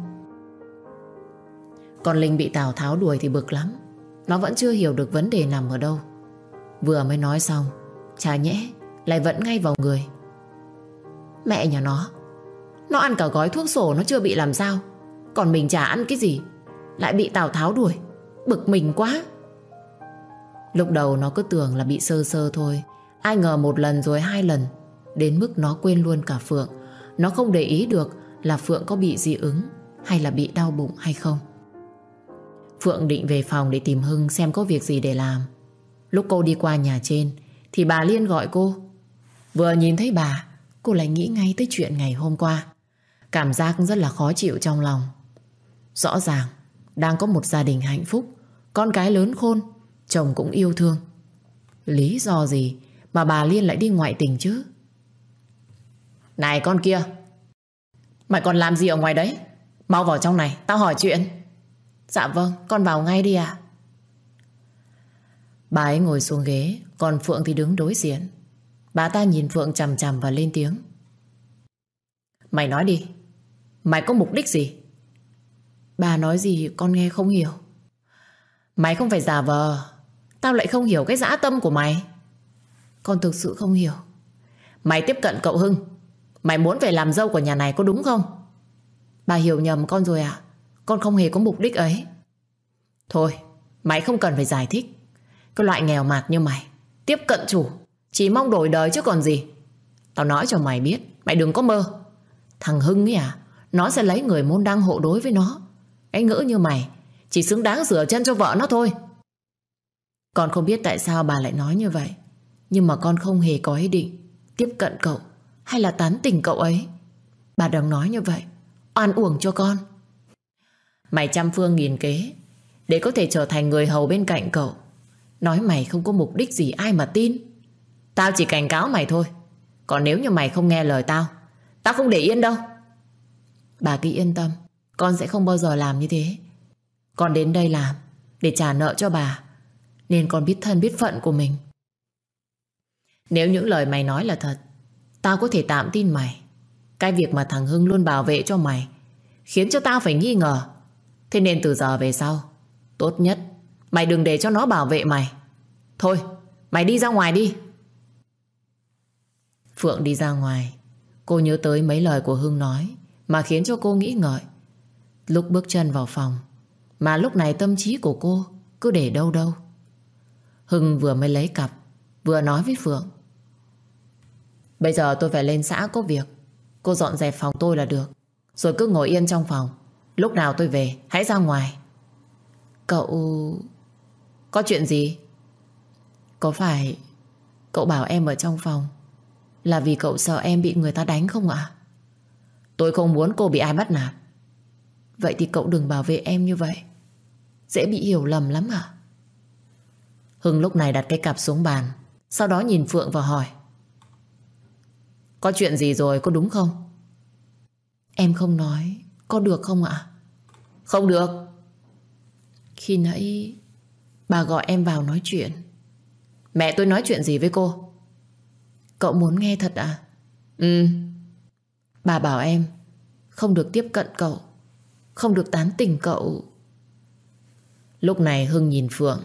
Còn Linh bị Tào Tháo đuổi thì bực lắm. Nó vẫn chưa hiểu được vấn đề nằm ở đâu. Vừa mới nói xong, chả nhẽ lại vẫn ngay vào người. Mẹ nhà nó ăn cả gói thuốc sổ nó chưa bị làm sao, còn mình chả ăn cái gì, lại bị Tào Tháo đuổi. Bực mình quá. Lúc đầu nó cứ tưởng là bị sơ sơ thôi, ai ngờ một lần rồi hai lần, đến mức nó quên luôn cả Phượng. Nó không để ý được là Phượng có bị dị ứng hay là bị đau bụng hay không. Phượng định về phòng để tìm Hưng xem có việc gì để làm. Lúc cô đi qua nhà trên thì bà Liên gọi cô. Vừa nhìn thấy bà, cô lại nghĩ ngay tới chuyện ngày hôm qua. Cảm giác rất là khó chịu trong lòng. Rõ ràng đang có một gia đình hạnh phúc, con cái lớn khôn, chồng cũng yêu thương. Lý do gì mà bà Liên lại đi ngoại tình chứ? Này con kia, mày còn làm gì ở ngoài đấy? Mau vào trong này, tao hỏi chuyện. Dạ vâng, con vào ngay đi ạ. Bà ấy ngồi xuống ghế, còn Phượng thì đứng đối diện. Bà ta nhìn Phượng chằm chằm và lên tiếng. Mày nói đi, mày có mục đích gì? Bà nói gì con nghe không hiểu. Mày không phải giả vờ, tao lại không hiểu cái dã tâm của mày. Con thực sự không hiểu. Mày tiếp cận cậu Hưng, mày muốn về làm dâu của nhà này có đúng không? Bà hiểu nhầm con rồi ạ. Con không hề có mục đích ấy. Thôi, mày không cần phải giải thích. Cái loại nghèo mạt như mày tiếp cận chủ chỉ mong đổi đời chứ còn gì. Tao nói cho mày biết, mày đừng có mơ. Thằng Hưng ấy à, nó sẽ lấy người môn đăng hộ đối với nó. Cái ngữ như mày chỉ xứng đáng rửa chân cho vợ nó thôi. Con không biết tại sao bà lại nói như vậy, nhưng mà con không hề có ý định tiếp cận cậu hay là tán tỉnh cậu ấy. Bà đừng nói như vậy, oan uổng cho con. Mày trăm phương nghìn kế để có thể trở thành người hầu bên cạnh cậu. Nói mày không có mục đích gì ai mà tin. Tao chỉ cảnh cáo mày thôi. Còn nếu như mày không nghe lời tao, tao không để yên đâu. Bà cứ yên tâm, con sẽ không bao giờ làm như thế. Con đến đây làm để trả nợ cho bà, nên con biết thân biết phận của mình. Nếu những lời mày nói là thật, tao có thể tạm tin mày. Cái việc mà thằng Hưng luôn bảo vệ cho mày khiến cho tao phải nghi ngờ. Thế nên từ giờ về sau, tốt nhất mày đừng để cho nó bảo vệ mày. Thôi, mày đi ra ngoài đi. Phượng đi ra ngoài. Cô nhớ tới mấy lời của Hưng nói mà khiến cho cô nghĩ ngợi. Lúc bước chân vào phòng, mà lúc này tâm trí của cô cứ để đâu đâu. Hưng vừa mới lấy cặp, vừa nói với Phượng. Bây giờ tôi phải lên xã có việc, cô dọn dẹp phòng tôi là được. Rồi cứ ngồi yên trong phòng, lúc nào tôi về hãy ra ngoài. Cậu... Có chuyện gì? Có phải cậu bảo em ở trong phòng là vì cậu sợ em bị người ta đánh không ạ? Tôi không muốn cô bị ai bắt nạt. Vậy thì cậu đừng bảo vệ em như vậy, dễ bị hiểu lầm lắm ạ. Hưng lúc này đặt cái cặp xuống bàn, sau đó nhìn Phượng và hỏi. Có chuyện gì rồi, có đúng không? Em không nói, có được không ạ? Không được. Khi nãy bà gọi em vào nói chuyện. Mẹ tôi nói chuyện gì với cô? Cậu muốn nghe thật à? Ừ. Bà bảo em không được tiếp cận cậu, không được tán tỉnh cậu. Lúc này Hưng nhìn Phượng.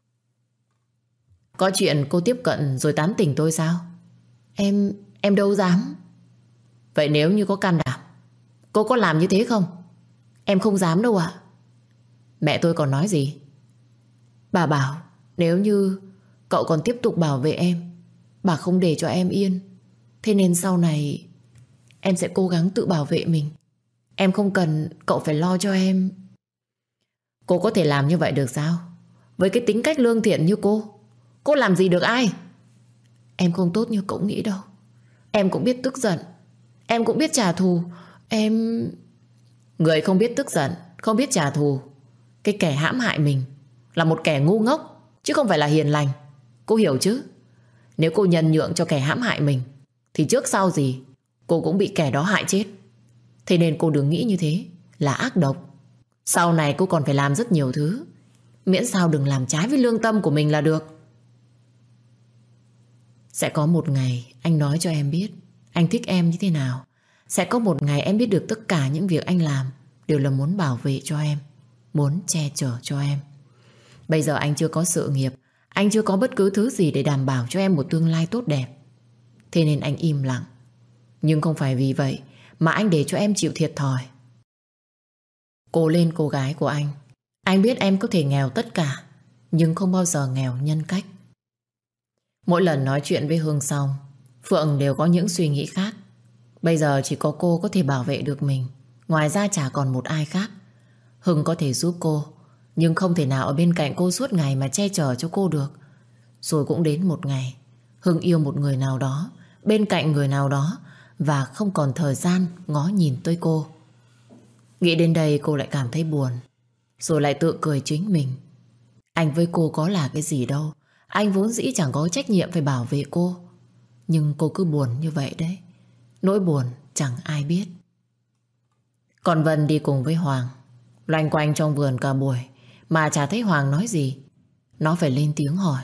Có chuyện cô tiếp cận rồi tán tỉnh tôi sao? Em đâu dám. Vậy nếu như có can đảm, cô có làm như thế không? Em không dám đâu ạ. Mẹ tôi còn nói gì? Bà bảo nếu như cậu còn tiếp tục bảo vệ em, bà không để cho em yên. Thế nên sau này em sẽ cố gắng tự bảo vệ mình. Em không cần cậu phải lo cho em. Cô có thể làm như vậy được sao? Với cái tính cách lương thiện như cô làm gì được ai? Em không tốt như cậu nghĩ đâu. Em cũng biết tức giận, em cũng biết trả thù. Người không biết tức giận, không biết trả thù, cái kẻ hãm hại mình là một kẻ ngu ngốc, chứ không phải là hiền lành. Cô hiểu chứ? Nếu cô nhân nhượng cho kẻ hãm hại mình thì trước sau gì cô cũng bị kẻ đó hại chết. Thế nên cô đừng nghĩ như thế là ác độc. Sau này cô còn phải làm rất nhiều thứ, miễn sao đừng làm trái với lương tâm của mình là được. Sẽ có một ngày anh nói cho em biết anh thích em như thế nào. Sẽ có một ngày em biết được tất cả những việc anh làm đều là muốn bảo vệ cho em, muốn che chở cho em. Bây giờ anh chưa có sự nghiệp, anh chưa có bất cứ thứ gì để đảm bảo cho em một tương lai tốt đẹp. Thế nên anh im lặng. Nhưng không phải vì vậy mà anh để cho em chịu thiệt thòi. Cố lên cô gái của anh. Anh biết em có thể nghèo tất cả, nhưng không bao giờ nghèo nhân cách. Mỗi lần nói chuyện với Hương xong, Phượng đều có những suy nghĩ khác. Bây giờ chỉ có cô có thể bảo vệ được mình. Ngoài ra chả còn một ai khác. Hưng có thể giúp cô, nhưng không thể nào ở bên cạnh cô suốt ngày mà che chở cho cô được. Rồi cũng đến một ngày Hưng yêu một người nào đó, bên cạnh người nào đó, và không còn thời gian ngó nhìn tới cô. Nghĩ đến đây cô lại cảm thấy buồn, rồi lại tự cười chính mình. Anh với cô có là cái gì đâu. Anh vốn dĩ chẳng có trách nhiệm phải bảo vệ cô. Nhưng cô cứ buồn như vậy đấy. Nỗi buồn chẳng ai biết. Còn Vân đi cùng với Hoàng, loanh quanh trong vườn cả buổi mà chả thấy Hoàng nói gì. Nó phải lên tiếng hỏi.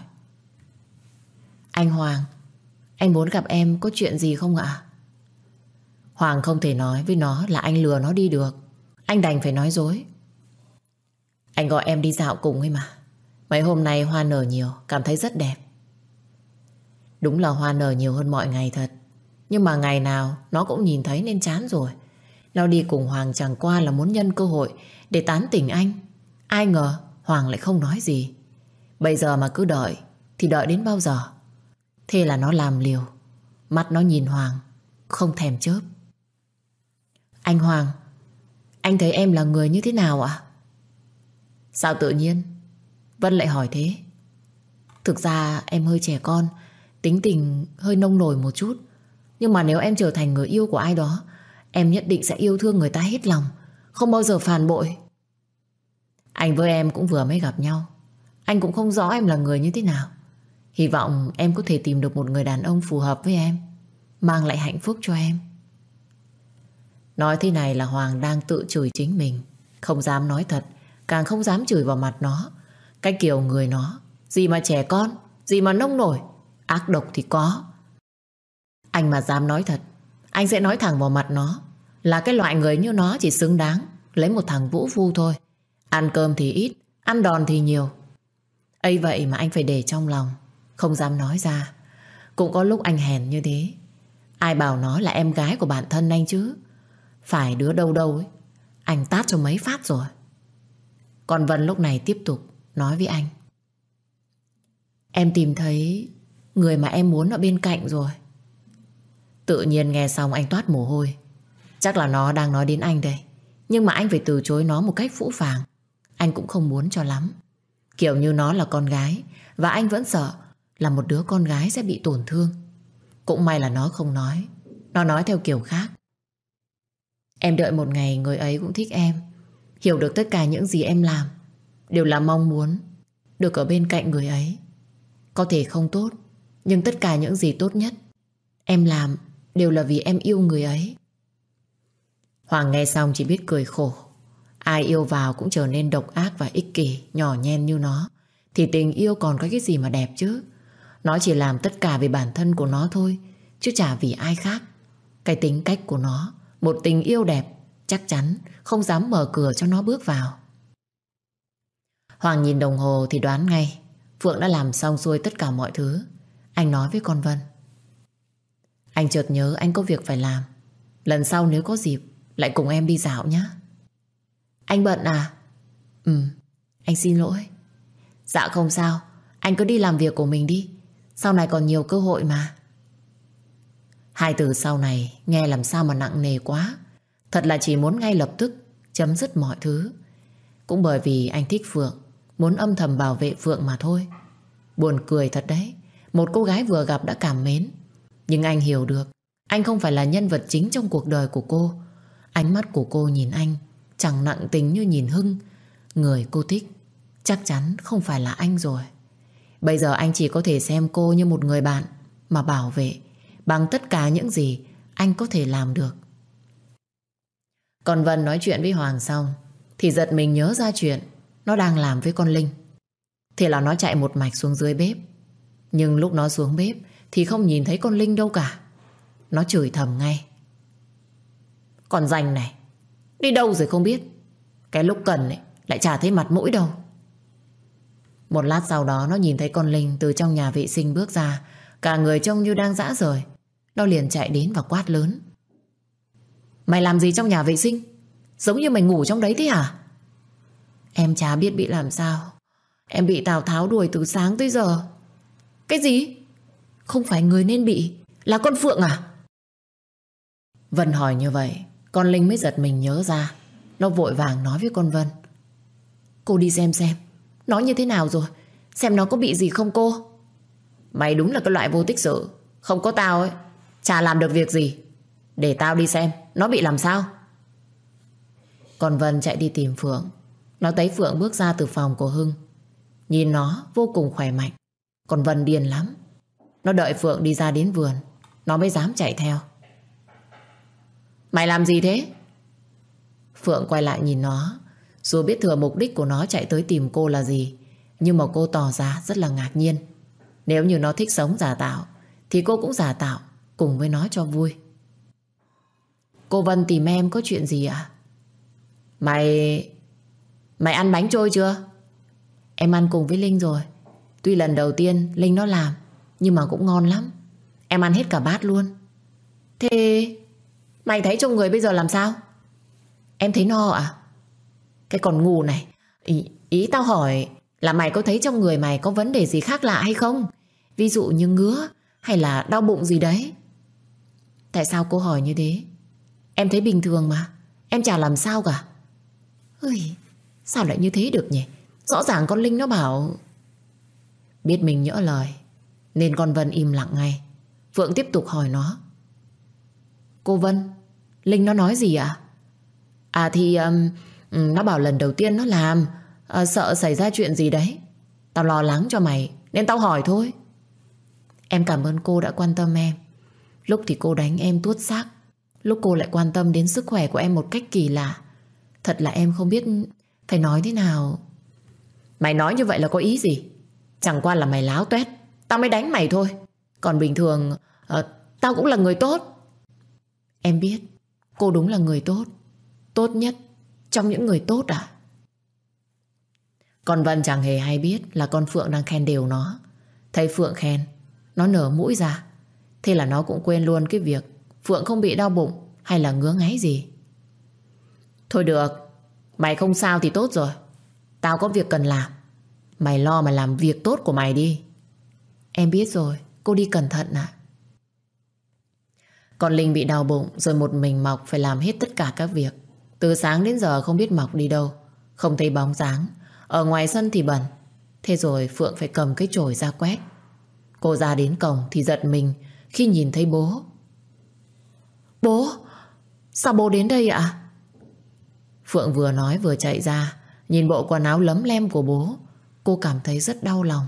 Anh Hoàng, anh muốn gặp em có chuyện gì không ạ? Hoàng không thể nói với nó là anh lừa nó đi được. Anh đành phải nói dối. Anh gọi em đi dạo cùng ấy mà. Mấy hôm nay hoa nở nhiều, cảm thấy rất đẹp. Đúng là hoa nở nhiều hơn mọi ngày thật. Nhưng mà ngày nào nó cũng nhìn thấy nên chán rồi. Nó đi cùng Hoàng chẳng qua là muốn nhân cơ hội để tán tỉnh anh. Ai ngờ Hoàng lại không nói gì. Bây giờ mà cứ đợi thì đợi đến bao giờ? Thế là nó làm liều. Mắt nó nhìn Hoàng, không thèm chớp. Anh Hoàng, anh thấy em là người như thế nào ạ? Sao tự nhiên Vân lại hỏi thế? Thực ra em hơi trẻ con, tính tình hơi nông nổi một chút. Nhưng mà nếu em trở thành người yêu của ai đó, em nhất định sẽ yêu thương người ta hết lòng, không bao giờ phản bội. Anh với em cũng vừa mới gặp nhau. Anh cũng không rõ em là người như thế nào. Hy vọng em có thể tìm được một người đàn ông phù hợp với em, mang lại hạnh phúc cho em. Nói thế này là Hoàng đang tự chửi chính mình. Không dám nói thật, càng không dám chửi vào mặt nó. Cái kiểu người nó, gì mà trẻ con, gì mà nông nổi, ác độc thì có. Anh mà dám nói thật, anh sẽ nói thẳng vào mặt nó là cái loại người như nó chỉ xứng đáng lấy một thằng vũ phu thôi. Ăn cơm thì ít, ăn đòn thì nhiều. Ấy vậy mà anh phải để trong lòng, không dám nói ra. Cũng có lúc anh hèn như thế. Ai bảo nó là em gái của bạn thân anh chứ. Phải đứa đâu đâu ấy, anh tát cho mấy phát rồi. Còn Vân lúc này tiếp tục nói với anh. Em tìm thấy người mà em muốn ở bên cạnh rồi. Tự nhiên nghe xong anh toát mồ hôi. Chắc là nó đang nói đến anh đây. Nhưng mà anh phải từ chối nó một cách phũ phàng. Anh cũng không muốn cho lắm. Kiểu như nó là con gái, và anh vẫn sợ là một đứa con gái sẽ bị tổn thương. Cũng may là nó không nói. Nó nói theo kiểu khác. Em đợi một ngày người ấy cũng thích em, hiểu được tất cả những gì em làm, đều là mong muốn được ở bên cạnh người ấy. Có thể không tốt, nhưng tất cả những gì tốt nhất em làm đều là vì em yêu người ấy. Hoàng nghe xong chỉ biết cười khổ. Ai yêu vào cũng trở nên độc ác và ích kỷ, nhỏ nhen như nó, thì tình yêu còn có cái gì mà đẹp chứ. Nó chỉ làm tất cả vì bản thân của nó thôi, chứ chả vì ai khác. Cái tính cách của nó, một tình yêu đẹp, chắc chắn không dám mở cửa cho nó bước vào. Hoàng nhìn đồng hồ thì đoán ngay Phượng đã làm xong xuôi tất cả mọi thứ. Anh nói với con Vân. Anh chợt nhớ anh có việc phải làm. Lần sau nếu có dịp lại cùng em đi dạo nhé. Anh bận à? Anh xin lỗi. Dạ không sao, anh cứ đi làm việc của mình đi. Sau này còn nhiều cơ hội mà. Hai từ sau này nghe làm sao mà nặng nề quá. Thật là chỉ muốn ngay lập tức chấm dứt mọi thứ. Cũng bởi vì anh thích Phượng, muốn âm thầm bảo vệ Phượng mà thôi. Buồn cười thật đấy. Một cô gái vừa gặp đã cảm mến. Nhưng anh hiểu được anh không phải là nhân vật chính trong cuộc đời của cô. Ánh mắt của cô nhìn anh chẳng nặng tình như nhìn Hưng. Người cô thích chắc chắn không phải là anh rồi. Bây giờ anh chỉ có thể xem cô như một người bạn mà bảo vệ bằng tất cả những gì anh có thể làm được. Còn Vân nói chuyện với Hoàng xong thì giật mình nhớ ra chuyện nó đang làm với con Linh. Thế là nó chạy một mạch xuống dưới bếp. Nhưng lúc nó xuống bếp thì không nhìn thấy con Linh đâu cả. Nó chửi thầm ngay. Con ranh này, đi đâu rồi không biết. Cái lúc cần ấy, lại chả thấy mặt mũi đâu. Một lát sau đó nó nhìn thấy con Linh từ trong nhà vệ sinh bước ra, cả người trông như đang rã rời. Nó liền chạy đến và quát lớn. Mày làm gì trong nhà vệ sinh? Giống như mày ngủ trong đấy thế hả? Em chả biết bị làm sao. Em bị Tào Tháo đuổi từ sáng tới giờ. Cái gì? Không phải người nên bị, là con Phượng à? Vân hỏi như vậy, con Linh mới giật mình nhớ ra. Nó vội vàng nói với con Vân. Cô đi xem nó như thế nào rồi, xem nó có bị gì không cô. Mày đúng là cái loại vô tích sự. Không có tao ấy, chả làm được việc gì. Để tao đi xem nó bị làm sao. Còn Vân chạy đi tìm Phượng. Nó thấy Phượng bước ra từ phòng của Hưng. Nhìn nó vô cùng khỏe mạnh. Còn Vân điên lắm. Nó đợi Phượng đi ra đến vườn, nó mới dám chạy theo. Mày làm gì thế? Phượng quay lại nhìn nó. Dù biết thừa mục đích của nó chạy tới tìm cô là gì, nhưng mà cô tỏ ra rất là ngạc nhiên. Nếu như nó thích sống giả tạo thì cô cũng giả tạo cùng với nó cho vui. Cô Vân tìm em có chuyện gì ạ? Mày ăn bánh trôi chưa? Em ăn cùng với Linh rồi. Tuy lần đầu tiên Linh nó làm, nhưng mà cũng ngon lắm. Em ăn hết cả bát luôn. Thế mày thấy trong người bây giờ làm sao? Em thấy no à? Cái con ngu này. Ý tao hỏi là mày có thấy trong người mày có vấn đề gì khác lạ hay không? Ví dụ như ngứa hay là đau bụng gì đấy. Tại sao cô hỏi như thế? Em thấy bình thường mà. Em chả làm sao cả. Ôi, sao lại như thế được nhỉ? Rõ ràng con Linh nó bảo. Biết mình nhỡ lời nên con Vân im lặng ngay. Phượng tiếp tục hỏi nó. Cô Vân, Linh nó nói gì ạ? À thì nó bảo lần đầu tiên nó làm, sợ xảy ra chuyện gì đấy. Tao lo lắng cho mày nên tao hỏi thôi. Em cảm ơn cô đã quan tâm em. Lúc thì cô đánh em tuốt xác, lúc cô lại quan tâm đến sức khỏe của em một cách kỳ lạ. Thật là em không biết phải nói thế nào. Mày nói như vậy là có ý gì? Chẳng qua là mày láo tuét, tao mới đánh mày thôi. Còn bình thường tao cũng là người tốt. Em biết cô đúng là người tốt, tốt nhất trong những người tốt à? Con Vân chẳng hề hay biết là con Phượng đang khen đều nó. Thấy Phượng khen, nó nở mũi ra. Thế là nó cũng quên luôn cái việc Phượng không bị đau bụng hay là ngứa ngáy gì. Thôi được, mày không sao thì tốt rồi. Tao có việc cần làm. Mày lo mà làm việc tốt của mày đi. Em biết rồi, cô đi cẩn thận ạ. Còn Linh bị đau bụng rồi một mình Mộc phải làm hết tất cả các việc. Từ sáng đến giờ không biết Mộc đi đâu, không thấy bóng dáng. Ở ngoài sân thì bẩn. Thế rồi Phượng phải cầm cái chổi ra quét. Cô ra đến cổng thì giật mình khi nhìn thấy bố. Bố? Sao bố đến đây ạ? Phượng vừa nói vừa chạy ra. Nhìn bộ quần áo lấm lem của bố, cô cảm thấy rất đau lòng.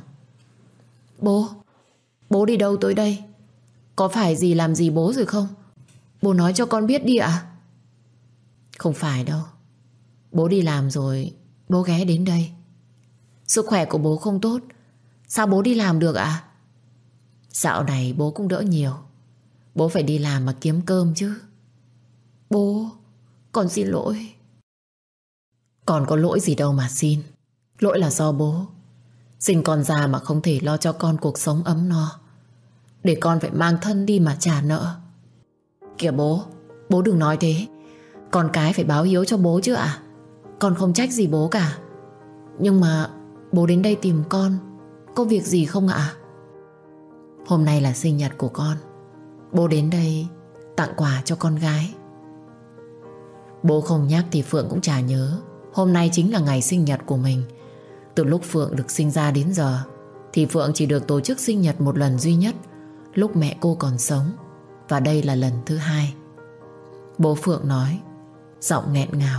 Bố đi đâu tới đây? Có phải gì làm gì bố rồi không? Bố nói cho con biết đi ạ. Không phải đâu. Bố đi làm rồi bố ghé đến đây. Sức khỏe của bố không tốt, sao bố đi làm được ạ? Dạo này bố cũng đỡ nhiều. Bố phải đi làm mà kiếm cơm chứ. Bố, con xin lỗi. Con có lỗi gì đâu mà xin. Lỗi là do bố. Sinh con ra mà không thể lo cho con cuộc sống ấm no, để con phải mang thân đi mà trả nợ. Kìa bố đừng nói thế. Con cái phải báo hiếu cho bố chứ ạ. Con không trách gì bố cả. Nhưng mà bố đến đây tìm con có việc gì không ạ? Hôm nay là sinh nhật của con. Bố đến đây tặng quà cho con gái. Bố không nhắc thì Phượng cũng chả nhớ hôm nay chính là ngày sinh nhật của mình. Từ lúc Phượng được sinh ra đến giờ thì Phượng chỉ được tổ chức sinh nhật một lần duy nhất, lúc mẹ cô còn sống. Và đây là lần thứ 2. Bố Phượng nói, giọng nghẹn ngào.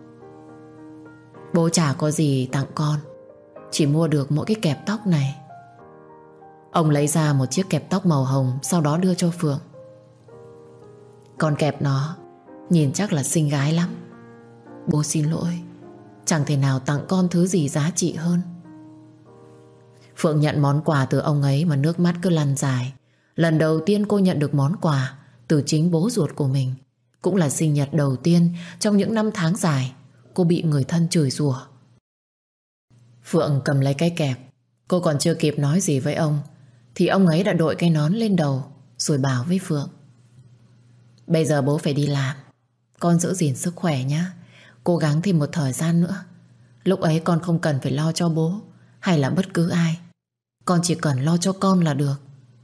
Bố chả có gì tặng con, chỉ mua được mỗi cái kẹp tóc này. Ông lấy ra một chiếc kẹp tóc màu hồng, sau đó đưa cho Phượng. Con kẹp nó, nhìn chắc là xinh gái lắm. Bố xin lỗi, chẳng thể nào tặng con thứ gì giá trị hơn. Phượng nhận món quà từ ông ấy mà nước mắt cứ lăn dài. Lần đầu tiên cô nhận được món quà từ chính bố ruột của mình. Cũng là sinh nhật đầu tiên trong những năm tháng dài cô bị người thân chửi rủa. Phượng cầm lấy cái kẹp. Cô còn chưa kịp nói gì với ông thì ông ấy đã đội cái nón lên đầu rồi bảo với Phượng: Bây giờ bố phải đi làm, Con giữ gìn sức khỏe nhá. Cố gắng thêm một thời gian nữa. Lúc ấy con không cần phải lo cho bố hay là bất cứ ai. Con chỉ cần lo cho con là được.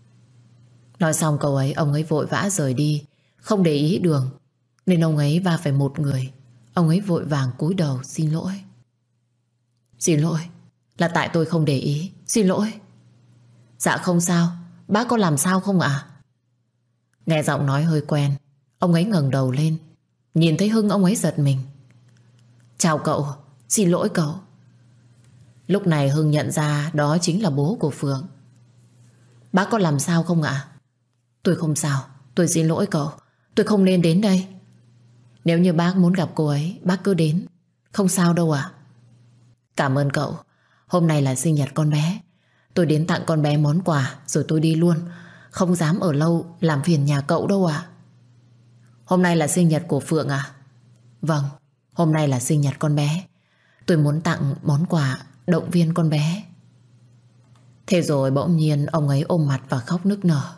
Nói xong câu ấy, ông ấy vội vã rời đi, không để ý đường, nên ông ấy va phải một người. Ông ấy vội vàng cúi đầu xin lỗi. Xin lỗi, là tại tôi không để ý. Xin lỗi. Dạ không sao. Bác có làm sao không ạ? Nghe giọng nói hơi quen, ông ấy ngẩng đầu lên. Nhìn thấy Hưng, ông ấy giật mình. Chào cậu, xin lỗi cậu. Lúc này Hưng nhận ra đó chính là bố của Phượng. Bác có làm sao không ạ? Tôi không sao, tôi xin lỗi cậu. Tôi không nên đến đây. Nếu như bác muốn gặp cô ấy, bác cứ đến. Không sao đâu ạ. Cảm ơn cậu. Hôm nay là sinh nhật con bé. Tôi đến tặng con bé món quà rồi tôi đi luôn. Không dám ở lâu làm phiền nhà cậu đâu ạ. Hôm nay là sinh nhật của Phượng à? Vâng, hôm nay là sinh nhật con bé. Tôi muốn tặng món quà động viên con bé. Thế rồi bỗng nhiên ông ấy ôm mặt và khóc nức nở.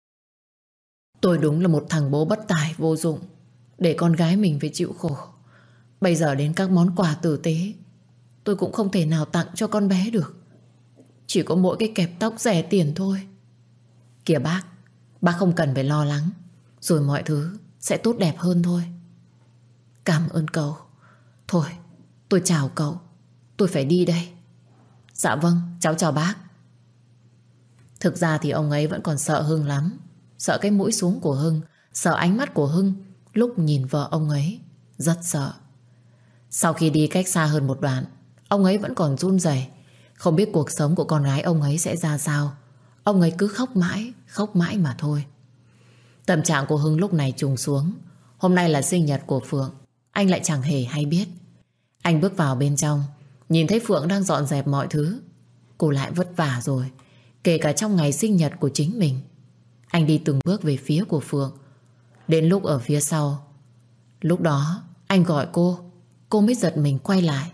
Tôi đúng là một thằng bố bất tài vô dụng, để con gái mình phải chịu khổ. Bây giờ đến các món quà tử tế tôi cũng không thể nào tặng cho con bé được. Chỉ có mỗi cái kẹp tóc rẻ tiền thôi. Kìa bác không cần phải lo lắng. Rồi mọi thứ sẽ tốt đẹp hơn thôi. Cảm ơn cậu. Thôi, tôi chào cậu. Tôi phải đi đây. Dạ vâng, cháu chào bác. Thực ra thì ông ấy vẫn còn sợ Hưng lắm. Sợ cái mũi xuống của Hưng, sợ ánh mắt của Hưng lúc nhìn vợ ông ấy. Rất sợ. Sau khi đi cách xa hơn một đoạn, ông ấy vẫn còn run rẩy, không biết cuộc sống của con gái ông ấy sẽ ra sao. Ông ấy cứ khóc mãi mà thôi. Tâm trạng của Hưng lúc này trùng xuống. Hôm nay là sinh nhật của Phượng, anh lại chẳng hề hay biết. Anh bước vào bên trong, nhìn thấy Phượng đang dọn dẹp mọi thứ. Cô lại vất vả rồi, kể cả trong ngày sinh nhật của chính mình. Anh đi từng bước về phía của Phượng. Đến lúc ở phía sau, lúc đó anh gọi cô mới giật mình quay lại.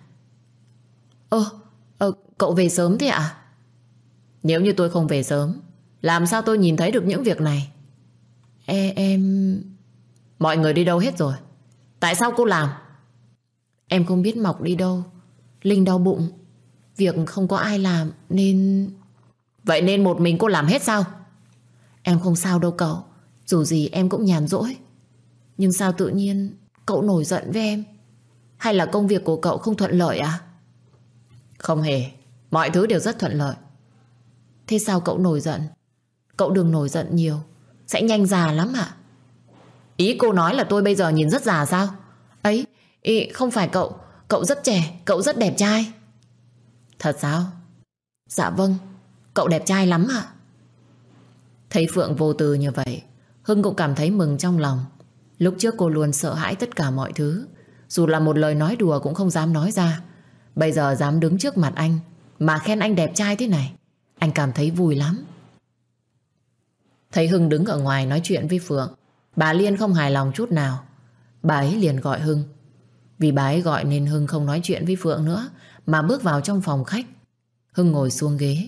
Cậu về sớm thế ạ? Nếu như tôi không về sớm, làm sao tôi nhìn thấy được những việc này? Em... Mọi người đi đâu hết rồi? Tại sao cô làm? Em không biết Mọc đi đâu. Linh đau bụng, việc không có ai làm nên... Vậy nên một mình cô làm hết sao? Em không sao đâu cậu. Dù gì em cũng nhàn rỗi. Nhưng sao tự nhiên cậu nổi giận với em? Hay là công việc của cậu không thuận lợi à? Không hề, mọi thứ đều rất thuận lợi. Thế sao cậu nổi giận? Cậu đừng nổi giận nhiều, sẽ nhanh già lắm ạ. Ý cô nói là tôi bây giờ nhìn rất già sao? Ấy, không phải cậu. Cậu rất trẻ, cậu rất đẹp trai. Thật sao? Dạ vâng, cậu đẹp trai lắm ạ. Thấy Phượng vô tư như vậy, Hưng cũng cảm thấy mừng trong lòng. Lúc trước cô luôn sợ hãi tất cả mọi thứ, dù là một lời nói đùa cũng không dám nói ra. Bây giờ dám đứng trước mặt anh mà khen anh đẹp trai thế này, anh cảm thấy vui lắm. Thấy Hưng đứng ở ngoài nói chuyện với Phượng, bà Liên không hài lòng chút nào. Bà ấy liền gọi Hưng. Vì bà ấy gọi nên Hưng không nói chuyện với Phượng nữa, mà bước vào trong phòng khách. Hưng ngồi xuống ghế.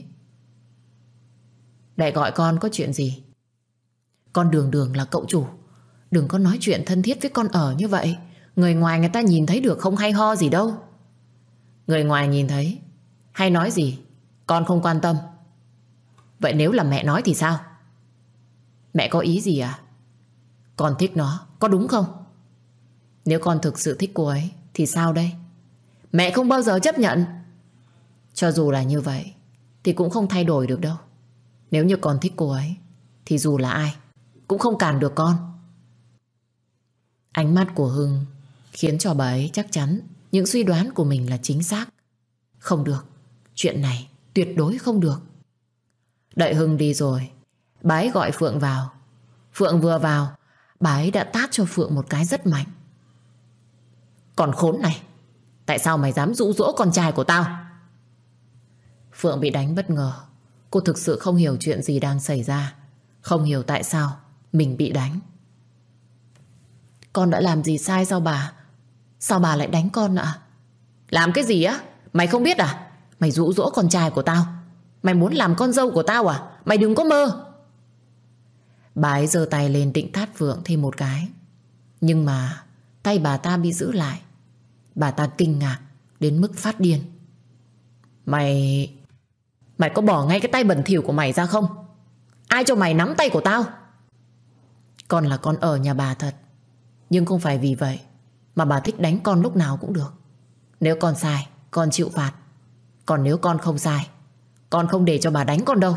Mẹ gọi con có chuyện gì? Con Đường là cậu chủ, đừng có nói chuyện thân thiết với con ở như vậy. Người ngoài người ta nhìn thấy được không hay ho gì đâu. Người ngoài nhìn thấy hay nói gì con không quan tâm. Vậy nếu là mẹ nói thì sao? Mẹ có ý gì à? Con thích nó, có đúng không? Nếu con thực sự thích cô ấy thì sao đây? Mẹ không bao giờ chấp nhận. Cho dù là như vậy thì cũng không thay đổi được đâu. Nếu như con thích cô ấy thì dù là ai cũng không cản được con. Ánh mắt của Hưng khiến cho bà ấy chắc chắn những suy đoán của mình là chính xác. Không được, chuyện này tuyệt đối không được. Đợi Hưng đi rồi, bà ấy gọi Phượng vào. Phượng vừa vào, bà ấy đã tát cho Phượng một cái rất mạnh. Còn khốn này, tại sao mày dám dụ dỗ con trai của tao? Phượng bị đánh bất ngờ. Cô thực sự không hiểu chuyện gì đang xảy ra, không hiểu tại sao mình bị đánh. Con đã làm gì sai sao bà? Sao bà lại đánh con ạ? Làm cái gì á? Mày không biết à? Mày dụ dỗ con trai của tao. Mày muốn làm con dâu của tao à? Mày đừng có mơ. Bà ấy giơ tay lên định tát Phượng thêm một cái. Nhưng mà tay bà ta bị giữ lại. Bà ta kinh ngạc đến mức phát điên. Mày có bỏ ngay cái tay bẩn thỉu của mày ra không? Ai cho mày nắm tay của tao? Con là con ở nhà bà thật, nhưng không phải vì vậy mà bà thích đánh con lúc nào cũng được. Nếu con sai, con chịu phạt. Còn nếu con không sai, con không để cho bà đánh con đâu.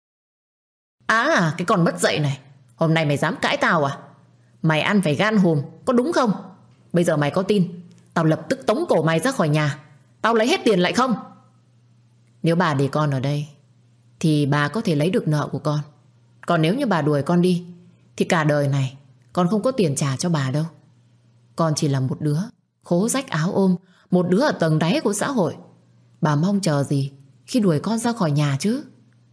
À, cái con mất dạy này, hôm nay mày dám cãi tao à? Mày ăn phải gan hùm, có đúng không? Bây giờ mày có tin tao lập tức tống cổ mày ra khỏi nhà, tao lấy hết tiền lại không? Nếu bà để con ở đây thì bà có thể lấy được nợ của con. Còn nếu như bà đuổi con đi thì cả đời này con không có tiền trả cho bà đâu. Con chỉ là một đứa khố rách áo ôm, một đứa ở tầng đáy của xã hội. Bà mong chờ gì khi đuổi con ra khỏi nhà chứ?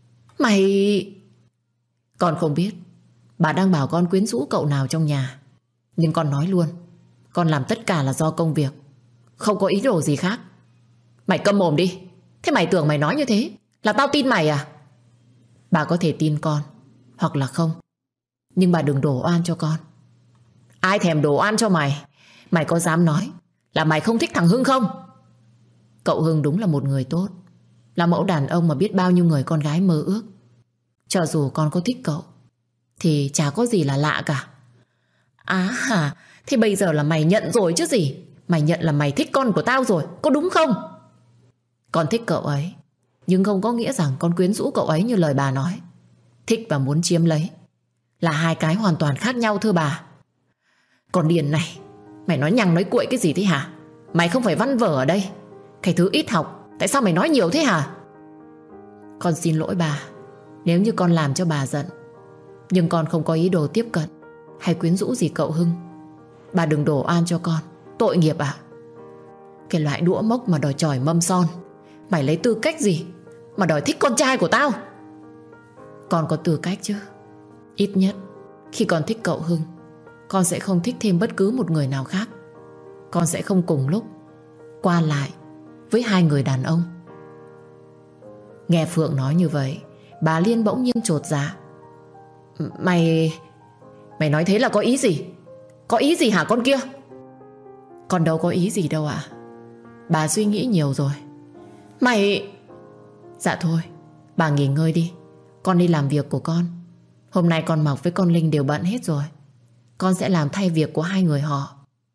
Con không biết bà đang bảo con quyến rũ cậu nào trong nhà, nhưng con nói luôn, con làm tất cả là do công việc, không có ý đồ gì khác. Mày câm mồm đi. Thế mày tưởng mày nói như thế là tao tin mày à? Bà có thể tin con hoặc là không, nhưng bà đừng đổ oan cho con. Ai thèm đổ oan cho mày? Mày có dám nói là mày không thích thằng Hưng không? Cậu Hưng đúng là một người tốt, là mẫu đàn ông mà biết bao nhiêu người con gái mơ ước. Cho dù con có thích cậu thì chả có gì là lạ cả. À hả? Thế bây giờ là mày nhận rồi chứ gì? Mày nhận là mày thích con của tao rồi, có đúng không? Con thích cậu ấy, nhưng không có nghĩa rằng con quyến rũ cậu ấy như lời bà nói. Thích và muốn chiếm lấy là hai cái hoàn toàn khác nhau thưa bà. Con điên này, mày nói nhằng nói cuội cái gì thế hả? Mày không phải văn vở ở đây, cái thứ ít học, tại sao mày nói nhiều thế hả? Con xin lỗi bà nếu như con làm cho bà giận, nhưng con không có ý đồ tiếp cận hay quyến rũ gì cậu Hưng. Bà đừng đổ oan cho con, tội nghiệp à? Cái loại đũa mốc mà đòi chỏi mâm son, mày lấy tư cách gì mà đòi thích con trai của tao? Con có tư cách chứ. Ít nhất khi con thích cậu Hưng, con sẽ không thích thêm bất cứ một người nào khác. Con sẽ không cùng lúc qua lại với hai người đàn ông. Nghe Phượng nói như vậy, bà Liên bỗng nhiên chột dạ. Mày nói thế là có ý gì? Có ý gì hả con kia? Con đâu có ý gì đâu ạ. Bà suy nghĩ nhiều rồi. Dạ thôi, bà nghỉ ngơi đi. Con đi làm việc của con. Hôm nay con Mọc với con Linh đều bận hết rồi. Con sẽ làm thay việc của hai người họ.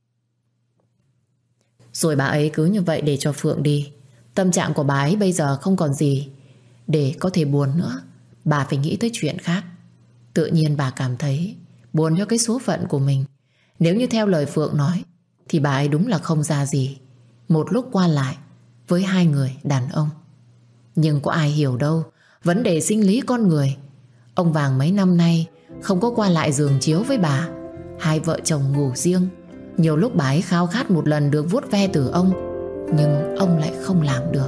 Rồi bà ấy cứ như vậy để cho Phượng đi. Tâm trạng của bà ấy bây giờ không còn gì để có thể buồn nữa. Bà phải nghĩ tới chuyện khác. Tự nhiên bà cảm thấy buồn cho cái số phận của mình. Nếu như theo lời Phượng nói thì bà ấy đúng là không ra gì một lúc qua lại với hai người đàn ông. Nhưng có ai hiểu đâu vấn đề sinh lý con người. Ông Vàng mấy năm nay không có qua lại giường chiếu với bà. Hai vợ chồng ngủ riêng. Nhiều lúc bà ấy khao khát một lần được vuốt ve từ ông, nhưng ông lại không làm được.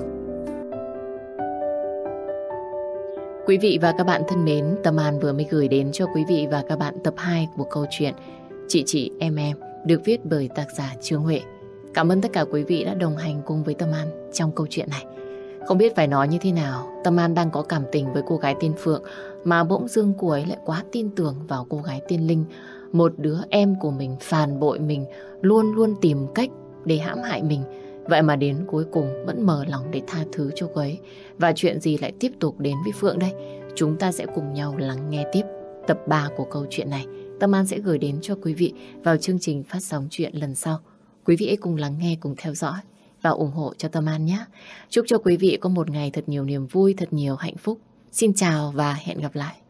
Quý vị và các bạn thân mến, Tâm An vừa mới gửi đến cho quý vị và các bạn tập 2 của câu chuyện Chị Em được viết bởi tác giả Trương Huệ. Cảm ơn tất cả quý vị đã đồng hành cùng với Tâm An trong câu chuyện này. Không biết phải nói như thế nào, Tâm An đang có cảm tình với cô gái tên Phượng, mà bỗng dưng cô ấy lại quá tin tưởng vào cô gái tên Linh. Một đứa em của mình phản bội mình, luôn luôn tìm cách để hãm hại mình. Vậy mà đến cuối cùng vẫn mở lòng để tha thứ cho cô ấy. Và chuyện gì lại tiếp tục đến với Phượng đây? Chúng ta sẽ cùng nhau lắng nghe tiếp tập 3 của câu chuyện này. Tâm An sẽ gửi đến cho quý vị vào chương trình phát sóng chuyện lần sau. Quý vị hãy cùng lắng nghe, cùng theo dõi và ủng hộ cho Tâm An nhé. Chúc cho quý vị có một ngày thật nhiều niềm vui, thật nhiều hạnh phúc. Xin chào và hẹn gặp lại.